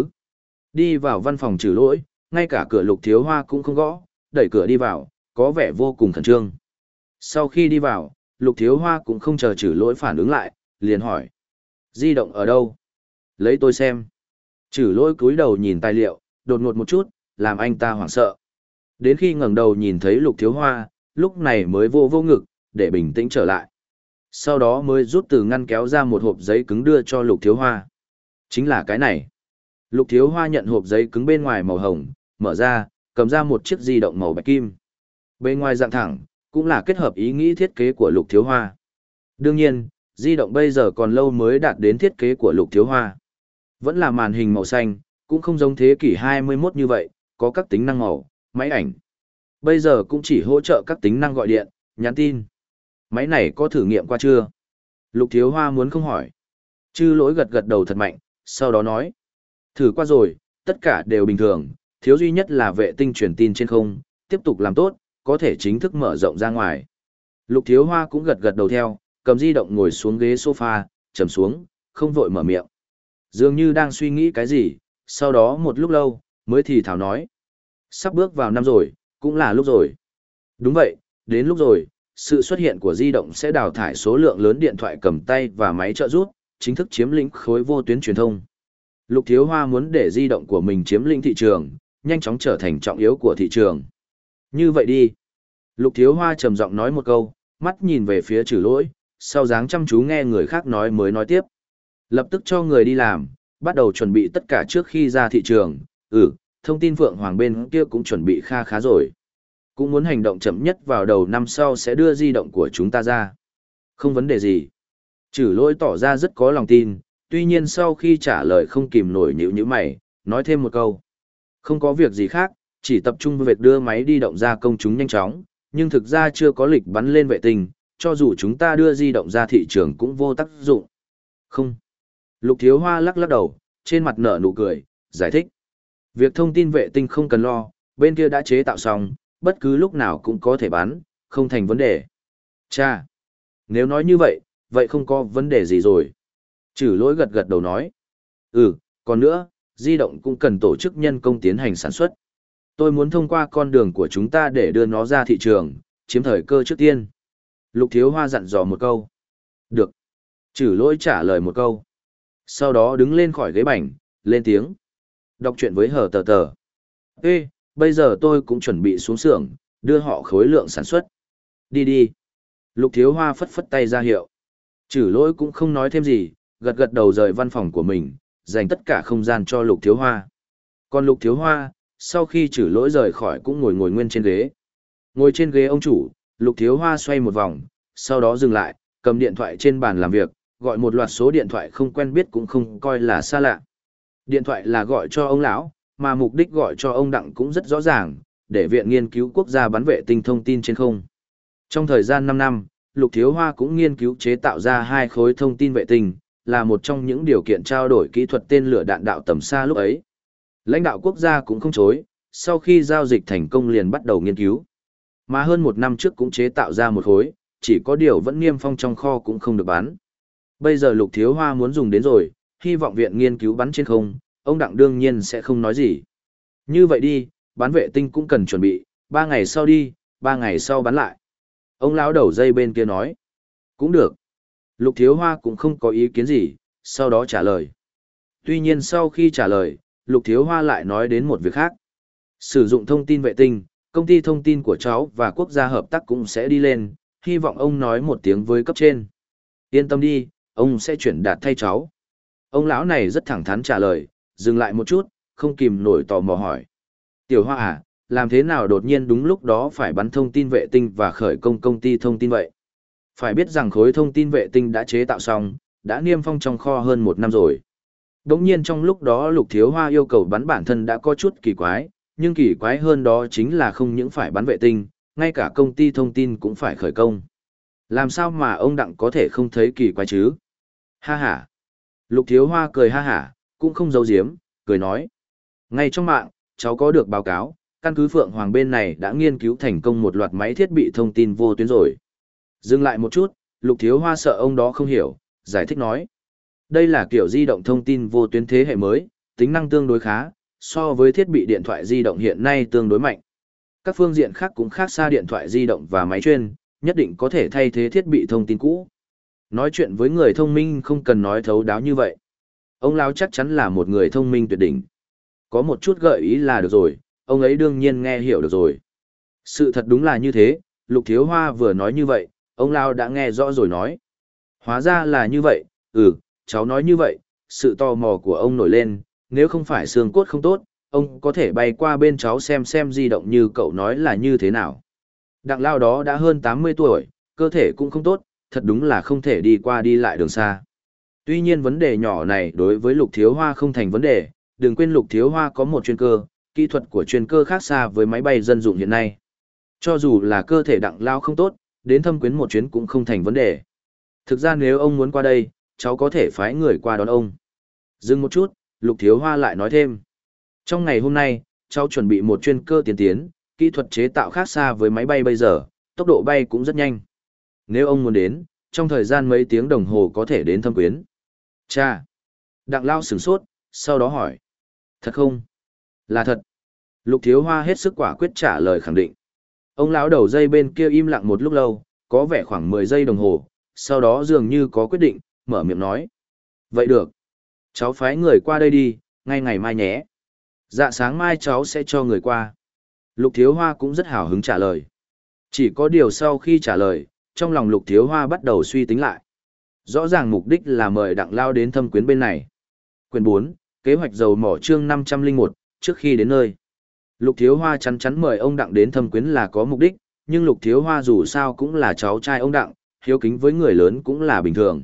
Đi vào văn phòng Trừ Lỗi, ngay cả cửa Lục Thiếu Hoa cũng không gõ, đẩy cửa đi vào, có vẻ vô cùng khẩn trương. Sau khi đi vào, Lục Thiếu Hoa cũng không chờ Trừ Lỗi phản ứng lại, liền hỏi. Di động ở đâu? Lấy tôi xem. Trừ Lỗi cúi đầu nhìn tài liệu, đột ngột một chút, làm anh ta hoảng sợ. Đến khi ngẩng đầu nhìn thấy Lục Thiếu Hoa, lúc này mới vô vô ngực, để bình tĩnh trở lại. Sau đó mới rút từ ngăn kéo ra một hộp giấy cứng đưa cho Lục Thiếu Hoa. Chính là cái này. Lục Thiếu Hoa nhận hộp giấy cứng bên ngoài màu hồng, mở ra, cầm ra một chiếc di động màu bạch kim. Bên ngoài dạng thẳng, cũng là kết hợp ý nghĩ thiết kế của Lục Thiếu Hoa. Đương nhiên, di động bây giờ còn lâu mới đạt đến thiết kế của Lục Thiếu Hoa. Vẫn là màn hình màu xanh, cũng không giống thế kỷ hai mươi mốt như vậy, có các tính năng màu, máy ảnh. Bây giờ cũng chỉ hỗ trợ các tính năng gọi điện, nhắn tin. Máy này có thử nghiệm qua chưa? Lục Thiếu Hoa muốn không hỏi. Chư Lỗi gật gật đầu thật mạnh, sau đó nói. Thử qua rồi, tất cả đều bình thường, thiếu duy nhất là vệ tinh truyền tin trên không, tiếp tục làm tốt, có thể chính thức mở rộng ra ngoài. Lục Thiếu Hoa cũng gật gật đầu theo, cầm di động ngồi xuống ghế sofa, trầm xuống, không vội mở miệng. Dường như đang suy nghĩ cái gì, sau đó một lúc lâu, mới thì thảo nói. Sắp bước vào năm rồi, cũng là lúc rồi. Đúng vậy, đến lúc rồi, sự xuất hiện của di động sẽ đào thải số lượng lớn điện thoại cầm tay và máy trợ giúp, chính thức chiếm lĩnh khối vô tuyến truyền thông. Lục Thiếu Hoa muốn để di động của mình chiếm lĩnh thị trường, nhanh chóng trở thành trọng yếu của thị trường. Như vậy đi. Lục Thiếu Hoa trầm giọng nói một câu, mắt nhìn về phía Trừ Lỗi, sau dáng chăm chú nghe người khác nói mới nói tiếp. Lập tức cho người đi làm, bắt đầu chuẩn bị tất cả trước khi ra thị trường. Ừ, thông tin Phượng Hoàng bên kia cũng chuẩn bị kha khá rồi. Cũng muốn hành động chậm nhất vào đầu năm sau sẽ đưa di động của chúng ta ra. Không vấn đề gì. Trừ Lỗi tỏ ra rất có lòng tin, tuy nhiên sau khi trả lời không kìm nổi nhíu nhíu mày, nói thêm một câu. Không có việc gì khác, chỉ tập trung vào việc đưa máy di động ra công chúng nhanh chóng, nhưng thực ra chưa có lịch bắn lên vệ tinh, cho dù chúng ta đưa di động ra thị trường cũng vô tác dụng. Không. Lục Thiếu Hoa lắc lắc đầu, trên mặt nở nụ cười, giải thích. Việc thông tin vệ tinh không cần lo, bên kia đã chế tạo xong, bất cứ lúc nào cũng có thể bắn, không thành vấn đề. Cha! Nếu nói như vậy, vậy không có vấn đề gì rồi. Trừ Lỗi gật gật đầu nói. Ừ, còn nữa, di động cũng cần tổ chức nhân công tiến hành sản xuất. Tôi muốn thông qua con đường của chúng ta để đưa nó ra thị trường, chiếm thời cơ trước tiên. Lục Thiếu Hoa dặn dò một câu. Được. Trừ Lỗi trả lời một câu. Sau đó đứng lên khỏi ghế bành, lên tiếng. Đọc chuyện với hờ tờ tờ. Ê, bây giờ tôi cũng chuẩn bị xuống xưởng, đưa họ khối lượng sản xuất. Đi đi. Lục Thiếu Hoa phất phất tay ra hiệu. Chử lỗi cũng không nói thêm gì, gật gật đầu rời văn phòng của mình, dành tất cả không gian cho Lục Thiếu Hoa. Còn Lục Thiếu Hoa, sau khi chử lỗi rời khỏi cũng ngồi ngồi nguyên trên ghế. Ngồi trên ghế ông chủ, Lục Thiếu Hoa xoay một vòng, sau đó dừng lại, cầm điện thoại trên bàn làm việc, gọi một loạt số điện thoại không quen biết cũng không coi là xa lạ. Điện thoại là gọi cho ông lão, mà mục đích gọi cho ông Đặng cũng rất rõ ràng, để Viện Nghiên cứu Quốc gia bắn vệ tinh thông tin trên không. Trong thời gian năm năm, Lục Thiếu Hoa cũng nghiên cứu chế tạo ra hai khối thông tin vệ tinh, là một trong những điều kiện trao đổi kỹ thuật tên lửa đạn đạo tầm xa lúc ấy. Lãnh đạo quốc gia cũng không chối, sau khi giao dịch thành công liền bắt đầu nghiên cứu. Mà hơn một năm trước cũng chế tạo ra một khối, chỉ có điều vẫn niêm phong trong kho cũng không được bán. Bây giờ Lục Thiếu Hoa muốn dùng đến rồi, hy vọng viện nghiên cứu bắn trên không, ông Đặng đương nhiên sẽ không nói gì. Như vậy đi, bán vệ tinh cũng cần chuẩn bị, ba ngày sau đi, ba ngày sau bán lại. Ông lão đầu dây bên kia nói. Cũng được. Lục Thiếu Hoa cũng không có ý kiến gì, sau đó trả lời. Tuy nhiên sau khi trả lời, Lục Thiếu Hoa lại nói đến một việc khác. Sử dụng thông tin vệ tinh, công ty thông tin của cháu và quốc gia hợp tác cũng sẽ đi lên, hy vọng ông nói một tiếng với cấp trên. Yên tâm đi, ông sẽ chuyển đạt thay cháu. Ông lão này rất thẳng thắn trả lời, dừng lại một chút, không kìm nổi tò mò hỏi. Tiểu Hoa à, làm thế nào đột nhiên đúng lúc đó phải bắn thông tin vệ tinh và khởi công công ty thông tin vậy? Phải biết rằng khối thông tin vệ tinh đã chế tạo xong, đã niêm phong trong kho hơn một năm rồi. Đống nhiên trong lúc đó Lục Thiếu Hoa yêu cầu bắn bản thân đã có chút kỳ quái, nhưng kỳ quái hơn đó chính là không những phải bắn vệ tinh, ngay cả công ty thông tin cũng phải khởi công. Làm sao mà ông Đặng có thể không thấy kỳ quái chứ? Ha ha. Lục Thiếu Hoa cười ha hả, cũng không giấu giếm, cười nói. Ngay trong mạng, cháu có được báo cáo, căn cứ Phượng Hoàng bên này đã nghiên cứu thành công một loạt máy thiết bị thông tin vô tuyến rồi. Dừng lại một chút, Lục Thiếu Hoa sợ ông đó không hiểu, giải thích nói. Đây là kiểu di động thông tin vô tuyến thế hệ mới, tính năng tương đối khá, so với thiết bị điện thoại di động hiện nay tương đối mạnh. Các phương diện khác cũng khác xa điện thoại di động và máy chuyên, nhất định có thể thay thế thiết bị thông tin cũ. Nói chuyện với người thông minh không cần nói thấu đáo như vậy. Ông lão chắc chắn là một người thông minh tuyệt đỉnh. Có một chút gợi ý là được rồi, ông ấy đương nhiên nghe hiểu được rồi. Sự thật đúng là như thế, Lục Thiếu Hoa vừa nói như vậy, ông lão đã nghe rõ rồi nói. Hóa ra là như vậy, ừ, cháu nói như vậy, sự tò mò của ông nổi lên, nếu không phải xương cốt không tốt, ông có thể bay qua bên cháu xem xem di động như cậu nói là như thế nào. Đặng lao đó đã hơn tám mươi tuổi, cơ thể cũng không tốt, thật đúng là không thể đi qua đi lại đường xa. Tuy nhiên vấn đề nhỏ này đối với Lục Thiếu Hoa không thành vấn đề, đừng quên Lục Thiếu Hoa có một chuyên cơ, kỹ thuật của chuyên cơ khác xa với máy bay dân dụng hiện nay. Cho dù là cơ thể đặng lao không tốt, đến Thâm Quyến một chuyến cũng không thành vấn đề. Thực ra nếu ông muốn qua đây, cháu có thể phái người qua đón ông. Dừng một chút, Lục Thiếu Hoa lại nói thêm. Trong ngày hôm nay, cháu chuẩn bị một chuyên cơ tiên tiến, kỹ thuật chế tạo khác xa với máy bay bây giờ, tốc độ bay cũng rất nhanh. Nếu ông muốn đến, trong thời gian mấy tiếng đồng hồ có thể đến Thâm Quyến. Cha! Đặng lao sửng sốt, sau đó hỏi. Thật không? Là thật. Lục Thiếu Hoa hết sức quả quyết trả lời khẳng định. Ông lão đầu dây bên kia im lặng một lúc lâu, có vẻ khoảng mười giây đồng hồ, sau đó dường như có quyết định, mở miệng nói. Vậy được. Cháu phái người qua đây đi, ngay ngày mai nhé. Dạ sáng mai cháu sẽ cho người qua. Lục Thiếu Hoa cũng rất hào hứng trả lời. Chỉ có điều sau khi trả lời, trong lòng Lục Thiếu Hoa bắt đầu suy tính lại. Rõ ràng mục đích là mời Đặng Lao đến Thâm Quyến bên này. Quyển bốn, kế hoạch dầu mỏ chương năm trăm lẻ một, trước khi đến nơi. Lục Thiếu Hoa chắn chắn mời ông Đặng đến Thâm Quyến là có mục đích, nhưng Lục Thiếu Hoa dù sao cũng là cháu trai ông Đặng, hiếu kính với người lớn cũng là bình thường.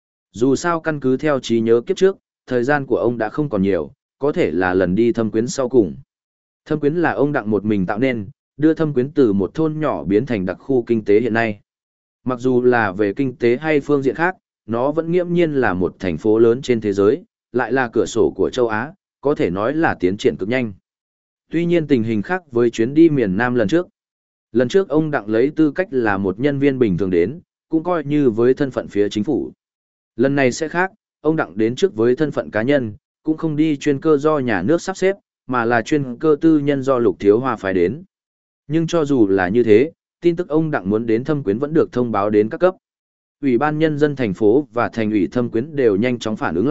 Dù sao căn cứ theo trí nhớ kiếp trước, thời gian của ông đã không còn nhiều, có thể là lần đi Thâm Quyến sau cùng. Thâm Quyến là ông Đặng một mình tạo nên, đưa Thâm Quyến từ một thôn nhỏ biến thành đặc khu kinh tế hiện nay. Mặc dù là về kinh tế hay phương diện khác, nó vẫn nghiễm nhiên là một thành phố lớn trên thế giới, lại là cửa sổ của châu Á, có thể nói là tiến triển cực nhanh. Tuy nhiên tình hình khác với chuyến đi miền Nam lần trước. Lần trước ông Đặng lấy tư cách là một nhân viên bình thường đến, cũng coi như với thân phận phía chính phủ. Lần này sẽ khác, ông Đặng đến trước với thân phận cá nhân, cũng không đi chuyên cơ do nhà nước sắp xếp, mà là chuyên cơ tư nhân do Lục Thiếu Hoa phái đến. Nhưng cho dù là như thế, tin tức ông Đặng muốn đến Thâm Quyến vẫn được thông báo đến các cấp. Ủy ban nhân dân thành phố và thành ủy Thâm Quyến đều nhanh chóng phản ứng lại,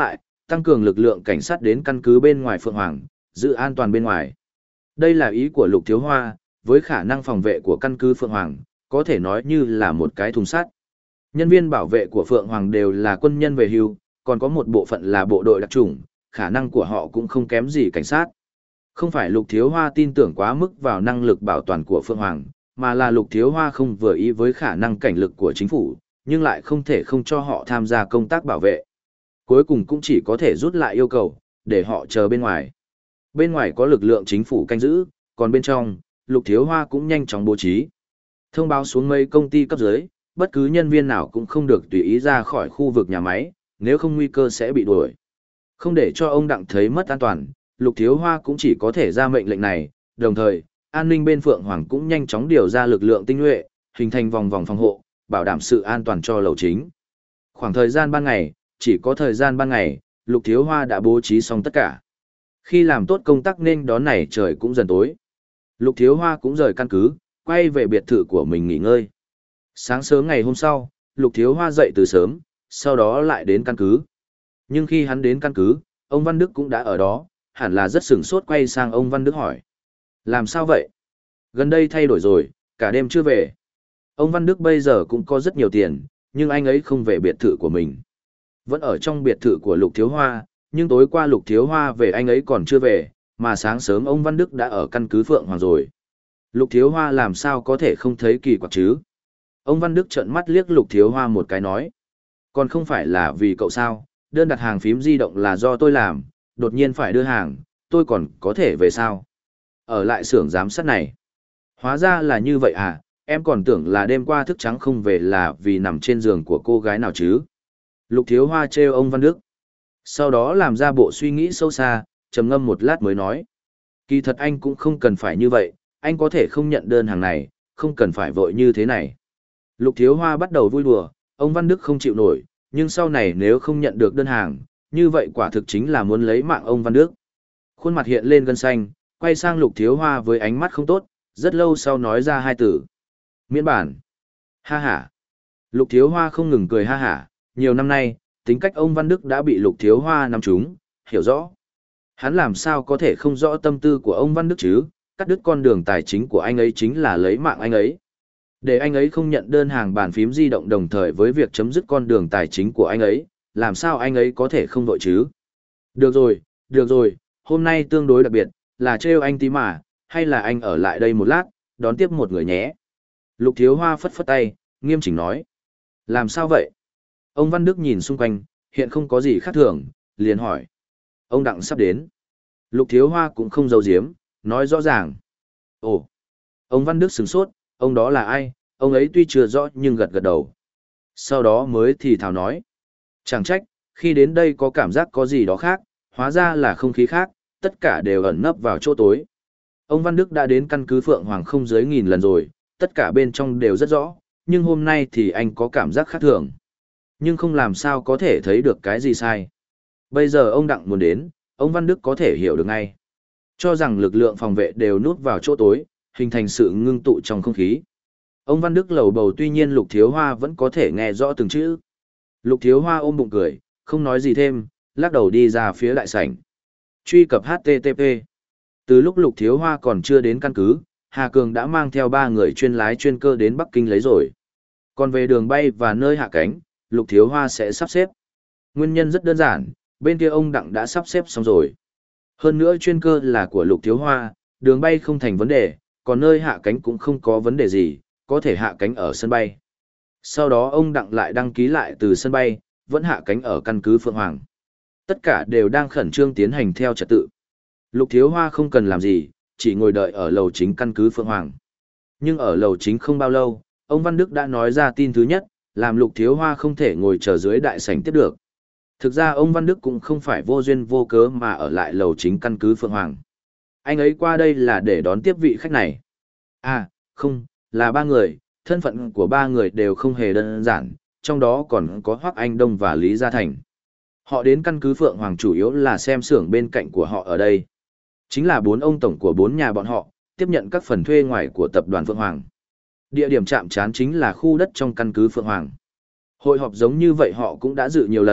tăng cường lực lượng cảnh sát đến căn cứ bên ngoài Phượng Hoàng, giữ an toàn bên ngoài. Đây là ý của Lục Thiếu Hoa, với khả năng phòng vệ của căn cứ Phượng Hoàng, có thể nói như là một cái thùng sắt. Nhân viên bảo vệ của Phượng Hoàng đều là quân nhân về hưu, còn có một bộ phận là bộ đội đặc chủng, khả năng của họ cũng không kém gì cảnh sát. Không phải Lục Thiếu Hoa tin tưởng quá mức vào năng lực bảo toàn của Phượng Hoàng, mà là Lục Thiếu Hoa không vừa ý với khả năng cảnh lực của chính phủ, nhưng lại không thể không cho họ tham gia công tác bảo vệ. Cuối cùng cũng chỉ có thể rút lại yêu cầu, để họ chờ bên ngoài. Bên ngoài có lực lượng chính phủ canh giữ, còn bên trong, Lục Thiếu Hoa cũng nhanh chóng bố trí. Thông báo xuống mấy công ty cấp dưới, bất cứ nhân viên nào cũng không được tùy ý ra khỏi khu vực nhà máy, nếu không nguy cơ sẽ bị đuổi. Không để cho ông Đặng thấy mất an toàn, Lục Thiếu Hoa cũng chỉ có thể ra mệnh lệnh này, đồng thời, an ninh bên Phượng Hoàng cũng nhanh chóng điều ra lực lượng tinh nhuệ, hình thành vòng vòng phòng hộ, bảo đảm sự an toàn cho lầu chính. Khoảng thời gian ban ngày, chỉ có thời gian ban ngày, Lục Thiếu Hoa đã bố trí xong tất cả. Khi làm tốt công tác nên đón này trời cũng dần tối. Lục Thiếu Hoa cũng rời căn cứ, quay về biệt thự của mình nghỉ ngơi. Sáng sớm ngày hôm sau, Lục Thiếu Hoa dậy từ sớm, sau đó lại đến căn cứ. Nhưng khi hắn đến căn cứ, ông Văn Đức cũng đã ở đó, hẳn là rất sửng sốt quay sang ông Văn Đức hỏi. Làm sao vậy? Gần đây thay đổi rồi, cả đêm chưa về. Ông Văn Đức bây giờ cũng có rất nhiều tiền, nhưng anh ấy không về biệt thự của mình. Vẫn ở trong biệt thự của Lục Thiếu Hoa, nhưng tối qua Lục Thiếu Hoa về anh ấy còn chưa về, mà sáng sớm ông Văn Đức đã ở căn cứ Phượng Hoàng rồi. Lục Thiếu Hoa làm sao có thể không thấy kỳ quặc chứ? Ông Văn Đức trợn mắt liếc Lục Thiếu Hoa một cái nói. Còn không phải là vì cậu sao, đơn đặt hàng phím di động là do tôi làm, đột nhiên phải đưa hàng, tôi còn có thể về sao? Ở lại xưởng giám sát này. Hóa ra là như vậy à, em còn tưởng là đêm qua thức trắng không về là vì nằm trên giường của cô gái nào chứ? Lục Thiếu Hoa trêu ông Văn Đức. Sau đó làm ra bộ suy nghĩ sâu xa, trầm ngâm một lát mới nói. Kỳ thật anh cũng không cần phải như vậy, anh có thể không nhận đơn hàng này, không cần phải vội như thế này. Lục Thiếu Hoa bắt đầu vui đùa, ông Văn Đức không chịu nổi, nhưng sau này nếu không nhận được đơn hàng, như vậy quả thực chính là muốn lấy mạng ông Văn Đức. Khuôn mặt hiện lên gân xanh, quay sang Lục Thiếu Hoa với ánh mắt không tốt, rất lâu sau nói ra hai từ. Miễn bản. Ha ha. Lục Thiếu Hoa không ngừng cười ha ha, nhiều năm nay, tính cách ông Văn Đức đã bị Lục Thiếu Hoa nắm trúng, hiểu rõ. Hắn làm sao có thể không rõ tâm tư của ông Văn Đức chứ, cắt đứt con đường tài chính của anh ấy chính là lấy mạng anh ấy. Để anh ấy không nhận đơn hàng bàn phím di động đồng thời với việc chấm dứt con đường tài chính của anh ấy, làm sao anh ấy có thể không vội chứ? Được rồi, được rồi, hôm nay tương đối đặc biệt, là trêu anh tí mà, hay là anh ở lại đây một lát, đón tiếp một người nhé. Lục Thiếu Hoa phất phất tay, nghiêm chỉnh nói. Làm sao vậy? Ông Văn Đức nhìn xung quanh, hiện không có gì khác thường, liền hỏi. Ông Đặng sắp đến. Lục Thiếu Hoa cũng không giấu giếm, nói rõ ràng. Ồ! Ông Văn Đức sửng sốt, ông đó là ai? Ông ấy tuy chưa rõ nhưng gật gật đầu. Sau đó mới thì thào nói. Chẳng trách, khi đến đây có cảm giác có gì đó khác, hóa ra là không khí khác, tất cả đều ẩn nấp vào chỗ tối. Ông Văn Đức đã đến căn cứ Phượng Hoàng không dưới nghìn lần rồi, tất cả bên trong đều rất rõ, nhưng hôm nay thì anh có cảm giác khác thường. Nhưng không làm sao có thể thấy được cái gì sai. Bây giờ ông Đặng muốn đến, ông Văn Đức có thể hiểu được ngay. Cho rằng lực lượng phòng vệ đều núp vào chỗ tối, hình thành sự ngưng tụ trong không khí. Ông Văn Đức lầu bầu tuy nhiên Lục Thiếu Hoa vẫn có thể nghe rõ từng chữ. Lục Thiếu Hoa ôm bụng cười, không nói gì thêm, lắc đầu đi ra phía đại sảnh. Truy cập hát tê tê pê. Từ lúc Lục Thiếu Hoa còn chưa đến căn cứ, Hà Cường đã mang theo ba người chuyên lái chuyên cơ đến Bắc Kinh lấy rồi. Còn về đường bay và nơi hạ cánh, Lục Thiếu Hoa sẽ sắp xếp. Nguyên nhân rất đơn giản, bên kia ông Đặng đã sắp xếp xong rồi. Hơn nữa chuyên cơ là của Lục Thiếu Hoa, đường bay không thành vấn đề, còn nơi hạ cánh cũng không có vấn đề gì, có thể hạ cánh ở sân bay. Sau đó ông Đặng lại đăng ký lại từ sân bay, vẫn hạ cánh ở căn cứ Phượng Hoàng. Tất cả đều đang khẩn trương tiến hành theo trật tự. Lục Thiếu Hoa không cần làm gì, chỉ ngồi đợi ở lầu chính căn cứ Phượng Hoàng. Nhưng ở lầu chính không bao lâu, ông Văn Đức đã nói ra tin thứ nhất, làm Lục Thiếu Hoa không thể ngồi chờ dưới đại sảnh tiếp được. Thực ra ông Văn Đức cũng không phải vô duyên vô cớ mà ở lại lầu chính căn cứ Phượng Hoàng. Anh ấy qua đây là để đón tiếp vị khách này. À, không, là ba người, thân phận của ba người đều không hề đơn giản, trong đó còn có Hoắc Anh Đông và Lý Gia Thành. Họ đến căn cứ Phượng Hoàng chủ yếu là xem xưởng bên cạnh của họ ở đây. Chính là bốn ông tổng của bốn nhà bọn họ, tiếp nhận các phần thuê ngoài của tập đoàn Phượng Hoàng. Địa điểm chạm trán chính là khu đất trong căn cứ Phượng Hoàng. Hội họp giống như vậy họ cũng đã dự nhiều lần,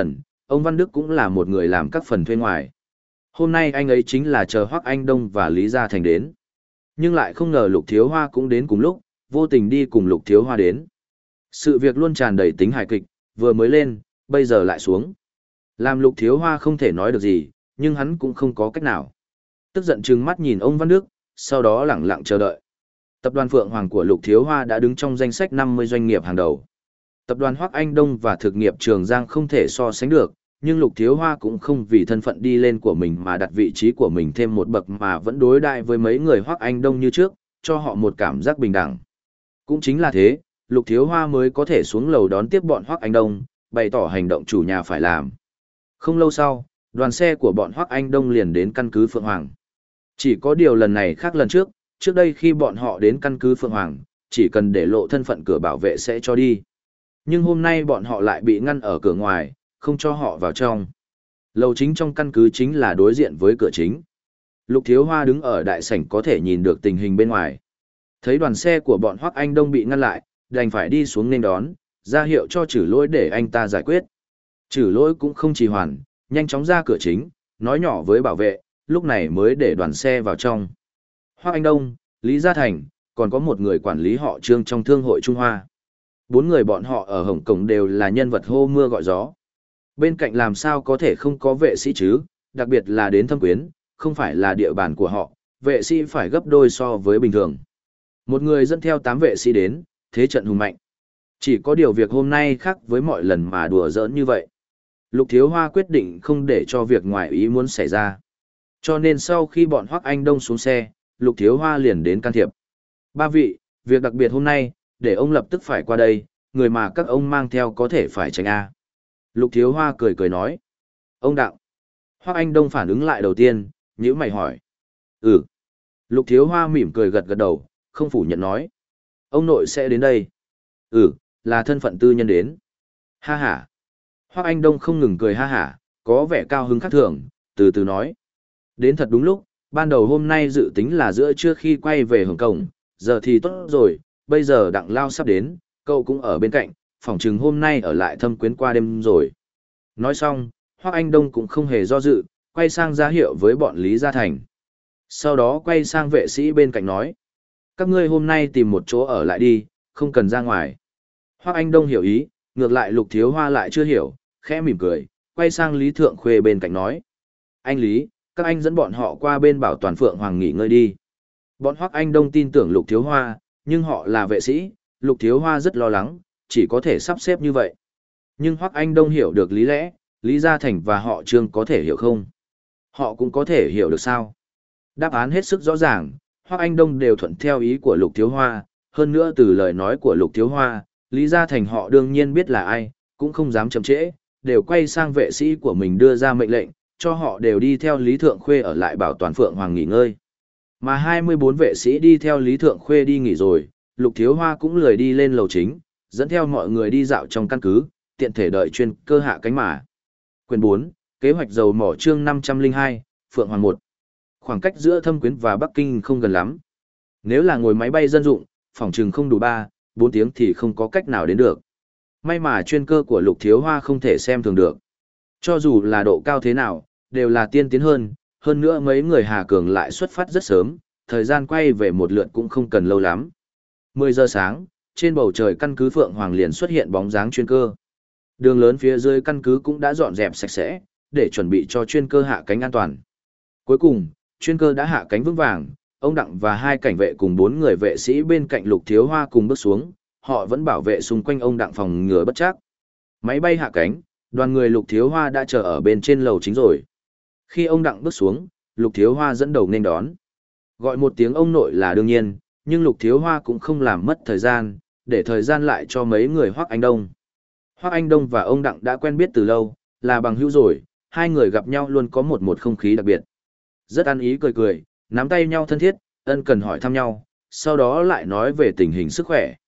Ông Văn Đức cũng là một người làm các phần thuê ngoài. Hôm nay anh ấy chính là chờ Hoắc Anh Đông và Lý Gia Thành đến. Nhưng lại không ngờ Lục Thiếu Hoa cũng đến cùng lúc, vô tình đi cùng Lục Thiếu Hoa đến. Sự việc luôn tràn đầy tính hài kịch, vừa mới lên, bây giờ lại xuống. Làm Lục Thiếu Hoa không thể nói được gì, nhưng hắn cũng không có cách nào. Tức giận trừng mắt nhìn ông Văn Đức, sau đó lẳng lặng chờ đợi. Tập đoàn Phượng Hoàng của Lục Thiếu Hoa đã đứng trong danh sách năm mươi doanh nghiệp hàng đầu. Tập đoàn Hoắc Anh Đông và thực nghiệp Trường Giang không thể so sánh được, nhưng Lục Thiếu Hoa cũng không vì thân phận đi lên của mình mà đặt vị trí của mình thêm một bậc mà vẫn đối đãi với mấy người Hoắc Anh Đông như trước, cho họ một cảm giác bình đẳng. Cũng chính là thế, Lục Thiếu Hoa mới có thể xuống lầu đón tiếp bọn Hoắc Anh Đông, bày tỏ hành động chủ nhà phải làm. Không lâu sau, đoàn xe của bọn Hoắc Anh Đông liền đến căn cứ Phượng Hoàng. Chỉ có điều lần này khác lần trước, trước đây khi bọn họ đến căn cứ Phượng Hoàng, chỉ cần để lộ thân phận cửa bảo vệ sẽ cho đi. Nhưng hôm nay bọn họ lại bị ngăn ở cửa ngoài, không cho họ vào trong. Lầu chính trong căn cứ chính là đối diện với cửa chính. Lục Thiếu Hoa đứng ở đại sảnh có thể nhìn được tình hình bên ngoài. Thấy đoàn xe của bọn Hoắc Anh Đông bị ngăn lại, đành phải đi xuống nên đón, ra hiệu cho Trử Lỗi để anh ta giải quyết. Trử Lỗi cũng không trì hoãn, nhanh chóng ra cửa chính, nói nhỏ với bảo vệ, lúc này mới để đoàn xe vào trong. Hoắc Anh Đông, Lý Gia Thành, còn có một người quản lý họ Trương trong Thương hội Trung Hoa. Bốn người bọn họ ở Hồng Kông đều là nhân vật hô mưa gọi gió. Bên cạnh làm sao có thể không có vệ sĩ chứ, đặc biệt là đến Thâm Quyến, không phải là địa bàn của họ, vệ sĩ phải gấp đôi so với bình thường. Một người dẫn theo tám vệ sĩ đến, thế trận hùng mạnh. Chỉ có điều việc hôm nay khác với mọi lần mà đùa giỡn như vậy. Lục Thiếu Hoa quyết định không để cho việc ngoài ý muốn xảy ra. Cho nên sau khi bọn Hoắc Anh Đông xuống xe, Lục Thiếu Hoa liền đến can thiệp. Ba vị, việc đặc biệt hôm nay, để ông lập tức phải qua đây, người mà các ông mang theo có thể phải tránh A. Lục Thiếu Hoa cười cười nói. Ông Đặng. Hoắc Anh Đông phản ứng lại đầu tiên, nhíu mày hỏi. Ừ. Lục Thiếu Hoa mỉm cười gật gật đầu, không phủ nhận nói. Ông nội sẽ đến đây. Ừ, là thân phận tư nhân đến. Ha ha. Hoắc Anh Đông không ngừng cười ha hả, có vẻ cao hứng khác thường, từ từ nói. Đến thật đúng lúc, ban đầu hôm nay dự tính là giữa trưa khi quay về Hồng Kông, giờ thì tốt rồi, bây giờ Đặng Lao sắp đến, cậu cũng ở bên cạnh, phỏng chừng hôm nay ở lại Thâm Quyến qua đêm rồi. Nói xong, Hoắc Anh Đông cũng không hề do dự, quay sang ra hiệu với bọn Lý Gia Thành. Sau đó quay sang vệ sĩ bên cạnh nói. Các ngươi hôm nay tìm một chỗ ở lại đi, không cần ra ngoài. Hoắc Anh Đông hiểu ý, ngược lại Lục Thiếu Hoa lại chưa hiểu, khẽ mỉm cười, quay sang Lý Thượng Khuê bên cạnh nói. Anh Lý, các anh dẫn bọn họ qua bên Bảo Toàn Phượng Hoàng nghỉ ngơi đi. Bọn Hoắc Anh Đông tin tưởng Lục Thiếu Hoa, nhưng họ là vệ sĩ, Lục Thiếu Hoa rất lo lắng, chỉ có thể sắp xếp như vậy. Nhưng Hoắc Anh Đông hiểu được lý lẽ, Lý Gia Thành và họ Trương có thể hiểu không? Họ cũng có thể hiểu được sao? Đáp án hết sức rõ ràng, Hoắc Anh Đông đều thuận theo ý của Lục Thiếu Hoa, hơn nữa từ lời nói của Lục Thiếu Hoa, Lý Gia Thành họ đương nhiên biết là ai, cũng không dám chậm trễ, đều quay sang vệ sĩ của mình đưa ra mệnh lệnh, cho họ đều đi theo Lý Thượng Khuê ở lại Bảo Toàn Phượng Hoàng nghỉ ngơi. Mà hai mươi bốn vệ sĩ đi theo Lý Thượng Khuê đi nghỉ rồi, Lục Thiếu Hoa cũng lười đi lên lầu chính, dẫn theo mọi người đi dạo trong căn cứ, tiện thể đợi chuyên cơ hạ cánh mà. Quyền bốn, kế hoạch dầu mỏ chương năm trăm lẻ hai, Phượng Hoàng một. Khoảng cách giữa Thâm Quyến và Bắc Kinh không gần lắm. Nếu là ngồi máy bay dân dụng, phòng chừng không đủ ba, bốn tiếng thì không có cách nào đến được. May mà chuyên cơ của Lục Thiếu Hoa không thể xem thường được. Cho dù là độ cao thế nào, đều là tiên tiến hơn, hơn nữa mấy người Hà Cường lại xuất phát rất sớm, thời gian quay về một lượt cũng không cần lâu lắm. mười giờ sáng, trên bầu trời căn cứ Phượng Hoàng liền xuất hiện bóng dáng chuyên cơ. Đường lớn phía dưới căn cứ cũng đã dọn dẹp sạch sẽ, để chuẩn bị cho chuyên cơ hạ cánh an toàn. Cuối cùng, chuyên cơ đã hạ cánh vững vàng, ông Đặng và hai cảnh vệ cùng bốn người vệ sĩ bên cạnh Lục Thiếu Hoa cùng bước xuống, họ vẫn bảo vệ xung quanh ông Đặng phòng ngừa bất trắc. Máy bay hạ cánh, đoàn người Lục Thiếu Hoa đã chờ ở bên trên lầu chính rồi. Khi ông Đặng bước xuống, Lục Thiếu Hoa dẫn đầu nên đón. Gọi một tiếng ông nội là đương nhiên, nhưng Lục Thiếu Hoa cũng không làm mất thời gian, để thời gian lại cho mấy người Hoắc Anh Đông. Hoắc Anh Đông và ông Đặng đã quen biết từ lâu, là bằng hữu rồi, hai người gặp nhau luôn có một một không khí đặc biệt. Rất ăn ý cười cười, nắm tay nhau thân thiết, ân cần hỏi thăm nhau, sau đó lại nói về tình hình sức khỏe,